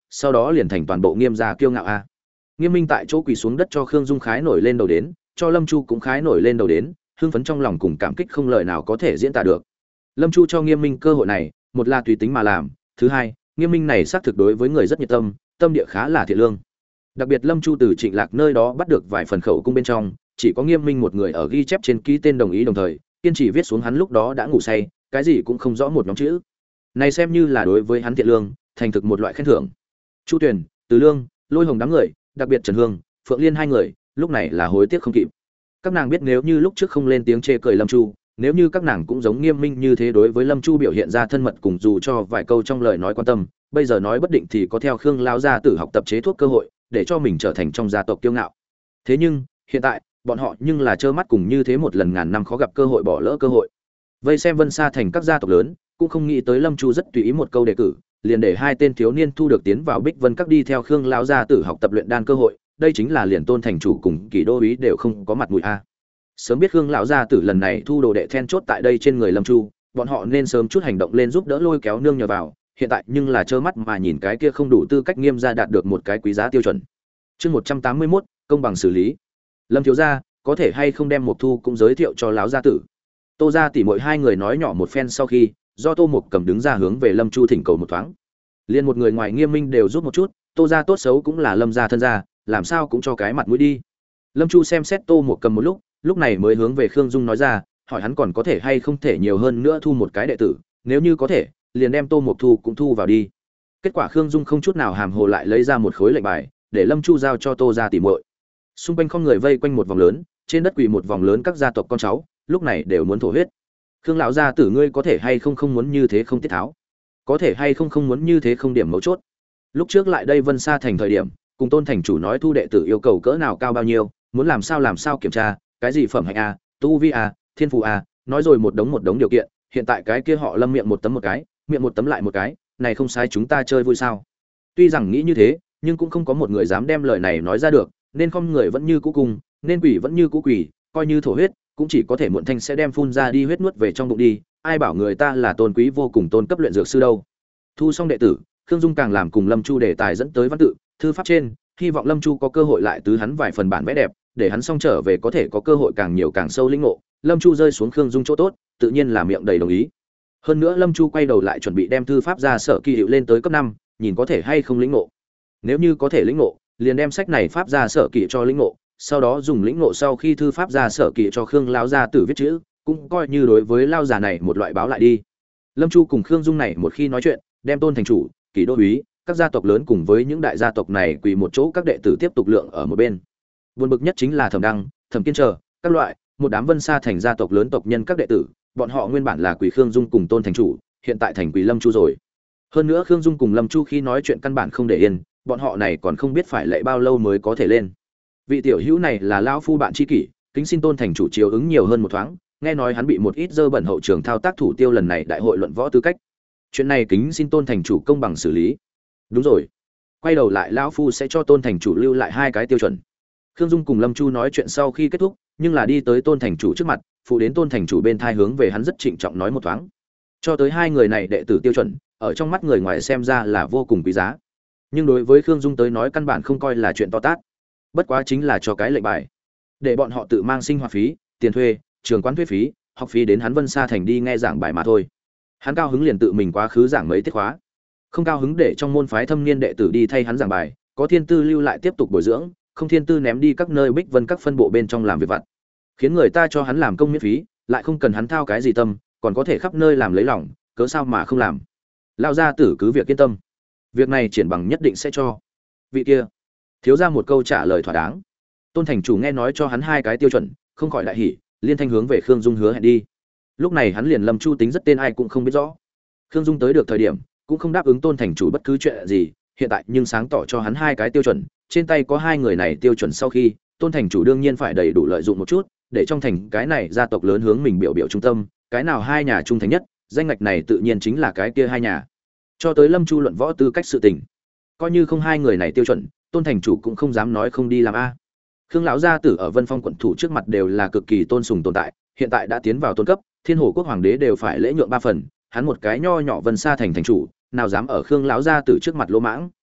sau đó liền thành toàn bộ Nghiêm gia kiêu ngạo a. Nghiêm Minh tại chỗ quỳ xuống đất cho Khương Dung khái nổi lên đầu đến, cho Lâm Chu cũng khái nổi lên đầu đến, hưng phấn trong lòng cùng cảm kích không lời nào có thể diễn tả được. Lâm Chu cho Nghiêm Minh cơ hội này, một là tùy tính mà làm, thứ hai, Nghiêm Minh này xác thực đối với người rất nhiệt tâm, tâm địa khá là thiện lương. Đặc biệt Lâm Chu từ Trịnh Lạc nơi đó bắt được vài phần khẩu cung bên trong, chỉ có Nghiêm Minh một người ở ghi chép trên ký tên đồng ý đồng thời, kiên trì viết xuống hắn lúc đó đã ngủ say, cái gì cũng không rõ một nhóm chữ. Này xem như là đối với hắn thiện lương, thành thực một loại khen thưởng. Chu Tuyền, Từ Lương, Lôi Hồng đám người, đặc biệt Trần Hương, Phượng Liên hai người, lúc này là hối tiếc không kịp. Các nàng biết nếu như lúc trước không lên tiếng chê cười Lâm Chu, nếu như các nàng cũng giống Nghiêm Minh như thế đối với Lâm Chu biểu hiện ra thân mật cùng dù cho vài câu trong lời nói quan tâm, bây giờ nói bất định thì có theo Khương lão gia tử học tập chế thuốc cơ hội, để cho mình trở thành trong gia tộc kiêu ngạo. Thế nhưng, hiện tại, bọn họ nhưng là trơ mắt cùng như thế một lần ngàn năm khó gặp cơ hội bỏ lỡ cơ hội. Vây xem Vân Sa thành các gia tộc lớn, cũng không nghĩ tới Lâm Chu rất tùy ý một câu đề cử, liền để hai tên thiếu niên thu được tiến vào Bích Vân Các đi theo Khương lão gia tử học tập luyện đan cơ hội, đây chính là liền Tôn thành chủ cùng Kỷ đô úy đều không có mặt mũi a. Sớm biết Khương lão gia tử lần này thu đồ đệ then chốt tại đây trên người Lâm Chu, bọn họ nên sớm chút hành động lên giúp đỡ lôi kéo nương nhờ vào, hiện tại nhưng là trơ mắt mà nhìn cái kia không đủ tư cách Nghiêm gia đạt được một cái quý giá tiêu chuẩn. Chương một trăm tám mươi mốt, công bằng xử lý. Lâm thiếu gia, có thể hay không đem Mộc Thu cũng giới thiệu cho lão gia tử. Tô gia tỷ muội hai người nói nhỏ một phen sau khi, do Tô Mộc Cầm đứng ra hướng về Lâm Chu thỉnh cầu một thoáng. Liên một người ngoài Nghiêm Minh đều giúp một chút, Tô gia tốt xấu cũng là Lâm gia thân gia, làm sao cũng cho cái mặt mũi đi. Lâm Chu xem xét Tô Mộc Cầm một lúc, lúc này mới hướng về Khương Dung nói ra, hỏi hắn còn có thể hay không thể nhiều hơn nữa thu một cái đệ tử, nếu như có thể, liền đem Tô Mộc Thu cũng thu vào đi. Kết quả Khương Dung không chút nào hàm hồ lại lấy ra một khối lệnh bài, để Lâm Chu giao cho Tô gia tỷ muội. Xung quanh không người vây quanh một vòng lớn, trên đất quỳ một vòng lớn các gia tộc con cháu, lúc này đều muốn thổ huyết. Khương lão gia tử ngươi có thể hay không không muốn như thế không tiết tháo, có thể hay không không muốn như thế không điểm mấu chốt. Lúc trước lại đây Vân Sa thành thời điểm, cùng Tôn thành chủ nói thu đệ tử yêu cầu cỡ nào cao bao nhiêu, muốn làm sao làm sao kiểm tra, cái gì phẩm hạnh a, tu vi a, thiên phú a, nói rồi một đống một đống điều kiện, hiện tại cái kia họ Lâm miệng một tấm một cái, miệng một tấm lại một cái, này không sai chúng ta chơi vui sao? Tuy rằng nghĩ như thế, nhưng cũng không có một người dám đem lời này nói ra được, nên không người vẫn như cũ cùng, nên quỷ vẫn như cũ quỷ, coi như thổ huyết, cũng chỉ có thể muộn thanh sẽ đem phun ra đi huyết nuốt về trong bụng đi, ai bảo người ta là tôn quý vô cùng tôn cấp luyện dược sư đâu. Thu xong đệ tử, Khương Dung càng làm cùng Lâm Chu đề tài dẫn tới văn tự, thư pháp trên, hy vọng Lâm Chu có cơ hội lại tứ hắn vài phần bản vẽ đẹp, để hắn xong trở về có thể có cơ hội càng nhiều càng sâu lĩnh ngộ. Lâm Chu rơi xuống Khương Dung chỗ tốt, tự nhiên là miệng đầy đồng ý. Hơn nữa Lâm Chu quay đầu lại chuẩn bị đem thư pháp ra sở kỳ hiệu lên tới cấp năm, nhìn có thể hay không lĩnh ngộ. Nếu như có thể lĩnh ngộ, liền đem sách này pháp ra sở kỳ cho lĩnh ngộ, sau đó dùng lĩnh ngộ sau khi thư pháp ra sở kỳ cho Khương lão gia tử viết chữ, cũng coi như đối với lão già này một loại báo lại đi. Lâm Chu cùng Khương Dung này một khi nói chuyện, đem Tôn thành chủ, Kỷ đô úy, các gia tộc lớn cùng với những đại gia tộc này quỳ một chỗ các đệ tử tiếp tục lượng ở một bên. Buồn bực nhất chính là Thẩm Đăng, Thẩm Kiên chờ, các loại, một đám Vân Sa thành gia tộc lớn tộc nhân các đệ tử, bọn họ nguyên bản là quỳ Khương Dung cùng Tôn thành chủ, hiện tại thành quỳ Lâm Chu rồi. Hơn nữa Khương Dung cùng Lâm Chu khi nói chuyện căn bản không để yên, bọn họ này còn không biết phải lệ bao lâu mới có thể lên. Vị tiểu hữu này là lão phu bạn tri kỷ, kính xin Tôn thành chủ chiếu ứng nhiều hơn một thoáng, nghe nói hắn bị một ít dơ bẩn hậu trường thao tác thủ tiêu lần này đại hội luận võ tư cách. Chuyện này kính xin Tôn thành chủ công bằng xử lý. Đúng rồi. Quay đầu lại lão phu sẽ cho Tôn thành chủ lưu lại hai cái tiêu chuẩn. Khương Dung cùng Lâm Chu nói chuyện sau khi kết thúc, nhưng là đi tới Tôn thành chủ trước mặt, phụ đến Tôn thành chủ bên thai hướng về hắn rất trịnh trọng nói một thoáng. Cho tới hai người này đệ tử tiêu chuẩn, ở trong mắt người ngoài xem ra là vô cùng quý giá. Nhưng đối với Khương Dung tới nói căn bản không coi là chuyện to tát. Bất quá chính là cho cái lệnh bài, để bọn họ tự mang sinh hoạt phí, tiền thuê, trường quán thuế phí, học phí đến hắn Vân Sa thành đi nghe giảng bài mà thôi. Hắn cao hứng liền tự mình quá khứ giảng mấy tiết khóa, không cao hứng để trong môn phái thâm niên đệ tử đi thay hắn giảng bài, có thiên tư lưu lại tiếp tục bồi dưỡng, không thiên tư ném đi các nơi Bích Vân các phân bộ bên trong làm việc vặt, khiến người ta cho hắn làm công miễn phí, lại không cần hắn thao cái gì tâm, còn có thể khắp nơi làm lấy lòng, cớ sao mà không làm. Lão gia tử cứ việc yên tâm, việc này triển bằng nhất định sẽ cho. Vị kia thiếu ra một câu trả lời thỏa đáng. Tôn thành chủ nghe nói cho hắn hai cái tiêu chuẩn, không khỏi đại hỉ, liên thanh hướng về Khương Dung hứa hẹn đi. Lúc này hắn liền Lâm Chu tính rất tên ai cũng không biết rõ. Khương Dung tới được thời điểm, cũng không đáp ứng Tôn thành chủ bất cứ chuyện gì, hiện tại nhưng sáng tỏ cho hắn hai cái tiêu chuẩn, trên tay có hai người này tiêu chuẩn sau khi, Tôn thành chủ đương nhiên phải đầy đủ lợi dụng một chút, để trong thành cái này gia tộc lớn hướng mình biểu biểu trung tâm, cái nào hai nhà trung thành nhất, danh ngạch này tự nhiên chính là cái kia hai nhà. Cho tới Lâm Chu luận võ tư cách sự tình, coi như không hai người này tiêu chuẩn, Tôn thành chủ cũng không dám nói không đi làm a. Khương lão gia tử ở Vân Phong quận thủ trước mặt đều là cực kỳ tôn sùng tồn tại, hiện tại đã tiến vào tôn cấp, Thiên Hổ quốc hoàng đế đều phải lễ nhượng ba phần, hắn một cái nho nhỏ Vân Sa thành thành chủ, nào dám ở Khương lão gia tử trước mặt lỗ mãng.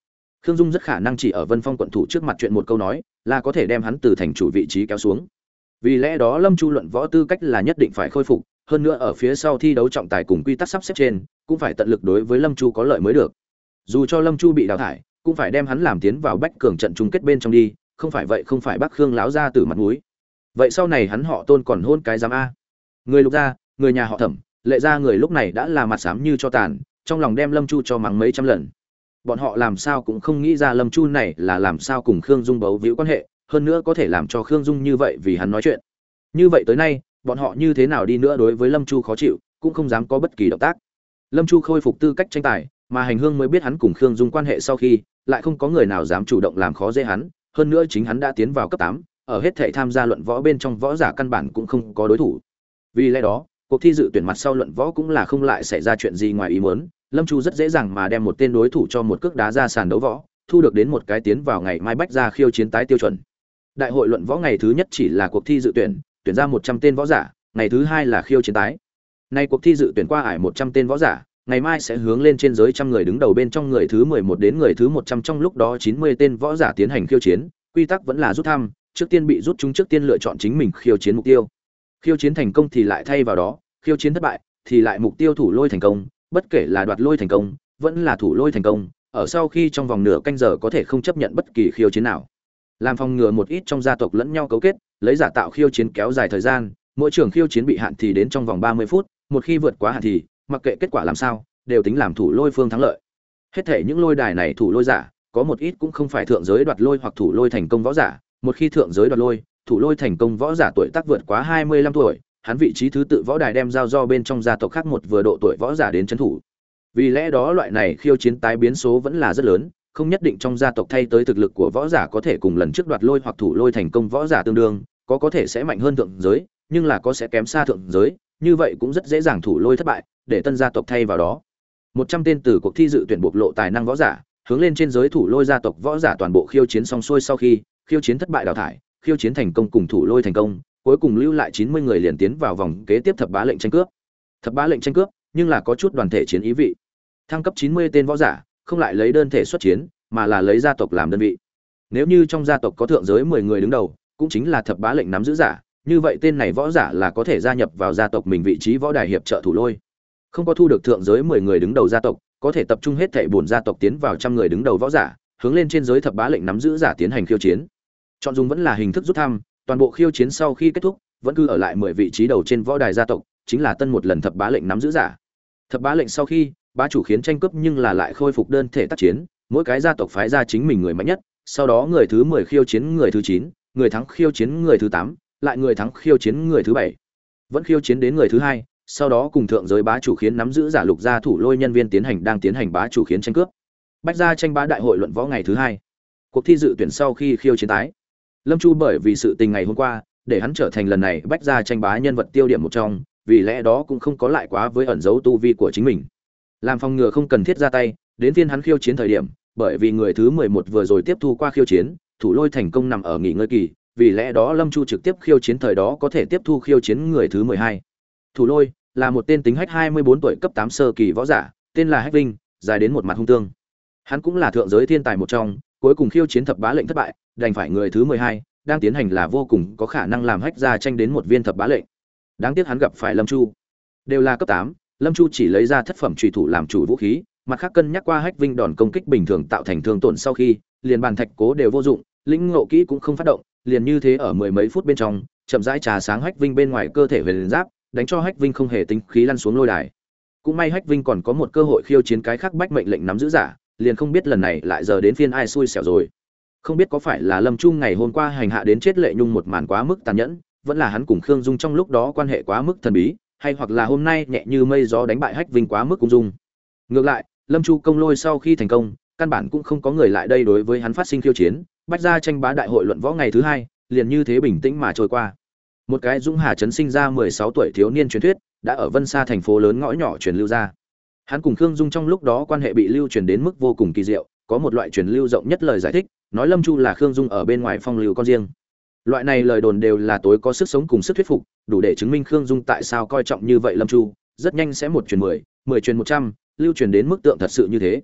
Khương Dung rất khả năng chỉ ở Vân Phong quận thủ trước mặt chuyện một câu nói, là có thể đem hắn từ thành chủ vị trí kéo xuống. Vì lẽ đó Lâm Chu luận võ tư cách là nhất định phải khôi phục, hơn nữa ở phía sau thi đấu trọng tài cùng quy tắc sắp xếp trên, cũng phải tận lực đối với Lâm Chu có lợi mới được. Dù cho Lâm Chu bị đào thải, cũng phải đem hắn làm tiến vào bách cường trận chung kết bên trong đi, không phải vậy không phải Bắc Khương láo ra từ mặt mũi. Vậy sau này hắn họ Tôn còn hôn cái giám a. Người Lục gia, người nhà họ Thẩm, Lệ gia người lúc này đã là mặt xám như cho tàn, trong lòng đem Lâm Chu cho mắng mấy trăm lần. Bọn họ làm sao cũng không nghĩ ra Lâm Chu này là làm sao cùng Khương Dung bấu víu quan hệ, hơn nữa có thể làm cho Khương Dung như vậy vì hắn nói chuyện. Như vậy tới nay, bọn họ như thế nào đi nữa đối với Lâm Chu khó chịu, cũng không dám có bất kỳ động tác. Lâm Chu khôi phục tư cách tranh tài, mà Hành Hương mới biết hắn cùng Khương Dung quan hệ sau khi, lại không có người nào dám chủ động làm khó dễ hắn, hơn nữa chính hắn đã tiến vào cấp tám, ở hết thảy tham gia luận võ bên trong võ giả căn bản cũng không có đối thủ. Vì lẽ đó, cuộc thi dự tuyển mặt sau luận võ cũng là không lại xảy ra chuyện gì ngoài ý muốn, Lâm Chu rất dễ dàng mà đem một tên đối thủ cho một cước đá ra sàn đấu võ, thu được đến một cái tiến vào ngày mai bách ra khiêu chiến tái tiêu chuẩn. Đại hội luận võ ngày thứ nhất chỉ là cuộc thi dự tuyển, tuyển ra một trăm tên võ giả, ngày thứ hai là khiêu chiến tái. Nay cuộc thi dự tuyển qua ải một trăm tên võ giả, ngày mai sẽ hướng lên trên giới trăm người đứng đầu bên trong người thứ mười một đến người thứ một trăm trong lúc đó chín mươi tên võ giả tiến hành khiêu chiến, quy tắc vẫn là rút thăm, trước tiên bị rút chúng trước tiên lựa chọn chính mình khiêu chiến mục tiêu. Khiêu chiến thành công thì lại thay vào đó, khiêu chiến thất bại thì lại mục tiêu thủ lôi thành công, bất kể là đoạt lôi thành công, vẫn là thủ lôi thành công, ở sau khi trong vòng nửa canh giờ có thể không chấp nhận bất kỳ khiêu chiến nào. Làm phòng ngừa một ít trong gia tộc lẫn nhau cấu kết, lấy giả tạo khiêu chiến kéo dài thời gian, mỗi trường khiêu chiến bị hạn thì đến trong vòng ba mươi phút, một khi vượt quá hạn thì, mặc kệ kết quả làm sao, đều tính làm thủ lôi phương thắng lợi. Hết thể những lôi đài này thủ lôi giả, có một ít cũng không phải thượng giới đoạt lôi hoặc thủ lôi thành công võ giả, một khi thượng giới đoạt lôi, thủ lôi thành công võ giả tuổi tác vượt quá hai mươi lăm tuổi, hắn vị trí thứ tự võ đài đem giao do bên trong gia tộc khác một vừa độ tuổi võ giả đến trấn thủ. Vì lẽ đó loại này khiêu chiến tái biến số vẫn là rất lớn, không nhất định trong gia tộc thay tới thực lực của võ giả có thể cùng lần trước đoạt lôi hoặc thủ lôi thành công võ giả tương đương, có có thể sẽ mạnh hơn thượng giới, nhưng là có sẽ kém xa thượng giới, như vậy cũng rất dễ dàng thủ lôi thất bại, để tân gia tộc thay vào đó. một trăm tên từ cuộc thi dự tuyển bộc lộ tài năng võ giả, hướng lên trên giới thủ lôi gia tộc võ giả toàn bộ khiêu chiến xong xuôi sau khi, khiêu chiến thất bại đào thải, khiêu chiến thành công cùng thủ lôi thành công, cuối cùng lưu lại chín mươi người liền tiến vào vòng kế tiếp thập bá lệnh tranh cướp. Thập bá lệnh tranh cướp, nhưng là có chút đoàn thể chiến ý vị. Thăng cấp chín mươi tên võ giả, không lại lấy đơn thể xuất chiến, mà là lấy gia tộc làm đơn vị. Nếu như trong gia tộc có thượng giới mười người đứng đầu, cũng chính là thập bá lệnh nắm giữ giả, như vậy tên này võ giả là có thể gia nhập vào gia tộc mình vị trí võ đài hiệp trợ thủ lôi. Không có thu được thượng giới mười người đứng đầu gia tộc, có thể tập trung hết thảy bổn gia tộc tiến vào trăm người đứng đầu võ giả, hướng lên trên giới thập bá lệnh nắm giữ giả tiến hành khiêu chiến. Chọn dùng vẫn là hình thức rút thăm, toàn bộ khiêu chiến sau khi kết thúc, vẫn cứ ở lại mười vị trí đầu trên võ đài gia tộc, chính là tân một lần thập bá lệnh nắm giữ giả. Thập bá lệnh sau khi, bá chủ khiến tranh cướp nhưng là lại khôi phục đơn thể tác chiến, mỗi cái gia tộc phái ra chính mình người mạnh nhất, sau đó người thứ mười khiêu chiến người thứ chín, người thắng khiêu chiến người thứ tám, lại người thắng khiêu chiến người thứ bảy. Vẫn khiêu chiến đến người thứ hai, sau đó cùng thượng giới bá chủ khiến nắm giữ giả lục gia thủ lôi nhân viên tiến hành đang tiến hành bá chủ khiến tranh cướp. Bách gia tranh bá đại hội luận võ ngày thứ hai. Cuộc thi dự tuyển sau khi khiêu chiến tái. Lâm Chu bởi vì sự tình ngày hôm qua, để hắn trở thành lần này bách gia tranh bá nhân vật tiêu điểm một trong, vì lẽ đó cũng không có lại quá với ẩn dấu tu vi của chính mình. Làm phòng ngừa không cần thiết ra tay, đến phiên hắn khiêu chiến thời điểm, bởi vì người thứ mười một vừa rồi tiếp thu qua khiêu chiến, thủ lôi thành công nằm ở nghỉ ngơi kỳ, vì lẽ đó Lâm Chu trực tiếp khiêu chiến thời đó có thể tiếp thu khiêu chiến người thứ mười hai. Thủ lôi là một tên tính hách hai mươi bốn tuổi cấp tám sơ kỳ võ giả, tên là Hách Vinh, dài đến một mặt hung tương. Hắn cũng là thượng giới thiên tài một trong, cuối cùng khiêu chiến thập bá lệnh thất bại, đành phải người thứ mười hai, đang tiến hành là vô cùng có khả năng làm Hách gia tranh đến một viên thập bá lệnh. Đáng tiếc hắn gặp phải Lâm Chu. Đều là cấp tám, Lâm Chu chỉ lấy ra thất phẩm chùy thủ làm chủ vũ khí, mặt khác cân nhắc qua Hách Vinh đòn công kích bình thường tạo thành thương tổn sau khi, liền bàn thạch cố đều vô dụng, lĩnh ngộ kỹ cũng không phát động, liền như thế ở mười mấy phút bên trong, chậm rãi trà sáng Hách Vinh bên ngoài cơ thể huyền giáp, đánh cho Hách Vinh không hề tính khí lăn xuống lôi đài. Cũng may Hách Vinh còn có một cơ hội khiêu chiến cái khác bách mệnh lệnh nắm giữ giả, liền không biết lần này lại giờ đến phiên ai xui xẻo rồi. Không biết có phải là Lâm Chu ngày hôm qua hành hạ đến chết Lệ Nhung một màn quá mức tàn nhẫn, vẫn là hắn cùng Khương Dung trong lúc đó quan hệ quá mức thần bí, hay hoặc là hôm nay nhẹ như mây gió đánh bại Hách Vinh quá mức cung dung. Ngược lại, Lâm Chu công lôi sau khi thành công, căn bản cũng không có người lại đây đối với hắn phát sinh khiêu chiến, bách gia tranh bá đại hội luận võ ngày thứ hai, liền như thế bình tĩnh mà trôi qua. Một cái Dũng Hà trấn sinh ra mười sáu tuổi thiếu niên truyền thuyết, đã ở Vân Sa thành phố lớn ngõ nhỏ truyền lưu ra. Hắn cùng Khương Dung trong lúc đó quan hệ bị lưu truyền đến mức vô cùng kỳ diệu, có một loại truyền lưu rộng nhất lời giải thích, nói Lâm Chu là Khương Dung ở bên ngoài phong lưu con riêng. Loại này lời đồn đều là tối có sức sống cùng sức thuyết phục, đủ để chứng minh Khương Dung tại sao coi trọng như vậy Lâm Chu, rất nhanh sẽ một truyền mười, mười truyền một trăm, lưu truyền đến mức tượng thật sự như thế.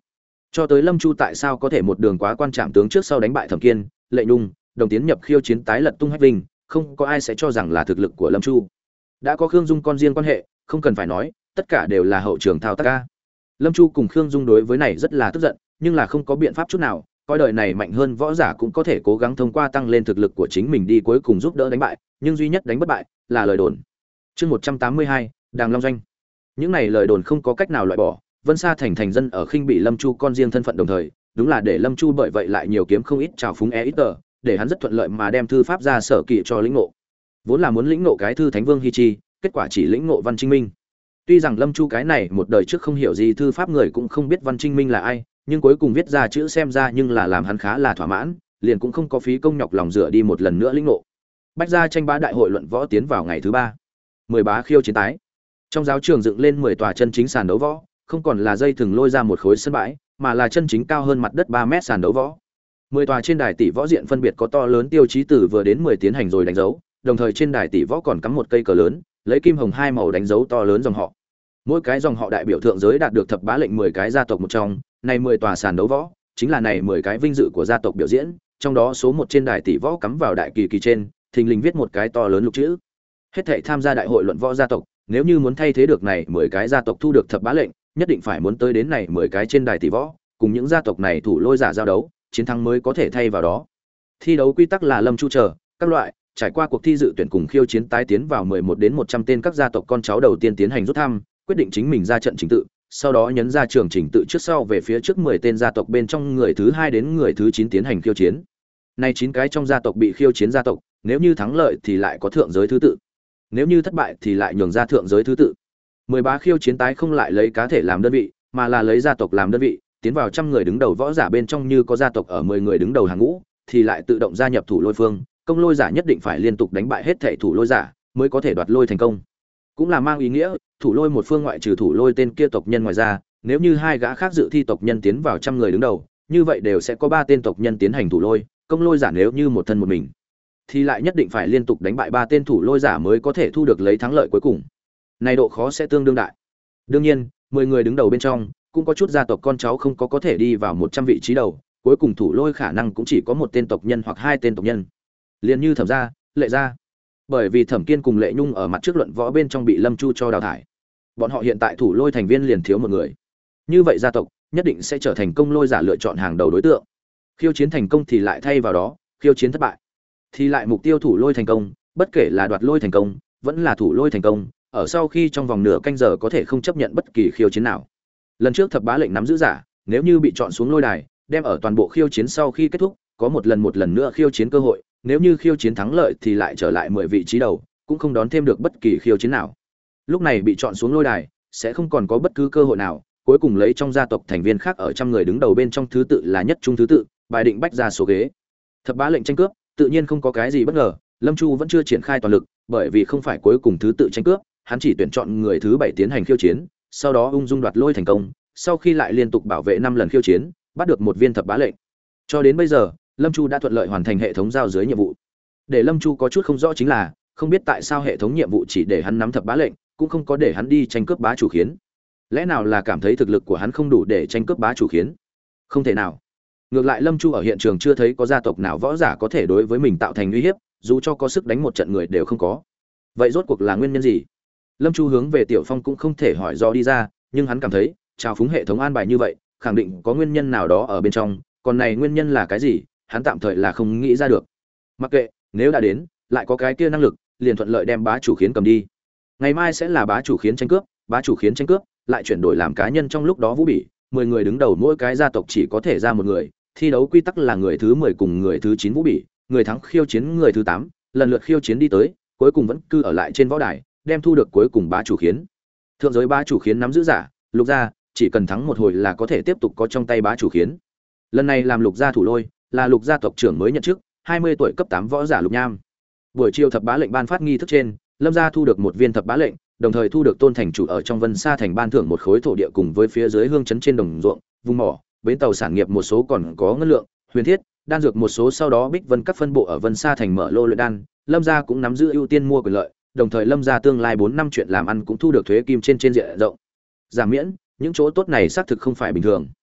Cho tới Lâm Chu tại sao có thể một đường quá quan trạm tướng trước sau đánh bại Thẩm Kiên, Lệ Nhung, đồng tiến nhập khiêu chiến tái lật tung Hách Vinh, không có ai sẽ cho rằng là thực lực của Lâm Chu. Đã có Khương Dung con riêng quan hệ, không cần phải nói, tất cả đều là hậu trường thao tác ca. Lâm Chu cùng Khương Dung đối với này rất là tức giận, nhưng là không có biện pháp chút nào, coi đời này mạnh hơn võ giả cũng có thể cố gắng thông qua tăng lên thực lực của chính mình đi cuối cùng giúp đỡ đánh bại, nhưng duy nhất đánh bất bại là lời đồn. Chương một trăm tám mươi hai, Đàng Long doanh. Những này lời đồn không có cách nào loại bỏ, Vân Sa thành thành dân ở khinh bị Lâm Chu con riêng thân phận đồng thời, đúng là để Lâm Chu bởi vậy lại nhiều kiếm không ít trào phúng e ít tờ, để hắn rất thuận lợi mà đem thư pháp ra sở kỵ cho lĩnh ngộ. Vốn là muốn lĩnh ngộ cái thư Thánh Vương Hi Chi, kết quả chỉ lĩnh ngộ Văn Trinh Minh. Tuy rằng Lâm Chu cái này một đời trước không hiểu gì thư pháp người cũng không biết Văn Trinh Minh là ai, nhưng cuối cùng viết ra chữ xem ra nhưng là làm hắn khá là thỏa mãn, liền cũng không có phí công nhọc lòng rửa đi một lần nữa lĩnh ngộ. Bách gia tranh bá đại hội luận võ tiến vào ngày thứ ba. Mười bá khiêu chiến tái. Trong giáo trường dựng lên mười tòa chân chính sàn đấu võ, không còn là dây thừng lôi ra một khối sân bãi, mà là chân chính cao hơn mặt đất ba mét sàn đấu võ. Mười tòa trên đài tỷ võ diện phân biệt có to lớn tiêu chí từ vừa đến mười tiến hành rồi đánh dấu, đồng thời trên đài tỷ võ còn cắm một cây cờ lớn, lấy kim hồng hai màu đánh dấu to lớn dòng họ. Mỗi cái dòng họ đại biểu thượng giới đạt được thập bá lệnh mười cái gia tộc một trong, này mười tòa sàn đấu võ, chính là này mười cái vinh dự của gia tộc biểu diễn, trong đó số một trên đài tỷ võ cắm vào đại kỳ kỳ trên, thình lình viết một cái to lớn lục chữ. Hết thảy tham gia đại hội luận võ gia tộc, nếu như muốn thay thế được này mười cái gia tộc thu được thập bá lệnh, nhất định phải muốn tới đến này mười cái trên đài tỷ võ, cùng những gia tộc này thủ lôi giả giao đấu, chiến thắng mới có thể thay vào đó. Thi đấu quy tắc là Lâm Chu chờ các loại, trải qua cuộc thi dự tuyển cùng khiêu chiến tái tiến vào mười một đến một trăm tên các gia tộc con cháu đầu tiên tiến hành rút thăm, quyết định chính mình ra trận trình tự, sau đó nhấn ra trường trình tự trước sau về phía trước mười tên gia tộc bên trong người thứ hai đến người thứ chín tiến hành khiêu chiến. Nay chín cái trong gia tộc bị khiêu chiến gia tộc, nếu như thắng lợi thì lại có thượng giới thứ tự. Nếu như thất bại thì lại nhường ra thượng giới thứ tự. Mười bá khiêu chiến tái không lại lấy cá thể làm đơn vị, mà là lấy gia tộc làm đơn vị, tiến vào trăm người đứng đầu võ giả bên trong như có gia tộc ở mười người đứng đầu hàng ngũ, thì lại tự động gia nhập thủ lôi phương, công lôi giả nhất định phải liên tục đánh bại hết thảy thủ lôi giả mới có thể đoạt lôi thành công. Cũng là mang ý nghĩa, thủ lôi một phương ngoại trừ thủ lôi tên kia tộc nhân ngoài ra, nếu như hai gã khác dự thi tộc nhân tiến vào trăm người đứng đầu, như vậy đều sẽ có ba tên tộc nhân tiến hành thủ lôi, công lôi giả nếu như một thân một mình, thì lại nhất định phải liên tục đánh bại ba tên thủ lôi giả mới có thể thu được lấy thắng lợi cuối cùng. Này độ khó sẽ tương đương đại. Đương nhiên, mười người đứng đầu bên trong, cũng có chút gia tộc con cháu không có có thể đi vào một trăm vị trí đầu, cuối cùng thủ lôi khả năng cũng chỉ có một tên tộc nhân hoặc hai tên tộc nhân. Liên như Thẩm gia, Lệ gia. Bởi vì Thẩm Kiên cùng Lệ Nhung ở mặt trước luận võ bên trong bị Lâm Chu cho đào thải. Bọn họ hiện tại thủ lôi thành viên liền thiếu một người. Như vậy gia tộc nhất định sẽ trở thành công lôi giả lựa chọn hàng đầu đối tượng. Khiêu chiến thành công thì lại thay vào đó, khiêu chiến thất bại thì lại mục tiêu thủ lôi thành công, bất kể là đoạt lôi thành công, vẫn là thủ lôi thành công, ở sau khi trong vòng nửa canh giờ có thể không chấp nhận bất kỳ khiêu chiến nào. Lần trước thập bá lệnh nắm giữ giả, nếu như bị chọn xuống lôi đài, đem ở toàn bộ khiêu chiến sau khi kết thúc, có một lần một lần nữa khiêu chiến cơ hội, nếu như khiêu chiến thắng lợi thì lại trở lại mười vị trí đầu, cũng không đón thêm được bất kỳ khiêu chiến nào. Lúc này bị chọn xuống lôi đài, sẽ không còn có bất cứ cơ hội nào, cuối cùng lấy trong gia tộc thành viên khác ở trăm người đứng đầu bên trong thứ tự là nhất trung thứ tự, bài định bách ra số ghế. Thập bá lệnh tranh cướp, tự nhiên không có cái gì bất ngờ, Lâm Chu vẫn chưa triển khai toàn lực, bởi vì không phải cuối cùng thứ tự tranh cướp, hắn chỉ tuyển chọn người thứ bảy tiến hành khiêu chiến, sau đó ung dung đoạt lôi thành công, sau khi lại liên tục bảo vệ năm lần khiêu chiến, bắt được một viên thập bá lệnh. Cho đến bây giờ, Lâm Chu đã thuận lợi hoàn thành hệ thống giao dưới nhiệm vụ. Để Lâm Chu có chút không rõ chính là, không biết tại sao hệ thống nhiệm vụ chỉ để hắn nắm thập bá lệnh, cũng không có để hắn đi tranh cướp bá chủ khiến. Lẽ nào là cảm thấy thực lực của hắn không đủ để tranh cướp bá chủ khiến? Không thể nào. Ngược lại Lâm Chu ở hiện trường chưa thấy có gia tộc nào võ giả có thể đối với mình tạo thành uy hiếp, dù cho có sức đánh một trận người đều không có. Vậy rốt cuộc là nguyên nhân gì? Lâm Chu hướng về Tiểu Phong cũng không thể hỏi do đi ra, nhưng hắn cảm thấy, trao phúng hệ thống an bài như vậy, khẳng định có nguyên nhân nào đó ở bên trong, còn này nguyên nhân là cái gì, hắn tạm thời là không nghĩ ra được. Mặc kệ, nếu đã đến, lại có cái kia năng lực, liền thuận lợi đem bá chủ khiến cầm đi. Ngày mai sẽ là bá chủ khiến tranh cướp, bá chủ khiến tranh cướp, lại chuyển đổi làm cá nhân trong lúc đó vũ bỉ, mười người đứng đầu mỗi cái gia tộc chỉ có thể ra một người, thi đấu quy tắc là người thứ mười cùng người thứ chín vũ bỉ, người thắng khiêu chiến người thứ tám, lần lượt khiêu chiến đi tới, cuối cùng vẫn cư ở lại trên võ đài, đem thu được cuối cùng bá chủ khiến. Thượng giới bá chủ khiến nắm giữ giả, Lục gia, chỉ cần thắng một hồi là có thể tiếp tục có trong tay bá chủ khiến. Lần này làm Lục gia thủ lôi, là Lục gia tộc trưởng mới nhận chức, hai mươi tuổi cấp tám võ giả Lục Nham. Buổi chiều thập bá lệnh ban phát nghi thức trên, Lâm gia thu được một viên thập bá lệnh, đồng thời thu được Tôn thành chủ ở trong Vân Sa thành ban thưởng một khối thổ địa cùng với phía dưới hương trấn trên đồng ruộng, vùng mỏ, bến tàu sản nghiệp một số còn có ngân lượng, huyền thiết, đan dược một số, sau đó Bích Vân các phân bộ ở Vân Sa thành mở lô luyện đan, Lâm gia cũng nắm giữ ưu tiên mua quyền lợi, đồng thời Lâm gia tương lai bốn năm chuyện làm ăn cũng thu được thuế kim trên trên diện rộng. Giảm miễn, những chỗ tốt này xác thực không phải bình thường.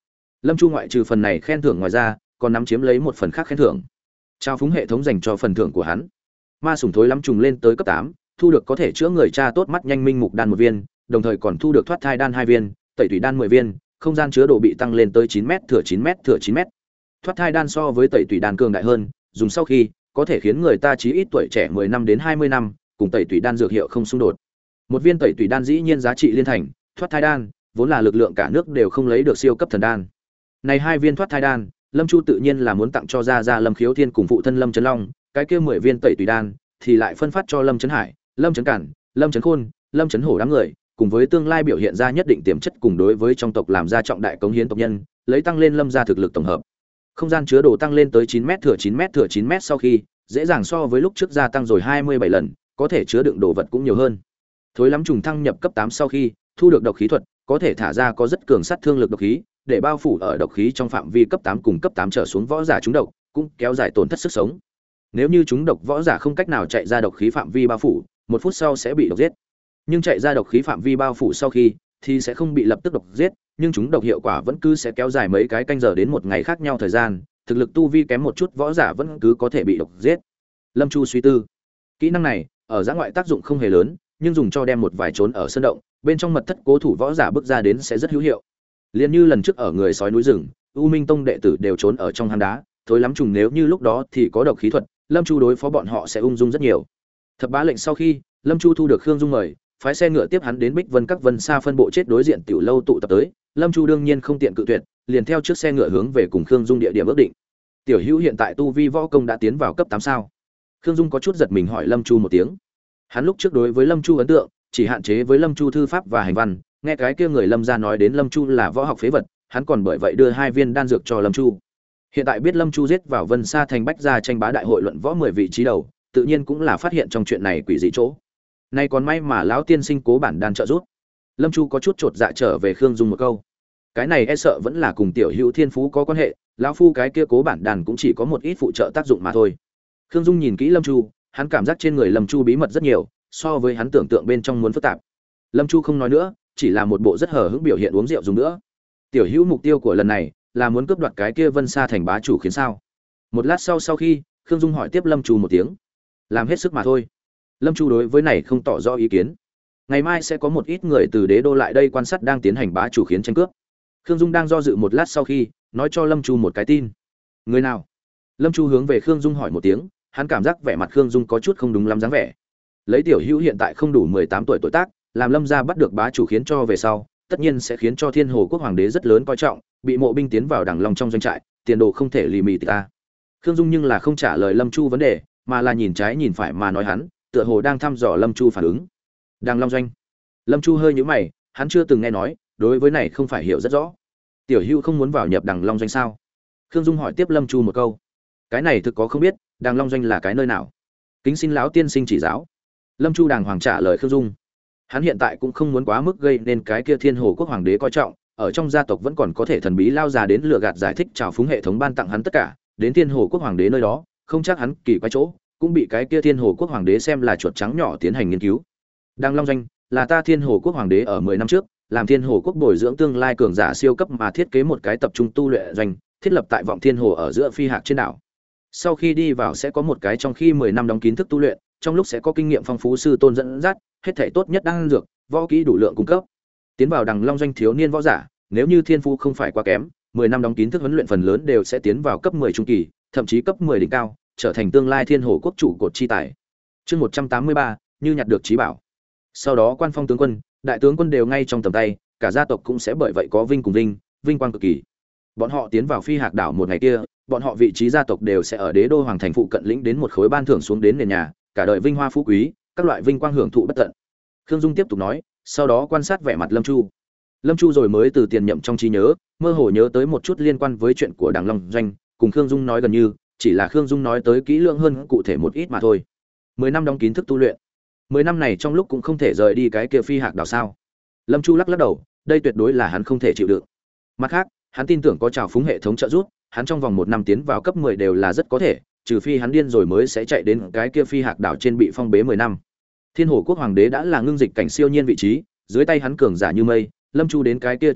Lâm Chu ngoại trừ phần này khen thưởng ngoài ra, còn nắm chiếm lấy một phần khác khen thưởng. Trao phúng hệ thống dành cho phần thưởng của hắn. Ma sủng thối lắm trùng lên tới cấp tám, thu được có thể chữa người cha tốt mắt nhanh minh mục đan một viên, đồng thời còn thu được thoát thai đan hai viên, tẩy thủy đan mười viên, không gian chứa đồ bị tăng lên tới chín mét thừa chín mét thừa chín mét. Thoát thai đan so với tẩy thủy đan cường đại hơn, dùng sau khi có thể khiến người ta chí ít tuổi trẻ mười năm đến hai mươi năm, cùng tẩy thủy đan dược hiệu không xung đột. Một viên tẩy thủy đan dĩ nhiên giá trị liên thành, thoát thai đan vốn là lực lượng cả nước đều không lấy được siêu cấp thần đan. Này hai viên thoát thai đan, Lâm Chu tự nhiên là muốn tặng cho gia gia Lâm Khiếu Thiên cùng phụ thân Lâm Chấn Long, cái kia mười viên tẩy tùy đan thì lại phân phát cho Lâm Chấn Hải, Lâm Chấn Cản, Lâm Chấn Khôn, Lâm Chấn Hổ đám người, cùng với tương lai biểu hiện ra nhất định tiềm chất cùng đối với trong tộc làm ra trọng đại cống hiến tộc nhân, lấy tăng lên Lâm gia thực lực tổng hợp. Không gian chứa đồ tăng lên tới chín mét thừa chín mét thừa chín mét sau khi, dễ dàng so với lúc trước gia tăng rồi hai mươi bảy lần, có thể chứa đựng đồ vật cũng nhiều hơn. Thối lắm trùng thăng nhập cấp tám sau khi, thu được độc khí thuật, có thể thả ra có rất cường sát thương lực độc khí, để bao phủ ở độc khí trong phạm vi cấp tám cùng cấp tám trở xuống võ giả trúng độc, cũng kéo dài tổn thất sức sống. Nếu như trúng độc võ giả không cách nào chạy ra độc khí phạm vi bao phủ, một phút sau sẽ bị độc giết. Nhưng chạy ra độc khí phạm vi bao phủ sau khi thì sẽ không bị lập tức độc giết, nhưng trúng độc hiệu quả vẫn cứ sẽ kéo dài mấy cái canh giờ đến một ngày khác nhau thời gian, thực lực tu vi kém một chút võ giả vẫn cứ có thể bị độc giết. Lâm Chu suy tư, kỹ năng này ở giã ngoại tác dụng không hề lớn, nhưng dùng cho đem một vài trốn ở sơn động, bên trong mật thất cố thủ võ giả bước ra đến sẽ rất hữu hiệu. Liên như lần trước ở người sói núi rừng, U Minh Tông đệ tử đều trốn ở trong hang đá, thối lắm trùng nếu như lúc đó thì có độc khí thuật, Lâm Chu đối phó bọn họ sẽ ung dung rất nhiều. Thập bá lệnh sau khi, Lâm Chu thu được Khương Dung mời, phái xe ngựa tiếp hắn đến Bích Vân các Vân Sa phân bộ chết đối diện tiểu lâu tụ tập tới, Lâm Chu đương nhiên không tiện cự tuyệt, liền theo trước xe ngựa hướng về cùng Khương Dung địa điểm ước định. Tiểu Hữu hiện tại tu vi võ công đã tiến vào cấp tám sao? Khương Dung có chút giật mình hỏi Lâm Chu một tiếng. Hắn lúc trước đối với Lâm Chu ấn tượng chỉ hạn chế với Lâm Chu thư pháp và hành văn, nghe cái kia người Lâm gia nói đến Lâm Chu là võ học phế vật, hắn còn bởi vậy đưa hai viên đan dược cho Lâm Chu. Hiện tại biết Lâm Chu giết vào Vân Sa thành bách gia tranh bá đại hội luận võ mười vị trí đầu, tự nhiên cũng là phát hiện trong chuyện này quỷ dị chỗ. Nay còn may mà lão tiên sinh cố bản đan trợ giúp. Lâm Chu có chút chột dạ trở về Khương Dung một câu. Cái này e sợ vẫn là cùng tiểu Hữu thiên phú có quan hệ, lão phu cái kia cố bản đan cũng chỉ có một ít phụ trợ tác dụng mà thôi. Khương Dung nhìn kỹ Lâm Chu, hắn cảm giác trên người Lâm Chu bí mật rất nhiều, so với hắn tưởng tượng bên trong muốn phức tạp. Lâm Chu không nói nữa, chỉ là một bộ rất hờ hững biểu hiện uống rượu dùng nữa. Tiểu Hữu mục tiêu của lần này là muốn cướp đoạt cái kia Vân Sa thành bá chủ khiến sao? Một lát sau sau khi, Khương Dung hỏi tiếp Lâm Chu một tiếng. Làm hết sức mà thôi. Lâm Chu đối với này không tỏ rõ ý kiến. Ngày mai sẽ có một ít người từ đế đô lại đây quan sát đang tiến hành bá chủ khiến tranh cướp. Khương Dung đang do dự một lát sau khi, nói cho Lâm Chu một cái tin. Người nào? Lâm Chu hướng về Khương Dung hỏi một tiếng, hắn cảm giác vẻ mặt Khương Dung có chút không đúng lắm dáng vẻ. Lấy tiểu Hữu hiện tại không đủ mười tám tuổi tuổi tác, làm Lâm gia bắt được bá chủ khiến cho về sau, tất nhiên sẽ khiến cho Thiên Hồ quốc hoàng đế rất lớn coi trọng, bị mộ binh tiến vào Đằng Long trong doanh trại, tiền đồ không thể lì mì ta. Khương Dung nhưng là không trả lời Lâm Chu vấn đề, mà là nhìn trái nhìn phải mà nói hắn, tựa hồ đang thăm dò Lâm Chu phản ứng. Đằng Long doanh. Lâm Chu hơi nhíu mày, hắn chưa từng nghe nói, đối với này không phải hiểu rất rõ. Tiểu Hữu không muốn vào nhập Đằng Long doanh sao? Khương Dung hỏi tiếp Lâm Chu một câu. Cái này thực có không biết, Đằng Long doanh là cái nơi nào? Kính xin lão tiên sinh chỉ giáo. Lâm Chu đàng hoàng trả lời Khương Dung. Hắn hiện tại cũng không muốn quá mức gây nên cái kia Thiên Hồ quốc hoàng đế coi trọng, ở trong gia tộc vẫn còn có thể thần bí lao già đến lừa gạt giải thích trào phúng hệ thống ban tặng hắn tất cả, đến Thiên Hồ quốc hoàng đế nơi đó, không chắc hắn kỳ quái chỗ, cũng bị cái kia Thiên Hồ quốc hoàng đế xem là chuột trắng nhỏ tiến hành nghiên cứu. Đằng Long doanh là ta Thiên Hồ quốc hoàng đế ở mười năm trước, làm Thiên Hồ quốc bồi dưỡng tương lai cường giả siêu cấp mà thiết kế một cái tập trung tu luyện doanh, thiết lập tại Vọng Thiên Hồ ở giữa phi hạc trên đảo. Sau khi đi vào sẽ có một cái trong khi mười năm đóng kín thức tu luyện, trong lúc sẽ có kinh nghiệm phong phú sư tôn dẫn dắt, hết thảy tốt nhất đang dược, võ kỹ đủ lượng cung cấp. Tiến vào Đằng Long doanh thiếu niên võ giả, nếu như thiên phú không phải quá kém, mười năm đóng kín thức huấn luyện phần lớn đều sẽ tiến vào cấp mười trung kỳ, thậm chí cấp mười đỉnh cao, trở thành tương lai Thiên Hồ quốc chủ cột chi tài. Chương một trăm tám mươi ba, như nhặt được chí bảo. Sau đó quan phong tướng quân, đại tướng quân đều ngay trong tầm tay, cả gia tộc cũng sẽ bởi vậy có vinh cùng vinh, vinh quang cực kỳ. Bọn họ tiến vào Phi Hạc đảo một ngày kia, bọn họ vị trí gia tộc đều sẽ ở đế đô hoàng thành phụ cận lĩnh đến một khối ban thưởng xuống đến nền nhà, cả đời vinh hoa phú quý, các loại vinh quang hưởng thụ bất tận. Khương Dung tiếp tục nói, sau đó quan sát vẻ mặt Lâm Chu. Lâm Chu rồi mới từ tiền nhậm trong trí nhớ, mơ hồ nhớ tới một chút liên quan với chuyện của Đằng Long doanh, cùng Khương Dung nói gần như, chỉ là Khương Dung nói tới kỹ lưỡng hơn cụ thể một ít mà thôi. Mười năm đóng kín thức tu luyện. Mười năm này trong lúc cũng không thể rời đi cái kia Phi Hạc đảo sao? Lâm Chu lắc lắc đầu, đây tuyệt đối là hắn không thể chịu đựng. Mặt khác, hắn tin tưởng có trào phúng hệ thống trợ giúp, hắn trong vòng một năm tiến vào cấp mười đều là rất có thể, trừ phi hắn điên rồi mới sẽ chạy đến cái kia Phi Hạc đảo trên bị phong bế mười năm. Thiên Hồ quốc hoàng đế đã là ngưng dịch cảnh siêu nhiên vị trí, dưới tay hắn cường giả như mây, Lâm Chu đến cái kia trên đảo,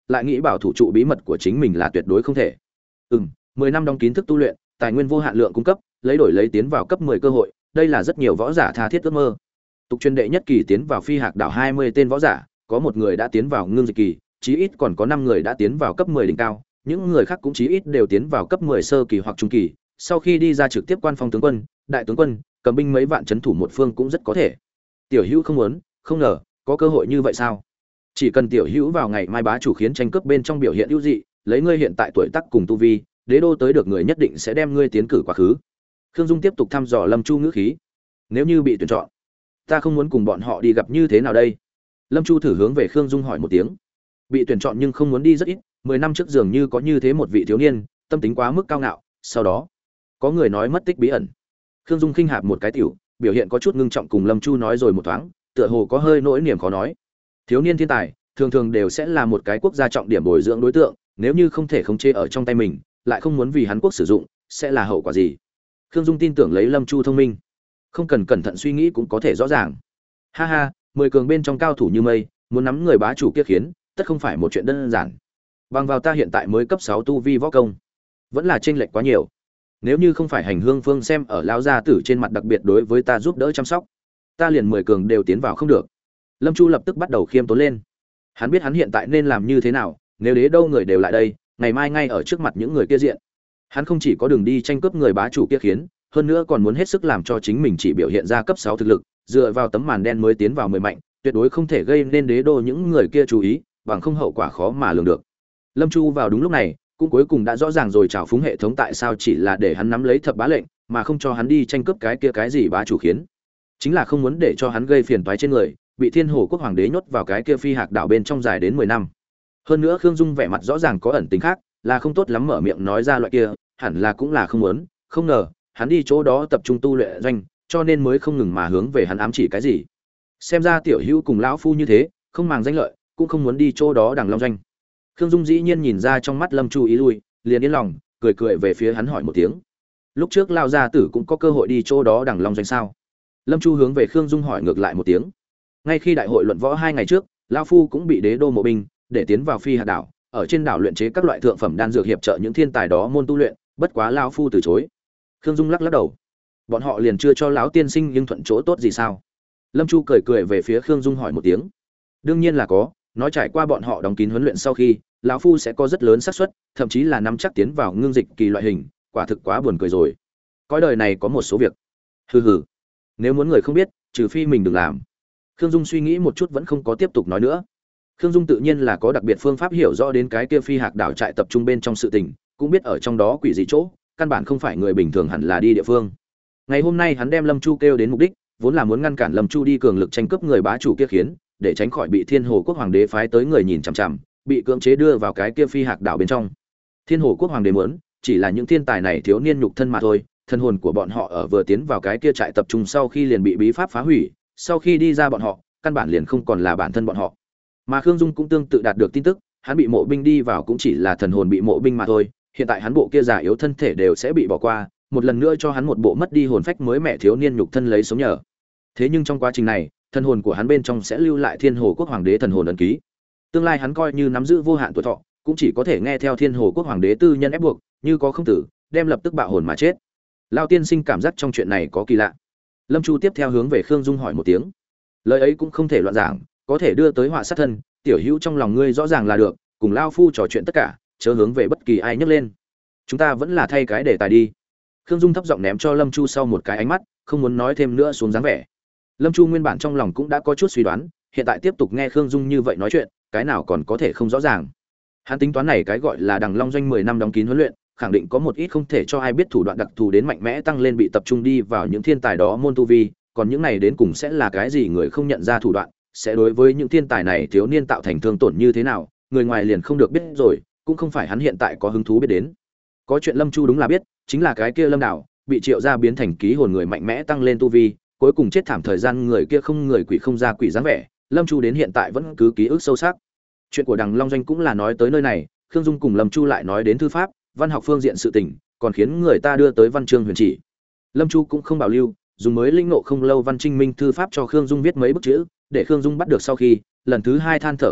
lại nghĩ bảo thủ trụ bí mật của chính mình là tuyệt đối không thể. Ừm, mười năm đóng kín thức tu luyện, tài nguyên vô hạn lượng cung cấp, lấy đổi lấy tiến vào cấp mười cơ hội, đây là rất nhiều võ giả tha thiết ước mơ. Tục truyền đệ nhất kỳ tiến vào Phi Hạc đảo hai mươi tên võ giả, có một người đã tiến vào ngưng dịch kỳ, chí ít còn có năm người đã tiến vào cấp mười đỉnh cao, những người khác cũng chí ít đều tiến vào cấp mười sơ kỳ hoặc trung kỳ, sau khi đi ra trực tiếp quan phong tướng quân, đại tướng quân, cầm binh mấy vạn trấn thủ một phương cũng rất có thể. Tiểu Hữu không muốn, không ngờ, có cơ hội như vậy sao? Chỉ cần Tiểu Hữu vào ngày mai bá chủ khiến tranh cướp bên trong biểu hiện ưu dị, lấy ngươi hiện tại tuổi tác cùng tu vi, đế đô tới được người nhất định sẽ đem ngươi tiến cử quá khứ. Khương Dung tiếp tục thăm dò Lâm Chu ngữ khí. Nếu như bị tuyển chọn, ta không muốn cùng bọn họ đi gặp như thế nào đây? Lâm Chu thử hướng về Khương Dung hỏi một tiếng. Bị tuyển chọn nhưng không muốn đi rất ít, mười năm trước dường như có như thế một vị thiếu niên, tâm tính quá mức cao ngạo, sau đó có người nói mất tích bí ẩn. Khương Dung khinh hạp một cái tiểu, biểu hiện có chút ngưng trọng cùng Lâm Chu nói rồi một thoáng, tựa hồ có hơi nỗi niềm khó nói. Thiếu niên thiên tài, thường thường đều sẽ là một cái quốc gia trọng điểm bồi dưỡng đối tượng, nếu như không thể khống chế ở trong tay mình, lại không muốn vì hắn quốc sử dụng, sẽ là hậu quả gì? Khương Dung tin tưởng lấy Lâm Chu thông minh, không cần cẩn thận suy nghĩ cũng có thể rõ ràng. Ha ha, mười cường bên trong cao thủ như mây, muốn nắm người bá chủ kia khiến, tất không phải một chuyện đơn giản. Bằng vào ta hiện tại mới cấp sáu tu vi võ công, vẫn là chênh lệch quá nhiều. Nếu như không phải hành hương phương xem ở lão gia tử trên mặt đặc biệt đối với ta giúp đỡ chăm sóc, ta liền mười cường đều tiến vào không được. Lâm Chu lập tức bắt đầu khiêm tốn lên. Hắn biết hắn hiện tại nên làm như thế nào, nếu đế đâu người đều lại đây, ngày mai ngay ở trước mặt những người kia diện, hắn không chỉ có đường đi tranh cướp người bá chủ kia khiến, hơn nữa còn muốn hết sức làm cho chính mình chỉ biểu hiện ra cấp sáu thực lực, dựa vào tấm màn đen mới tiến vào mười mạnh, tuyệt đối không thể gây nên đế đô những người kia chú ý, bằng không hậu quả khó mà lường được. Lâm Chu vào đúng lúc này, cũng cuối cùng đã rõ ràng rồi trào phúng hệ thống tại sao chỉ là để hắn nắm lấy thập bá lệnh, mà không cho hắn đi tranh cướp cái kia cái gì bá chủ khiến. Chính là không muốn để cho hắn gây phiền toái trên người, bị Thiên Hồ quốc hoàng đế nhốt vào cái kia Phi Hạc đảo bên trong dài đến mười năm. Hơn nữa Khương Dung vẻ mặt rõ ràng có ẩn tình khác, là không tốt lắm mở miệng nói ra loại kia, hẳn là cũng là không muốn, không ngờ, hắn đi chỗ đó tập trung tu luyện doanh, cho nên mới không ngừng mà hướng về hắn ám chỉ cái gì. Xem ra Tiểu Hữu cùng lão phu như thế, không màng danh lợi, cũng không muốn đi chỗ đó đằng long doanh. Khương Dung dĩ nhiên nhìn ra trong mắt Lâm Chu ý lui, liền yên lòng, cười cười về phía hắn hỏi một tiếng. Lúc trước lao gia tử cũng có cơ hội đi chỗ đó đằng long doanh sao? Lâm Chu hướng về Khương Dung hỏi ngược lại một tiếng. Ngay khi đại hội luận võ hai ngày trước, lão phu cũng bị đế đô mộ binh để tiến vào Phi Hạt đảo, ở trên đảo luyện chế các loại thượng phẩm đan dược hiệp trợ những thiên tài đó môn tu luyện, bất quá lão phu từ chối. Khương Dung lắc lắc đầu. Bọn họ liền chưa cho lão tiên sinh nhưng thuận chỗ tốt gì sao? Lâm Chu cười cười về phía Khương Dung hỏi một tiếng. Đương nhiên là có, nói trải qua bọn họ đóng kín huấn luyện sau khi, lão phu sẽ có rất lớn xác suất, thậm chí là nắm chắc tiến vào ngưng dịch kỳ loại hình, quả thực quá buồn cười rồi. Cõi đời này có một số việc. Hừ hừ. Nếu muốn người không biết, trừ phi mình đừng làm. Khương Dung suy nghĩ một chút vẫn không có tiếp tục nói nữa. Khương Dung tự nhiên là có đặc biệt phương pháp hiểu rõ đến cái kia Phi Hạc đảo trại tập trung bên trong sự tình, cũng biết ở trong đó quỷ dị chỗ, căn bản không phải người bình thường hẳn là đi địa phương. Ngày hôm nay hắn đem Lâm Chu kêu đến mục đích, vốn là muốn ngăn cản Lâm Chu đi cường lực tranh cướp người bá chủ kia khiến, để tránh khỏi bị Thiên Hồ quốc hoàng đế phái tới người nhìn chằm chằm, bị cưỡng chế đưa vào cái kia Phi Hạc đảo bên trong. Thiên Hồ quốc hoàng đế muốn, chỉ là những thiên tài này thiếu niên nhục thân mà thôi, thân hồn của bọn họ ở vừa tiến vào cái kia trại tập trung sau khi liền bị bí pháp phá hủy, sau khi đi ra bọn họ, căn bản liền không còn là bản thân bọn họ. Mà Khương Dung cũng tương tự đạt được tin tức, hắn bị mộ binh đi vào cũng chỉ là thần hồn bị mộ binh mà thôi, hiện tại hắn bộ kia già yếu thân thể đều sẽ bị bỏ qua, một lần nữa cho hắn một bộ mất đi hồn phách mới mẹ thiếu niên nhục thân lấy sống nhờ. Thế nhưng trong quá trình này, thần hồn của hắn bên trong sẽ lưu lại Thiên Hồ quốc hoàng đế thần hồn ấn ký. Tương lai hắn coi như nắm giữ vô hạn tuổi thọ, cũng chỉ có thể nghe theo Thiên Hồ quốc hoàng đế tư nhân ép buộc, như có không tử, đem lập tức bạo hồn mà chết. Lão tiên sinh cảm giác trong chuyện này có kỳ lạ. Lâm Chu tiếp theo hướng về Khương Dung hỏi một tiếng. Lời ấy cũng không thể loạn giảng, có thể đưa tới họa sát thân, tiểu hữu trong lòng ngươi rõ ràng là được, cùng lão phu trò chuyện tất cả, chớ hướng về bất kỳ ai nhấc lên. Chúng ta vẫn là thay cái đề tài đi. Khương Dung thấp giọng ném cho Lâm Chu sau một cái ánh mắt, không muốn nói thêm nữa xuống dáng vẻ. Lâm Chu nguyên bản trong lòng cũng đã có chút suy đoán, hiện tại tiếp tục nghe Khương Dung như vậy nói chuyện, cái nào còn có thể không rõ ràng. Hắn tính toán này cái gọi là Đằng Long doanh mười năm đóng kín huấn luyện, khẳng định có một ít không thể cho ai biết thủ đoạn đặc thù đến mạnh mẽ tăng lên bị tập trung đi vào những thiên tài đó môn tu vi, còn những này đến cùng sẽ là cái gì người không nhận ra thủ đoạn, sẽ đối với những thiên tài này thiếu niên tạo thành thương tổn như thế nào, người ngoài liền không được biết rồi, cũng không phải hắn hiện tại có hứng thú biết đến. Có chuyện Lâm Chu đúng là biết, chính là cái kia Lâm Đảo bị triệu gia biến thành ký hồn người mạnh mẽ tăng lên tu vi, cuối cùng chết thảm thời gian người kia không người quỷ không ra quỷ dáng vẻ, Lâm Chu đến hiện tại vẫn cứ ký ức sâu sắc. Chuyện của Đằng Long doanh cũng là nói tới nơi này, Khương Dung cùng Lâm Chu lại nói đến thư pháp, văn học phương diện sự tình, còn khiến người ta đưa tới văn chương huyền chỉ. Lâm Chu cũng không bảo lưu, dùng mới linh ngộ không lâu văn trinh minh thư pháp cho Khương Dung viết mấy bức chữ, để Khương Dung bắt được sau khi, lần thứ hai than thở không ngớt,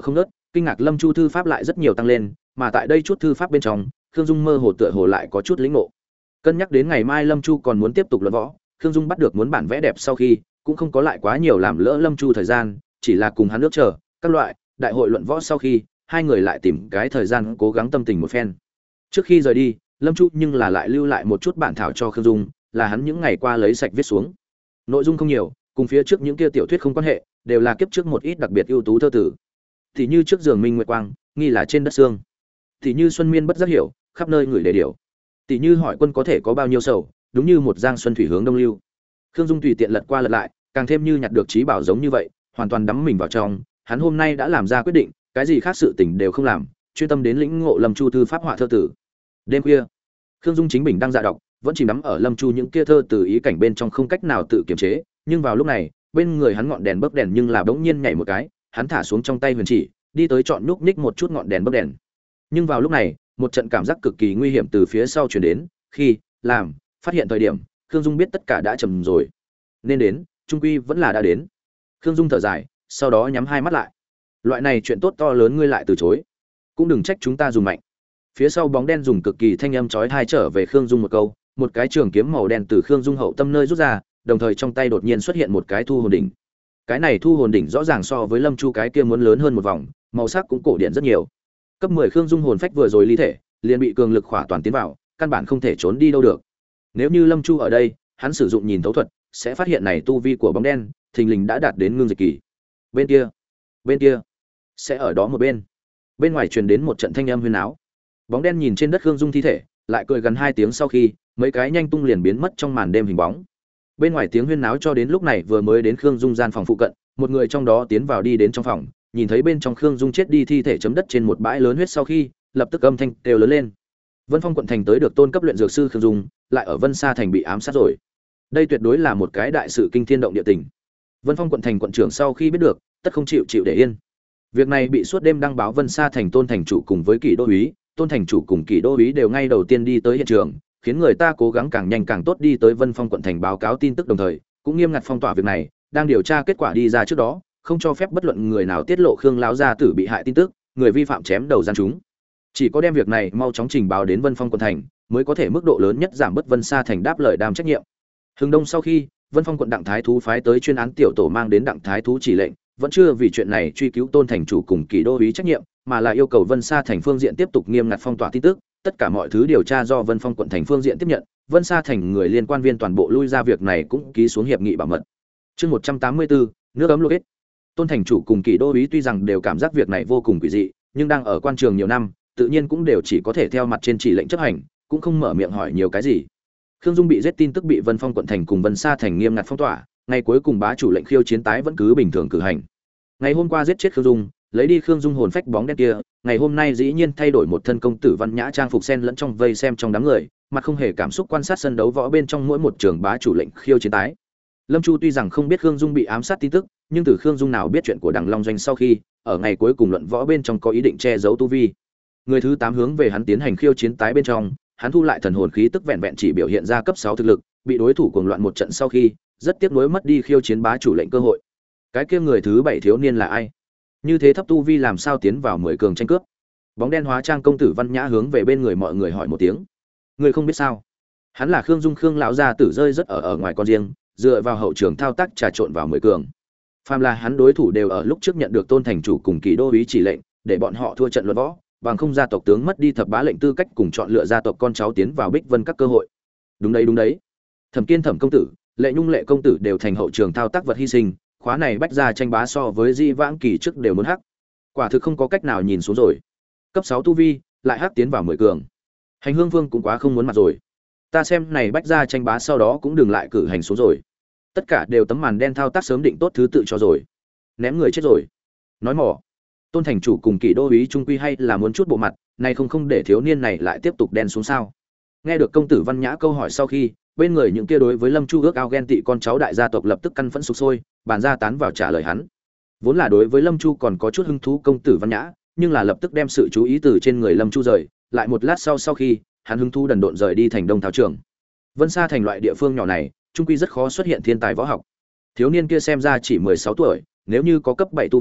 kinh ngạc Lâm Chu thư pháp lại rất nhiều tăng lên, mà tại đây chút thư pháp bên trong, Khương Dung mơ hồ tựa hồ lại có chút lĩnh ngộ. Cân nhắc đến ngày mai Lâm Chu còn muốn tiếp tục luận võ, Khương Dung bắt được muốn bản vẽ đẹp sau khi, cũng không có lại quá nhiều làm lỡ Lâm Chu thời gian, chỉ là cùng hắn nước chờ, các loại đại hội luận võ sau khi, hai người lại tìm cái thời gian cố gắng tâm tình một phen. Trước khi rời đi, Lâm Chu nhưng là lại lưu lại một chút bản thảo cho Khương Dung, là hắn những ngày qua lấy sạch viết xuống. Nội dung không nhiều, cùng phía trước những kia tiểu thuyết không quan hệ, đều là kiếp trước một ít đặc biệt ưu tú thơ tử. Thì như trước giường minh nguyệt quang, nghi là trên đất xương. Thì như xuân miên bất giác hiểu, khắp nơi người đề điều. Tỷ như hỏi quân có thể có bao nhiêu sầu, đúng như một giang xuân thủy hướng đông lưu. Khương Dung tùy tiện lật qua lật lại, càng thêm như nhặt được trí bảo giống như vậy, hoàn toàn đắm mình vào trong. Hắn hôm nay đã làm ra quyết định, cái gì khác sự tình đều không làm, chuyên tâm đến lĩnh ngộ Lâm Chu thư pháp họa thơ tử. Đêm khuya, Khương Dung chính bình đang dạ đọc, vẫn chìm đắm ở Lâm Chu những kia thơ từ ý cảnh bên trong không cách nào tự kiềm chế, nhưng vào lúc này, bên người hắn ngọn đèn bấc đèn nhưng là bỗng nhiên nhảy một cái, hắn thả xuống trong tay huyền chỉ, đi tới chọn nhúc nhích một chút ngọn đèn bấc đèn. Nhưng vào lúc này, một trận cảm giác cực kỳ nguy hiểm từ phía sau truyền đến, khi làm phát hiện thời điểm, Khương Dung biết tất cả đã chậm rồi. Nên đến, trung quy vẫn là đã đến. Khương Dung thở dài, sau đó nhắm hai mắt lại. Loại này chuyện tốt to lớn ngươi lại từ chối, cũng đừng trách chúng ta dùng mạnh. Phía sau bóng đen dùng cực kỳ thanh âm chói tai trở về Khương Dung một câu, một cái trường kiếm màu đen từ Khương Dung hậu tâm nơi rút ra, đồng thời trong tay đột nhiên xuất hiện một cái thu hồn đỉnh. Cái này thu hồn đỉnh rõ ràng so với Lâm Chu cái kia muốn lớn hơn một vòng, màu sắc cũng cổ điển rất nhiều. Cấp mười Khương Dung hồn phách vừa rồi ly thể, liền bị cường lực khỏa toàn tiến vào, căn bản không thể trốn đi đâu được. Nếu như Lâm Chu ở đây, hắn sử dụng nhìn thấu thuật, sẽ phát hiện này tu vi của bóng đen, thình lình đã đạt đến ngưng dịch kỳ. Bên kia, bên kia, sẽ ở đó một bên. Bên ngoài truyền đến một trận thanh âm huyên náo. Bóng đen nhìn trên đất Khương Dung thi thể, lại cười gần hai tiếng sau khi, mấy cái nhanh tung liền biến mất trong màn đêm hình bóng. Bên ngoài tiếng huyên náo cho đến lúc này vừa mới đến Khương Dung gian phòng phụ cận, một người trong đó tiến vào đi đến trong phòng, nhìn thấy bên trong Khương Dung chết đi thi thể chấm đất trên một bãi lớn huyết sau khi, lập tức âm thanh đều lớn lên. Vân Phong quận thành tới được tôn cấp luyện dược sư Khương Dung, lại ở Vân Sa thành bị ám sát rồi. Đây tuyệt đối là một cái đại sự kinh thiên động địa tình. Vân Phong quận thành quận trưởng sau khi biết được, tất không chịu chịu để yên. Việc này bị suốt đêm đăng báo Vân Sa thành tôn thành chủ cùng với Kỷ đô úy, tôn thành chủ cùng Kỷ đô úy đều ngay đầu tiên đi tới hiện trường, khiến người ta cố gắng càng nhanh càng tốt đi tới Vân Phong quận thành báo cáo tin tức, đồng thời cũng nghiêm ngặt phong tỏa việc này, đang điều tra kết quả đi ra trước đó, không cho phép bất luận người nào tiết lộ Khương lão gia tử bị hại tin tức, người vi phạm chém đầu gian chúng. Chỉ có đem việc này mau chóng trình báo đến Vân Phong quận thành, mới có thể mức độ lớn nhất giảm bớt Vân Sa thành đáp lời đam trách nhiệm. Hưng Đông sau khi, Vân Phong quận Đặng Thái thú phái tới chuyên án tiểu tổ mang đến Đặng Thái thú chỉ lệnh, vẫn chưa vì chuyện này truy cứu tôn thành chủ cùng Kỷ đô úy trách nhiệm, mà là yêu cầu Vân Sa thành phương diện tiếp tục nghiêm ngặt phong tỏa tin tức, tất cả mọi thứ điều tra do Vân Phong quận thành phương diện tiếp nhận, Vân Sa thành người liên quan viên toàn bộ lui ra, việc này cũng ký xuống hiệp nghị bảo mật. Chương một trăm tám mươi bốn, nước ấm lô hết. Tôn thành chủ cùng Kỷ đô úy tuy rằng đều cảm giác việc này vô cùng quỷ dị, nhưng đang ở quan trường nhiều năm, tự nhiên cũng đều chỉ có thể theo mặt trên chỉ lệnh chấp hành, cũng không mở miệng hỏi nhiều cái gì. Khương Dung bị giết tin tức bị Vân Phong quận thành cùng Vân Sa thành nghiêm ngặt phong tỏa, ngày cuối cùng bá chủ lệnh khiêu chiến tái vẫn cứ bình thường cử hành. Ngày hôm qua giết chết Khương Dung, lấy đi Khương Dung hồn phách bóng đen kia, ngày hôm nay dĩ nhiên thay đổi một thân công tử văn nhã trang phục sen lẫn trong vây xem trong đám người, mặt không hề cảm xúc quan sát sân đấu võ bên trong mỗi một trường bá chủ lệnh khiêu chiến tái. Lâm Chu tuy rằng không biết Khương Dung bị ám sát tin tức, nhưng từ Khương Dung nào biết chuyện của Đằng Long Doanh sau khi, ở ngày cuối cùng luận võ bên trong có ý định che giấu tu vi. Người thứ tám hướng về hắn tiến hành khiêu chiến tái bên trong, hắn thu lại thần hồn khí tức vẹn vẹn chỉ biểu hiện ra cấp sáu thực lực, bị đối thủ cuồng loạn một trận sau khi, rất tiếc nuối mất đi khiêu chiến bá chủ lệnh cơ hội. Cái kia người thứ bảy thiếu niên là ai? Như thế thấp tu vi làm sao tiến vào mười cường tranh cướp? Bóng đen hóa trang công tử văn nhã hướng về bên người mọi người hỏi một tiếng. Người không biết sao? Hắn là Khương Dung, Khương lão gia tử rơi rất ở ở ngoài con riêng, dựa vào hậu trường thao tác trà trộn vào mười cường. Phàm là hắn đối thủ đều ở lúc trước nhận được tôn thành chủ cùng Kỷ đô úy chỉ lệnh, để bọn họ thua trận luận võ, bằng không gia tộc tướng mất đi thập bá lệnh tư cách cùng chọn lựa gia tộc con cháu tiến vào Bích Vân các cơ hội. Đúng đấy đúng đấy. Thẩm Kiên Thẩm công tử, Lệ Nhung Lệ công tử đều thành hậu trường thao tác vật hy sinh, khóa này bách gia tranh bá so với Di Vãng kỳ trước đều muốn hắc. Quả thực không có cách nào nhìn xuống rồi. Cấp sáu tu vi, lại hắc tiến vào mười cường. Hành Hương Vương cũng quá không muốn mặt rồi. Ta xem này bách gia tranh bá sau đó cũng đừng lại cử hành xuống rồi. Tất cả đều tấm màn đen thao tác sớm định tốt thứ tự cho rồi. Ném người chết rồi. Nói mỏ. Tôn thành chủ cùng Kỷ đô úy trung quy hay là muốn chút bộ mặt, này không không để thiếu niên này lại tiếp tục đen xuống sao? Nghe được công tử văn nhã câu hỏi sau khi, bên người những kia đối với Lâm Chu ước ao ghen tị con cháu đại gia tộc lập tức căn phẫn sục sôi, bàn ra tán vào trả lời hắn. Vốn là đối với Lâm Chu còn có chút hứng thú công tử văn nhã, nhưng là lập tức đem sự chú ý từ trên người Lâm Chu rời, lại một lát sau sau khi, hắn hứng thú đần độn rời đi thành Đông Thảo trường. Vân Sa thành loại địa phương nhỏ này, trung quy rất khó xuất hiện thiên tài võ học. Thiếu niên kia xem ra chỉ mười sáu tuổi, nếu như có cấp bảy tu vi,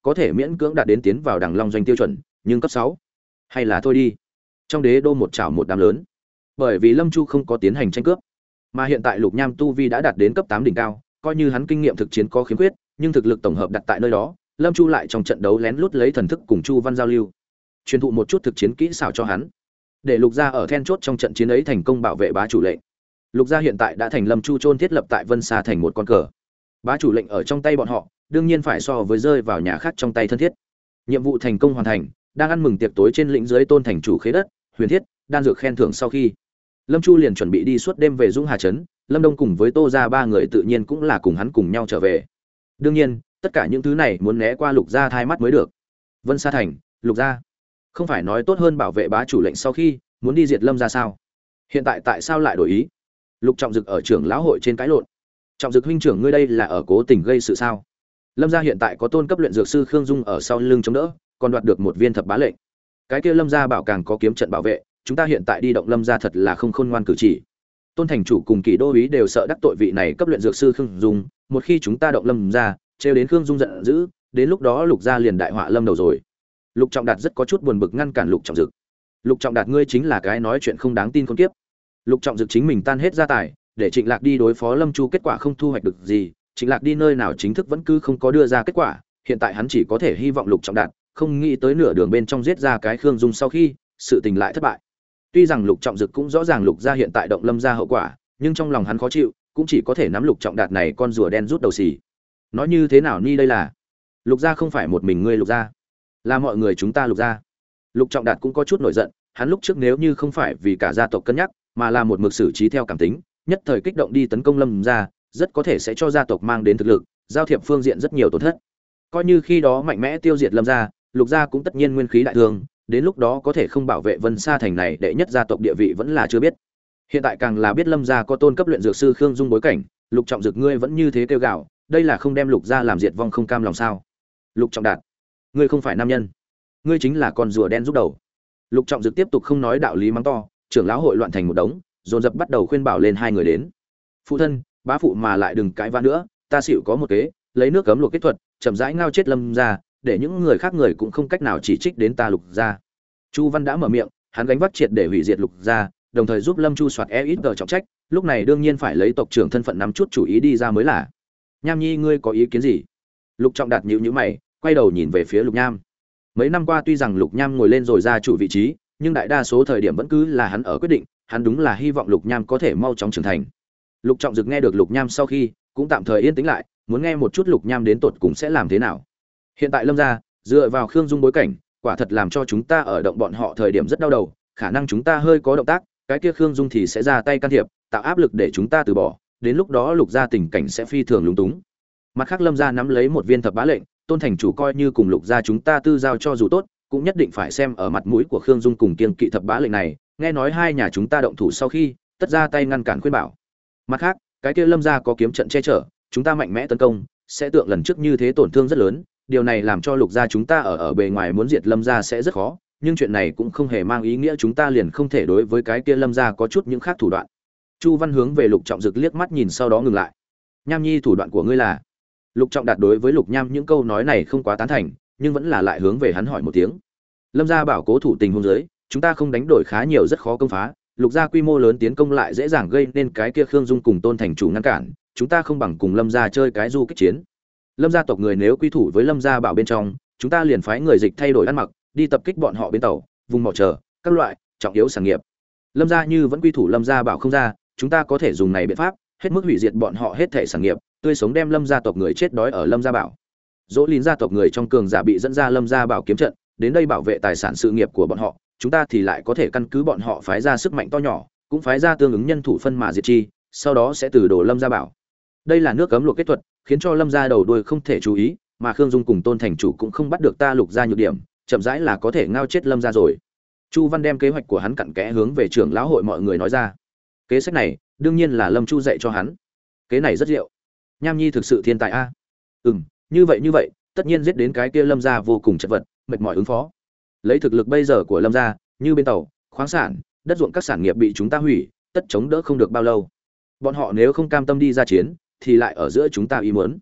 có thể miễn cưỡng đạt đến tiến vào Đằng Long doanh tiêu chuẩn, nhưng cấp sáu hay là thôi đi. Trong đế đô một chảo một đám lớn. Bởi vì Lâm Chu không có tiến hành tranh cướp, mà hiện tại Lục Nham tu vi đã đạt đến cấp tám đỉnh cao, coi như hắn kinh nghiệm thực chiến có khiếm khuyết, nhưng thực lực tổng hợp đặt tại nơi đó, Lâm Chu lại trong trận đấu lén lút lấy thần thức cùng Chu Văn giao lưu, truyền thụ một chút thực chiến kỹ xảo cho hắn, để Lục gia ở then chốt trong trận chiến ấy thành công bảo vệ bá chủ lệnh. Lục gia hiện tại đã thành Lâm Chu chôn thiết lập tại Vân Sa thành một con cờ. Bá chủ lệnh ở trong tay bọn họ, đương nhiên phải so với rơi vào nhà khác trong tay thân thiết. Nhiệm vụ thành công hoàn thành, đang ăn mừng tiệc tối trên lĩnh dưới Tôn thành chủ khế đất, Huyền Thiết, đan dược khen thưởng sau khi, Lâm Chu liền chuẩn bị đi suốt đêm về Dũng Hà trấn, Lâm Đông cùng với Tô gia ba người tự nhiên cũng là cùng hắn cùng nhau trở về. Đương nhiên, tất cả những thứ này muốn né qua Lục gia thai mắt mới được. Vân Sa thành, Lục gia, không phải nói tốt hơn bảo vệ bá chủ lệnh sau khi muốn đi diệt Lâm gia sao? Hiện tại tại sao lại đổi ý? Lục Trọng Dực ở trưởng lão hội trên cãi lộn. Trọng Dực huynh trưởng, ngươi đây là ở cố tình gây sự sao? Lâm gia hiện tại có tôn cấp luyện dược sư Khương Dung ở sau lưng chống đỡ, còn đoạt được một viên thập bá lệnh. Cái kia Lâm gia bảo càng có kiếm trận bảo vệ, chúng ta hiện tại đi động Lâm gia thật là không khôn ngoan cử chỉ. Tôn thành chủ cùng Kỷ đô úy đều sợ đắc tội vị này cấp luyện dược sư Khương Dung, một khi chúng ta động Lâm gia, trêu đến Khương Dung giận dữ, đến lúc đó Lục gia liền đại họa lâm đầu rồi. Lục Trọng Đạt rất có chút buồn bực ngăn cản Lục Trọng Dực. Lục Trọng Đạt, ngươi chính là cái nói chuyện không đáng tin con kiếp. Lục Trọng Dực chính mình tan hết gia tài, để Trịnh Lạc đi đối phó Lâm Chu, kết quả không thu hoạch được gì, Trịnh Lạc đi nơi nào chính thức vẫn cứ không có đưa ra kết quả, hiện tại hắn chỉ có thể hy vọng Lục Trọng Đạt, không nghĩ tới nửa đường bên trong giết ra cái Khương Dung sau khi, sự tình lại thất bại. Tuy rằng Lục Trọng Dực cũng rõ ràng Lục gia hiện tại động Lâm gia hậu quả, nhưng trong lòng hắn khó chịu, cũng chỉ có thể nắm Lục Trọng Đạt này con rùa đen rút đầu xì. Nói như thế nào ni đây là? Lục gia không phải một mình ngươi Lục gia, là mọi người chúng ta Lục gia. Lục Trọng Đạt cũng có chút nổi giận, hắn lúc trước nếu như không phải vì cả gia tộc cân nhắc, mà là một mực xử trí theo cảm tính, nhất thời kích động đi tấn công Lâm gia, rất có thể sẽ cho gia tộc mang đến thực lực, giao thiệp phương diện rất nhiều tổn thất. Coi như khi đó mạnh mẽ tiêu diệt Lâm gia, Lục gia cũng tất nhiên nguyên khí đại thương, đến lúc đó có thể không bảo vệ Vân Sa thành này đệ nhất gia tộc địa vị vẫn là chưa biết. Hiện tại càng là biết Lâm gia có tôn cấp luyện dược sư Khương Dung bối cảnh, Lục Trọng Dực ngươi vẫn như thế kêu gào, đây là không đem Lục gia làm diệt vong không cam lòng sao? Lục Trọng Đạt, ngươi không phải nam nhân, ngươi chính là con rùa đen rút đầu. Lục Trọng Dực tiếp tục không nói đạo lý mắng to, trưởng lão hội loạn thành một đống, dồn dập bắt đầu khuyên bảo lên hai người đến. Phụ thân, bá phụ mà lại đừng cãi vã nữa, ta xỉu có một kế, lấy nước cấm luộc kết thuật, chậm rãi ngao chết Lâm gia, để những người khác người cũng không cách nào chỉ trích đến ta Lục gia. Chu Văn đã mở miệng, hắn gánh vác triệt để hủy diệt Lục gia, đồng thời giúp Lâm Chu soạt e ít tờ trọng trách, lúc này đương nhiên phải lấy tộc trưởng thân phận nắm chút chủ ý đi ra mới là. Nham Nhi, ngươi có ý kiến gì? Lục Trọng Đạt nhíu nhíu mày, quay đầu nhìn về phía Lục Nham. Mấy năm qua tuy rằng Lục Nham ngồi lên rồi gia chủ vị trí, nhưng đại đa số thời điểm vẫn cứ là hắn ở quyết định, hắn đúng là hy vọng Lục Nham có thể mau chóng trưởng thành. Lục Trọng Dực nghe được Lục Nham sau khi, cũng tạm thời yên tĩnh lại, muốn nghe một chút Lục Nham đến tột cùng sẽ làm thế nào. Hiện tại Lâm gia, dựa vào Khương Dung bối cảnh, quả thật làm cho chúng ta ở động bọn họ thời điểm rất đau đầu, khả năng chúng ta hơi có động tác, cái kia Khương Dung thì sẽ ra tay can thiệp, tạo áp lực để chúng ta từ bỏ, đến lúc đó Lục gia tình cảnh sẽ phi thường lúng túng. Mặt khác Lâm gia nắm lấy một viên thập bá lệnh, Tôn thành chủ coi như cùng Lục gia chúng ta tư giao cho dù tốt, cũng nhất định phải xem ở mặt mũi của Khương Dung cùng kiêng kỵ thập bá lệnh này, nghe nói hai nhà chúng ta động thủ sau khi, tất ra tay ngăn cản khuyên bảo. Mặt khác, cái kia Lâm gia có kiếm trận che chở, chúng ta mạnh mẽ tấn công, sẽ tượng lần trước như thế tổn thương rất lớn, điều này làm cho Lục gia chúng ta ở ở bề ngoài muốn diệt Lâm gia sẽ rất khó, nhưng chuyện này cũng không hề mang ý nghĩa chúng ta liền không thể đối với cái kia Lâm gia có chút những khác thủ đoạn. Chu Văn hướng về Lục Trọng Dực liếc mắt nhìn sau đó ngừng lại. Nham Nhi, thủ đoạn của ngươi là? Lục Trọng Đạt đối với Lục Nham những câu nói này không quá tán thành, nhưng vẫn là lại hướng về hắn hỏi một tiếng. Lâm gia bảo cố thủ tình huống dưới, chúng ta không đánh đổi khá nhiều rất khó công phá, Lục gia quy mô lớn tiến công lại dễ dàng gây nên cái kia Khương Dung cùng Tôn thành chủ ngăn cản, chúng ta không bằng cùng Lâm gia chơi cái du kích chiến. Lâm gia tộc người nếu quy thủ với Lâm gia bảo bên trong, chúng ta liền phái người dịch thay đổi ăn mặc, đi tập kích bọn họ bên tàu, vùng mỏ chờ, các loại trọng yếu sản nghiệp. Lâm gia như vẫn quy thủ Lâm gia bảo không ra, chúng ta có thể dùng này biện pháp, hết mức hủy diệt bọn họ hết thể sản nghiệp, tươi sống đem Lâm gia tộc người chết đói ở Lâm gia bảo. Dỗ Lín gia tộc người trong cường giả bị dẫn ra Lâm gia bảo kiếm trận, đến đây bảo vệ tài sản sự nghiệp của bọn họ, chúng ta thì lại có thể căn cứ bọn họ phái ra sức mạnh to nhỏ, cũng phái ra tương ứng nhân thủ phân mà diệt chi, sau đó sẽ từ đổ Lâm gia bảo. Đây là nước cấm luộc kết thuật, khiến cho Lâm gia đầu đuôi không thể chú ý, mà Khương Dung cùng Tôn thành chủ cũng không bắt được ta Lục gia nhược điểm, chậm rãi là có thể ngao chết Lâm gia rồi. Chu Văn đem kế hoạch của hắn cặn kẽ hướng về trưởng lão hội mọi người nói ra. Kế sách này, đương nhiên là Lâm Chu dạy cho hắn. Kế này rất diệu. Nham Nhi thực sự thiên tài a. Ừm, như vậy như vậy, tất nhiên giết đến cái kia Lâm gia vô cùng chật vật, mệt mỏi ứng phó. Lấy thực lực bây giờ của Lâm gia, như bên tàu, khoáng sản, đất ruộng các sản nghiệp bị chúng ta hủy, tất chống đỡ không được bao lâu. Bọn họ nếu không cam tâm đi ra chiến, thì lại ở giữa chúng ta ý muốn.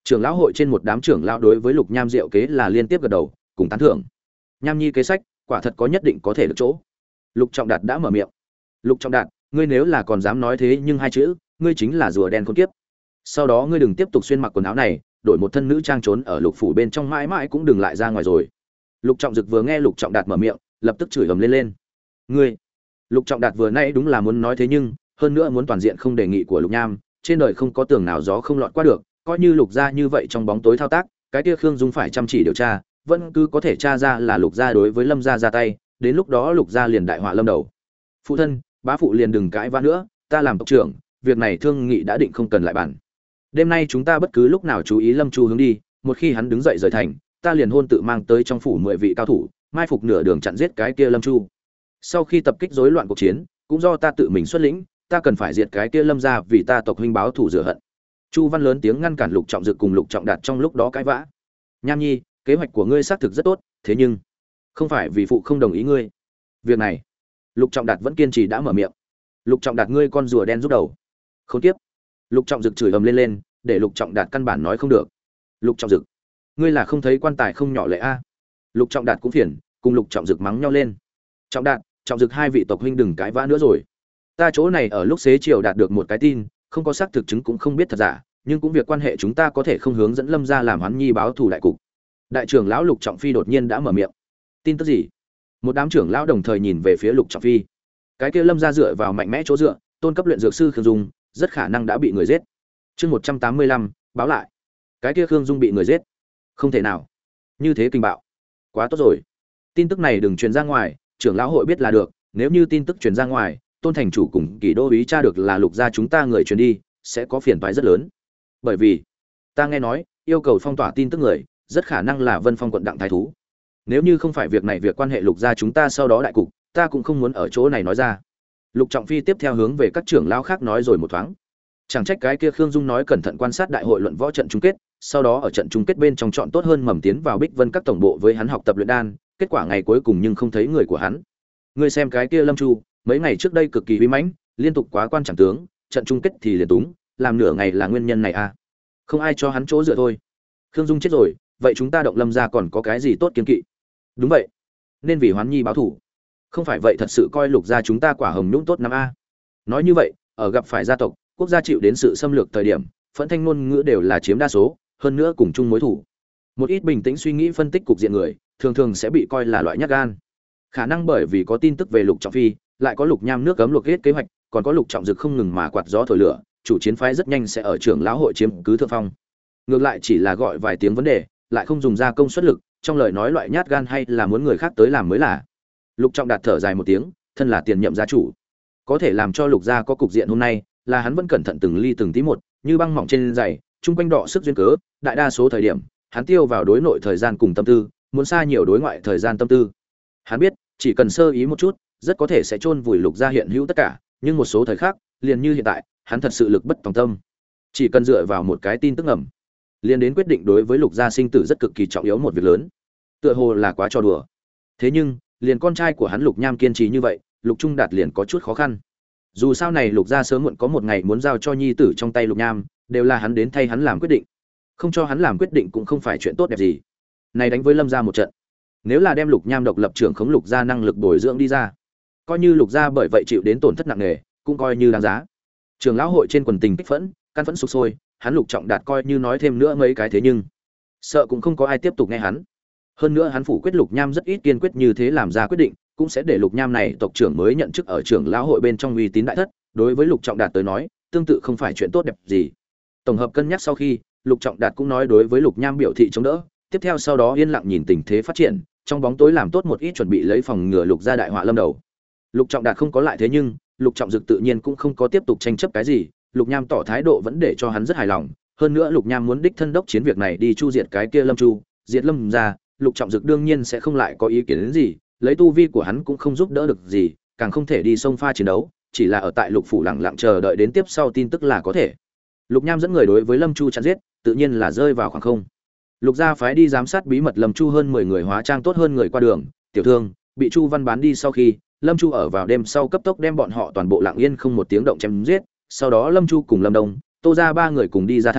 Trưởng lão hội trên một đám trưởng lão đối với Lục Nham diệu kế là liên tiếp gật đầu, cùng tán thưởng. Nham Nhi kế sách, quả thật có nhất định có thể được chỗ. Lục Trọng Đạt đã mở miệng. Lục Trọng Đạt, ngươi nếu là còn dám nói thế nhưng hai chữ, ngươi chính là rùa đen khốn kiếp. Sau đó ngươi đừng tiếp tục xuyên mặc quần áo này, đổi một thân nữ trang trốn ở Lục phủ bên trong mãi mãi cũng đừng lại ra ngoài rồi. Lục Trọng Dực vừa nghe Lục Trọng Đạt mở miệng, lập tức chửi ầm lên lên. Ngươi! Lục Trọng Đạt vừa nãy đúng là muốn nói thế nhưng, hơn nữa muốn toàn diện không đề nghị của Lục Nham, trên đời không có tường nào gió không lọt qua được, coi như Lục gia như vậy trong bóng tối thao tác, cái kia Khương Dung phải chăm chỉ điều tra, vẫn cứ có thể tra ra là Lục gia đối với Lâm gia ra tay, đến lúc đó Lục gia liền đại họa lâm đầu. Phụ thân, bá phụ liền đừng cãi vã nữa, ta làm tộc trưởng, việc này thương nghị đã định không cần lại bàn. Đêm nay chúng ta bất cứ lúc nào chú ý Lâm Chu hướng đi, một khi hắn đứng dậy rời thành, ta liền hôn tự mang tới trong phủ mười vị cao thủ, mai phục nửa đường chặn giết cái kia Lâm Chu. Sau khi tập kích rối loạn cuộc chiến, cũng do ta tự mình xuất lĩnh, ta cần phải diệt cái kia Lâm gia vì ta tộc huynh báo thù rửa hận. Chu Văn lớn tiếng ngăn cản Lục Trọng Dực cùng Lục Trọng Đạt trong lúc đó cãi vã. Nham Nhi, kế hoạch của ngươi xác thực rất tốt, thế nhưng không phải vì phụ không đồng ý ngươi. Việc này, Lục Trọng Đạt vẫn kiên trì đã mở miệng. Lục Trọng Đạt, ngươi con rùa đen rút đầu. Khốn kiếp. Lục Trọng Dực chửi ầm lên lên, để Lục Trọng Đạt căn bản nói không được. Lục Trọng Dực, ngươi là không thấy quan tài không nhỏ lệ a? Lục Trọng Đạt cũng phiền, cùng Lục Trọng Dực mắng nhau lên. Trọng Đạt, Trọng Dực hai vị tộc huynh đừng cãi vã nữa rồi. Ta chỗ này ở lúc xế chiều đạt được một cái tin, không có xác thực chứng cũng không biết thật giả, nhưng cũng việc quan hệ chúng ta có thể không hướng dẫn Lâm gia làm Hoán Nhi báo thù đại cục. Đại trưởng lão Lục Trọng Phi đột nhiên đã mở miệng. Tin tức gì? Một đám trưởng lão đồng thời nhìn về phía Lục Trọng Phi. Cái kia Lâm gia dựa vào mạnh mẽ chỗ dựa, tôn cấp luyện dược sư Khương Dung, rất khả năng đã bị người giết. Chương một trăm tám mươi lăm, báo lại. Cái kia Khương Dung bị người giết? Không thể nào. Như thế kinh bạo. Quá tốt rồi. Tin tức này đừng truyền ra ngoài, trưởng lão hội biết là được, nếu như tin tức truyền ra ngoài, Tôn thành chủ cùng Kỳ đô úy tra được là Lục gia chúng ta người truyền đi, sẽ có phiền toái rất lớn. Bởi vì, ta nghe nói, yêu cầu phong tỏa tin tức người, rất khả năng là Vân Phong quận Đặng Thái thú. Nếu như không phải việc này việc quan hệ Lục gia chúng ta sau đó đại cục, ta cũng không muốn ở chỗ này nói ra. Lục Trọng Phi tiếp theo hướng về các trưởng lão khác nói rồi một thoáng. Chẳng trách cái kia Khương Dung nói cẩn thận quan sát đại hội luận võ trận chung kết, sau đó ở trận chung kết bên trong chọn tốt hơn mầm tiến vào Bích Vân các tổng bộ với hắn học tập luyện đan, kết quả ngày cuối cùng nhưng không thấy người của hắn. Ngươi xem cái kia Lâm Chu, mấy ngày trước đây cực kỳ uy mãnh, liên tục quá quan trọng tướng, trận chung kết thì liền túng, làm nửa ngày là nguyên nhân này à? Không ai cho hắn chỗ dựa thôi. Khương Dung chết rồi, vậy chúng ta động Lâm gia còn có cái gì tốt kiên kỵ? Đúng vậy, nên vì Hoán Nhi báo thù. Không phải vậy thật sự coi Lục gia chúng ta quả hồng nhũng tốt năm a. Nói như vậy, ở gặp phải gia tộc, quốc gia chịu đến sự xâm lược thời điểm, phẫn thanh ngôn ngữ đều là chiếm đa số, hơn nữa cùng chung mối thù. Một ít bình tĩnh suy nghĩ phân tích cục diện người, thường thường sẽ bị coi là loại nhát gan. Khả năng bởi vì có tin tức về Lục Trọng Phi, lại có Lục Nham nước cấm luộc hết kế hoạch, còn có Lục Trọng Dực không ngừng mà quạt gió thổi lửa, chủ chiến phái rất nhanh sẽ ở trưởng lão hội chiếm cứ thượng phong. Ngược lại chỉ là gọi vài tiếng vấn đề, lại không dùng ra công suất lực, trong lời nói loại nhát gan hay là muốn người khác tới làm mới là. Lục Trọng Đạt thở dài một tiếng, thân là tiền nhậm gia chủ, có thể làm cho Lục gia có cục diện hôm nay, là hắn vẫn cẩn thận từng ly từng tí một, như băng mỏng trên giày, trung quanh đọ sức duyên cớ, đại đa số thời điểm, hắn tiêu vào đối nội thời gian cùng tâm tư, muốn xa nhiều đối ngoại thời gian tâm tư. Hắn biết, chỉ cần sơ ý một chút, rất có thể sẽ chôn vùi Lục gia hiện hữu tất cả, nhưng một số thời khắc, liền như hiện tại, hắn thật sự lực bất tòng tâm. Chỉ cần dựa vào một cái tin tức ẩm, liền đến quyết định đối với Lục gia sinh tử rất cực kỳ trọng yếu một việc lớn. Tựa hồ là quá trò đùa. Thế nhưng, liền con trai của hắn Lục Nham kiên trì như vậy, Lục Trung Đạt liền có chút khó khăn. Dù sao này Lục gia sớm muộn có một ngày muốn giao cho nhi tử trong tay Lục Nham, đều là hắn đến thay hắn làm quyết định. Không cho hắn làm quyết định cũng không phải chuyện tốt đẹp gì. Này đánh với Lâm gia một trận, nếu là đem Lục Nham độc lập trưởng khống Lục gia năng lực bồi dưỡng đi ra, coi như Lục gia bởi vậy chịu đến tổn thất nặng nề, cũng coi như đáng giá. Trường lão hội trên quần tình kích phẫn, căn phẫn sục sôi, hắn Lục Trọng Đạt coi như nói thêm nữa mấy cái thế nhưng sợ cũng không có ai tiếp tục nghe hắn. Hơn nữa hắn phủ quyết Lục Nham rất ít kiên quyết như thế làm ra quyết định, cũng sẽ để Lục Nham này tộc trưởng mới nhận chức ở trưởng lão hội bên trong uy tín đại thất, đối với Lục Trọng Đạt tới nói, tương tự không phải chuyện tốt đẹp gì. Tổng hợp cân nhắc sau khi, Lục Trọng Đạt cũng nói đối với Lục Nham biểu thị chống đỡ, tiếp theo sau đó yên lặng nhìn tình thế phát triển, trong bóng tối làm tốt một ít chuẩn bị lấy phòng ngừa Lục gia đại họa lâm đầu. Lục Trọng Đạt không có lại thế nhưng, Lục Trọng Dực tự nhiên cũng không có tiếp tục tranh chấp cái gì, Lục Nham tỏ thái độ vẫn để cho hắn rất hài lòng, hơn nữa Lục Nham muốn đích thân đốc chiến việc này đi chu diệt cái kia Lâm Chu, diệt Lâm gia, Lục Trọng Dực đương nhiên sẽ không lại có ý kiến đến gì, lấy tu vi của hắn cũng không giúp đỡ được gì, càng không thể đi xông pha chiến đấu, chỉ là ở tại Lục phủ lặng lặng chờ đợi đến tiếp sau tin tức là có thể. Lục Nham dẫn người đối với Lâm Chu chặn giết, tự nhiên là rơi vào khoảng không. Lục gia phái đi giám sát bí mật Lâm Chu hơn mười người hóa trang tốt hơn người qua đường, tiểu thương, bị Chu Văn bán đi sau khi, Lâm Chu ở vào đêm sau cấp tốc đem bọn họ toàn bộ lặng yên không một tiếng động chém giết, sau đó Lâm Chu cùng Lâm Đông, Tô gia ba người cùng đi ra thành,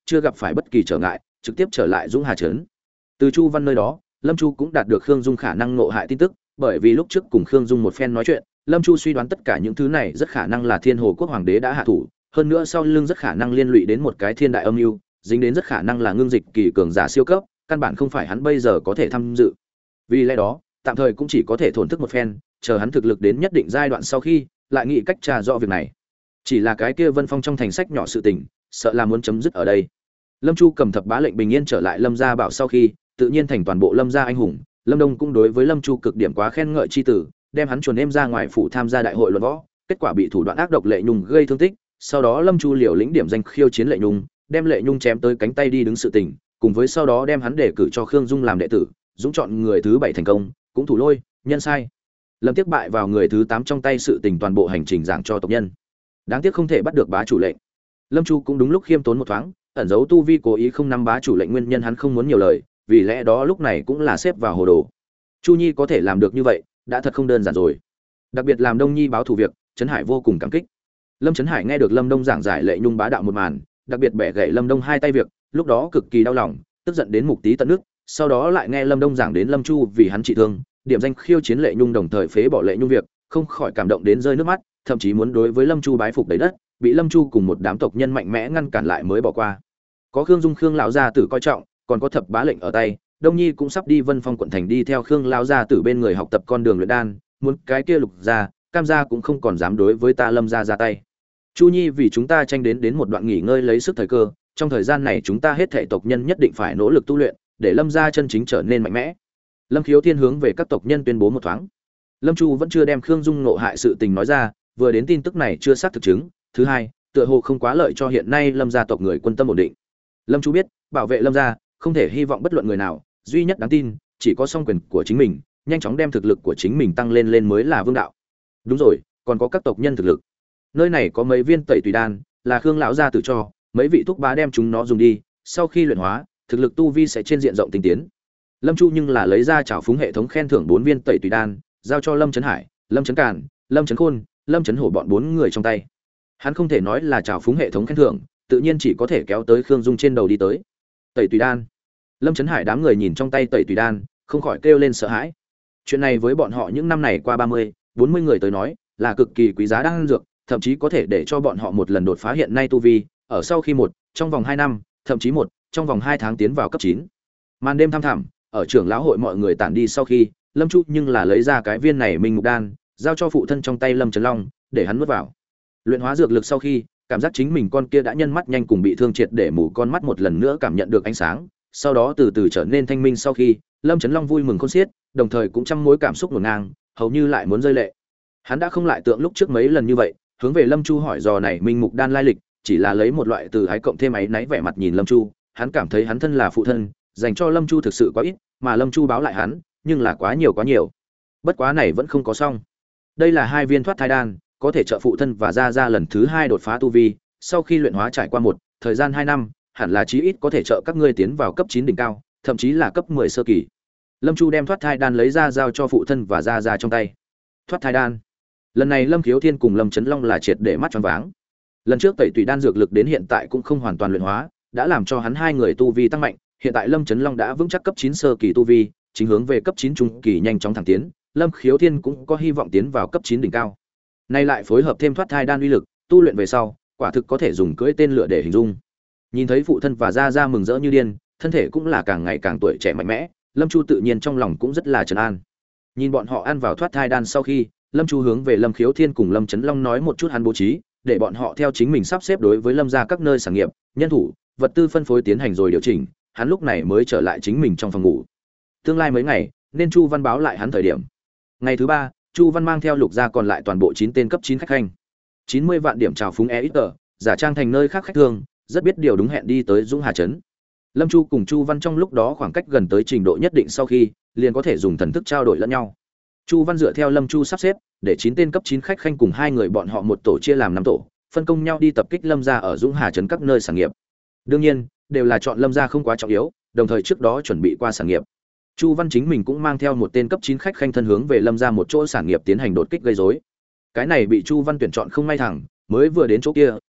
chưa gặp phải bất kỳ trở ngại, trực tiếp trở lại Dũng Hà trấn. Từ Chu Văn nơi đó, Lâm Chu cũng đạt được Khương Dung khả năng ngộ hại tin tức, bởi vì lúc trước cùng Khương Dung một phen nói chuyện, Lâm Chu suy đoán tất cả những thứ này rất khả năng là Thiên Hồ quốc hoàng đế đã hạ thủ, hơn nữa sau lưng rất khả năng liên lụy đến một cái thiên đại âm mưu, dính đến rất khả năng là ngưng dịch kỳ cường giả siêu cấp, căn bản không phải hắn bây giờ có thể tham dự. Vì lẽ đó, tạm thời cũng chỉ có thể thổn thức một phen, chờ hắn thực lực đến nhất định giai đoạn sau khi, lại nghĩ cách tra rõ việc này. Chỉ là cái kia Vân Phong trong thành sách nhỏ sự tình, sợ là muốn chấm dứt ở đây. Lâm Chu cầm thập bá lệnh bình yên trở lại Lâm gia bảo sau khi, tự nhiên thành toàn bộ Lâm gia anh hùng, Lâm Đông cũng đối với Lâm Chu cực điểm quá khen ngợi chi tử, đem hắn chuồn em ra ngoài phủ tham gia đại hội luận võ, kết quả bị thủ đoạn ác độc Lệ Nhung gây thương tích, sau đó Lâm Chu liều lĩnh điểm danh khiêu chiến Lệ Nhung, đem Lệ Nhung chém tới cánh tay đi đứng sự tình, cùng với sau đó đem hắn đề cử cho Khương Dung làm đệ tử, dũng chọn người thứ bảy thành công, cũng thủ lôi, nhân sai. Lâm Tiếc bại vào người thứ tám trong tay sự tình toàn bộ hành trình giảng cho tộc nhân. Đáng tiếc không thể bắt được bá chủ lệnh. Lâm Chu cũng đúng lúc khiêm tốn một thoáng, ẩn giấu tu vi cố ý không nắm bá chủ lệnh nguyên nhân hắn không muốn nhiều lời, vì lẽ đó lúc này cũng là xếp vào hồ đồ. Chu Nhi có thể làm được như vậy, đã thật không đơn giản rồi. Đặc biệt làm Đông Nhi báo thù việc, Trấn Hải vô cùng cảm kích. Lâm Trấn Hải nghe được Lâm Đông giảng giải Lệ Nhung bá đạo một màn, đặc biệt bẻ gãy Lâm Đông hai tay việc, lúc đó cực kỳ đau lòng, tức giận đến mục tí tận nước, sau đó lại nghe Lâm Đông giảng đến Lâm Chu vì hắn trị thương, điểm danh khiêu chiến Lệ Nhung đồng thời phế bỏ Lệ Nhung việc, không khỏi cảm động đến rơi nước mắt, thậm chí muốn đối với Lâm Chu bái phục đầy đất, bị Lâm Chu cùng một đám tộc nhân mạnh mẽ ngăn cản lại mới bỏ qua. Có Khương Dung Khương lão gia tử coi trọng, còn có thập bá lệnh ở tay, Đông Nhi cũng sắp đi Vân Phong quận thành đi theo Khương lão gia tử bên người học tập con đường luyện đan, muốn cái kia Lục gia, Cam gia cũng không còn dám đối với ta Lâm gia ra tay. Chu Nhi vì chúng ta tranh đến đến một đoạn nghỉ ngơi lấy sức thời cơ, trong thời gian này chúng ta hết thảy tộc nhân nhất định phải nỗ lực tu luyện, để Lâm gia chân chính trở nên mạnh mẽ. Lâm Khiếu Thiên hướng về các tộc nhân tuyên bố một thoáng. Lâm Chu vẫn chưa đem Khương Dung nộ hại sự tình nói ra, vừa đến tin tức này chưa xác thực chứng, thứ hai, tựa hồ không quá lợi cho hiện nay Lâm gia tộc người quân tâm ổn định. Lâm Chu biết, bảo vệ Lâm gia, không thể hy vọng bất luận người nào, duy nhất đáng tin, chỉ có song quyền của chính mình, nhanh chóng đem thực lực của chính mình tăng lên lên mới là vương đạo. Đúng rồi, còn có các tộc nhân thực lực. Nơi này có mấy viên tẩy tùy đan, là Khương lão gia tử cho, mấy vị thúc bá đem chúng nó dùng đi, sau khi luyện hóa, thực lực tu vi sẽ trên diện rộng tinh tiến. Lâm Chu nhưng là lấy ra trảo phúng hệ thống khen thưởng bốn viên tẩy tùy đan, giao cho Lâm Trấn Hải, Lâm Trấn Càn, Lâm Trấn Khôn, Lâm Trấn Hổ bọn bốn người trong tay. Hắn không thể nói là trảo phúng hệ thống khen thưởng, tự nhiên chỉ có thể kéo tới Khương Dung trên đầu đi tới. Tẩy tùy đan. Lâm Trấn Hải đám người nhìn trong tay tẩy tùy đan, không khỏi kêu lên sợ hãi. Chuyện này với bọn họ những năm này qua ba mươi, bốn mươi người tới nói, là cực kỳ quý giá đan dược, thậm chí có thể để cho bọn họ một lần đột phá hiện nay tu vi, ở sau khi một, trong vòng hai năm, thậm chí một, trong vòng hai tháng tiến vào cấp chín. Màn đêm thăm thẳm, ở trưởng lão hội mọi người tản đi sau khi, Lâm Chu nhưng là lấy ra cái viên này minh mục đan, giao cho phụ thân trong tay Lâm Trấn Long, để hắn nuốt vào. Luyện hóa dược lực sau khi, cảm giác chính mình con kia đã nhân mắt nhanh cùng bị thương triệt để mù con mắt một lần nữa cảm nhận được ánh sáng, sau đó từ từ trở nên thanh minh sau khi, Lâm Trấn Long vui mừng khôn xiết, đồng thời cũng trăm mối cảm xúc ngổn ngang, hầu như lại muốn rơi lệ. Hắn đã không lại tượng lúc trước mấy lần như vậy, hướng về Lâm Chu hỏi dò này minh mục đan lai lịch, chỉ là lấy một loại từ ái cộng thêm áy náy vẻ mặt nhìn Lâm Chu, hắn cảm thấy hắn thân là phụ thân, dành cho Lâm Chu thực sự quá ít, mà Lâm Chu báo lại hắn, nhưng là quá nhiều quá nhiều. Bất quá này vẫn không có xong. Đây là hai viên thoát thai đan, có thể trợ phụ thân và gia gia lần thứ hai đột phá tu vi, sau khi luyện hóa trải qua một thời gian hai năm, hẳn là chí ít có thể trợ các ngươi tiến vào cấp chín đỉnh cao, thậm chí là cấp mười sơ kỳ. Lâm Chu đem thoát thai đan lấy ra giao cho phụ thân và gia gia trong tay. Thoát thai đan. Lần này Lâm Khiếu Thiên cùng Lâm Trấn Long là triệt để mắt choáng váng. Lần trước tẩy tùy đan dược lực đến hiện tại cũng không hoàn toàn luyện hóa, đã làm cho hắn hai người tu vi tăng mạnh, hiện tại Lâm Trấn Long đã vững chắc cấp chín sơ kỳ tu vi, chính hướng về cấp chín trung kỳ nhanh chóng thẳng tiến, Lâm Khiếu Thiên cũng có hy vọng tiến vào cấp chín đỉnh cao. Nay lại phối hợp thêm thoát thai đan uy lực, tu luyện về sau, quả thực có thể dùng cưỡi tên lửa để hình dung. Nhìn thấy phụ thân và gia gia mừng rỡ như điên, thân thể cũng là càng ngày càng tuổi trẻ mạnh mẽ, Lâm Chu tự nhiên trong lòng cũng rất là trấn an. Nhìn bọn họ ăn vào thoát thai đan sau khi, Lâm Chu hướng về Lâm Khiếu Thiên cùng Lâm Trấn Long nói một chút hắn bố trí, để bọn họ theo chính mình sắp xếp đối với Lâm gia các nơi sản nghiệp, nhân thủ, vật tư phân phối tiến hành rồi điều chỉnh, hắn lúc này mới trở lại chính mình trong phòng ngủ. Tương lai mấy ngày, nên Chu Văn báo lại hắn thời điểm. Ngày thứ ba, Chu Văn mang theo Lục gia còn lại toàn bộ chín tên cấp chín khách khanh. chín mươi vạn điểm trào phúng e ít tờ, giả trang thành nơi khác khách thương, rất biết điều đúng hẹn đi tới Dũng Hà trấn. Lâm Chu cùng Chu Văn trong lúc đó khoảng cách gần tới trình độ nhất định sau khi, liền có thể dùng thần thức trao đổi lẫn nhau. Chu Văn dựa theo Lâm Chu sắp xếp, để chín tên cấp chín khách khanh cùng hai người bọn họ một tổ chia làm năm tổ, phân công nhau đi tập kích Lâm gia ở Dũng Hà trấn các nơi sản nghiệp. Đương nhiên, đều là chọn Lâm gia không quá trọng yếu, đồng thời trước đó chuẩn bị qua sản nghiệp. Chu Văn chính mình cũng mang theo một tên cấp chín khách khanh thân hướng về Lâm gia một chỗ sản nghiệp tiến hành đột kích gây rối. Cái này bị Chu Văn tuyển chọn không may thẳng, mới vừa đến chỗ kia,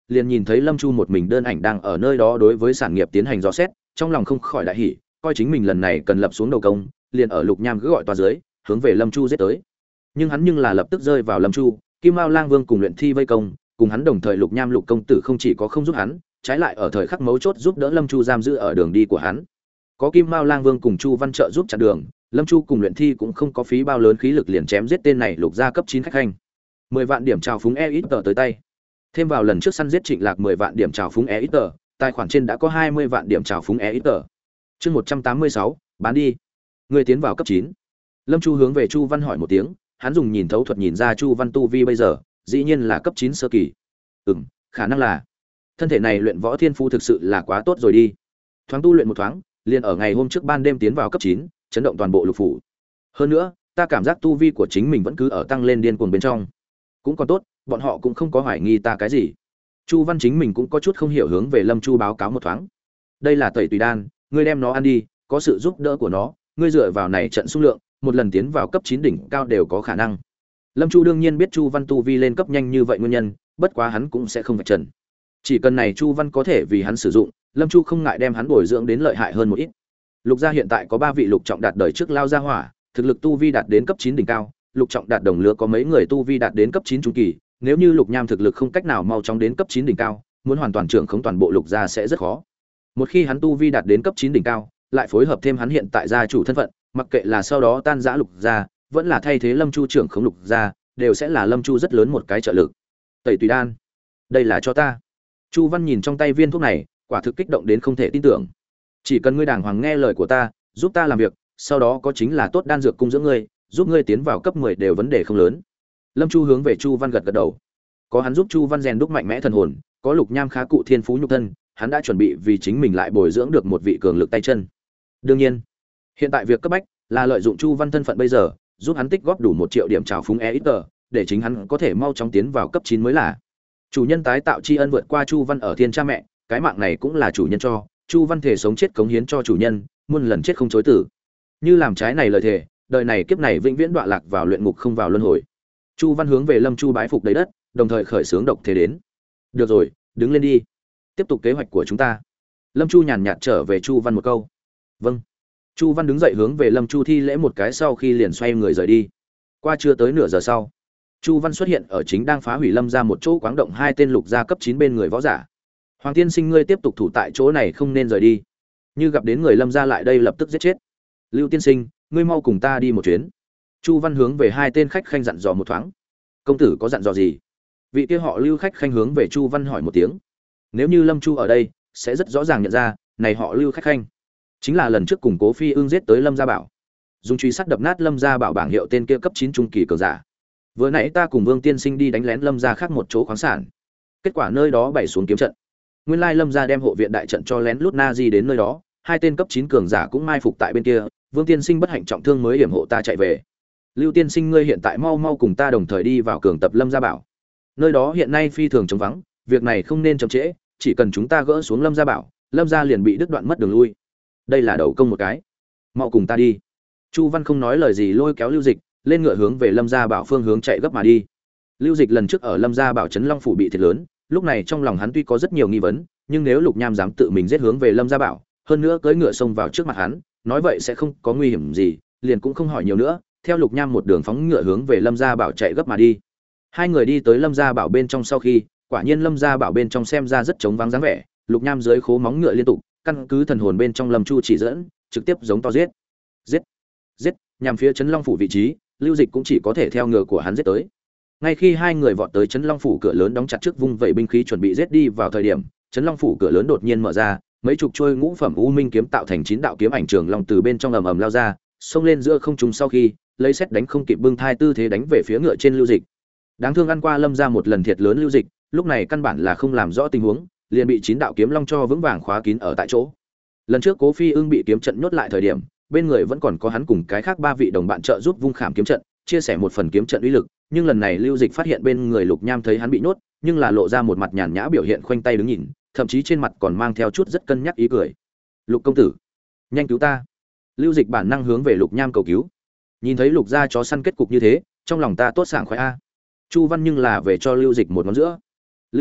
liền nhìn thấy Lâm Chu một mình đơn ảnh đang ở nơi đó đối với sản nghiệp tiến hành dò xét, trong lòng không khỏi đại hỉ, coi chính mình lần này cần lập xuống đầu công, liền ở Lục Nham cứ gọi tòa dưới, hướng về Lâm Chu giết tới. Nhưng hắn nhưng là lập tức rơi vào Lâm Chu, Kim Mao Lang Vương cùng luyện thi vây công, cùng hắn đồng thời Lục Nham Lục công tử không chỉ có không giúp hắn, trái lại ở thời khắc mấu chốt giúp đỡ Lâm Chu giam giữ ở đường đi của hắn. Có Kim Mao Lang Vương cùng Chu Văn trợ giúp chặn đường, Lâm Chu cùng luyện thi cũng không có phí bao lớn khí lực liền chém giết tên này Lục gia cấp chín khách khanh. mười vạn điểm trào phúng e ít tờ tới tay. Thêm vào lần trước săn giết Trịnh Lạc mười vạn điểm trào phúng e ít tờ, tài khoản trên đã có hai mươi vạn điểm trào phúng e ít tờ. Chương một trăm tám mươi sáu, bán đi. Người tiến vào cấp chín. Lâm Chu hướng về Chu Văn hỏi một tiếng, hắn dùng nhìn thấu thuật nhìn ra Chu Văn tu vi bây giờ, dĩ nhiên là cấp chín sơ kỳ. Ừm, khả năng là thân thể này luyện võ thiên phú thực sự là quá tốt rồi đi. Thoáng tu luyện một thoáng, liền ở ngày hôm trước ban đêm tiến vào cấp chín, chấn động toàn bộ lục phủ. Hơn nữa, ta cảm giác tu vi của chính mình vẫn cứ ở tăng lên điên cuồng bên trong. Cũng còn tốt, bọn họ cũng không có hoài nghi ta cái gì. Chu Văn chính mình cũng có chút không hiểu hướng về Lâm Chu báo cáo một thoáng. Đây là tẩy tùy đan, ngươi đem nó ăn đi, có sự giúp đỡ của nó, ngươi dựa vào này trận xung lượng, một lần tiến vào cấp chín đỉnh cao đều có khả năng. Lâm Chu đương nhiên biết Chu Văn tu vi lên cấp nhanh như vậy nguyên nhân, bất quá hắn cũng sẽ không vạch trần. Chỉ cần này Chu Văn có thể vì hắn sử dụng, Lâm Chu không ngại đem hắn bồi dưỡng đến lợi hại hơn một ít. Lục gia hiện tại có ba vị lục trọng đạt đời trước lao gia hỏa, thực lực tu vi đạt đến cấp chín đỉnh cao, lục trọng đạt đồng lứa có mấy người tu vi đạt đến cấp chín trung kỳ, nếu như Lục Nham thực lực không cách nào mau chóng đến cấp chín đỉnh cao, muốn hoàn toàn trưởng khống toàn bộ Lục gia sẽ rất khó. Một khi hắn tu vi đạt đến cấp chín đỉnh cao, lại phối hợp thêm hắn hiện tại gia chủ thân phận, mặc kệ là sau đó tan rã Lục gia, vẫn là thay thế Lâm Chu trưởng khống Lục gia, đều sẽ là Lâm Chu rất lớn một cái trợ lực. Tẩy tùy đan, đây là cho ta. Chu Văn nhìn trong tay viên thuốc này, quả thực kích động đến không thể tin tưởng. Chỉ cần ngươi đàng hoàng nghe lời của ta, giúp ta làm việc, sau đó có chính là tốt đan dược cung dưỡng ngươi, giúp ngươi tiến vào cấp mười đều vấn đề không lớn. Lâm Chu hướng về Chu Văn gật gật đầu. Có hắn giúp Chu Văn rèn đúc mạnh mẽ thần hồn, có Lục Nham khá cụ thiên phú nhục thân, hắn đã chuẩn bị vì chính mình lại bồi dưỡng được một vị cường lực tay chân. Đương nhiên, hiện tại việc cấp bách là lợi dụng Chu Văn thân phận bây giờ, giúp hắn tích góp đủ một triệu điểm trào phúng e ít tờ, để chính hắn có thể mau chóng tiến vào cấp chín mới là. Chủ nhân tái tạo tri ân vượt qua Chu Văn ở thiên cha mẹ, cái mạng này cũng là chủ nhân cho, Chu Văn thể sống chết cống hiến cho chủ nhân, muôn lần chết không chối tử. Như làm trái này lời thề, đời này kiếp này vĩnh viễn đọa lạc vào luyện ngục không vào luân hồi. Chu Văn hướng về Lâm Chu bái phục đầy đất, đồng thời khởi xướng độc thế đến. Được rồi, đứng lên đi, tiếp tục kế hoạch của chúng ta. Lâm Chu nhàn nhạt trở về Chu Văn một câu. Vâng. Chu Văn đứng dậy hướng về Lâm Chu thi lễ một cái, sau khi liền xoay người rời đi. Qua chưa tới nửa giờ sau, Chu Văn xuất hiện ở chính đang phá hủy Lâm ra một chỗ quáng động hai tên lục gia cấp chín bên người võ giả. Hoàng tiên sinh, ngươi tiếp tục thủ tại chỗ này không nên rời đi. Như gặp đến người Lâm gia lại đây lập tức giết chết. Lưu tiên sinh, ngươi mau cùng ta đi một chuyến. Chu Văn hướng về hai tên khách khanh dặn dò một thoáng. Công tử có dặn dò gì? Vị kia họ Lưu khách khanh hướng về Chu Văn hỏi một tiếng. Nếu như Lâm Chu ở đây, sẽ rất rõ ràng nhận ra, này họ Lưu khách khanh chính là lần trước cùng Cố Phi Ưng giết tới Lâm Gia Bảo, dùng truy sát đập nát Lâm Gia Bảo bảng hiệu tên kia cấp chín trung kỳ cường giả. Vừa nãy ta cùng Vương tiên sinh đi đánh lén Lâm Gia khác một chỗ khoáng sản, kết quả nơi đó bày xuống kiếm trận. Nguyên lai Lâm Gia đem hộ viện đại trận cho lén lút na di đến nơi đó, hai tên cấp chín cường giả cũng mai phục tại bên kia, Vương tiên sinh bất hạnh trọng thương mới hiểm hộ ta chạy về. Lưu tiên sinh, ngươi hiện tại mau mau cùng ta đồng thời đi vào cường tập Lâm Gia Bảo. Nơi đó hiện nay phi thường trống vắng, việc này không nên chậm trễ, chỉ cần chúng ta gỡ xuống Lâm Gia Bảo, Lâm Gia liền bị đứt đoạn mất đường lui. Đây là đầu công một cái. Mau cùng ta đi. Chu Văn không nói lời gì lôi kéo Lưu Dịch, lên ngựa hướng về Lâm Gia Bảo phương hướng chạy gấp mà đi. Lưu Dịch lần trước ở Lâm Gia Bảo trấn Long phủ bị thiệt lớn, lúc này trong lòng hắn tuy có rất nhiều nghi vấn, nhưng nếu Lục Nham dám tự mình giết hướng về Lâm Gia Bảo, hơn nữa cưỡi ngựa xông vào trước mặt hắn, nói vậy sẽ không có nguy hiểm gì, liền cũng không hỏi nhiều nữa, theo Lục Nham một đường phóng ngựa hướng về Lâm Gia Bảo chạy gấp mà đi. Hai người đi tới Lâm Gia Bảo bên trong sau khi, quả nhiên Lâm Gia Bảo bên trong xem ra rất trống vắng dáng vẻ, Lục Nham dưới khố móng ngựa liên tục, căn cứ thần hồn bên trong Lâm Chu chỉ dẫn, trực tiếp giống to giết. Giết, giết, nhằm phía trấn Long phủ vị trí, Lưu Dịch cũng chỉ có thể theo ngựa của hắn giết tới. Ngay khi hai người vọt tới trấn Long phủ cửa lớn đóng chặt trước vung vẩy binh khí chuẩn bị giết đi vào thời điểm, trấn Long phủ cửa lớn đột nhiên mở ra, mấy chục trôi ngũ phẩm u minh kiếm tạo thành chín đạo kiếm ảnh trường long từ bên trong ầm ầm lao ra, xông lên giữa không trung sau khi, lấy xét đánh không kịp bưng thai tư thế đánh về phía ngựa trên Lưu Dịch. Đáng thương ăn qua Lâm ra một lần thiệt lớn Lưu Dịch, lúc này căn bản là không làm rõ tình huống, liền bị chín đạo kiếm long cho vững vàng khóa kín ở tại chỗ. Lần trước Cố Phi Ưng bị kiếm trận nhốt lại thời điểm, bên người vẫn còn có hắn cùng cái khác ba vị đồng bạn trợ giúp vung khảm kiếm trận, chia sẻ một phần kiếm trận uy lực, nhưng lần này Lưu Dịch phát hiện bên người Lục Nham thấy hắn bị nhốt, nhưng là lộ ra một mặt nhàn nhã biểu hiện khoanh tay đứng nhìn, thậm chí trên mặt còn mang theo chút rất cân nhắc ý cười. "Lục công tử, nhanh cứu ta!" Lưu Dịch bản năng hướng về Lục Nham cầu cứu. Nhìn thấy Lục gia chó săn kết cục như thế, trong lòng ta tốt sảng khoái a. Chu Văn nhưng là về cho Lưu Dịch một ngón giữa. "Lưu Dịch,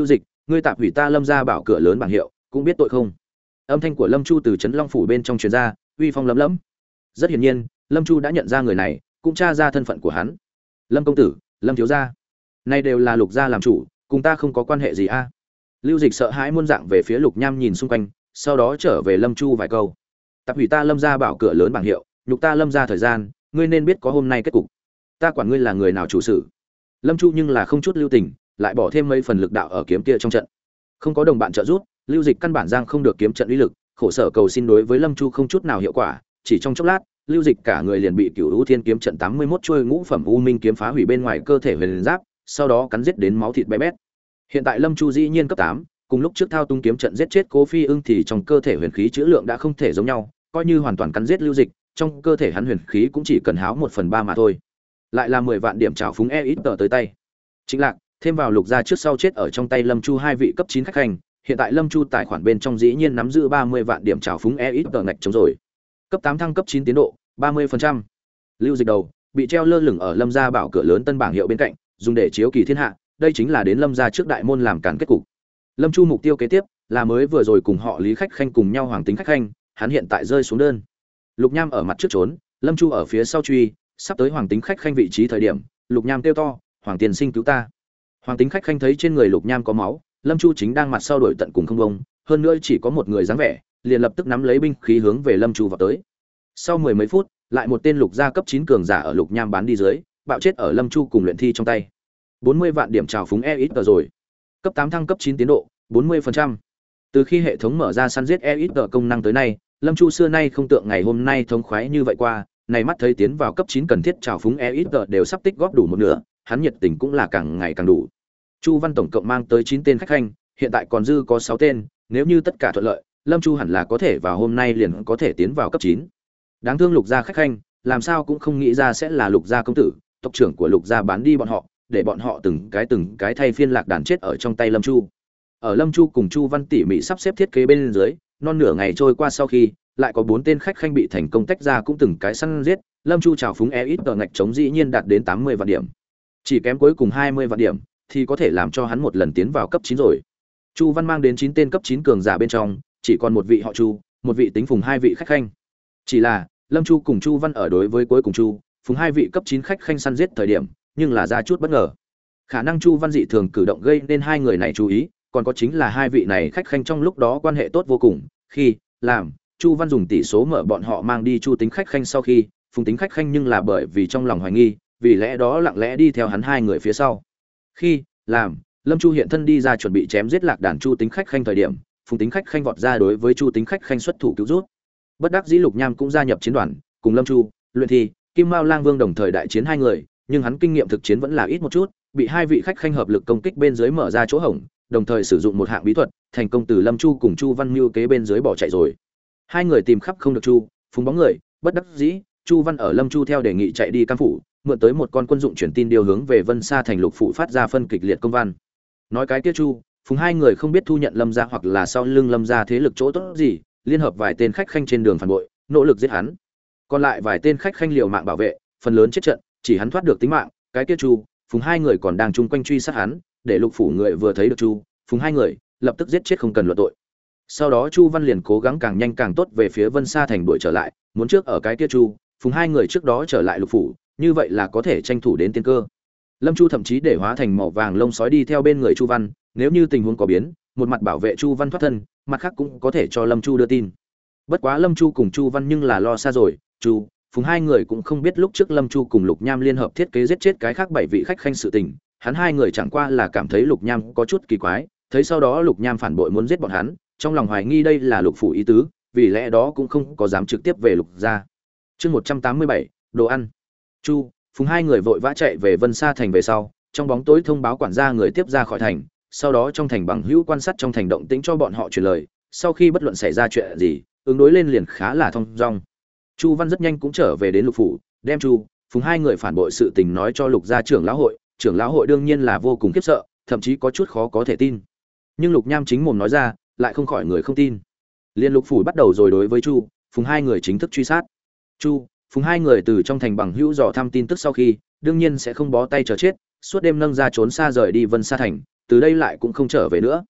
ngươi tạm hủy ta Lâm gia bảo cửa lớn bảng hiệu, cũng biết tội không? Âm thanh của Lâm Chu từ trấn Long phủ bên trong truyền ra, uy phong lấm lẫm. Rất hiển nhiên, Lâm Chu đã nhận ra người này, cũng tra ra thân phận của hắn. Lâm công tử, Lâm thiếu gia, nay đều là Lục gia làm chủ, cùng ta không có quan hệ gì a. Lưu Dịch sợ hãi muôn dạng về phía Lục Nham nhìn xung quanh, sau đó trở về Lâm Chu vài câu. Tạp hủy ta Lâm gia bảo cửa lớn bảng hiệu, nhục ta Lâm gia thời gian, ngươi nên biết có hôm nay kết cục. Ta quản ngươi là người nào chủ sự. Lâm Chu nhưng là không chút lưu tình, lại bỏ thêm mấy phần lực đạo ở kiếm kia trong trận. Không có đồng bạn trợ giúp, Lưu Dịch căn bản giang không được kiếm trận uy lực, khổ sở cầu xin đối với Lâm Chu không chút nào hiệu quả, chỉ trong chốc lát, Lưu Dịch cả người liền bị Cửu U Thiên kiếm trận tám mươi mốt chuôi ngũ phẩm u minh kiếm phá hủy bên ngoài cơ thể huyền giáp, sau đó cắn giết đến máu thịt bé bét. Hiện tại Lâm Chu dĩ nhiên cấp tám, cùng lúc trước thao tung kiếm trận giết chết Cố Phi Ưng thì trong cơ thể huyền khí chữ lượng đã không thể giống nhau, coi như hoàn toàn cắn giết Lưu Dịch, trong cơ thể hắn huyền khí cũng chỉ cần háo một phần ba mà thôi. Lại là mười vạn điểm trào phúng e ít tờ tới tay. Chính Lạc, thêm vào Lục gia trước sau chết ở trong tay Lâm Chu hai vị cấp chín khách hành, hiện tại Lâm Chu tài khoản bên trong dĩ nhiên nắm giữ ba mươi vạn điểm trào phúng e ít tờ ngạch chống rồi. Cấp tám thăng cấp chín tiến độ, ba mươi phần trăm. Lưu Dịch đầu bị treo lơ lửng ở Lâm gia bảo cửa lớn tân bảng hiệu bên cạnh, dùng để chiếu kỳ thiên hạ, đây chính là đến Lâm gia trước đại môn làm cản kết cục. Lâm Chu mục tiêu kế tiếp là mới vừa rồi cùng họ Lý khách khanh cùng nhau hoàng tính khách khanh, hắn hiện tại rơi xuống đơn. Lục Nham ở mặt trước trốn, Lâm Chu ở phía sau truy, sắp tới hoàng tính khách khanh vị trí thời điểm, Lục Nham kêu to, "Hoàng tiền sinh cứu ta!" Hoàng tính khách khanh thấy trên người Lục Nham có máu, Lâm Chu chính đang mặt sau đuổi tận cùng không bông, hơn nữa chỉ có một người dáng vẻ, liền lập tức nắm lấy binh khí hướng về Lâm Chu vào tới. Sau mười mấy phút, lại một tên Lục gia cấp chín cường giả ở Lục Nham bán đi dưới, bạo chết ở Lâm Chu cùng luyện thi trong tay. bốn mươi vạn điểm trào phúng e ít rồi. Cấp tám thăng cấp chín tiến độ, bốn mươi phần trăm. Từ khi hệ thống mở ra săn giết e ít công năng tới nay, Lâm Chu xưa nay không tượng ngày hôm nay thống khoái như vậy qua, này mắt thấy tiến vào cấp chín cần thiết trào phúng e ít đều sắp tích góp đủ một nửa, hắn nhiệt tình cũng là càng ngày càng đủ. Chu Văn tổng cộng mang tới chín tên khách khanh, hiện tại còn dư có sáu tên, nếu như tất cả thuận lợi, Lâm Chu hẳn là có thể vào hôm nay liền có thể tiến vào cấp chín. Đáng thương Lục gia khách khanh, làm sao cũng không nghĩ ra sẽ là Lục gia công tử, tộc trưởng của Lục gia bán đi bọn họ, để bọn họ từng cái từng cái thay phiên lạc đàn chết ở trong tay Lâm Chu. Ở Lâm Chu cùng Chu Văn tỉ mỉ sắp xếp thiết kế bên dưới, non nửa ngày trôi qua sau khi, lại có bốn tên khách khanh bị thành công tách ra cũng từng cái săn giết, Lâm Chu trào phúng e ít tờ ngạch chống dĩ nhiên đạt đến tám mươi vạn điểm. Chỉ kém cuối cùng hai mươi vạn điểm thì có thể làm cho hắn một lần tiến vào cấp chín rồi. Chu Văn mang đến chín tên cấp chín cường giả bên trong, chỉ còn một vị họ Chu, một vị tính phùng hai vị khách khanh. Chỉ là, Lâm Chu cùng Chu Văn ở đối với cuối cùng Chu, phùng hai vị cấp chín khách khanh săn giết thời điểm, nhưng là ra chút bất ngờ. Khả năng Chu Văn dị thường cử động gây nên hai người này chú ý, còn có chính là hai vị này khách khanh trong lúc đó quan hệ tốt vô cùng, khi làm Chu Văn dùng tỷ số mở bọn họ mang đi Chu tính khách khanh sau khi, phùng tính khách khanh nhưng là bởi vì trong lòng hoài nghi, vì lẽ đó lặng lẽ đi theo hắn hai người phía sau. Khi làm Lâm Chu hiện thân đi ra chuẩn bị chém giết lạc đàn Chu tính khách khanh thời điểm, phùng tính khách khanh vọt ra đối với Chu tính khách khanh xuất thủ cứu rút. Bất đắc dĩ Lục Nham cũng gia nhập chiến đoàn, cùng Lâm Chu, luyện thi, Kim Mao Lang Vương đồng thời đại chiến hai người, nhưng hắn kinh nghiệm thực chiến vẫn là ít một chút, bị hai vị khách khanh hợp lực công kích bên dưới mở ra chỗ hổng, đồng thời sử dụng một hạng bí thuật, thành công từ Lâm Chu cùng Chu Văn Mưu kế bên dưới bỏ chạy rồi. Hai người tìm khắp không được Chu, phùng bóng người, bất đắc dĩ, Chu Văn ở Lâm Chu theo đề nghị chạy đi Cam phủ, mượn tới một con quân dụng truyền tin điều hướng về Vân Sa thành lục phụ phát ra phân kịch liệt công văn. Nói cái kia Chu, phùng hai người không biết thu nhận Lâm gia hoặc là sau lưng Lâm gia thế lực chỗ tốt gì, liên hợp vài tên khách khanh trên đường phản bội, nỗ lực giết hắn. Còn lại vài tên khách khanh liều mạng bảo vệ, phần lớn chết trận, chỉ hắn thoát được tính mạng, cái kia Chu, phùng hai người còn đang chung quanh truy sát hắn, để lục phủ người vừa thấy được Chu, phùng hai người, lập tức giết chết không cần luận tội. Sau đó Chu Văn liền cố gắng càng nhanh càng tốt về phía Vân Sa thành đuổi trở lại, muốn trước ở cái kia Chu, phùng hai người trước đó trở lại lục phủ, như vậy là có thể tranh thủ đến tiên cơ. Lâm Chu thậm chí để hóa thành màu vàng lông sói đi theo bên người Chu Văn, nếu như tình huống có biến, một mặt bảo vệ Chu Văn thoát thân, mặt khác cũng có thể cho Lâm Chu đưa tin. Bất quá Lâm Chu cùng Chu Văn nhưng là lo xa rồi, Chu, phùng hai người cũng không biết lúc trước Lâm Chu cùng Lục Nham liên hợp thiết kế giết chết cái khác bảy vị khách khanh sự tình, hắn hai người chẳng qua là cảm thấy Lục Nham có chút kỳ quái, thấy sau đó Lục Nham phản bội muốn giết bọn hắn, trong lòng hoài nghi đây là Lục phủ ý tứ, vì lẽ đó cũng không có dám trực tiếp về Lục gia. Chương một trăm tám mươi bảy, đồ ăn. Chu, phùng hai người vội vã chạy về Vân Sa thành về sau, trong bóng tối thông báo quản gia người tiếp ra khỏi thành, sau đó trong thành bằng hữu quan sát trong thành động tĩnh cho bọn họ truyền lời, sau khi bất luận xảy ra chuyện gì, ứng đối lên liền khá là thông dong. Chu Văn rất nhanh cũng trở về đến Lục phủ, đem Chu, phùng hai người phản bội sự tình nói cho Lục gia trưởng lão hội, trưởng lão hội đương nhiên là vô cùng khiếp sợ, thậm chí có chút khó có thể tin. Nhưng Lục Nham chính mồm nói ra, lại không khỏi người không tin. Liên Lục phủ bắt đầu rồi đối với Chu, phùng hai người chính thức truy sát. Chu, phùng hai người từ trong thành bằng hữu dò thăm tin tức sau khi, đương nhiên sẽ không bó tay chờ chết, suốt đêm nâng ra trốn xa rời đi Vân Sa thành, từ đây lại cũng không trở về nữa.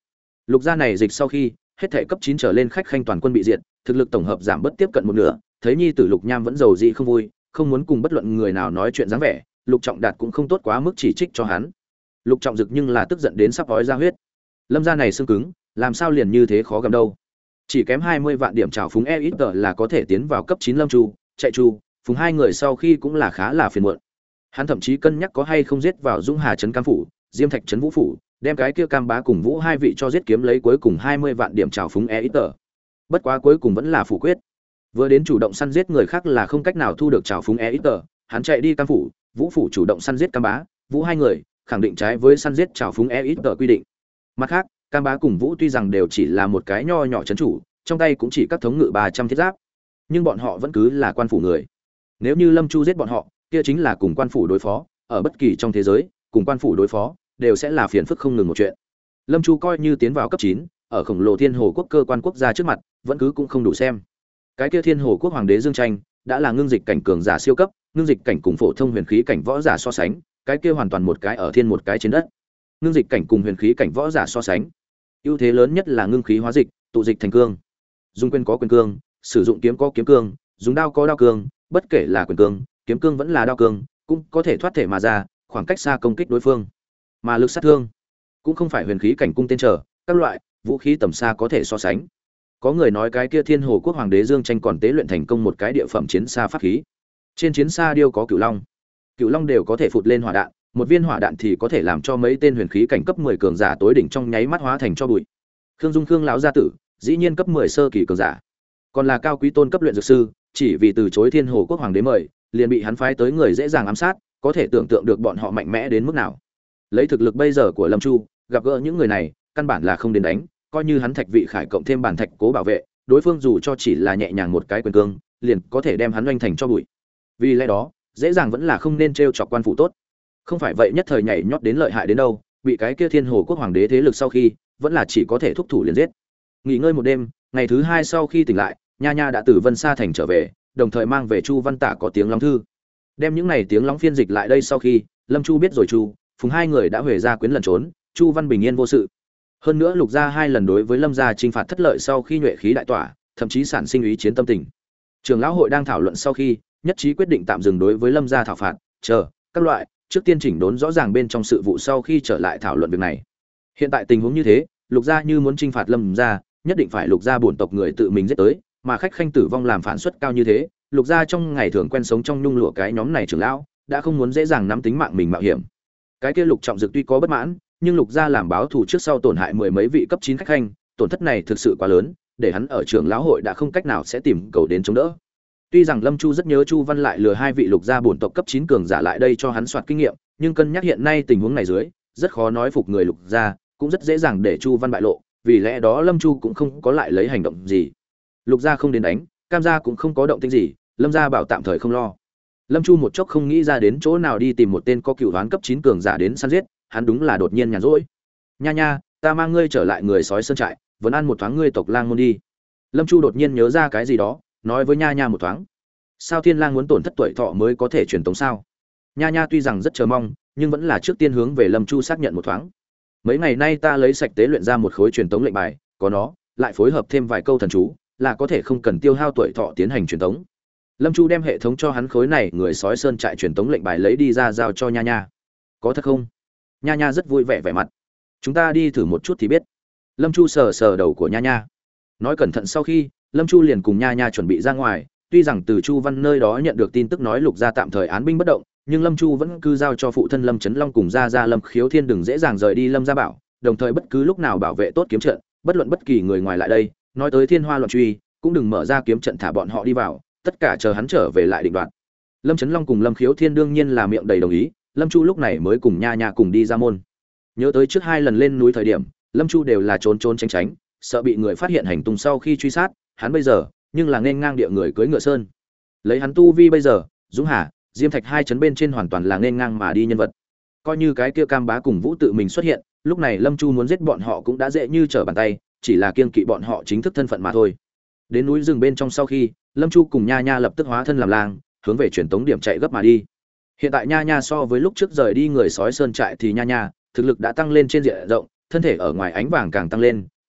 Lục gia này dịch sau khi, hết thể cấp chín trở lên khách khanh toàn quân bị diệt, thực lực tổng hợp giảm bất tiếp cận một nửa, thấy nhi tử Lục Nham vẫn giàu dị không vui, không muốn cùng bất luận người nào nói chuyện dáng vẻ, Lục Trọng Đạt cũng không tốt quá mức chỉ trích cho hắn. Lục Trọng Dực nhưng là tức giận đến sắp ói ra huyết. Lâm gia này xương cứng, làm sao liền như thế khó gầm đâu? Chỉ kém hai mươi vạn điểm trào phúng e ít là có thể tiến vào cấp chín Lâm Chu, chạy Chu, phùng hai người sau khi cũng là khá là phiền muộn. Hắn thậm chí cân nhắc có hay không giết vào Dũng Hà trấn Cam phủ, Diêm Thạch trấn Vũ phủ, đem cái kia Cam Bá cùng Vũ hai vị cho giết kiếm lấy cuối cùng hai mươi vạn điểm trào phúng e ít. Bất quá cuối cùng vẫn là phủ quyết. Vừa đến chủ động săn giết người khác là không cách nào thu được trào phúng e ít, hắn chạy đi Cam phủ, Vũ phủ chủ động săn giết Cam Bá, Vũ hai người, khẳng định trái với săn giết trào phúng e ít quy định. Mặt khác, Cam Bá cùng Vũ tuy rằng đều chỉ là một cái nho nhỏ trấn chủ, trong tay cũng chỉ các thống ngự ba trăm thiết giáp, nhưng bọn họ vẫn cứ là quan phủ người. Nếu như Lâm Chu giết bọn họ, kia chính là cùng quan phủ đối phó, ở bất kỳ trong thế giới, cùng quan phủ đối phó đều sẽ là phiền phức không ngừng một chuyện. Lâm Chu coi như tiến vào cấp chín, ở khổng lồ Thiên Hồ quốc cơ quan quốc gia trước mặt, vẫn cứ cũng không đủ xem. Cái kia Thiên Hồ quốc hoàng đế Dương Tranh, đã là ngưng dịch cảnh cường giả siêu cấp, ngưng dịch cảnh cùng phổ thông huyền khí cảnh võ giả so sánh, cái kia hoàn toàn một cái ở thiên một cái trên đất. Ngưng dịch cảnh cùng huyền khí cảnh võ giả so sánh, ưu thế lớn nhất là ngưng khí hóa dịch, tụ dịch thành cương. Dùng quyền có quyền cương, sử dụng kiếm có kiếm cương, dùng đao có đao cương, bất kể là quyền cương, kiếm cương vẫn là đao cương, cũng có thể thoát thể mà ra, khoảng cách xa công kích đối phương. Mà lực sát thương cũng không phải huyền khí cảnh cung tên trở, các loại vũ khí tầm xa có thể so sánh. Có người nói cái kia Thiên Hồ quốc hoàng đế Dương Tranh còn tế luyện thành công một cái địa phẩm chiến xa pháp khí. Trên chiến xa điêu có cửu long. Cửu long đều có thể phụt lên hỏa đạn, một viên hỏa đạn thì có thể làm cho mấy tên huyền khí cảnh cấp mười cường giả tối đỉnh trong nháy mắt hóa thành cho bụi. Khương Dung Khương lão gia tử, dĩ nhiên cấp mười sơ kỳ cường giả. Còn là cao quý tôn cấp luyện dược sư, chỉ vì từ chối Thiên Hồ quốc hoàng đế mời, liền bị hắn phái tới người dễ dàng ám sát, có thể tưởng tượng được bọn họ mạnh mẽ đến mức nào. Lấy thực lực bây giờ của Lâm Chu, gặp gỡ những người này, căn bản là không đến đánh, coi như hắn Thạch Vị Khải cộng thêm bản thạch cố bảo vệ, đối phương dù cho chỉ là nhẹ nhàng một cái quyền cương, liền có thể đem hắn oanh thành cho bụi. Vì lẽ đó, dễ dàng vẫn là không nên trêu chọc quan phủ tốt. Không phải vậy nhất thời nhảy nhót đến lợi hại đến đâu, bị cái kia Thiên Hồ quốc hoàng đế thế lực sau khi, vẫn là chỉ có thể thúc thủ liền giết. Nghỉ ngơi một đêm, ngày thứ hai sau khi tỉnh lại, Nha Nha đã từ Vân Sa thành trở về, đồng thời mang về Chu Văn Tả có tiếng long thư. Đem những này tiếng long phiên dịch lại đây sau khi, Lâm Chu biết rồi Chu, Phùng hai người đã huề ra quyến lần trốn, Chu Văn bình yên vô sự. Hơn nữa Lục gia hai lần đối với Lâm gia chinh phạt thất lợi sau khi nhuệ khí đại tỏa, thậm chí sản sinh ý chiến tâm tình. Trường lão hội đang thảo luận sau khi, nhất trí quyết định tạm dừng đối với Lâm gia thảo phạt, chờ các loại, trước tiên chỉnh đốn rõ ràng bên trong sự vụ sau khi trở lại thảo luận việc này. Hiện tại tình huống như thế, Lục gia như muốn chinh phạt Lâm gia, nhất định phải Lục gia bổn tộc người tự mình giết tới, mà khách khanh tử vong làm phản suất cao như thế, Lục gia trong ngày thường quen sống trong nhung lụa cái nhóm này trưởng lão, đã không muốn dễ dàng nắm tính mạng mình mạo hiểm. Cái kia Lục Trọng Dực tuy có bất mãn, nhưng Lục gia làm báo thù trước sau tổn hại mười mấy vị cấp chín khách khanh, tổn thất này thực sự quá lớn, để hắn ở trưởng lão hội đã không cách nào sẽ tìm cầu đến chống đỡ. Tuy rằng Lâm Chu rất nhớ Chu Văn lại lừa hai vị Lục gia bổn tộc cấp chín cường giả lại đây cho hắn soạt kinh nghiệm, nhưng cân nhắc hiện nay tình huống này dưới, rất khó nói phục người Lục gia, cũng rất dễ dàng để Chu Văn bại lộ, vì lẽ đó Lâm Chu cũng không có lại lấy hành động gì. Lục gia không đến đánh, Cam gia cũng không có động tĩnh gì, Lâm gia bảo tạm thời không lo. Lâm Chu một chốc không nghĩ ra đến chỗ nào đi tìm một tên có cựu đoán cấp chín cường giả đến săn giết, hắn đúng là đột nhiên nhàn rỗi. Nha nha, ta mang ngươi trở lại người sói sơn trại, vẫn ăn một thoáng ngươi tộc lang môn đi. Lâm Chu đột nhiên nhớ ra cái gì đó, nói với Nha Nha một thoáng. Sao Thiên Lang muốn tổn thất tuổi thọ mới có thể truyền tống sao? Nha Nha tuy rằng rất chờ mong, nhưng vẫn là trước tiên hướng về Lâm Chu xác nhận một thoáng. Mấy ngày nay ta lấy sạch tế luyện ra một khối truyền tống lệnh bài, có nó, lại phối hợp thêm vài câu thần chú, là có thể không cần tiêu hao tuổi thọ tiến hành truyền tống. Lâm Chu đem hệ thống cho hắn khối này người sói sơn trại truyền tống lệnh bài lấy đi ra giao cho Nha Nha. Có thật không? Nha Nha rất vui vẻ vẻ mặt. Chúng ta đi thử một chút thì biết. Lâm Chu sờ sờ đầu của Nha Nha. Nói cẩn thận sau khi, Lâm Chu liền cùng Nha Nha chuẩn bị ra ngoài, tuy rằng từ Chu Văn nơi đó nhận được tin tức nói Lục gia tạm thời án binh bất động, nhưng Lâm Chu vẫn cứ giao cho phụ thân Lâm Chấn Long cùng gia gia Lâm Khiếu Thiên đừng dễ dàng rời đi Lâm gia bảo, đồng thời bất cứ lúc nào bảo vệ tốt kiếm trận, bất luận bất kỳ người ngoài lại đây, nói tới Thiên Hoa loạn truy, cũng đừng mở ra kiếm trận thả bọn họ đi vào, tất cả chờ hắn trở về lại định đoạt. Lâm Chấn Long cùng Lâm Khiếu Thiên đương nhiên là miệng đầy đồng ý, Lâm Chu lúc này mới cùng Nha Nha cùng đi ra môn. Nhớ tới trước hai lần lên núi thời điểm, Lâm Chu đều là trốn trốn tránh tránh, sợ bị người phát hiện hành tung sau khi truy sát, hắn bây giờ, nhưng là nên ngang địa người cưỡi ngựa sơn. Lấy hắn tu vi bây giờ, Dũng Hà, Diêm Thạch hai chấn bên trên hoàn toàn là nên ngang mà đi nhân vật. Coi như cái kia Cam Bá cùng Vũ tự mình xuất hiện, lúc này Lâm Chu muốn giết bọn họ cũng đã dễ như trở bàn tay, chỉ là kiêng kỵ bọn họ chính thức thân phận mà thôi. Đến núi rừng bên trong sau khi, Lâm Chu cùng Nha Nha lập tức hóa thân làm lang, hướng về truyền tống điểm chạy gấp mà đi. Hiện tại Nha Nha so với lúc trước rời đi người sói sơn trại thì Nha Nha thực lực đã tăng lên trên diện rộng, thân thể ở ngoài ánh vàng càng tăng lên,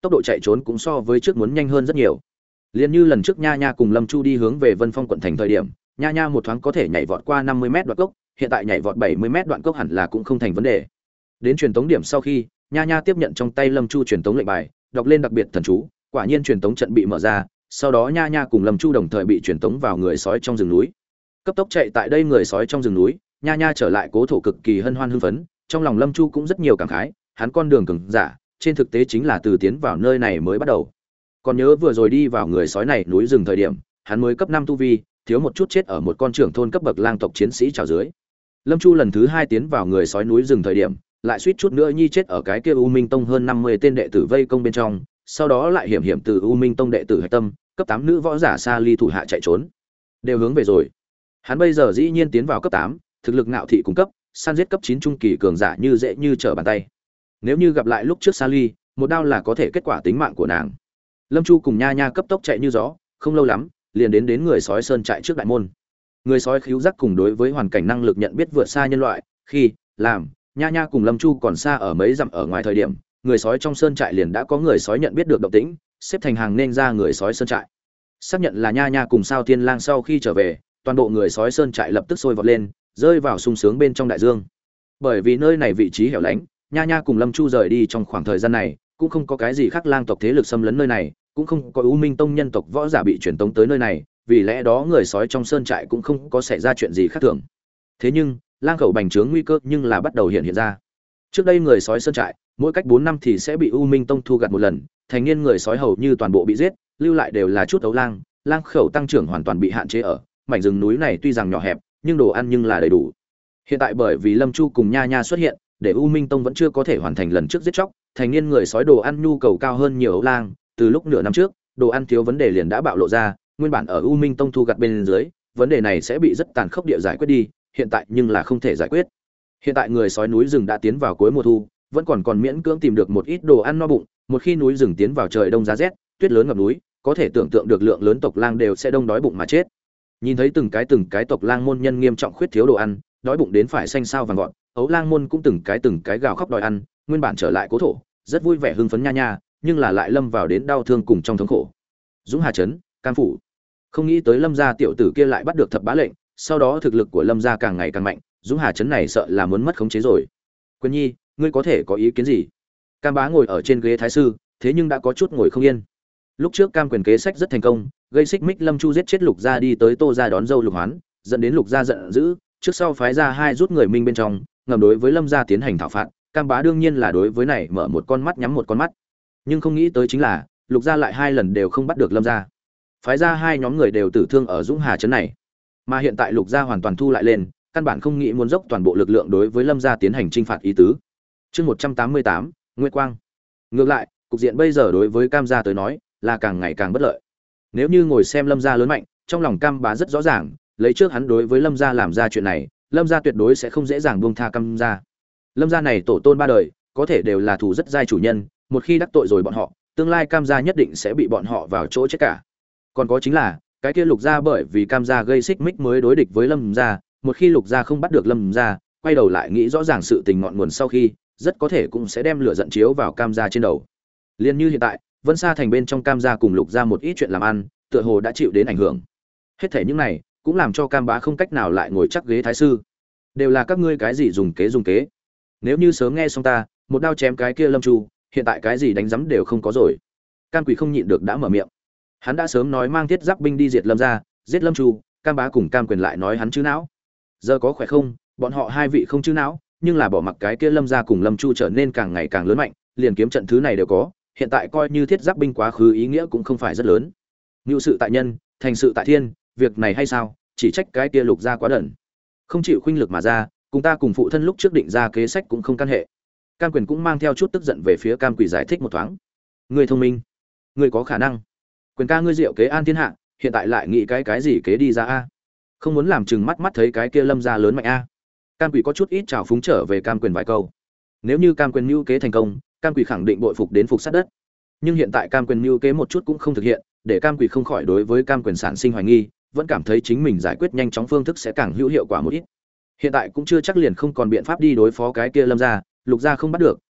tốc độ chạy trốn cũng so với trước muốn nhanh hơn rất nhiều. Liên như lần trước Nha Nha cùng Lâm Chu đi hướng về Vân Phong quận thành thời điểm, Nha Nha một thoáng có thể nhảy vọt qua năm mươi mét đoạn cốc, hiện tại nhảy vọt bảy mươi mét đoạn cốc hẳn là cũng không thành vấn đề. Đến truyền tống điểm sau khi, Nha Nha tiếp nhận trong tay Lâm Chu truyền tống lệnh bài, đọc lên đặc biệt thần chú, quả nhiên truyền tống trận bị mở ra, sau đó Nha Nha cùng Lâm Chu đồng thời bị truyền tống vào người sói trong rừng núi. Cấp tốc chạy tại đây người sói trong rừng núi, Nha Nha trở lại cố thổ cực kỳ hân hoan hưng phấn, trong lòng Lâm Chu cũng rất nhiều cảm khái, hắn con đường cường giả, trên thực tế chính là từ tiến vào nơi này mới bắt đầu. Còn nhớ vừa rồi đi vào người sói này núi rừng thời điểm, hắn mới cấp năm tu vi, thiếu một chút chết ở một con trưởng thôn cấp bậc lang tộc chiến sĩ trào dưới. Lâm Chu lần thứ hai tiến vào người sói núi rừng thời điểm, lại suýt chút nữa nhi chết ở cái kia U Minh Tông hơn năm mươi tên đệ tử vây công bên trong, sau đó lại hiểm hiểm từ U Minh Tông đệ tử Hạch Tâm, cấp tám nữ võ giả Sa Ly thủ hạ chạy trốn. Đều hướng về rồi. Hắn bây giờ dĩ nhiên tiến vào cấp tám, thực lực ngạo thị cung cấp, săn giết cấp chín trung kỳ cường giả như dễ như trở bàn tay. Nếu như gặp lại lúc trước Sa Ly, một đao là có thể kết quả tính mạng của nàng. Lâm Chu cùng Nha Nha cấp tốc chạy như gió, không lâu lắm, liền đến đến người sói sơn trại trước đại môn. Người sói khíu giác cùng đối với hoàn cảnh năng lực nhận biết vượt xa nhân loại, khi làm Nha Nha cùng Lâm Chu còn xa ở mấy dặm ở ngoài thời điểm, người sói trong sơn trại liền đã có người sói nhận biết được động tĩnh, xếp thành hàng nên ra người sói sơn trại. Xác nhận là Nha Nha cùng Sao Thiên Lang sau khi trở về, toàn bộ người sói sơn trại lập tức sôi vọt lên, rơi vào sung sướng bên trong đại dương. Bởi vì nơi này vị trí hẻo lánh, Nha Nha cùng Lâm Chu rời đi trong khoảng thời gian này, cũng không có cái gì khác lang tộc thế lực xâm lấn nơi này, cũng không có U Minh Tông nhân tộc võ giả bị truyền tống tới nơi này, vì lẽ đó người sói trong sơn trại cũng không có xảy ra chuyện gì khác thường. Thế nhưng, lang khẩu bành trướng nguy cơ nhưng là bắt đầu hiện hiện ra. Trước đây người sói sơn trại, mỗi cách bốn năm thì sẽ bị U Minh Tông thu gặt một lần, thành niên người sói hầu như toàn bộ bị giết, lưu lại đều là chút ấu lang, lang khẩu tăng trưởng hoàn toàn bị hạn chế ở, mảnh rừng núi này tuy rằng nhỏ hẹp, nhưng đồ ăn nhưng là đầy đủ. Hiện tại bởi vì Lâm Chu cùng Nha Nha xuất hiện, để U Minh Tông vẫn chưa có thể hoàn thành lần trước giết chóc, thành niên người sói đồ ăn nhu cầu cao hơn nhiều ấu lang, từ lúc nửa năm trước, đồ ăn thiếu vấn đề liền đã bạo lộ ra, nguyên bản ở U Minh Tông thu gặt bên dưới, vấn đề này sẽ bị rất tàn khốc địa giải quyết đi, hiện tại nhưng là không thể giải quyết. Hiện tại người sói núi rừng đã tiến vào cuối mùa thu, vẫn còn còn miễn cưỡng tìm được một ít đồ ăn no bụng, một khi núi rừng tiến vào trời đông giá rét, tuyết lớn ngập núi, có thể tưởng tượng được lượng lớn tộc lang đều sẽ đông đói bụng mà chết. Nhìn thấy từng cái từng cái tộc lang môn nhân nghiêm trọng khuyết thiếu đồ ăn, đói bụng đến phải xanh xao vàng gọn, ấu lang môn cũng từng cái từng cái gào khóc đòi ăn, nguyên bản trở lại cố thổ, rất vui vẻ hưng phấn Nha Nha, nhưng là lại lâm vào đến đau thương cùng trong thống khổ. Dũng Hà trấn, Cam phủ. Không nghĩ tới Lâm gia tiểu tử kia lại bắt được thập bá lệnh, sau đó thực lực của Lâm gia càng ngày càng mạnh, Dũng Hà trấn này sợ là muốn mất khống chế rồi. Quyền Nhi, ngươi có thể có ý kiến gì? Cam bá ngồi ở trên ghế thái sư, thế nhưng đã có chút ngồi không yên. Lúc trước Cam quyền kế sách rất thành công, gây xích mích Lâm Chu giết chết Lục gia đi tới Tô gia đón dâu Lục Hoán, dẫn đến Lục gia giận dữ, trước sau phái ra hai rút người minh bên trong, ngầm đối với Lâm gia tiến hành thảo phạt, Cam bá đương nhiên là đối với này mở một con mắt nhắm một con mắt. Nhưng không nghĩ tới chính là, Lục gia lại hai lần đều không bắt được Lâm gia. Phái ra hai nhóm người đều tử thương ở Dũng Hà trấn này. Mà hiện tại Lục gia hoàn toàn thu lại lên, căn bản không nghĩ muốn dốc toàn bộ lực lượng đối với Lâm gia tiến hành chinh phạt ý tứ. Chương một trăm tám mươi tám, Nguyệt Quang. Ngược lại, cục diện bây giờ đối với Cam gia tới nói, là càng ngày càng bất lợi. Nếu như ngồi xem Lâm gia lớn mạnh, trong lòng Cam bá rất rõ ràng, lấy trước hắn đối với Lâm gia làm ra chuyện này, Lâm gia tuyệt đối sẽ không dễ dàng buông tha Cam gia. Lâm gia này tổ tôn ba đời, có thể đều là thủ rất giai chủ nhân, một khi đắc tội rồi bọn họ, tương lai Cam gia nhất định sẽ bị bọn họ vào chỗ chết cả. Còn có chính là, cái kia Lục gia bởi vì Cam gia gây xích mích mới đối địch với Lâm gia, một khi Lục gia không bắt được Lâm gia, quay đầu lại nghĩ rõ ràng sự tình ngọn nguồn sau khi, rất có thể cũng sẽ đem lửa giận chiếu vào Cam gia trên đầu. Liên như hiện tại, Vân Sa thành bên trong Cam gia cùng Lục gia một ít chuyện làm ăn, tựa hồ đã chịu đến ảnh hưởng. Hết thảy những này, cũng làm cho Cam bá không cách nào lại ngồi chắc ghế thái sư. Đều là các ngươi cái gì dùng kế dùng kế. Nếu như sớm nghe xong ta, một đao chém cái kia Lâm Chu, hiện tại cái gì đánh giấm đều không có rồi. Cam Quỷ không nhịn được đã mở miệng. Hắn đã sớm nói mang thiết giáp binh đi diệt Lâm gia, giết Lâm Chu, Cam bá cùng Cam Quyền lại nói hắn chứ não. Giờ có khỏe không, bọn họ hai vị không chứ não, nhưng là bỏ mặc cái kia Lâm gia cùng Lâm Chu trở nên càng ngày càng lớn mạnh, liền kiếm trận thứ này đều có, hiện tại coi như thiết giáp binh quá khứ ý nghĩa cũng không phải rất lớn. Nưu sự tại nhân, thành sự tại thiên, việc này hay sao, chỉ trách cái kia Lục gia quá đần. Không chịu khuynh lực mà ra, cùng ta cùng phụ thân lúc trước định ra kế sách cũng không căn hệ. Cam Quyền cũng mang theo chút tức giận về phía Cam Quỷ giải thích một thoáng. Ngươi thông minh, ngươi có khả năng. Quyền ca ngươi diệu kế an thiên hạ, hiện tại lại nghĩ cái cái gì kế đi ra a? Không muốn làm chừng mắt mắt thấy cái kia Lâm gia lớn mạnh a. Cam Quỷ có chút ít trào phúng trở về Cam Quyền vài câu. Nếu như Cam Quyền mưu kế thành công, Cam Quỷ khẳng định bội phục đến phục sát đất. Nhưng hiện tại Cam Quyền mưu kế một chút cũng không thực hiện, để Cam Quỷ không khỏi đối với Cam Quyền sản sinh hoài nghi, vẫn cảm thấy chính mình giải quyết nhanh chóng phương thức sẽ càng hữu hiệu quả một ít. Hiện tại cũng chưa chắc liền không còn biện pháp đi đối phó cái kia Lâm gia, Lục gia không bắt được,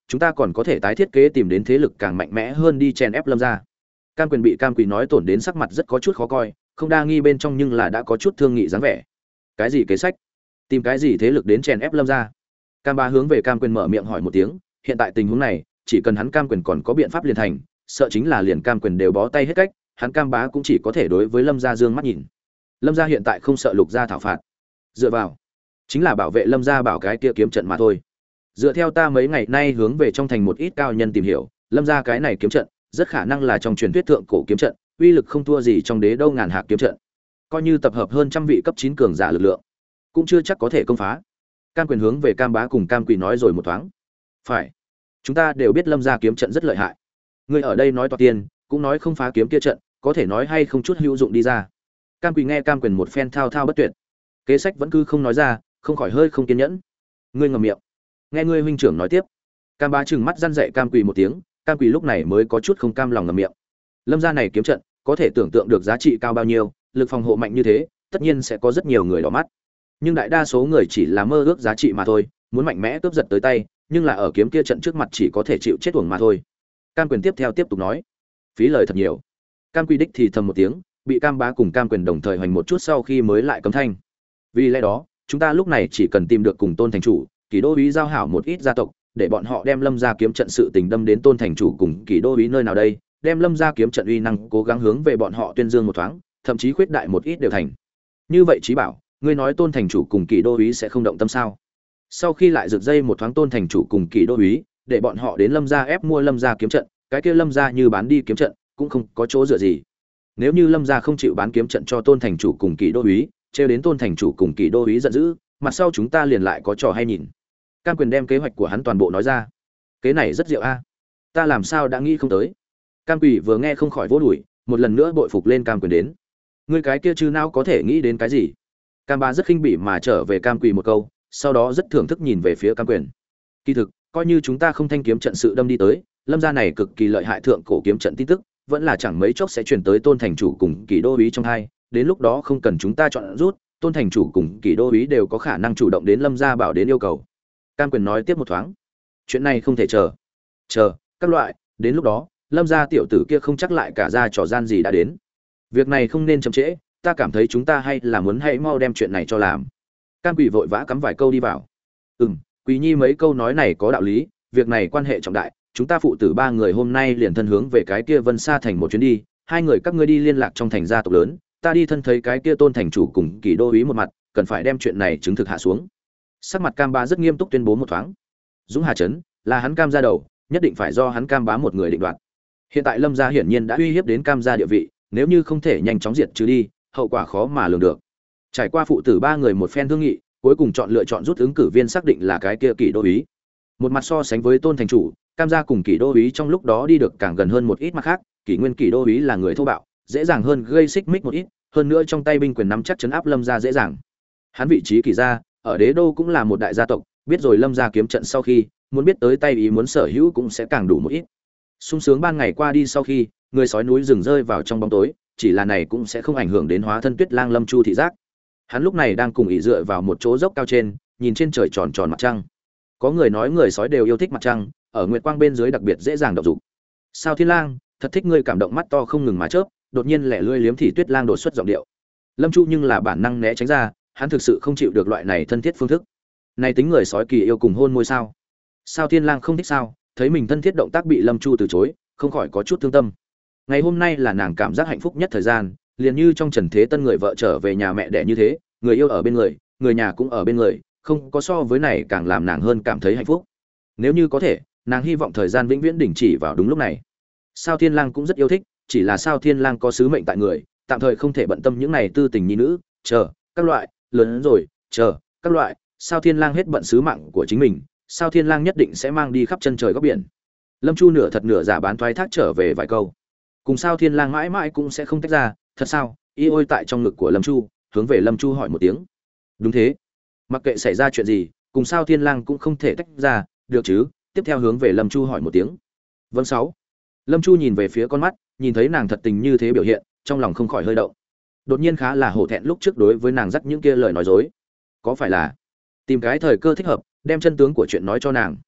chúng ta còn có thể tái thiết kế tìm đến thế lực càng mạnh mẽ hơn đi chèn ép Lâm gia. Cam Quyền bị Cam Quỳ nói tổn đến sắc mặt rất có chút khó coi, không đa nghi bên trong nhưng là đã có chút thương nghị dáng vẻ. Cái gì kế sách? Tìm cái gì thế lực đến chèn ép Lâm gia? Cam Bá hướng về Cam Quyền mở miệng hỏi một tiếng, hiện tại tình huống này, chỉ cần hắn Cam Quyền còn có biện pháp liền thành, sợ chính là liền Cam Quyền đều bó tay hết cách, hắn Cam Bá cũng chỉ có thể đối với Lâm gia dương mắt nhìn. Lâm gia hiện tại không sợ Lục gia thảo phạt, dựa vào chính là bảo vệ Lâm gia bảo cái kia kiếm trận mà thôi. Dựa theo ta mấy ngày nay hướng về trong thành một ít cao nhân tìm hiểu, Lâm gia cái này kiếm trận rất khả năng là trong truyền thuyết thượng cổ kiếm trận, uy lực không thua gì trong đế đâu ngàn hạc kiếm trận. Coi như tập hợp hơn trăm vị cấp chín cường giả lực lượng, cũng chưa chắc có thể công phá. Cam Quyền hướng về Cam Bá cùng Cam Quỳ nói rồi một thoáng. Phải, chúng ta đều biết Lâm gia kiếm trận rất lợi hại. Ngươi ở đây nói toạc tiền, cũng nói không phá kiếm kia trận, có thể nói hay không chút hữu dụng đi ra. Cam Quỳ nghe Cam Quyền một phen thao thao bất tuyệt, kế sách vẫn cứ không nói ra, không khỏi hơi không kiên nhẫn. Ngươi ngậm miệng. Nghe ngươi huynh trưởng nói tiếp. Cam Bá trừng mắt răn dạy Cam Quỳ một tiếng, Cam Quỳ lúc này mới có chút không cam lòng ngậm miệng. Lâm gia này kiếm trận, có thể tưởng tượng được giá trị cao bao nhiêu, lực phòng hộ mạnh như thế, tất nhiên sẽ có rất nhiều người đỏ mắt. Nhưng đại đa số người chỉ là mơ ước giá trị mà thôi, muốn mạnh mẽ cướp giật tới tay, nhưng là ở kiếm kia trận trước mặt chỉ có thể chịu chết uổng mà thôi. Cam Quyền tiếp theo tiếp tục nói, phí lời thật nhiều. Cam Quỳ đích thì thầm một tiếng, bị Cam Bá cùng Cam Quyền đồng thời hoành một chút sau khi mới lại cấm thanh. Vì lẽ đó, chúng ta lúc này chỉ cần tìm được cùng Tôn thành chủ, Kỷ Đô úy giao hảo một ít gia tộc, để bọn họ đem Lâm gia kiếm trận sự tình đâm đến Tôn thành chủ cùng Kỷ Đô úy nơi nào đây, đem Lâm gia kiếm trận uy năng cố gắng hướng về bọn họ tuyên dương một thoáng, thậm chí khuyết đại một ít đều thành. Như vậy Chí Bảo, ngươi nói Tôn thành chủ cùng Kỷ Đô úy sẽ không động tâm sao? Sau khi lại rực dây một thoáng Tôn thành chủ cùng Kỷ Đô úy, để bọn họ đến Lâm gia ép mua Lâm gia kiếm trận, cái kia Lâm gia như bán đi kiếm trận, cũng không có chỗ dựa gì. Nếu như Lâm gia không chịu bán kiếm trận cho Tôn thành chủ cùng Kỷ Đô úy, trêu đến Tôn thành chủ cùng Kỷ Đô úy giận dữ, mặt sau chúng ta liền lại có trò hay nhìn. Cam Quyền đem kế hoạch của hắn toàn bộ nói ra. Kế này rất diệu a, ta làm sao đã nghĩ không tới. Cam Quỳ vừa nghe không khỏi vỗ đùi, một lần nữa bội phục lên Cam Quyền đến. Ngươi cái kia chư não có thể nghĩ đến cái gì? Cam Bá rất khinh bỉ mà trở về Cam Quỳ một câu, sau đó rất thưởng thức nhìn về phía Cam Quyền. Kỳ thực, coi như chúng ta không thanh kiếm trận sự đâm đi tới, Lâm gia này cực kỳ lợi hại thượng cổ kiếm trận tin tức, vẫn là chẳng mấy chốc sẽ truyền tới Tôn thành chủ cùng Kỷ Đô úy trong hai, đến lúc đó không cần chúng ta chọn rút, Tôn thành chủ cùng Kỷ Đô úy đều có khả năng chủ động đến Lâm gia bảo đến yêu cầu. Cam Quyền nói tiếp một thoáng, chuyện này không thể chờ. Chờ, các loại, đến lúc đó, Lâm gia tiểu tử kia không chắc lại cả ra trò gian gì đã đến. Việc này không nên chậm trễ, ta cảm thấy chúng ta hay là muốn hãy mau đem chuyện này cho làm. Cam Quỳ vội vã cắm vài câu đi vào. Ừm, Quỳ Nhi mấy câu nói này có đạo lý, việc này quan hệ trọng đại, chúng ta phụ tử ba người hôm nay liền thân hướng về cái kia Vân Sa thành một chuyến đi, hai người các ngươi đi liên lạc trong thành gia tộc lớn, ta đi thân thấy cái kia Tôn thành chủ cùng Kỷ Đô úy một mặt, cần phải đem chuyện này chứng thực hạ xuống. Sắc mặt Cam Bá rất nghiêm túc tuyên bố một thoáng. Dũng Hà trấn là hắn Cam gia đầu, nhất định phải do hắn Cam Bá một người định đoạt. Hiện tại Lâm gia hiển nhiên đã uy hiếp đến Cam gia địa vị, nếu như không thể nhanh chóng diệt trừ đi, hậu quả khó mà lường được. Trải qua phụ tử ba người một phen thương nghị, cuối cùng chọn lựa chọn rút ứng cử viên xác định là cái kia Kỷ Đô úy. Một mặt so sánh với Tôn thành chủ, Cam gia cùng Kỷ Đô úy trong lúc đó đi được càng gần hơn một ít, mặt khác, Kỷ Nguyên Kỷ Đô úy là người thô bạo, dễ dàng hơn gây xích mích một ít, hơn nữa trong tay binh quyền nắm chắc trấn áp Lâm gia dễ dàng. Hắn vị trí Kỷ gia, ở đế đô cũng là một đại gia tộc, biết rồi Lâm gia kiếm trận sau khi, muốn biết tới tay ý muốn sở hữu cũng sẽ càng đủ một ít. Sung sướng ban ngày qua đi sau khi, người sói núi rừng rơi vào trong bóng tối, chỉ là này cũng sẽ không ảnh hưởng đến hóa thân Tuyết Lang Lâm Chu thị giác. Hắn lúc này đang cùng ỷ dựa vào một chỗ dốc cao trên, nhìn trên trời tròn tròn mặt trăng. Có người nói người sói đều yêu thích mặt trăng, ở nguyệt quang bên dưới đặc biệt dễ dàng động dục. Sao Thiên Lang, thật thích ngươi cảm động mắt to không ngừng mà chớp, đột nhiên lẻ lươi liếm thì Tuyết Lang đột xuất giọng điệu. Lâm Chu nhưng là bản năng né tránh ra, hắn thực sự không chịu được loại này thân thiết phương thức. Này tính người sói kỳ yêu cùng hôn môi sao? Sao Thiên Lang không thích sao? Thấy mình thân thiết động tác bị Lâm Chu từ chối, không khỏi có chút thương tâm. Ngày hôm nay là nàng cảm giác hạnh phúc nhất thời gian, liền như trong trần thế tân người vợ trở về nhà mẹ đẻ như thế, người yêu ở bên người, người nhà cũng ở bên người, không có so với này càng làm nàng hơn cảm thấy hạnh phúc. Nếu như có thể, nàng hy vọng thời gian vĩnh viễn đình chỉ vào đúng lúc này. Sao Thiên Lang cũng rất yêu thích, chỉ là Sao Thiên Lang có sứ mệnh tại người, tạm thời không thể bận tâm những này tư tình nhi nữ, chờ, các loại, lớn rồi, chờ, các loại, Sao Thiên Lang hết bận sứ mạng của chính mình, Sao Thiên Lang nhất định sẽ mang đi khắp chân trời góc biển. Lâm Chu nửa thật nửa giả bán thoái thác trở về vài câu. Cùng Sao Thiên Lang mãi mãi cũng sẽ không tách ra, thật sao? Y ôi tại trong ngực của Lâm Chu, hướng về Lâm Chu hỏi một tiếng. Đúng thế. Mặc kệ xảy ra chuyện gì, cùng Sao Thiên Lang cũng không thể tách ra, được chứ? Tiếp theo hướng về Lâm Chu hỏi một tiếng. Vâng sáu. Lâm Chu nhìn về phía con mắt, nhìn thấy nàng thật tình như thế biểu hiện, trong lòng không khỏi hơi động. Đột nhiên khá là hổ thẹn lúc trước đối với nàng dắt những kia lời nói dối. Có phải là tìm cái thời cơ thích hợp, đem chân tướng của chuyện nói cho nàng.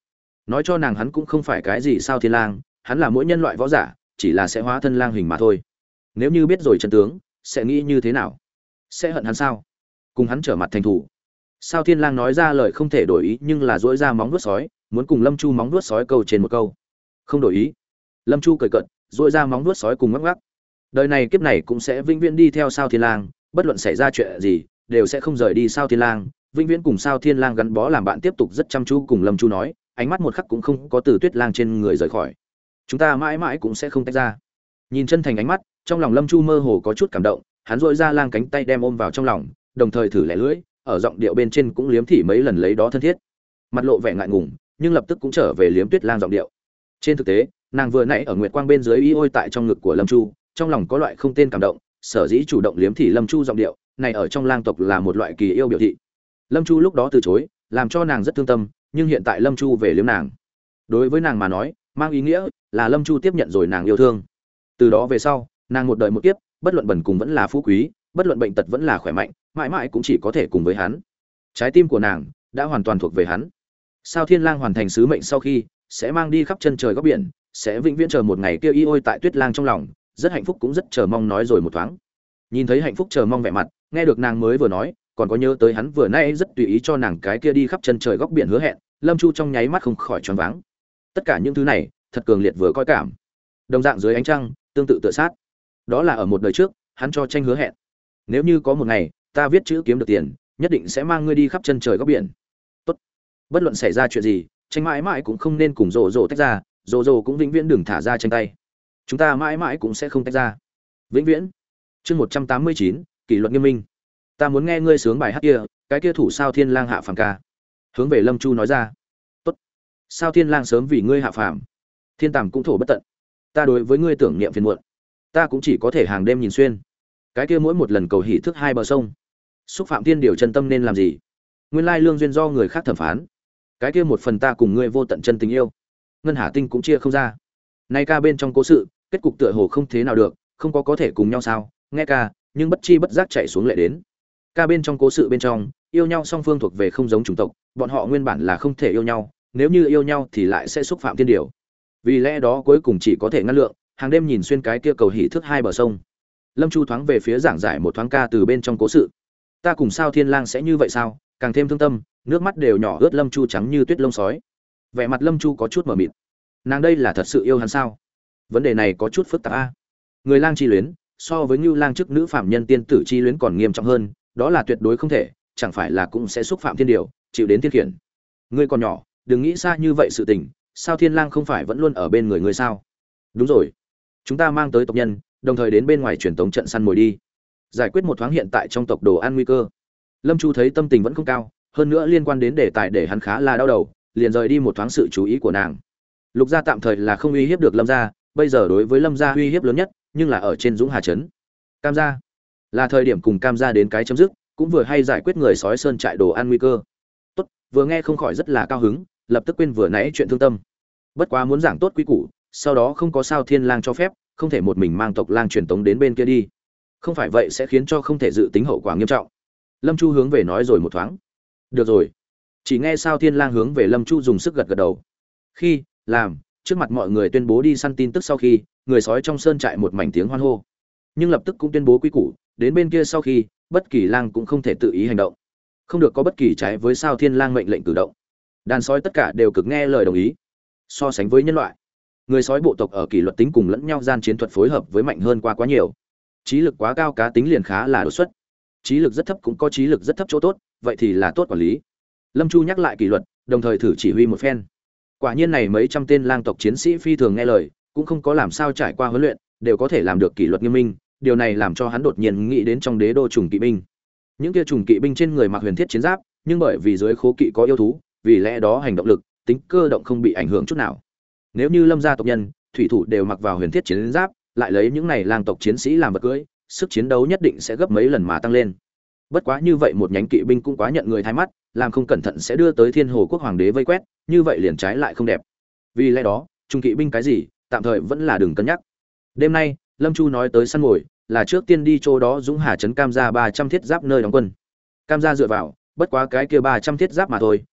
nói cho nàng hắn cũng không phải cái gì sao thiên lang, hắn là mỗi nhân loại võ giả, chỉ là sẽ hóa thân lang hình mà thôi. Nếu như biết rồi chân tướng, sẽ nghĩ như thế nào? Sẽ hận hắn sao? Cùng hắn trở mặt thành thủ? Sao Thiên Lang nói ra lời không thể đổi ý, nhưng là duỗi ra móng vuốt sói, muốn cùng Lâm Chu móng vuốt sói câu trên một câu. Không đổi ý. Lâm Chu cười cợt, duỗi ra móng vuốt sói cùng ngắc ngắc. Đời này kiếp này cũng sẽ vĩnh viễn đi theo Sao Thiên Lang, bất luận xảy ra chuyện gì, đều sẽ không rời đi Sao Thiên Lang, vĩnh viễn cùng Sao Thiên Lang gắn bó làm bạn, tiếp tục rất chăm chú cùng Lâm Chu nói, ánh mắt một khắc cũng không có từ Tuyết Lang trên người rời khỏi. Chúng ta mãi mãi cũng sẽ không tách ra. Nhìn chân thành ánh mắt, trong lòng Lâm Chu mơ hồ có chút cảm động, hắn duỗi ra lang cánh tay đem ôm vào trong lòng, đồng thời thử lẻ lưỡi, ở giọng điệu bên trên cũng liếm thỉ mấy lần lấy đó thân thiết. Mặt lộ vẻ ngại ngùng, nhưng lập tức cũng trở về liếm Tuyết Lang giọng điệu. Trên thực tế, nàng vừa nãy ở nguyệt quang bên dưới y ôi tại trong ngực của Lâm Chu, trong lòng có loại không tên cảm động, sở dĩ chủ động liếm thỉ Lâm Chu giọng điệu, này ở trong lang tộc là một loại kỳ yêu biểu thị. Lâm Chu lúc đó từ chối, làm cho nàng rất thương tâm, nhưng hiện tại Lâm Chu về liếm nàng. Đối với nàng mà nói, mang ý nghĩa là Lâm Chu tiếp nhận rồi nàng yêu thương. Từ đó về sau, nàng một đời một kiếp, bất luận bần cùng vẫn là phú quý, bất luận bệnh tật vẫn là khỏe mạnh, mãi mãi cũng chỉ có thể cùng với hắn. Trái tim của nàng đã hoàn toàn thuộc về hắn. Sao Thiên Lang hoàn thành sứ mệnh sau khi, sẽ mang đi khắp chân trời góc biển, sẽ vĩnh viễn chờ một ngày kia y ôi tại Tuyết Lang trong lòng, rất hạnh phúc cũng rất chờ mong nói rồi một thoáng. Nhìn thấy hạnh phúc chờ mong vẻ mặt, nghe được nàng mới vừa nói, còn có nhớ tới hắn vừa nãy rất tùy ý cho nàng cái kia đi khắp chân trời góc biển hứa hẹn, Lâm Chu trong nháy mắt không khỏi choáng váng. Tất cả những thứ này, thật cường liệt vừa coi cảm. Đồng dạng dưới ánh trăng, tương tự tựa sát. Đó là ở một đời trước, hắn cho tranh hứa hẹn. Nếu như có một ngày, ta viết chữ kiếm được tiền, nhất định sẽ mang ngươi đi khắp chân trời góc biển. Tốt. Bất luận xảy ra chuyện gì, tranh mãi mãi cũng không nên cùng Rồ Rồ tách ra, Rồ Rồ cũng vĩnh viễn đừng thả ra tranh tay. Chúng ta mãi mãi cũng sẽ không tách ra. Vĩnh viễn. Chương một trăm tám mươi chín, kỷ luật nghiêm minh. Ta muốn nghe ngươi sướng bài hát kia, cái kia thủ Sao Thiên Lang hạ phàm ca. Hướng về Lâm Chu nói ra. Tốt. Sao Thiên Lang sớm vì ngươi hạ phàm. Thiên Tàm cũng thổ bất tận. Ta đối với ngươi tưởng niệm phiền muộn. Ta cũng chỉ có thể hàng đêm nhìn xuyên. Cái kia mỗi một lần cầu hỷ thức hai bờ sông. Xúc phạm tiên điều chân tâm nên làm gì? Nguyên lai lương duyên do người khác thẩm phán. Cái kia một phần ta cùng ngươi vô tận chân tình yêu. Ngân Hà Tinh cũng chia không ra. Nay ca bên trong cố sự, kết cục tựa hồ không thế nào được, không có có thể cùng nhau sao? Nghe ca, nhưng bất chi bất giác chạy xuống lệ đến. Ca bên trong cố sự bên trong, yêu nhau song phương thuộc về không giống chủng tộc, bọn họ nguyên bản là không thể yêu nhau, nếu như yêu nhau thì lại sẽ xúc phạm tiên điều. Vì lẽ đó cuối cùng chỉ có thể ngăn lượng, hàng đêm nhìn xuyên cái kia cầu hỷ thức hai bờ sông. Lâm Chu thoáng về phía giảng giải một thoáng ca từ bên trong cố sự. Ta cùng Sao Thiên Lang sẽ như vậy sao? Càng thêm thương tâm, nước mắt đều nhỏ ướt Lâm Chu trắng như tuyết lông sói. Vẻ mặt Lâm Chu có chút mờ mịt. Nàng đây là thật sự yêu hắn sao? Vấn đề này có chút phức tạp a. Người lang chi luyến, so với Nưu Lang chức nữ phạm nhân tiên tử chi luyến còn nghiêm trọng hơn, đó là tuyệt đối không thể, chẳng phải là cũng sẽ xúc phạm thiên điều, chịu đến thiên khiển. Ngươi còn nhỏ, đừng nghĩ xa như vậy sự tình, Sao Thiên Lang không phải vẫn luôn ở bên người ngươi sao? Đúng rồi, chúng ta mang tới tộc nhân, đồng thời đến bên ngoài truyền tống trận săn mồi đi, giải quyết một thoáng hiện tại trong tộc đồ ăn nguy cơ. Lâm Chu thấy tâm tình vẫn không cao, hơn nữa liên quan đến đề tài để hắn khá là đau đầu, liền rời đi một thoáng sự chú ý của nàng. Lục gia tạm thời là không uy hiếp được Lâm gia, bây giờ đối với Lâm gia uy hiếp lớn nhất, nhưng là ở trên Dũng Hà trấn. Cam gia là thời điểm cùng Cam gia đến cái chấm dứt, cũng vừa hay giải quyết người sói sơn trại đồ ăn nguy cơ. Tốt, vừa nghe không khỏi rất là cao hứng, lập tức quên vừa nãy chuyện thương tâm. Bất quá muốn giảng tốt quý củ, sau đó không có Sao Thiên Lang cho phép, không thể một mình mang tộc lang truyền tống đến bên kia đi. Không phải vậy sẽ khiến cho không thể dự tính hậu quả nghiêm trọng. Lâm Chu hướng về nói rồi một thoáng. Được rồi. Chỉ nghe Sao Thiên Lang hướng về Lâm Chu dùng sức gật gật đầu. Khi làm trước mặt mọi người tuyên bố đi săn tin tức sau khi, người sói trong sơn trại một mảnh tiếng hoan hô. Nhưng lập tức cũng tuyên bố quy củ, đến bên kia sau khi, bất kỳ lang cũng không thể tự ý hành động. Không được có bất kỳ trái với Sao Thiên Lang mệnh lệnh cử động. Đàn sói tất cả đều cực nghe lời đồng ý. So sánh với nhân loại, người sói bộ tộc ở kỷ luật tính cùng lẫn nhau gian chiến thuật phối hợp với mạnh hơn qua quá nhiều. Trí lực quá cao cá tính liền khá là đột xuất. Trí lực rất thấp cũng có trí lực rất thấp chỗ tốt, vậy thì là tốt quản lý. Lâm Chu nhắc lại kỷ luật, đồng thời thử chỉ huy một phen. Quả nhiên này mấy trăm tên lang tộc chiến sĩ phi thường nghe lời, cũng không có làm sao trải qua huấn luyện, đều có thể làm được kỷ luật nghiêm minh, điều này làm cho hắn đột nhiên nghĩ đến trong đế đô trùng kỵ binh. Những kia trùng kỵ binh trên người mặc huyền thiết chiến giáp, nhưng bởi vì dưới khố kỵ có yêu thú, vì lẽ đó hành động lực, tính cơ động không bị ảnh hưởng chút nào. Nếu như Lâm gia tộc nhân, thủy thủ đều mặc vào huyền thiết chiến giáp, lại lấy những này lang tộc chiến sĩ làm vật cưỡi, sức chiến đấu nhất định sẽ gấp mấy lần mà tăng lên. Bất quá như vậy một nhánh kỵ binh cũng quá nhận người thay mắt, làm không cẩn thận sẽ đưa tới Thiên Hồ quốc hoàng đế vây quét, như vậy liền trái lại không đẹp. Vì lẽ đó, trung kỵ binh cái gì, tạm thời vẫn là đừng cân nhắc. Đêm nay, Lâm Chu nói tới săn mồi, là trước tiên đi chỗ đó Dũng Hà trấn Cam gia ba trăm thiết giáp nơi đóng quân. Cam gia dựa vào, bất quá cái kia ba trăm thiết giáp mà thôi,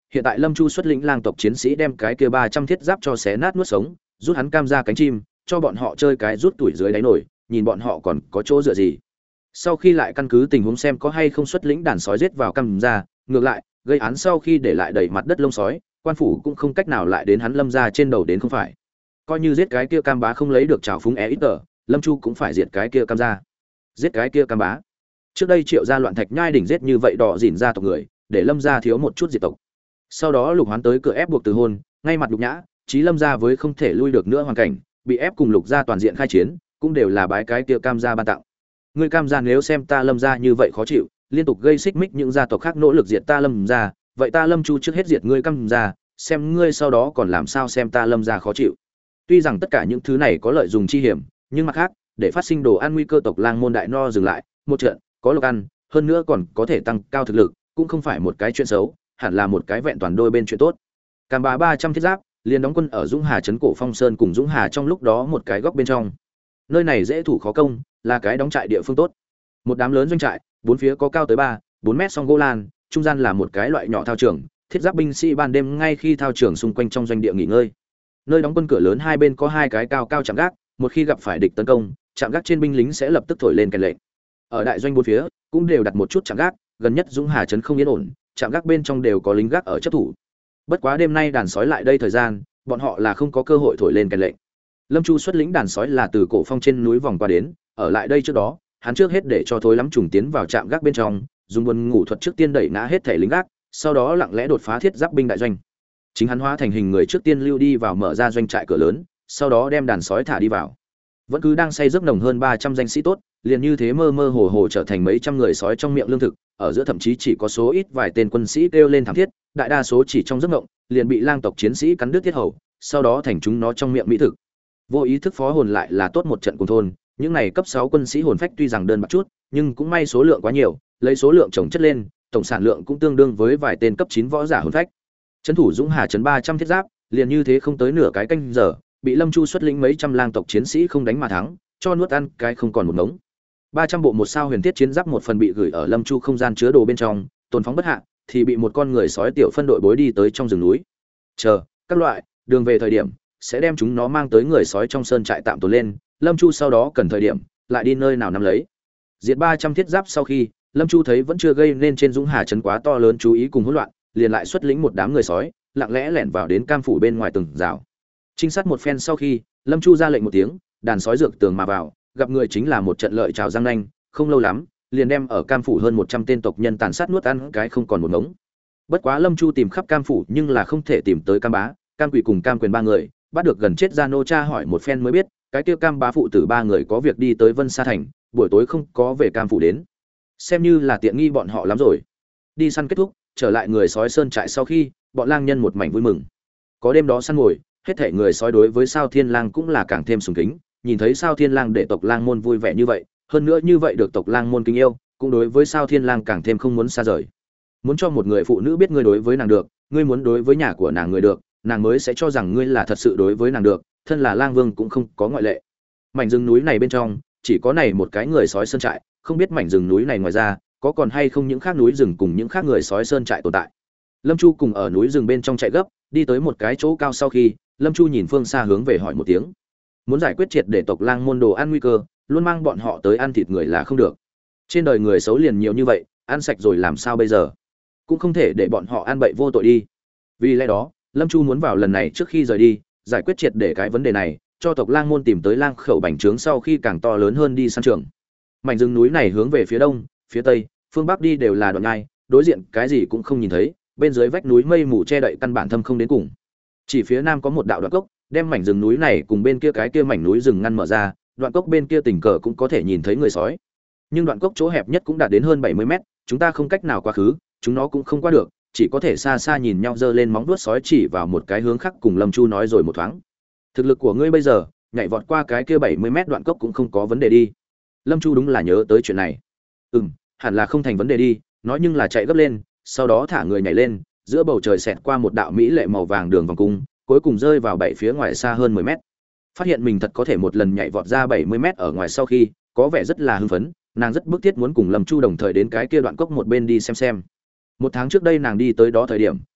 hiện tại Lâm Chu xuất lĩnh lang tộc chiến sĩ đem cái kia ba trăm thiết giáp cho xé nát nuốt sống, rút hắn cam ra cánh chim, cho bọn họ chơi cái rút tuổi dưới đáy nổi, nhìn bọn họ còn có chỗ dựa gì. Sau khi lại căn cứ tình huống xem có hay không xuất lĩnh đàn sói giết vào cam ra, ngược lại, gây án sau khi để lại đầy mặt đất lông sói, quan phủ cũng không cách nào lại đến hắn Lâm gia trên đầu đến không phải. Coi như giết cái kia cam bá không lấy được trào phúng é ít tờ, Lâm Chu cũng phải diệt cái kia cam gia. Giết cái kia cam bá. Trước đây Triệu gia loạn thạch nhai đỉnh giết như vậy đỏ dỉn ra tộc người, để Lâm gia thiếu một chút diệt tộc. Sau đó Lục Hoán tới cửa ép buộc từ hôn, ngay mặt Lục Nhã, Chí Lâm gia với không thể lui được nữa hoàn cảnh, bị ép cùng Lục gia toàn diện khai chiến, cũng đều là bái cái kia cam gia ban tặng. Ngươi cam gia nếu xem ta Lâm gia như vậy khó chịu, liên tục gây xích mích những gia tộc khác nỗ lực diệt ta Lâm gia, vậy ta Lâm Chu trước hết diệt ngươi cam gia, xem ngươi sau đó còn làm sao xem ta Lâm gia khó chịu. Tuy rằng tất cả những thứ này có lợi dùng chi hiểm, nhưng mặt khác, để phát sinh đồ ăn nguy cơ tộc lang môn đại no dừng lại, một trận, có lộc ăn, hơn nữa còn có thể tăng cao thực lực, cũng không phải một cái chuyện xấu, hẳn là một cái vẹn toàn đôi bên chuyện tốt. Cam bá ba trăm thiết giáp, liền đóng quân ở Dũng Hà trấn Cổ Phong Sơn cùng Dũng Hà trong lúc đó một cái góc bên trong. Nơi này dễ thủ khó công, là cái đóng trại địa phương tốt. Một đám lớn doanh trại, bốn phía có cao tới ba, bốn mét song gỗ lan, trung gian là một cái loại nhỏ thao trường, thiết giáp binh sĩ ban đêm ngay khi thao trường xung quanh trong doanh địa nghỉ ngơi. Nơi đóng quân cửa lớn hai bên có hai cái cao cao trạm gác, một khi gặp phải địch tấn công, trạm gác trên binh lính sẽ lập tức thổi lên kèn lệnh. Ở đại doanh bốn phía cũng đều đặt một chút trạm gác, gần nhất Dũng Hà trấn không yên ổn, trạm gác bên trong đều có lính gác ở chấp thủ. Bất quá đêm nay đàn sói lại đây thời gian, bọn họ là không có cơ hội thổi lên kèn lệnh. Lâm Chu xuất lĩnh đàn sói là từ Cổ Phong trên núi vòng qua đến, ở lại đây trước đó, hắn trước hết để cho thối lắm trùng tiến vào trạm gác bên trong, dùng buồn ngủ thuật trước tiên đẩy ngã hết thể lính gác, sau đó lặng lẽ đột phá thiết giáp binh đại doanh. Chính hắn hóa thành hình người trước tiên lưu đi vào mở ra doanh trại cửa lớn, sau đó đem đàn sói thả đi vào. Vẫn cứ đang say giấc nồng hơn ba trăm danh sĩ tốt, liền như thế mơ mơ hồ hồ trở thành mấy trăm người sói trong miệng lương thực, ở giữa thậm chí chỉ có số ít vài tên quân sĩ kêu lên thảm thiết, đại đa số chỉ trong giấc ngộng, liền bị lang tộc chiến sĩ cắn đứt tiết hầu, sau đó thành chúng nó trong miệng mỹ thực. Vô ý thức phó hồn lại là tốt một trận cùng thôn, những này cấp sáu quân sĩ hồn phách tuy rằng đơn bạc chút, nhưng cũng may số lượng quá nhiều, lấy số lượng chồng chất lên, tổng sản lượng cũng tương đương với vài tên cấp chín võ giả hồn phách. Trấn thủ Dũng Hà trấn ba trăm thiết giáp, liền như thế không tới nửa cái canh giờ, bị Lâm Chu xuất lĩnh mấy trăm lang tộc chiến sĩ không đánh mà thắng, cho nuốt ăn cái không còn một ngống. ba trăm bộ một sao huyền thiết chiến giáp một phần bị gửi ở Lâm Chu không gian chứa đồ bên trong, tồn phóng bất hạ, thì bị một con người sói tiểu phân đội bối đi tới trong rừng núi. Chờ, các loại, đường về thời điểm sẽ đem chúng nó mang tới người sói trong sơn trại tạm tồn lên, Lâm Chu sau đó cần thời điểm lại đi nơi nào nắm lấy. Diệt ba trăm thiết giáp sau khi, Lâm Chu thấy vẫn chưa gây nên trên Dũng Hà trấn quá to lớn chú ý cùng hỗn loạn, liền lại xuất lĩnh một đám người sói, lặng lẽ lẻn vào đến cam phủ bên ngoài tường rào. Trinh sát một phen sau khi, Lâm Chu ra lệnh một tiếng, đàn sói dược tường mà vào, gặp người chính là một trận lợi trào răng nanh, không lâu lắm, liền đem ở cam phủ hơn một trăm tên tộc nhân tàn sát nuốt ăn cái không còn một ngống. Bất quá Lâm Chu tìm khắp cam phủ nhưng là không thể tìm tới cam bá, cam quỷ cùng cam quyền ba người, bắt được gần chết ra nô cha hỏi một phen mới biết, cái kia cam bá phụ tử ba người có việc đi tới Vân Sa thành, buổi tối không có về cam phủ đến. Xem như là tiện nghi bọn họ lắm rồi. Đi săn kết thúc, trở lại người sói sơn trại sau khi, bọn lang nhân một mảnh vui mừng. Có đêm đó săn ngồi, hết thảy người sói đối với Sao Thiên Lang cũng là càng thêm sùng kính, nhìn thấy Sao Thiên Lang để tộc lang môn vui vẻ như vậy, hơn nữa như vậy được tộc lang môn kính yêu, cũng đối với Sao Thiên Lang càng thêm không muốn xa rời. Muốn cho một người phụ nữ biết ngươi đối với nàng được, ngươi muốn đối với nhà của nàng người được, nàng mới sẽ cho rằng ngươi là thật sự đối với nàng được, thân là lang vương cũng không có ngoại lệ. Mảnh rừng núi này bên trong, chỉ có này một cái người sói sơn trại, không biết mảnh rừng núi này ngoài ra, có còn hay không những khác núi rừng cùng những khác người sói sơn trại tồn tại. Lâm Chu cùng ở núi rừng bên trong chạy gấp, đi tới một cái chỗ cao sau khi, Lâm Chu nhìn phương xa hướng về hỏi một tiếng. Muốn giải quyết triệt để tộc lang môn đồ ăn nguy cơ, luôn mang bọn họ tới ăn thịt người là không được. Trên đời người xấu liền nhiều như vậy, ăn sạch rồi làm sao bây giờ? Cũng không thể để bọn họ ăn bậy vô tội đi. Vì lẽ đó, Lâm Chu muốn vào lần này trước khi rời đi, giải quyết triệt để cái vấn đề này, cho tộc lang môn tìm tới lang khẩu bành trướng sau khi càng to lớn hơn đi săn trường. Mảnh rừng núi này hướng về phía đông, phía tây, phương bắc đi đều là đoạn ngai, đối diện cái gì cũng không nhìn thấy, bên dưới vách núi mây mù che đậy căn bản thâm không đến cùng. Chỉ phía nam có một đạo đoạn cốc, đem mảnh rừng núi này cùng bên kia cái kia mảnh núi rừng ngăn mở ra, đoạn cốc bên kia tình cờ cũng có thể nhìn thấy người sói. Nhưng đoạn cốc chỗ hẹp nhất cũng đạt đến hơn bảy mươi mét, chúng ta không cách nào qua khứ, chúng nó cũng không qua được, chỉ có thể xa xa nhìn nhau giơ lên móng vuốt sói chỉ vào một cái hướng khác cùng Lâm Chu nói rồi một thoáng. Thực lực của ngươi bây giờ, nhảy vọt qua cái kia bảy mươi mét đoạn cốc cũng không có vấn đề đi. Lâm Chu đúng là nhớ tới chuyện này. Ừm, hẳn là không thành vấn đề đi, nói nhưng là chạy gấp lên, sau đó thả người nhảy lên, giữa bầu trời xẹt qua một đạo mỹ lệ màu vàng đường vòng cung, cuối cùng rơi vào bảy phía ngoài xa hơn mười mét. Phát hiện mình thật có thể một lần nhảy vọt ra bảy mươi mét ở ngoài sau khi, có vẻ rất là hưng phấn, nàng rất bức thiết muốn cùng Lâm Chu đồng thời đến cái kia đoạn cốc một bên đi xem xem. Một tháng trước đây nàng đi tới đó thời điểm,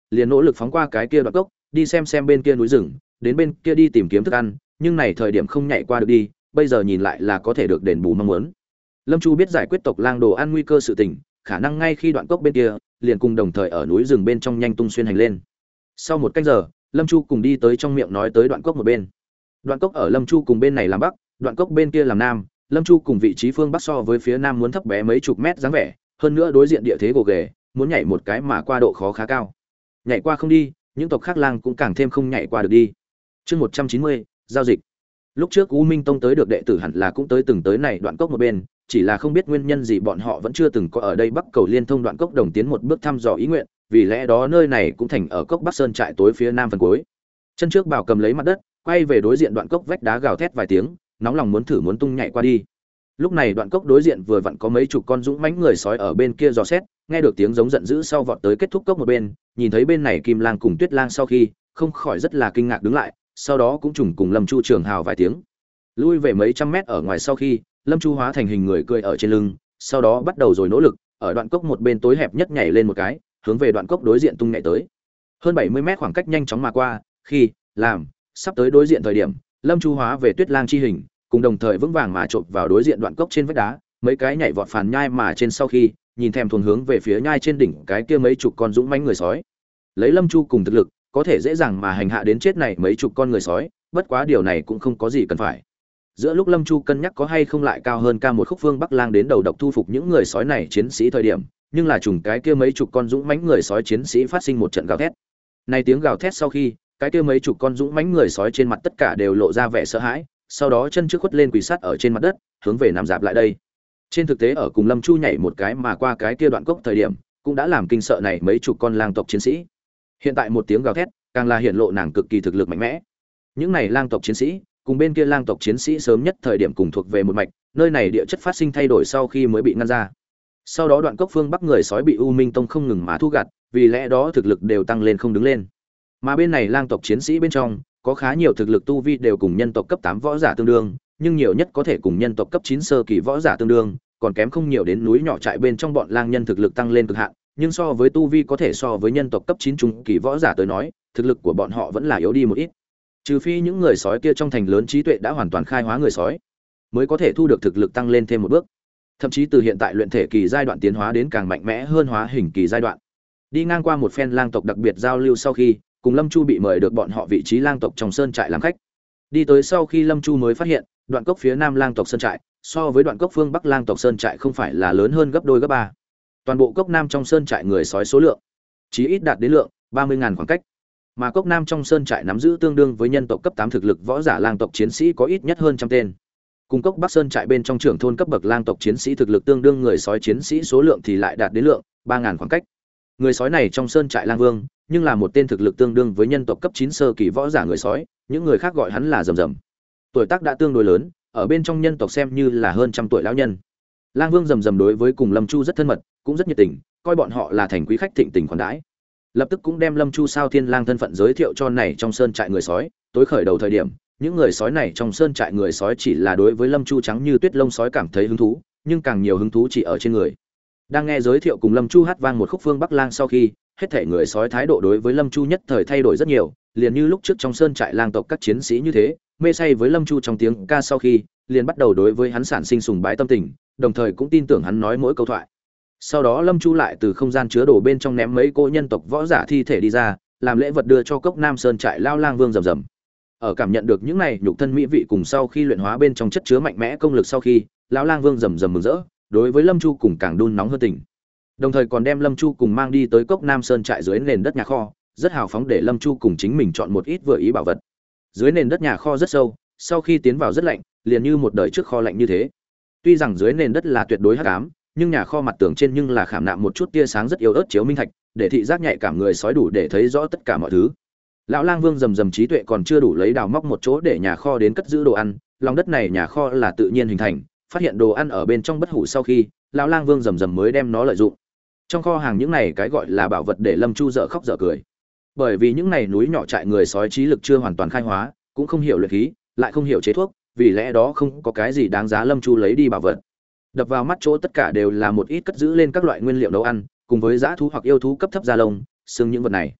liền nỗ lực phóng qua cái kia đoạn cốc, đi xem xem bên kia núi rừng, đến bên kia đi tìm kiếm thức ăn, nhưng này thời điểm không nhảy qua được đi, bây giờ nhìn lại là có thể được đền bù mong muốn. Lâm Chu biết giải quyết tộc lang đồ ăn nguy cơ sự tình, khả năng ngay khi đoạn cốc bên kia, liền cùng đồng thời ở núi rừng bên trong nhanh tung xuyên hành lên. Sau một canh giờ, Lâm Chu cùng đi tới trong miệng nói tới đoạn cốc một bên. Đoạn cốc ở Lâm Chu cùng bên này làm bắc, đoạn cốc bên kia làm nam, Lâm Chu cùng vị trí phương bắc so với phía nam muốn thấp bé mấy chục mét dáng vẻ, hơn nữa đối diện địa thế gồ ghề, muốn nhảy một cái mà qua độ khó khá cao. Nhảy qua không đi, những tộc khác lang cũng càng thêm không nhảy qua được đi. Chương một trăm chín mươi, giao dịch. Lúc trước U Minh Tông tới được đệ tử hẳn là cũng tới từng tới này đoạn cốc một bên, chỉ là không biết nguyên nhân gì bọn họ vẫn chưa từng có ở đây Bắc Cầu liên thông đoạn cốc đồng tiến một bước thăm dò ý nguyện, vì lẽ đó nơi này cũng thành ở cốc Bắc Sơn trại tối phía nam phần cuối. Chân trước bảo cầm lấy mặt đất, quay về đối diện đoạn cốc vách đá gào thét vài tiếng, nóng lòng muốn thử muốn tung nhảy qua đi. Lúc này đoạn cốc đối diện vừa vặn có mấy chục con dũng mãnh người sói ở bên kia dò xét, nghe được tiếng giống giận dữ sau vọt tới kết thúc cốc một bên, nhìn thấy bên này Kim Lang cùng Tuyết Lang sau khi, không khỏi rất là kinh ngạc đứng lại, sau đó cũng trùng cùng Lâm Chu trường hào vài tiếng. Lui về mấy trăm mét ở ngoài sau khi, Lâm Chu hóa thành hình người cười ở trên lưng, sau đó bắt đầu rồi nỗ lực, ở đoạn cốc một bên tối hẹp nhất nhảy lên một cái, hướng về đoạn cốc đối diện tung nhảy tới. Hơn bảy mươi mét khoảng cách nhanh chóng mà qua, khi làm sắp tới đối diện thời điểm, Lâm Chu hóa về Tuyết Lang chi hình, cùng đồng thời vững vàng mà chộp vào đối diện đoạn cốc trên vách đá, mấy cái nhảy vọt phàn nhai mà trên sau khi, nhìn thèm thuần hướng về phía nhai trên đỉnh cái kia mấy chục con dũng mãnh người sói. Lấy Lâm Chu cùng thực lực, có thể dễ dàng mà hành hạ đến chết này mấy chục con người sói, bất quá điều này cũng không có gì cần phải. Giữa lúc Lâm Chu cân nhắc có hay không lại cao hơn ca một khúc phương Bắc Lang đến đầu độc thu phục những người sói này chiến sĩ thời điểm, nhưng là trùng cái kia mấy chục con dũng mãnh người sói chiến sĩ phát sinh một trận gào thét. Này tiếng gào thét sau khi, cái kia mấy chục con dũng mãnh người sói trên mặt tất cả đều lộ ra vẻ sợ hãi, sau đó chân trước khuất lên quỳ sát ở trên mặt đất, hướng về nằm dạp lại đây. Trên thực tế ở cùng Lâm Chu nhảy một cái mà qua cái kia đoạn cốc thời điểm, cũng đã làm kinh sợ này mấy chục con lang tộc chiến sĩ. Hiện tại một tiếng gào thét, càng là hiện lộ nàng cực kỳ thực lực mạnh mẽ. Những này lang tộc chiến sĩ, cùng bên kia lang tộc chiến sĩ sớm nhất thời điểm cùng thuộc về một mạch, nơi này địa chất phát sinh thay đổi sau khi mới bị ngăn ra. Sau đó đoạn cốc phương Bắc người sói bị U Minh Tông không ngừng mà thu gặt, vì lẽ đó thực lực đều tăng lên không đứng lên. Mà bên này lang tộc chiến sĩ bên trong, có khá nhiều thực lực tu vi đều cùng nhân tộc cấp tám võ giả tương đương, nhưng nhiều nhất có thể cùng nhân tộc cấp chín sơ kỳ võ giả tương đương, còn kém không nhiều đến núi nhỏ trại bên trong bọn lang nhân thực lực tăng lên cực hạn, nhưng so với tu vi có thể so với nhân tộc cấp chín trung kỳ võ giả tới nói, thực lực của bọn họ vẫn là yếu đi một ít. Trừ phi những người sói kia trong thành lớn trí tuệ đã hoàn toàn khai hóa người sói, mới có thể thu được thực lực tăng lên thêm một bước. Thậm chí từ hiện tại luyện thể kỳ giai đoạn tiến hóa đến càng mạnh mẽ hơn hóa hình kỳ giai đoạn. Đi ngang qua một phen lang tộc đặc biệt giao lưu sau khi, cùng Lâm Chu bị mời được bọn họ vị trí lang tộc trong sơn trại làm khách. Đi tới sau khi Lâm Chu mới phát hiện, đoạn cốc phía nam lang tộc sơn trại, so với đoạn cốc phương bắc lang tộc sơn trại không phải là lớn hơn gấp đôi gấp ba. Toàn bộ cốc nam trong sơn trại người sói số lượng, chí ít đạt đến lượng ba mươi ngàn khoảng cách. Mà cốc nam trong sơn trại nắm giữ tương đương với nhân tộc cấp tám thực lực võ giả lang tộc chiến sĩ có ít nhất hơn trăm tên. Cùng cốc bắc sơn trại bên trong trưởng thôn cấp bậc lang tộc chiến sĩ thực lực tương đương người sói chiến sĩ số lượng thì lại đạt đến lượng ba ngàn khoảng cách. Người sói này trong sơn trại lang vương, nhưng là một tên thực lực tương đương với nhân tộc cấp chín sơ kỳ võ giả người sói, những người khác gọi hắn là rầm rầm. Tuổi tác đã tương đối lớn, ở bên trong nhân tộc xem như là hơn trăm tuổi lão nhân. Lang Vương rầm rầm đối với cùng Lâm Chu rất thân mật, cũng rất nhiệt tình, coi bọn họ là thành quý khách thịnh tình khoản đãi. Lập tức cũng đem Lâm Chu sao thiên lang thân phận giới thiệu cho này trong sơn trại người sói, tối khởi đầu thời điểm, những người sói này trong sơn trại người sói chỉ là đối với Lâm Chu trắng như tuyết lông sói cảm thấy hứng thú, nhưng càng nhiều hứng thú chỉ ở trên người. Đang nghe giới thiệu cùng Lâm Chu hát vang một khúc phương Bắc Lang sau khi, hết thảy người sói thái độ đối với Lâm Chu nhất thời thay đổi rất nhiều, liền như lúc trước trong sơn trại lang tộc các chiến sĩ như thế, mê say với Lâm Chu trong tiếng ca sau khi, liền bắt đầu đối với hắn sản sinh sùng bái tâm tình, đồng thời cũng tin tưởng hắn nói mỗi câu thoại. Sau đó Lâm Chu lại từ không gian chứa đồ bên trong ném mấy cô nhân tộc võ giả thi thể đi ra, làm lễ vật đưa cho cốc Nam Sơn trại lao lang vương rầm rầm. Ở cảm nhận được những này nhục thân mỹ vị cùng sau khi luyện hóa bên trong chất chứa mạnh mẽ công lực sau khi, lão lang vương rầm rầm mừng rỡ, đối với Lâm Chu cùng càng đun nóng hơn tình. Đồng thời còn đem Lâm Chu cùng mang đi tới cốc Nam Sơn trại dưới nền đất nhà kho, rất hào phóng để Lâm Chu cùng chính mình chọn một ít vừa ý bảo vật. Dưới nền đất nhà kho rất sâu, sau khi tiến vào rất lạnh, liền như một đời trước kho lạnh như thế. Tuy rằng dưới nền đất là tuyệt đối hắc ám, nhưng nhà kho mặt tường trên nhưng là khảm nạm một chút tia sáng rất yếu ớt chiếu minh thạch, để thị giác nhạy cảm người sói đủ để thấy rõ tất cả mọi thứ. Lão lang vương rầm rầm trí tuệ còn chưa đủ lấy đào móc một chỗ để nhà kho đến cất giữ đồ ăn, lòng đất này nhà kho là tự nhiên hình thành, phát hiện đồ ăn ở bên trong bất hủ sau khi, lão lang vương rầm rầm mới đem nó lợi dụng. Trong kho hàng những này cái gọi là bảo vật để Lâm Chu dở khóc dở cười. Bởi vì những này núi nhỏ trại người sói trí lực chưa hoàn toàn khai hóa, cũng không hiểu luyện khí, lại không hiểu chế thuốc, vì lẽ đó không có cái gì đáng giá Lâm Chu lấy đi bảo vật. Đập vào mắt chỗ tất cả đều là một ít cất giữ lên các loại nguyên liệu nấu ăn, cùng với dã thú hoặc yêu thú cấp thấp da lông, xương những vật này.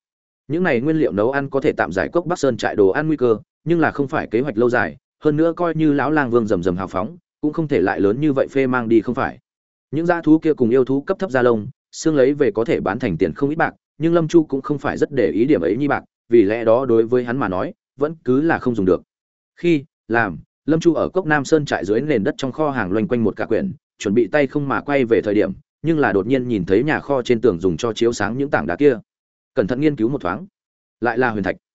Những này nguyên liệu nấu ăn có thể tạm giải cốc Bắc Sơn trại đồ ăn nguy cơ, nhưng là không phải kế hoạch lâu dài, hơn nữa coi như lão lang vương rầm rầm hào phóng, cũng không thể lại lớn như vậy phê mang đi không phải. Những dã thú kia cùng yêu thú cấp thấp da lông, xương lấy về có thể bán thành tiền không ít bạc, nhưng Lâm Chu cũng không phải rất để ý điểm ấy như bạc, vì lẽ đó đối với hắn mà nói, vẫn cứ là không dùng được. Khi làm, Lâm Chu ở Cốc Nam Sơn trại dưới nền đất trong kho hàng loanh quanh một cả quyển, chuẩn bị tay không mà quay về thời điểm, nhưng là đột nhiên nhìn thấy nhà kho trên tường dùng cho chiếu sáng những tảng đá kia. Cẩn thận nghiên cứu một thoáng, lại là huyền thạch.